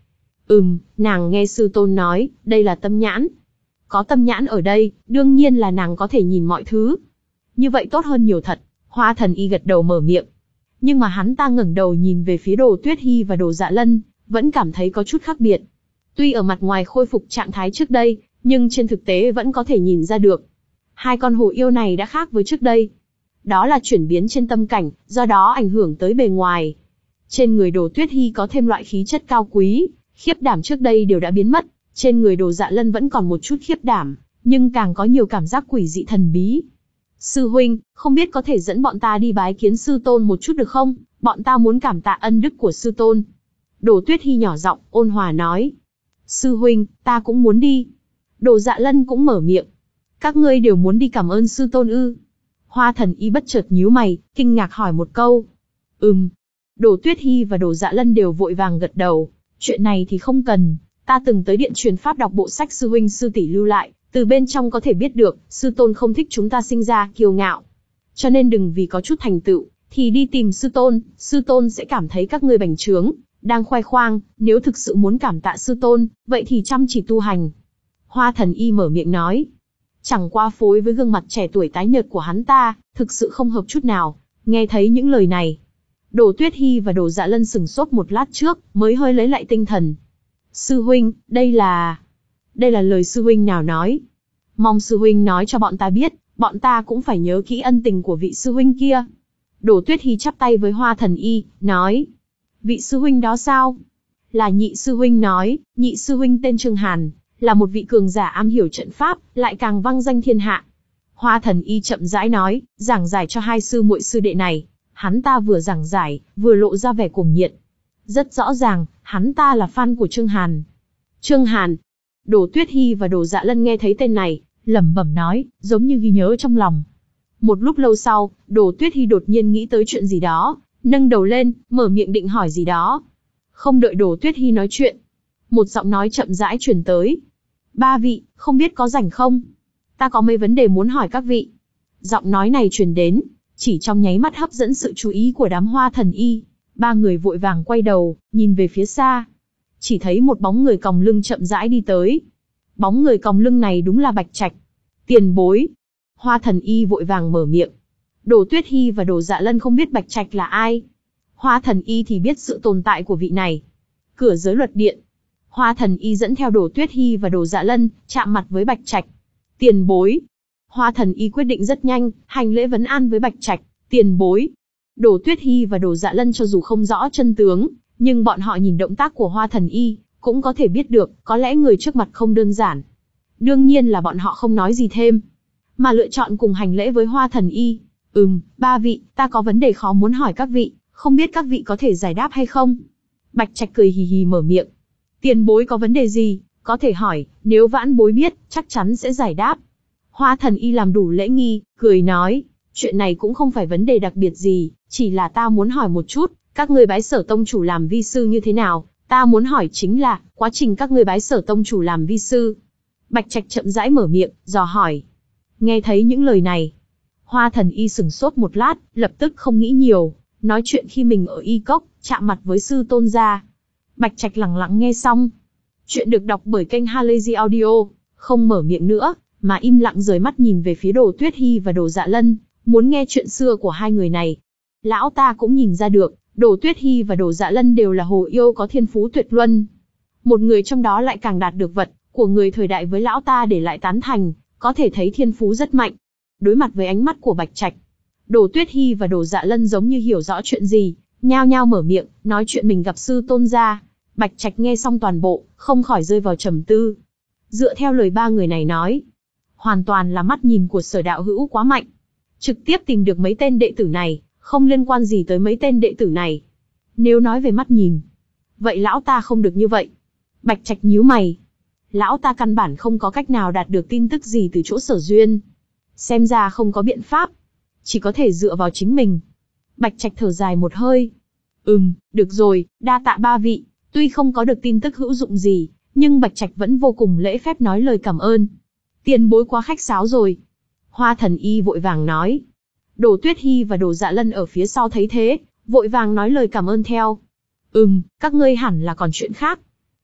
Ừm, nàng nghe sư tôn nói, đây là tâm nhãn. Có tâm nhãn ở đây, đương nhiên là nàng có thể nhìn mọi thứ. Như vậy tốt hơn nhiều thật. Hoa Thần Y gật đầu mở miệng. Nhưng mà hắn ta ngẩng đầu nhìn về phía Đồ Tuyết Hi và Đồ Dạ Lân, vẫn cảm thấy có chút khác biệt. Tuy ở mặt ngoài khôi phục trạng thái trước đây, nhưng trên thực tế vẫn có thể nhìn ra được. Hai con hổ yêu này đã khác với trước đây. Đó là chuyển biến trên tâm cảnh, do đó ảnh hưởng tới bề ngoài. Trên người Đồ Tuyết Hi có thêm loại khí chất cao quý, khiếp đảm trước đây đều đã biến mất. Trên người Đồ Dạ Lân vẫn còn một chút khiếp đảm, nhưng càng có nhiều cảm giác quỷ dị thần bí. Sư huynh, không biết có thể dẫn bọn ta đi bái kiến sư tôn một chút được không? Bọn ta muốn cảm tạ ân đức của sư tôn. Đồ Tuyết Hi nhỏ giọng, ôn hòa nói. Sư huynh, ta cũng muốn đi. Đồ Dạ Lân cũng mở miệng. Các ngươi đều muốn đi cảm ơn sư tôn ư? Hoa Thần Y bất chợt nhíu mày, kinh ngạc hỏi một câu. Ừm. Đồ Tuyết Hi và Đồ Dạ Lân đều vội vàng gật đầu. Chuyện này thì không cần. Ta từng tới điện truyền pháp đọc bộ sách sư huynh sư tỷ lưu lại, từ bên trong có thể biết được, sư tôn không thích chúng ta sinh ra kiêu ngạo. Cho nên đừng vì có chút thành tựu, thì đi tìm sư tôn, sư tôn sẽ cảm thấy các ngươi bành trướng, đang khoe khoang, nếu thực sự muốn cảm tạ sư tôn, vậy thì chăm chỉ tu hành. Hoa Thần Y mở miệng nói. Chẳng qua phối với gương mặt trẻ tuổi tái nhợt của hắn ta, thực sự không hợp chút nào. Nghe thấy những lời này, Đồ Tuyết Hi và Đồ Dạ Lân sừng sốt một lát trước, mới hơi lấy lại tinh thần. Sư huynh, đây là... Đây là lời sư huynh nào nói? Mong sư huynh nói cho bọn ta biết, bọn ta cũng phải nhớ kỹ ân tình của vị sư huynh kia. Đồ Tuyết Hi chắp tay với Hoa Thần Y, nói. Vị sư huynh đó sao? Là nhị sư huynh nói, nhị sư huynh tên Trương Hàn, là một vị cường giả am hiểu trận pháp, lại càng vang danh thiên hạ. Hoa Thần Y chậm rãi nói, giảng giải cho hai sư muội sư đệ này. Hắn ta vừa giảng giải, vừa lộ ra vẻ cuồng nhiệt. Rất rõ ràng, hắn ta là fan của Trương Hàn. Trương Hàn. Đồ Tuyết Hi và Đồ Dạ Lân nghe thấy tên này, lẩm bẩm nói, giống như ghi nhớ trong lòng. Một lúc lâu sau, Đồ Tuyết Hi đột nhiên nghĩ tới chuyện gì đó, nâng đầu lên, mở miệng định hỏi gì đó. Không đợi Đồ Tuyết Hi nói chuyện, một giọng nói chậm rãi truyền tới. Ba vị, không biết có rảnh không? Ta có mấy vấn đề muốn hỏi các vị. Giọng nói này truyền đến, chỉ trong nháy mắt hấp dẫn sự chú ý của đám Hoa Thần Y. Ba người vội vàng quay đầu, nhìn về phía xa. Chỉ thấy một bóng người còng lưng chậm rãi đi tới. Bóng người còng lưng này đúng là Bạch Trạch. Tiền bối. Hoa Thần Y vội vàng mở miệng. Đồ Tuyết Hi và Đồ Dạ Lân không biết Bạch Trạch là ai. Hoa Thần Y thì biết sự tồn tại của vị này. Cửa giới luật điện. Hoa Thần Y dẫn theo Đồ Tuyết Hi và Đồ Dạ Lân, chạm mặt với Bạch Trạch. Tiền bối. Hoa Thần Y quyết định rất nhanh, hành lễ vấn an với Bạch Trạch. Tiền bối. Đồ Tuyết Hi và Đồ Dạ Lân cho dù không rõ chân tướng, nhưng bọn họ nhìn động tác của Hoa Thần Y, cũng có thể biết được, có lẽ người trước mặt không đơn giản. Đương nhiên là bọn họ không nói gì thêm, mà lựa chọn cùng hành lễ với Hoa Thần Y. Ừm, ba vị, ta có vấn đề khó muốn hỏi các vị, không biết các vị có thể giải đáp hay không? Bạch Trạch cười hì hì mở miệng. Tiền bối có vấn đề gì, có thể hỏi, nếu vãn bối biết, chắc chắn sẽ giải đáp. Hoa Thần Y làm đủ lễ nghi, cười nói, chuyện này cũng không phải vấn đề đặc biệt gì, chỉ là ta muốn hỏi một chút, các ngươi bái Sở tông chủ làm vi sư như thế nào? Ta muốn hỏi chính là, quá trình các ngươi bái Sở tông chủ làm vi sư. Bạch Trạch chậm rãi mở miệng, dò hỏi. Nghe thấy những lời này, Hoa Thần Y sừng sốt một lát, lập tức không nghĩ nhiều, nói chuyện khi mình ở Y Cốc, chạm mặt với sư tôn gia. Bạch Trạch lặng lặng nghe xong. Chuyện được đọc bởi kênh Halazy Audio, không mở miệng nữa, mà im lặng rời mắt nhìn về phía Đồ Tuyết Hi và Đồ Dạ Lân, muốn nghe chuyện xưa của hai người này. Lão ta cũng nhìn ra được, Đồ Tuyết Hi và Đồ Dạ Lân đều là hồ yêu có thiên phú tuyệt luân. Một người trong đó lại càng đạt được vật của người thời đại với lão ta để lại tán thành, có thể thấy thiên phú rất mạnh. Đối mặt với ánh mắt của Bạch Trạch, Đồ Tuyết Hi và Đồ Dạ Lân giống như hiểu rõ chuyện gì, nhao nhao mở miệng, nói chuyện mình gặp sư tôn gia. Bạch Trạch nghe xong toàn bộ, không khỏi rơi vào trầm tư. Dựa theo lời ba người này nói, hoàn toàn là mắt nhìn của Sở đạo hữu quá mạnh. Trực tiếp tìm được mấy tên đệ tử này, không liên quan gì tới mấy tên đệ tử này. Nếu nói về mắt nhìn, vậy lão ta không được như vậy. Bạch Trạch nhíu mày. Lão ta căn bản không có cách nào đạt được tin tức gì từ chỗ Sở Duyên. Xem ra không có biện pháp, chỉ có thể dựa vào chính mình. Bạch Trạch thở dài một hơi. Ừm, được rồi, đa tạ ba vị. Tuy không có được tin tức hữu dụng gì, nhưng Bạch Trạch vẫn vô cùng lễ phép nói lời cảm ơn. Tiền bối quá khách sáo rồi. Hoa Thần Y vội vàng nói. Đồ Tuyết Hi và Đồ Dạ Lân ở phía sau thấy thế, vội vàng nói lời cảm ơn theo. Ừm, các ngươi hẳn là còn chuyện khác.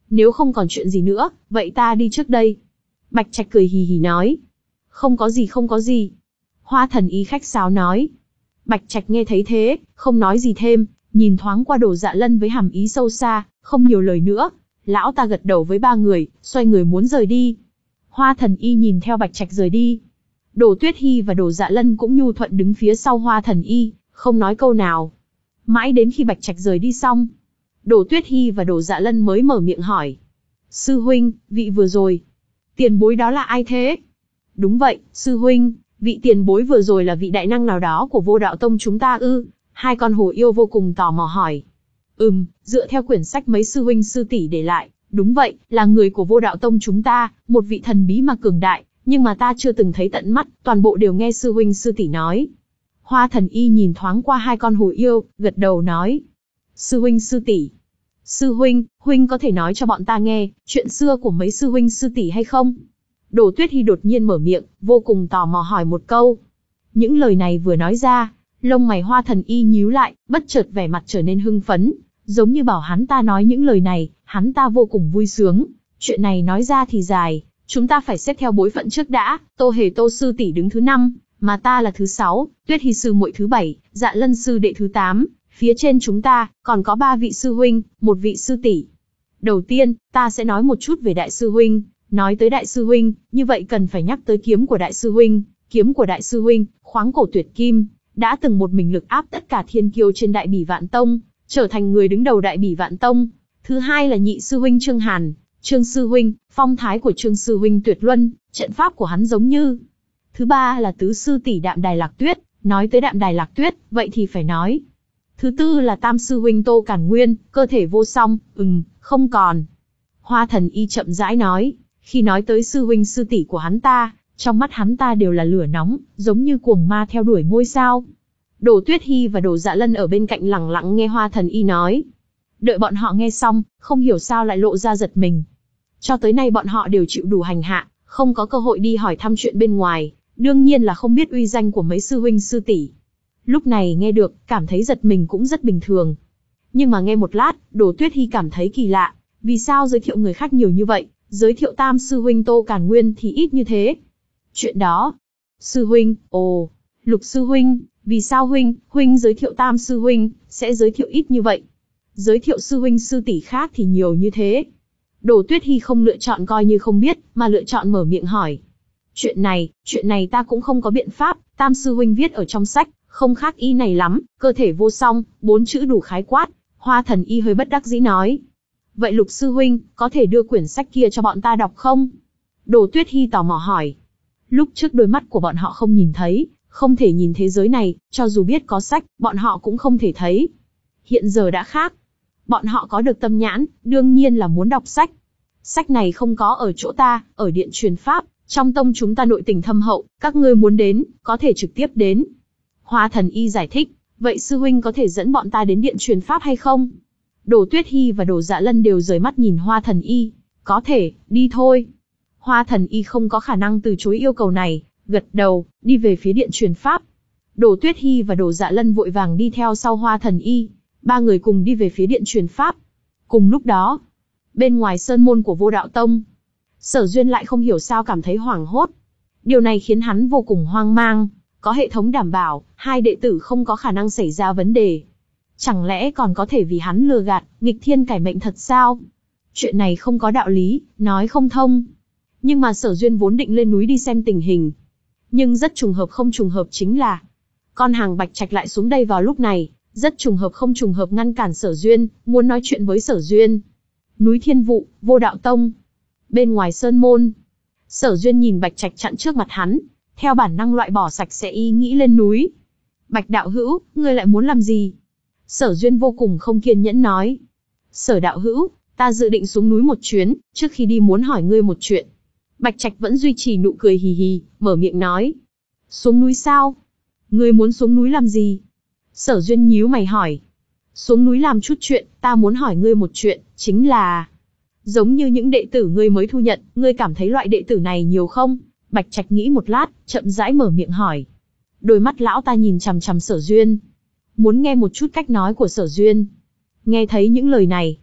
Nếu không còn chuyện gì nữa, vậy ta đi trước đây. Bạch Trạch cười hì hì nói. Không có gì không có gì. Hoa Thần Y khách sáo nói. Bạch Trạch nghe thấy thế, không nói gì thêm, nhìn thoáng qua Đồ Dạ Lân với hàm ý sâu xa, không nhiều lời nữa. Lão ta gật đầu với ba người, xoay người muốn rời đi. Hoa Thần Y nhìn theo Bạch Trạch rời đi. Đồ Tuyết Hi và Đồ Dạ Lân cũng nhu thuận đứng phía sau Hoa Thần Y, không nói câu nào. Mãi đến khi Bạch Trạch rời đi xong, Đồ Tuyết Hi và Đồ Dạ Lân mới mở miệng hỏi. Sư huynh, vị vừa rồi, tiền bối đó là ai thế? Đúng vậy, sư huynh, vị tiền bối vừa rồi là vị đại năng nào đó của Vô Đạo Tông chúng ta ư? Hai con hổ yêu vô cùng tò mò hỏi. Ừm, dựa theo quyển sách mấy sư huynh sư tỷ để lại, đúng vậy, là người của Vô Đạo Tông chúng ta, một vị thần bí mà cường đại, nhưng mà ta chưa từng thấy tận mắt, toàn bộ đều nghe sư huynh sư tỷ nói. Hoa Thần Y nhìn thoáng qua hai con hổ yêu, gật đầu nói. Sư huynh sư tỷ. Sư huynh, huynh có thể nói cho bọn ta nghe, chuyện xưa của mấy sư huynh sư tỷ hay không? Đồ Tuyết Hi đột nhiên mở miệng, vô cùng tò mò hỏi một câu. Những lời này vừa nói ra, lông mày Hoa Thần Y nhíu lại, bất chợt vẻ mặt trở nên hưng phấn, giống như bảo hắn ta nói những lời này, hắn ta vô cùng vui sướng. Chuyện này nói ra thì dài, chúng ta phải xếp theo bối phận trước đã, Tô Hề Tô sư tỷ đứng thứ năm, mà ta là thứ sáu, Tuyết Hi sư muội thứ bảy, Dạ Lân sư đệ thứ tám, phía trên chúng ta còn có ba vị sư huynh, một vị sư tỷ. Đầu tiên, ta sẽ nói một chút về đại sư huynh. Nói tới đại sư huynh, như vậy cần phải nhắc tới kiếm của đại sư huynh. Kiếm của đại sư huynh, khoáng cổ tuyệt kim, đã từng một mình lực áp tất cả thiên kiêu trên Đại Bỉ Vạn Tông, trở thành người đứng đầu Đại Bỉ Vạn Tông. Thứ hai là nhị sư huynh Trương Hàn, Trương sư huynh, phong thái của Trương sư huynh tuyệt luân, trận pháp của hắn giống như. Thứ ba là tứ sư tỷ Đạm Đài Lạc Tuyết, nói tới Đạm Đài Lạc Tuyết, vậy thì phải nói. Thứ tư là tam sư huynh Tô Cản Nguyên, cơ thể vô song, ừm, không còn. Hoa Thần Y chậm rãi nói, khi nói tới sư huynh sư tỷ của hắn ta, trong mắt hắn ta đều là lửa nóng, giống như cuồng ma theo đuổi ngôi sao. Đồ Tuyết Hi và Đồ Dạ Lân ở bên cạnh lặng lặng nghe Hoa Thần Y nói. Đợi bọn họ nghe xong, không hiểu sao lại lộ ra giật mình. Cho tới nay bọn họ đều chịu đủ hành hạ, không có cơ hội đi hỏi thăm chuyện bên ngoài, đương nhiên là không biết uy danh của mấy sư huynh sư tỷ. Lúc này nghe được, cảm thấy giật mình cũng rất bình thường. Nhưng mà nghe một lát, Đồ Tuyết Hi cảm thấy kỳ lạ, vì sao giới thiệu người khác nhiều như vậy, giới thiệu tam sư huynh Tô Cản Nguyên thì ít như thế. Chuyện đó, sư huynh, ồ, Lục sư huynh, vì sao huynh, huynh giới thiệu tam sư huynh, sẽ giới thiệu ít như vậy? Giới thiệu sư huynh sư tỷ khác thì nhiều như thế. Đồ Tuyết Hi không lựa chọn coi như không biết, mà lựa chọn mở miệng hỏi. Chuyện này, chuyện này ta cũng không có biện pháp, tam sư huynh viết ở trong sách, không khác ý này lắm, cơ thể vô song, bốn chữ đủ khái quát. Hoa Thần Y hơi bất đắc dĩ nói. Vậy Lục sư huynh, có thể đưa quyển sách kia cho bọn ta đọc không? Đồ Tuyết Hi tò mò hỏi. Lúc trước đôi mắt của bọn họ không nhìn thấy, không thể nhìn thế giới này, cho dù biết có sách, bọn họ cũng không thể thấy. Hiện giờ đã khác. Bọn họ có được tâm nhãn, đương nhiên là muốn đọc sách. Sách này không có ở chỗ ta, ở điện truyền pháp, trong tông chúng ta nội tình thâm hậu, các ngươi muốn đến, có thể trực tiếp đến. Hoa Thần Y giải thích, vậy sư huynh có thể dẫn bọn ta đến điện truyền pháp hay không? Đồ Tuyết Hi và Đồ Dạ Lân đều rời mắt nhìn Hoa Thần Y, có thể, đi thôi. Hoa Thần Y không có khả năng từ chối yêu cầu này, gật đầu, đi về phía điện truyền pháp. Đồ Tuyết Hi và Đồ Dạ Lân vội vàng đi theo sau Hoa Thần Y, ba người cùng đi về phía điện truyền pháp. Cùng lúc đó, bên ngoài sơn môn của Vô Đạo Tông, Sở Duyên lại không hiểu sao cảm thấy hoảng hốt. Điều này khiến hắn vô cùng hoang mang, có hệ thống đảm bảo, hai đệ tử không có khả năng xảy ra vấn đề. Chẳng lẽ còn có thể vì hắn lừa gạt, nghịch thiên cải mệnh thật sao? Chuyện này không có đạo lý, nói không thông. Nhưng mà Sở Duyên vốn định lên núi đi xem tình hình. Nhưng rất trùng hợp không trùng hợp chính là, con hàng Bạch Trạch lại xuống đây vào lúc này, rất trùng hợp không trùng hợp ngăn cản Sở Duyên, muốn nói chuyện với Sở Duyên. Núi Thiên Vụ, Vô Đạo Tông. Bên ngoài sơn môn, Sở Duyên nhìn Bạch Trạch chặn trước mặt hắn, theo bản năng loại bỏ sạch sẽ ý nghĩ lên núi. Bạch đạo hữu, ngươi lại muốn làm gì? Sở Duyên vô cùng không kiên nhẫn nói. Sở đạo hữu, ta dự định xuống núi một chuyến, trước khi đi muốn hỏi ngươi một chuyện. Bạch Trạch vẫn duy trì nụ cười hì hì, mở miệng nói. Xuống núi sao? Ngươi muốn xuống núi làm gì? Sở Duyên nhíu mày hỏi. Xuống núi làm chút chuyện, ta muốn hỏi ngươi một chuyện, chính là... Giống như những đệ tử ngươi mới thu nhận, ngươi cảm thấy loại đệ tử này nhiều không? Bạch Trạch nghĩ một lát, chậm rãi mở miệng hỏi. Đôi mắt lão ta nhìn chằm chằm Sở Duyên, muốn nghe một chút cách nói của Sở Duyên. Nghe thấy những lời này,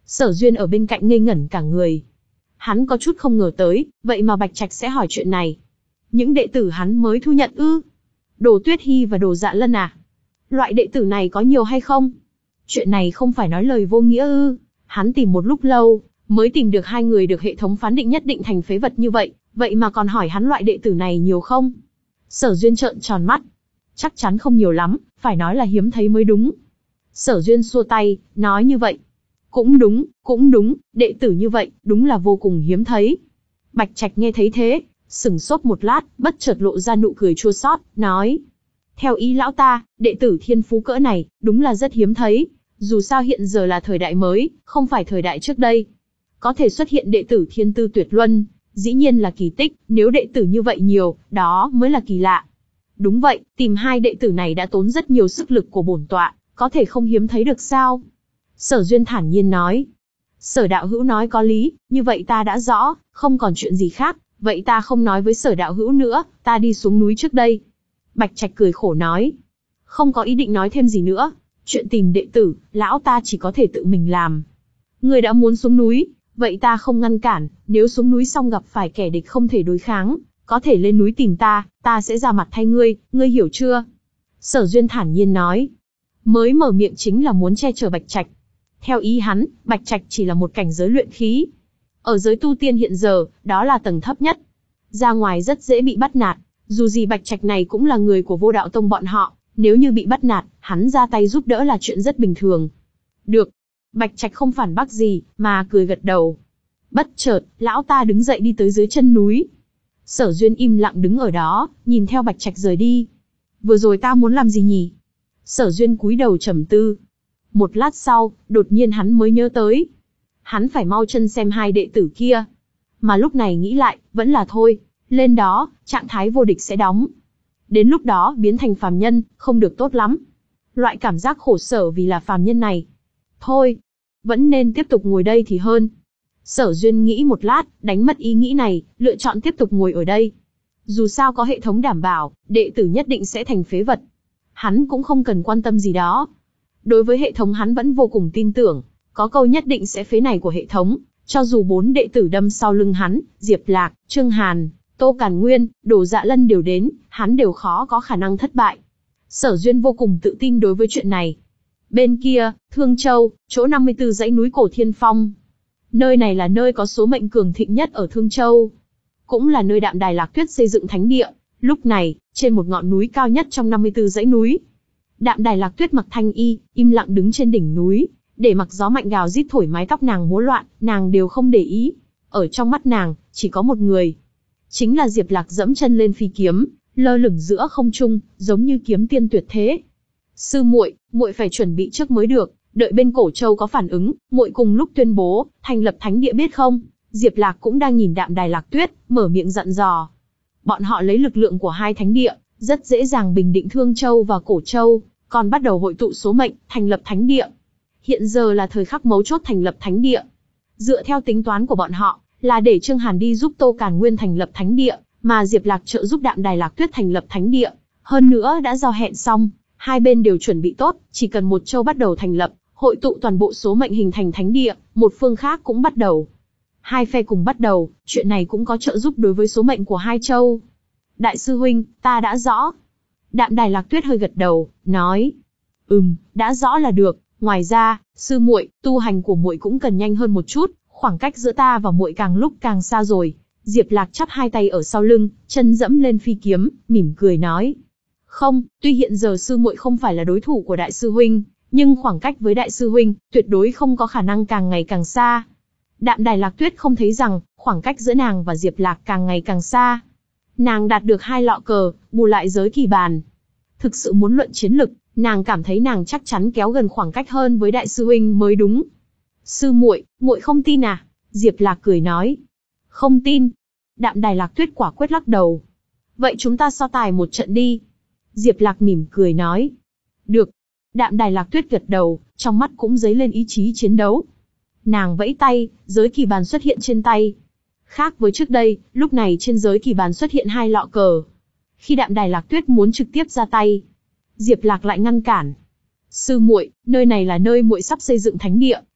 Sở Duyên ở bên cạnh ngây ngẩn cả người. Hắn có chút không ngờ tới, vậy mà Bạch Trạch sẽ hỏi chuyện này. Những đệ tử hắn mới thu nhận ư? Đồ Tuyết Hi và Đồ Dạ Lân à? Loại đệ tử này có nhiều hay không? Chuyện này không phải nói lời vô nghĩa ư? Hắn tìm một lúc lâu, mới tìm được hai người được hệ thống phán định nhất định thành phế vật như vậy, vậy mà còn hỏi hắn loại đệ tử này nhiều không? Sở Duyên trợn tròn mắt. Chắc chắn không nhiều lắm, phải nói là hiếm thấy mới đúng. Sở Duyên xua tay, nói như vậy. Cũng đúng, cũng đúng, đệ tử như vậy, đúng là vô cùng hiếm thấy. Bạch Trạch nghe thấy thế, sửng sốt một lát, bất chợt lộ ra nụ cười chua xót, nói. Theo ý lão ta, đệ tử thiên phú cỡ này, đúng là rất hiếm thấy. Dù sao hiện giờ là thời đại mới, không phải thời đại trước đây. Có thể xuất hiện đệ tử thiên tư tuyệt luân, dĩ nhiên là kỳ tích, nếu đệ tử như vậy nhiều, đó mới là kỳ lạ. Đúng vậy, tìm hai đệ tử này đã tốn rất nhiều sức lực của bổn tọa, có thể không hiếm thấy được sao? Sở Duyên thản nhiên nói. Sở đạo hữu nói có lý, như vậy ta đã rõ, không còn chuyện gì khác, vậy ta không nói với sở đạo hữu nữa, ta đi xuống núi trước đây. Bạch Trạch cười khổ nói. Không có ý định nói thêm gì nữa, chuyện tìm đệ tử, lão ta chỉ có thể tự mình làm. Người đã muốn xuống núi, vậy ta không ngăn cản, nếu xuống núi xong gặp phải kẻ địch không thể đối kháng, có thể lên núi tìm ta, ta sẽ ra mặt thay ngươi, ngươi hiểu chưa? Sở Duyên thản nhiên nói. Mới mở miệng chính là muốn che chở Bạch Trạch. Theo ý hắn, Bạch Trạch chỉ là một cảnh giới luyện khí. Ở giới tu tiên hiện giờ, đó là tầng thấp nhất. Ra ngoài rất dễ bị bắt nạt, dù gì Bạch Trạch này cũng là người của Vô Đạo Tông bọn họ, nếu như bị bắt nạt, hắn ra tay giúp đỡ là chuyện rất bình thường. Được. Bạch Trạch không phản bác gì, mà cười gật đầu. Bất chợt, lão ta đứng dậy đi tới dưới chân núi. Sở Duyên im lặng đứng ở đó, nhìn theo Bạch Trạch rời đi. Vừa rồi ta muốn làm gì nhỉ? Sở Duyên cúi đầu trầm tư. Một lát sau, đột nhiên hắn mới nhớ tới. Hắn phải mau chân xem hai đệ tử kia. Mà lúc này nghĩ lại, vẫn là thôi. Lên đó, trạng thái vô địch sẽ đóng. Đến lúc đó biến thành phàm nhân, không được tốt lắm. Loại cảm giác khổ sở vì là phàm nhân này. Thôi, vẫn nên tiếp tục ngồi đây thì hơn. Sở Duyên nghĩ một lát, đánh mất ý nghĩ này, lựa chọn tiếp tục ngồi ở đây. Dù sao có hệ thống đảm bảo, đệ tử nhất định sẽ thành phế vật. Hắn cũng không cần quan tâm gì đó. Đối với hệ thống hắn vẫn vô cùng tin tưởng, có câu nhất định sẽ phế này của hệ thống, cho dù bốn đệ tử đâm sau lưng hắn, Diệp Lạc, Trương Hàn, Tô Càn Nguyên, Đồ Dạ Lân đều đến, hắn đều khó có khả năng thất bại. Sở Duyên vô cùng tự tin đối với chuyện này. Bên kia, Thương Châu, chỗ năm mươi tư dãy núi Cổ Thiên Phong. Nơi này là nơi có số mệnh cường thịnh nhất ở Thương Châu. Cũng là nơi Đạm Đài Lạc Tuyết xây dựng thánh địa. Lúc này, trên một ngọn núi cao nhất trong năm mươi tư dãy núi, Đạm Đài Lạc Tuyết mặc thanh y, im lặng đứng trên đỉnh núi, để mặc gió mạnh gào rít thổi mái tóc nàng múa loạn, nàng đều không để ý. Ở trong mắt nàng, chỉ có một người. Chính là Diệp Lạc dẫm chân lên phi kiếm, lơ lửng giữa không trung, giống như kiếm tiên tuyệt thế. Sư muội, muội phải chuẩn bị trước mới được, đợi bên Cổ Châu có phản ứng, muội cùng lúc tuyên bố, thành lập thánh địa biết không? Diệp Lạc cũng đang nhìn Đạm Đài Lạc Tuyết, mở miệng dặn dò. Bọn họ lấy lực lượng của hai thánh địa, rất dễ dàng bình định Thương Châu và Cổ Châu, còn bắt đầu hội tụ số mệnh, thành lập thánh địa. Hiện giờ là thời khắc mấu chốt thành lập thánh địa. Dựa theo tính toán của bọn họ, là để Trương Hàn đi giúp Tô Càn Nguyên thành lập thánh địa, mà Diệp Lạc trợ giúp Đạm Đài Lạc Tuyết thành lập thánh địa. Hơn nữa đã giao hẹn xong, hai bên đều chuẩn bị tốt, chỉ cần một châu bắt đầu thành lập, hội tụ toàn bộ số mệnh hình thành thánh địa, một phương khác cũng bắt đầu. Hai phe cùng bắt đầu, chuyện này cũng có trợ giúp đối với số mệnh của hai châu. Đại sư huynh, ta đã rõ. Đạm Đài Lạc Tuyết hơi gật đầu, nói. Ừm, đã rõ là được, ngoài ra, sư muội, tu hành của muội cũng cần nhanh hơn một chút, khoảng cách giữa ta và muội càng lúc càng xa rồi. Diệp Lạc chắp hai tay ở sau lưng, chân dẫm lên phi kiếm, mỉm cười nói. Không, tuy hiện giờ sư muội không phải là đối thủ của đại sư huynh, nhưng khoảng cách với đại sư huynh, tuyệt đối không có khả năng càng ngày càng xa. Đạm Đài Lạc Tuyết không thấy rằng, khoảng cách giữa nàng và Diệp Lạc càng ngày càng xa. Nàng đạt được hai lọ cờ, bù lại giới kỳ bàn. Thực sự muốn luận chiến lực, nàng cảm thấy nàng chắc chắn kéo gần khoảng cách hơn với đại sư huynh mới đúng. Sư muội, muội không tin à? Diệp Lạc cười nói. Không tin. Đạm Đài Lạc Tuyết quả quyết lắc đầu. Vậy chúng ta so tài một trận đi. Diệp Lạc mỉm cười nói. Được. Đạm Đài Lạc Tuyết gật đầu, trong mắt cũng dấy lên ý chí chiến đấu. Nàng vẫy tay, giới kỳ bàn xuất hiện trên tay. Khác với trước đây, lúc này trên giới kỳ bàn xuất hiện hai lọ cờ. Khi Đạm Đài Lạc Tuyết muốn trực tiếp ra tay, Diệp Lạc lại ngăn cản. Sư muội, nơi này là nơi muội sắp xây dựng thánh địa,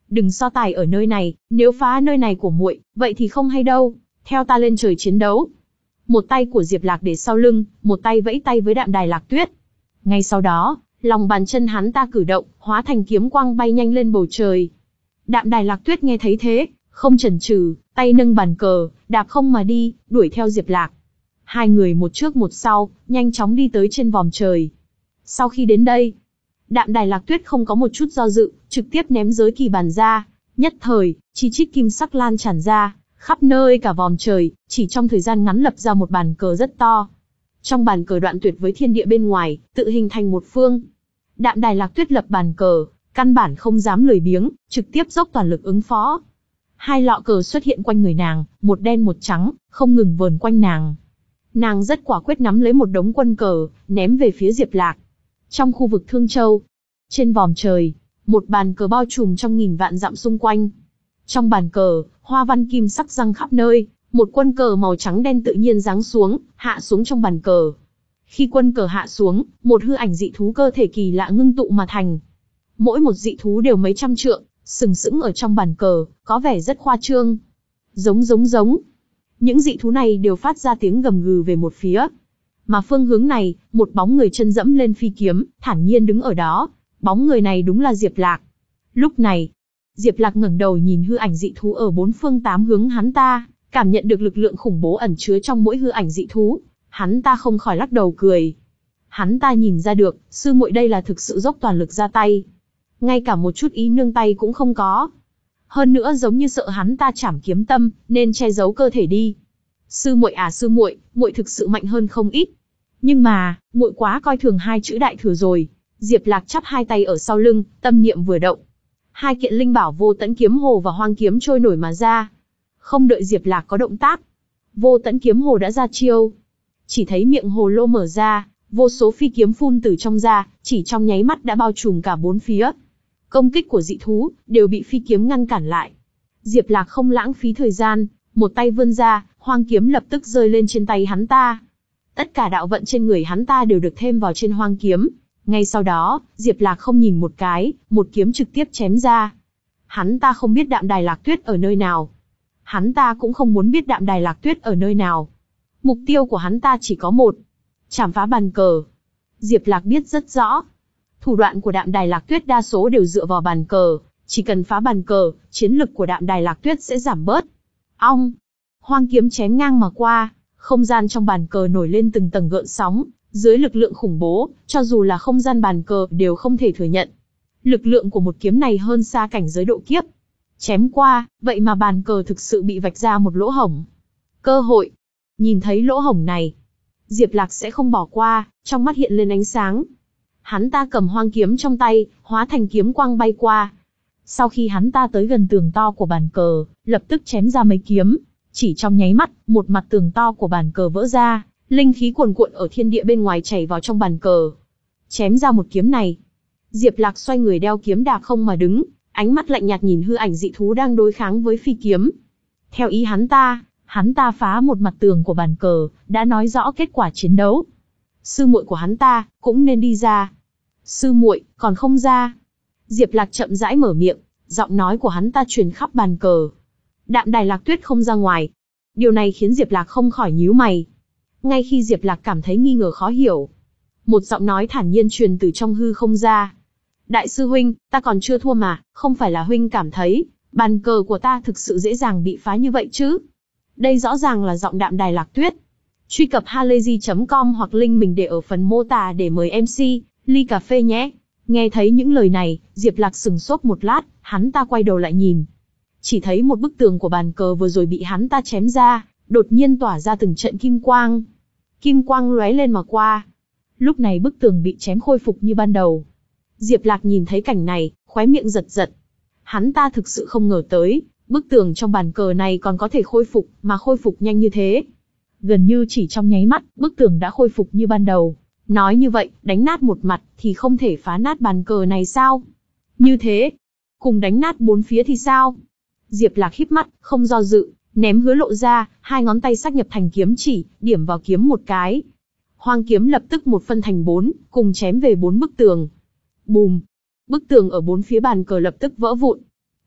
Đừng so tài ở nơi này, nếu phá nơi này của muội, vậy thì không hay đâu. Theo ta lên trời chiến đấu. Một tay của Diệp Lạc để sau lưng, một tay vẫy tay với Đạm Đài Lạc Tuyết. Ngay sau đó, lòng bàn chân hắn ta cử động, hóa thành kiếm quang bay nhanh lên bầu trời. Đạm Đài Lạc Tuyết nghe thấy thế, không chần chừ, tay nâng bàn cờ, đạp không mà đi, đuổi theo Diệp Lạc. Hai người một trước một sau, nhanh chóng đi tới trên vòm trời. Sau khi đến đây, Đạm Đài Lạc Tuyết không có một chút do dự, trực tiếp ném giới kỳ bàn ra. Nhất thời, chi chít kim sắc lan tràn ra, khắp nơi cả vòm trời, chỉ trong thời gian ngắn lập ra một bàn cờ rất to. Trong bàn cờ đoạn tuyệt với thiên địa bên ngoài, tự hình thành một phương. Đạm Đài Lạc Tuyết lập bàn cờ, căn bản không dám lười biếng, trực tiếp dốc toàn lực ứng phó. Hai lọ cờ xuất hiện quanh người nàng, một đen một trắng, không ngừng vờn quanh nàng. Nàng rất quả quyết nắm lấy một đống quân cờ, ném về phía Diệp Lạc. Trong khu vực Thương Châu, trên vòm trời, một bàn cờ bao trùm trong nghìn vạn dặm xung quanh. Trong bàn cờ, hoa văn kim sắc răng khắp nơi, một quân cờ màu trắng đen tự nhiên giáng xuống, hạ xuống trong bàn cờ. Khi quân cờ hạ xuống, một hư ảnh dị thú cơ thể kỳ lạ ngưng tụ mà thành. Mỗi một dị thú đều mấy trăm trượng, sừng sững ở trong bàn cờ, có vẻ rất khoa trương. Giống giống giống. Những dị thú này đều phát ra tiếng gầm gừ về một phía. Mà phương hướng này, một bóng người chân dẫm lên phi kiếm, thản nhiên đứng ở đó. Bóng người này đúng là Diệp Lạc. Lúc này, Diệp Lạc ngẩng đầu nhìn hư ảnh dị thú ở bốn phương tám hướng hắn ta, cảm nhận được lực lượng khủng bố ẩn chứa trong mỗi hư ảnh dị thú. Hắn ta không khỏi lắc đầu cười. Hắn ta nhìn ra được, sư muội đây là thực sự dốc toàn lực ra tay. Ngay cả một chút ý nương tay cũng không có. Hơn nữa giống như sợ hắn ta chảm kiếm tâm, nên che giấu cơ thể đi. Sư muội à sư muội, muội thực sự mạnh hơn không ít. Nhưng mà, muội quá coi thường hai chữ đại thừa rồi. Diệp Lạc chắp hai tay ở sau lưng, tâm niệm vừa động. Hai kiện linh bảo Vô Tẫn Kiếm Hồ và Hoang Kiếm trôi nổi mà ra. Không đợi Diệp Lạc có động tác, Vô Tẫn Kiếm Hồ đã ra chiêu. Chỉ thấy miệng hồ lô mở ra, vô số phi kiếm phun từ trong ra, chỉ trong nháy mắt đã bao trùm cả bốn phía. Công kích của dị thú đều bị phi kiếm ngăn cản lại. Diệp Lạc không lãng phí thời gian, một tay vươn ra, hoang kiếm lập tức rơi lên trên tay hắn ta. Tất cả đạo vận trên người hắn ta đều được thêm vào trên hoang kiếm. Ngay sau đó, Diệp Lạc không nhìn một cái, một kiếm trực tiếp chém ra. Hắn ta không biết Đạm Đài Lạc Tuyết ở nơi nào. Hắn ta cũng không muốn biết Đạm Đài Lạc Tuyết ở nơi nào. Mục tiêu của hắn ta chỉ có một. Chảm phá bàn cờ. Diệp Lạc biết rất rõ. Thủ đoạn của Đạm Đài Lạc Tuyết đa số đều dựa vào bàn cờ. Chỉ cần phá bàn cờ, chiến lực của Đạm Đài Lạc Tuyết sẽ giảm bớt. Ong! Hoang kiếm chém ngang mà qua. Không gian trong bàn cờ nổi lên từng tầng gợn sóng. Dưới lực lượng khủng bố, cho dù là không gian bàn cờ đều không thể thừa nhận. Lực lượng của một kiếm này hơn xa cảnh giới độ kiếp. Chém qua, vậy mà bàn cờ thực sự bị vạch ra một lỗ hổng. Cơ hội. Nhìn thấy lỗ hổng này, Diệp Lạc sẽ không bỏ qua, trong mắt hiện lên ánh sáng. Hắn ta cầm hoang kiếm trong tay, hóa thành kiếm quang bay qua. Sau khi hắn ta tới gần tường to của bàn cờ, lập tức chém ra mấy kiếm. Chỉ trong nháy mắt, một mặt tường to của bàn cờ vỡ ra, linh khí cuồn cuộn ở thiên địa bên ngoài chảy vào trong bàn cờ. Chém ra một kiếm này, Diệp Lạc xoay người đeo kiếm đạp không mà đứng, ánh mắt lạnh nhạt nhìn hư ảnh dị thú đang đối kháng với phi kiếm. Theo ý hắn ta, hắn ta phá một mặt tường của bàn cờ, đã nói rõ kết quả chiến đấu. Sư muội của hắn ta cũng nên đi ra. Sư muội còn không ra. Diệp Lạc chậm rãi mở miệng, giọng nói của hắn ta truyền khắp bàn cờ. Đạm Đài Lạc Tuyết không ra ngoài. Điều này khiến Diệp Lạc không khỏi nhíu mày. Ngay khi Diệp Lạc cảm thấy nghi ngờ khó hiểu, một giọng nói thản nhiên truyền từ trong hư không ra. Đại sư huynh, ta còn chưa thua mà, không phải là huynh cảm thấy bàn cờ của ta thực sự dễ dàng bị phá như vậy chứ? Đây rõ ràng là giọng Đạm Đài Lạc Tuyết. Truy cập halayzi chấm com hoặc link mình để ở phần mô tả để mời em xê ly cà phê nhé. Nghe thấy những lời này, Diệp Lạc sừng sốt một lát, hắn ta quay đầu lại nhìn. Chỉ thấy một bức tường của bàn cờ vừa rồi bị hắn ta chém ra, đột nhiên tỏa ra từng trận kim quang. Kim quang lóe lên mà qua. Lúc này bức tường bị chém khôi phục như ban đầu. Diệp Lạc nhìn thấy cảnh này, khóe miệng giật giật. Hắn ta thực sự không ngờ tới, bức tường trong bàn cờ này còn có thể khôi phục, mà khôi phục nhanh như thế. Gần như chỉ trong nháy mắt, bức tường đã khôi phục như ban đầu. Nói như vậy, đánh nát một mặt thì không thể phá nát bàn cờ này sao? Như thế, cùng đánh nát bốn phía thì sao? Diệp Lạc híp mắt, không do dự, ném hứa lộ ra, hai ngón tay sắc nhập thành kiếm chỉ, điểm vào kiếm một cái. Hoang kiếm lập tức một phân thành bốn, cùng chém về bốn bức tường. Bùm! Bức tường ở bốn phía bàn cờ lập tức vỡ vụn.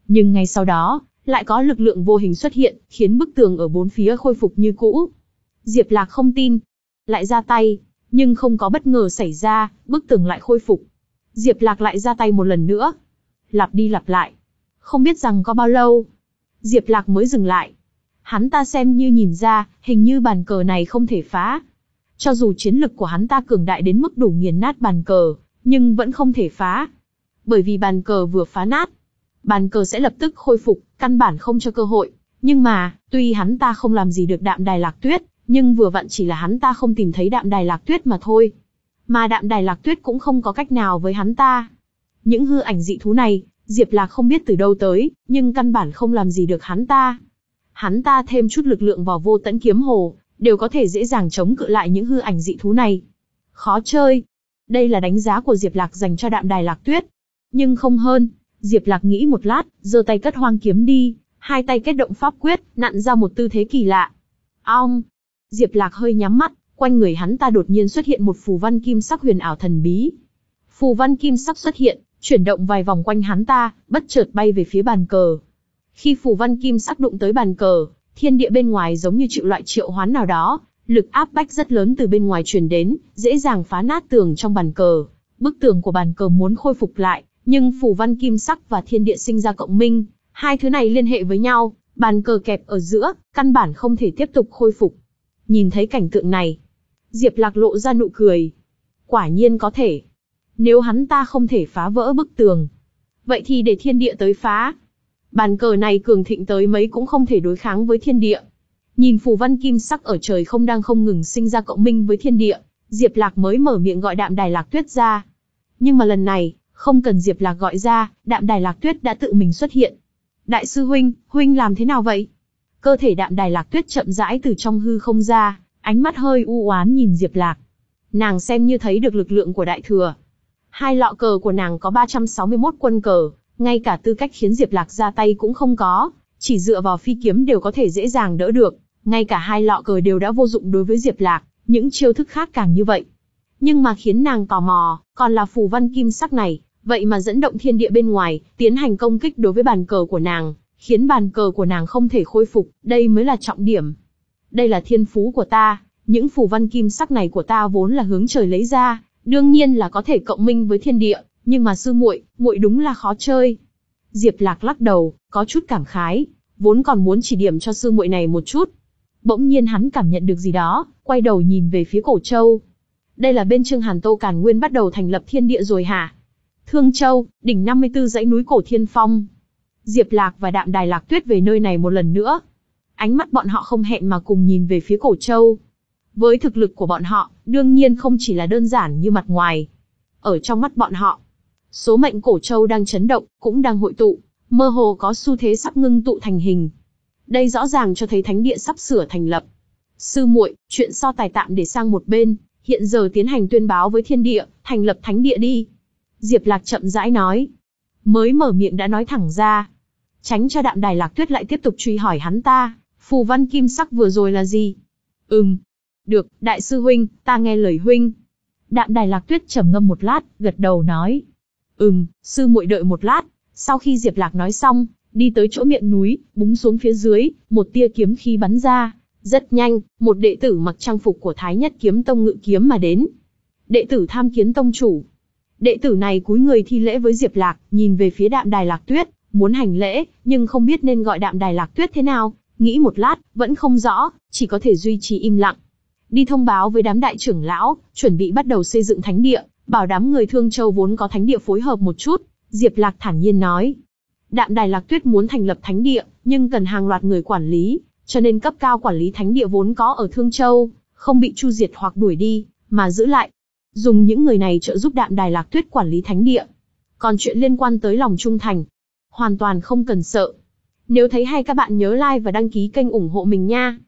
Nhưng ngay sau đó, lại có lực lượng vô hình xuất hiện, khiến bức tường ở bốn phía khôi phục như cũ. Diệp Lạc không tin, lại ra tay, nhưng không có bất ngờ xảy ra, bức tường lại khôi phục. Diệp Lạc lại ra tay một lần nữa, lặp đi lặp lại. Không biết rằng có bao lâu, Diệp Lạc mới dừng lại. Hắn ta xem như nhìn ra, hình như bàn cờ này không thể phá. Cho dù chiến lực của hắn ta cường đại đến mức đủ nghiền nát bàn cờ, nhưng vẫn không thể phá. Bởi vì bàn cờ vừa phá nát, bàn cờ sẽ lập tức khôi phục, căn bản không cho cơ hội. Nhưng mà, tuy hắn ta không làm gì được Đạm Đài Lạc Tuyết, nhưng vừa vặn chỉ là hắn ta không tìm thấy Đạm Đài Lạc Tuyết mà thôi. Mà Đạm Đài Lạc Tuyết cũng không có cách nào với hắn ta. Những hư ảnh dị thú này, Diệp Lạc không biết từ đâu tới, nhưng căn bản không làm gì được hắn ta. Hắn ta thêm chút lực lượng vào Vô Tẫn Kiếm Hồ, đều có thể dễ dàng chống cự lại những hư ảnh dị thú này. Khó chơi. Đây là đánh giá của Diệp Lạc dành cho Đạm Đài Lạc Tuyết. Nhưng không hơn, Diệp Lạc nghĩ một lát, giơ tay cất hoang kiếm đi, hai tay kết động pháp quyết, nặn ra một tư thế kỳ lạ. Ong! Diệp Lạc hơi nhắm mắt, quanh người hắn ta đột nhiên xuất hiện một phù văn kim sắc huyền ảo thần bí. Phù văn kim sắc xuất hiện, chuyển động vài vòng quanh hắn ta, bất chợt bay về phía bàn cờ. Khi phù văn kim sắc đụng tới bàn cờ, thiên địa bên ngoài giống như chịu loại triệu hoán nào đó, lực áp bách rất lớn từ bên ngoài truyền đến, dễ dàng phá nát tường trong bàn cờ. Bức tường của bàn cờ muốn khôi phục lại, nhưng phù văn kim sắc và thiên địa sinh ra cộng minh, hai thứ này liên hệ với nhau, bàn cờ kẹp ở giữa, căn bản không thể tiếp tục khôi phục. Nhìn thấy cảnh tượng này, Diệp Lạc lộ ra nụ cười. Quả nhiên có thể. Nếu hắn ta không thể phá vỡ bức tường, vậy thì để thiên địa tới phá. Bàn cờ này cường thịnh tới mấy cũng không thể đối kháng với thiên địa. Nhìn phù văn kim sắc ở trời không đang không ngừng sinh ra cộng minh với thiên địa, Diệp Lạc mới mở miệng gọi Đạm Đài Lạc Tuyết ra. Nhưng mà lần này, không cần Diệp Lạc gọi ra, Đạm Đài Lạc Tuyết đã tự mình xuất hiện. Đại sư huynh, huynh làm thế nào vậy? Cơ thể Đạm Đài Lạc Tuyết chậm rãi từ trong hư không ra, ánh mắt hơi u oán nhìn Diệp Lạc. Nàng xem như thấy được lực lượng của Đại Thừa. Hai lọ cờ của nàng có ba trăm sáu mươi mốt quân cờ, ngay cả tư cách khiến Diệp Lạc ra tay cũng không có, chỉ dựa vào phi kiếm đều có thể dễ dàng đỡ được. Ngay cả hai lọ cờ đều đã vô dụng đối với Diệp Lạc, những chiêu thức khác càng như vậy. Nhưng mà khiến nàng tò mò, còn là phù văn kim sắc này, vậy mà dẫn động thiên địa bên ngoài, tiến hành công kích đối với bàn cờ của nàng, khiến bàn cờ của nàng không thể khôi phục, đây mới là trọng điểm. Đây là thiên phú của ta, những phù văn kim sắc này của ta vốn là hướng trời lấy ra, đương nhiên là có thể cộng minh với thiên địa, nhưng mà sư muội, muội đúng là khó chơi. Diệp Lạc lắc đầu, có chút cảm khái, vốn còn muốn chỉ điểm cho sư muội này một chút. Bỗng nhiên hắn cảm nhận được gì đó, quay đầu nhìn về phía Cổ Châu. Đây là bên Trương Hàn Tô Càn Nguyên bắt đầu thành lập thiên địa rồi hả? Thương Châu, đỉnh năm mươi tư dãy núi Cổ Thiên Phong. Diệp Lạc và Đạm Đài Lạc Tuyết về nơi này một lần nữa. Ánh mắt bọn họ không hẹn mà cùng nhìn về phía Cổ Châu. Với thực lực của bọn họ, đương nhiên không chỉ là đơn giản như mặt ngoài. Ở trong mắt bọn họ, số mệnh Cổ Châu đang chấn động, cũng đang hội tụ, mơ hồ có xu thế sắp ngưng tụ thành hình. Đây rõ ràng cho thấy thánh địa sắp sửa thành lập. Sư muội, chuyện so tài tạm để sang một bên, hiện giờ tiến hành tuyên báo với thiên địa, thành lập thánh địa đi. Diệp Lạc chậm rãi nói. Mới mở miệng đã nói thẳng ra. Tránh cho Đạm Đài Lạc Tuyết lại tiếp tục truy hỏi hắn ta, phù văn kim sắc vừa rồi là gì? Ừm. Được, đại sư huynh, ta nghe lời huynh. Đạm Đài Lạc Tuyết trầm ngâm một lát, gật đầu nói. Ừm, sư muội đợi một lát. Sau khi Diệp Lạc nói xong, đi tới chỗ miệng núi, búng xuống phía dưới, một tia kiếm khí bắn ra. Rất nhanh, một đệ tử mặc trang phục của Thái Nhất Kiếm Tông ngự kiếm mà đến. Đệ tử Tham Kiến Tông chủ. Đệ tử này cúi người thi lễ với Diệp Lạc, nhìn về phía Đạm Đài Lạc Tuyết, muốn hành lễ, nhưng không biết nên gọi Đạm Đài Lạc Tuyết thế nào, nghĩ một lát, vẫn không rõ, chỉ có thể duy trì im lặng. Đi thông báo với đám đại trưởng lão, chuẩn bị bắt đầu xây dựng thánh địa, bảo đám người Thương Châu vốn có thánh địa phối hợp một chút. Diệp Lạc thản nhiên nói. Đạm Đài Lạc Tuyết muốn thành lập thánh địa, nhưng cần hàng loạt người quản lý, cho nên cấp cao quản lý thánh địa vốn có ở Thương Châu, không bị chu diệt hoặc đuổi đi, mà giữ lại. Dùng những người này trợ giúp Đạm Đài Lạc Tuyết quản lý thánh địa. Còn chuyện liên quan tới lòng trung thành, hoàn toàn không cần sợ. Nếu thấy hay các bạn nhớ like và đăng ký kênh ủng hộ mình nha.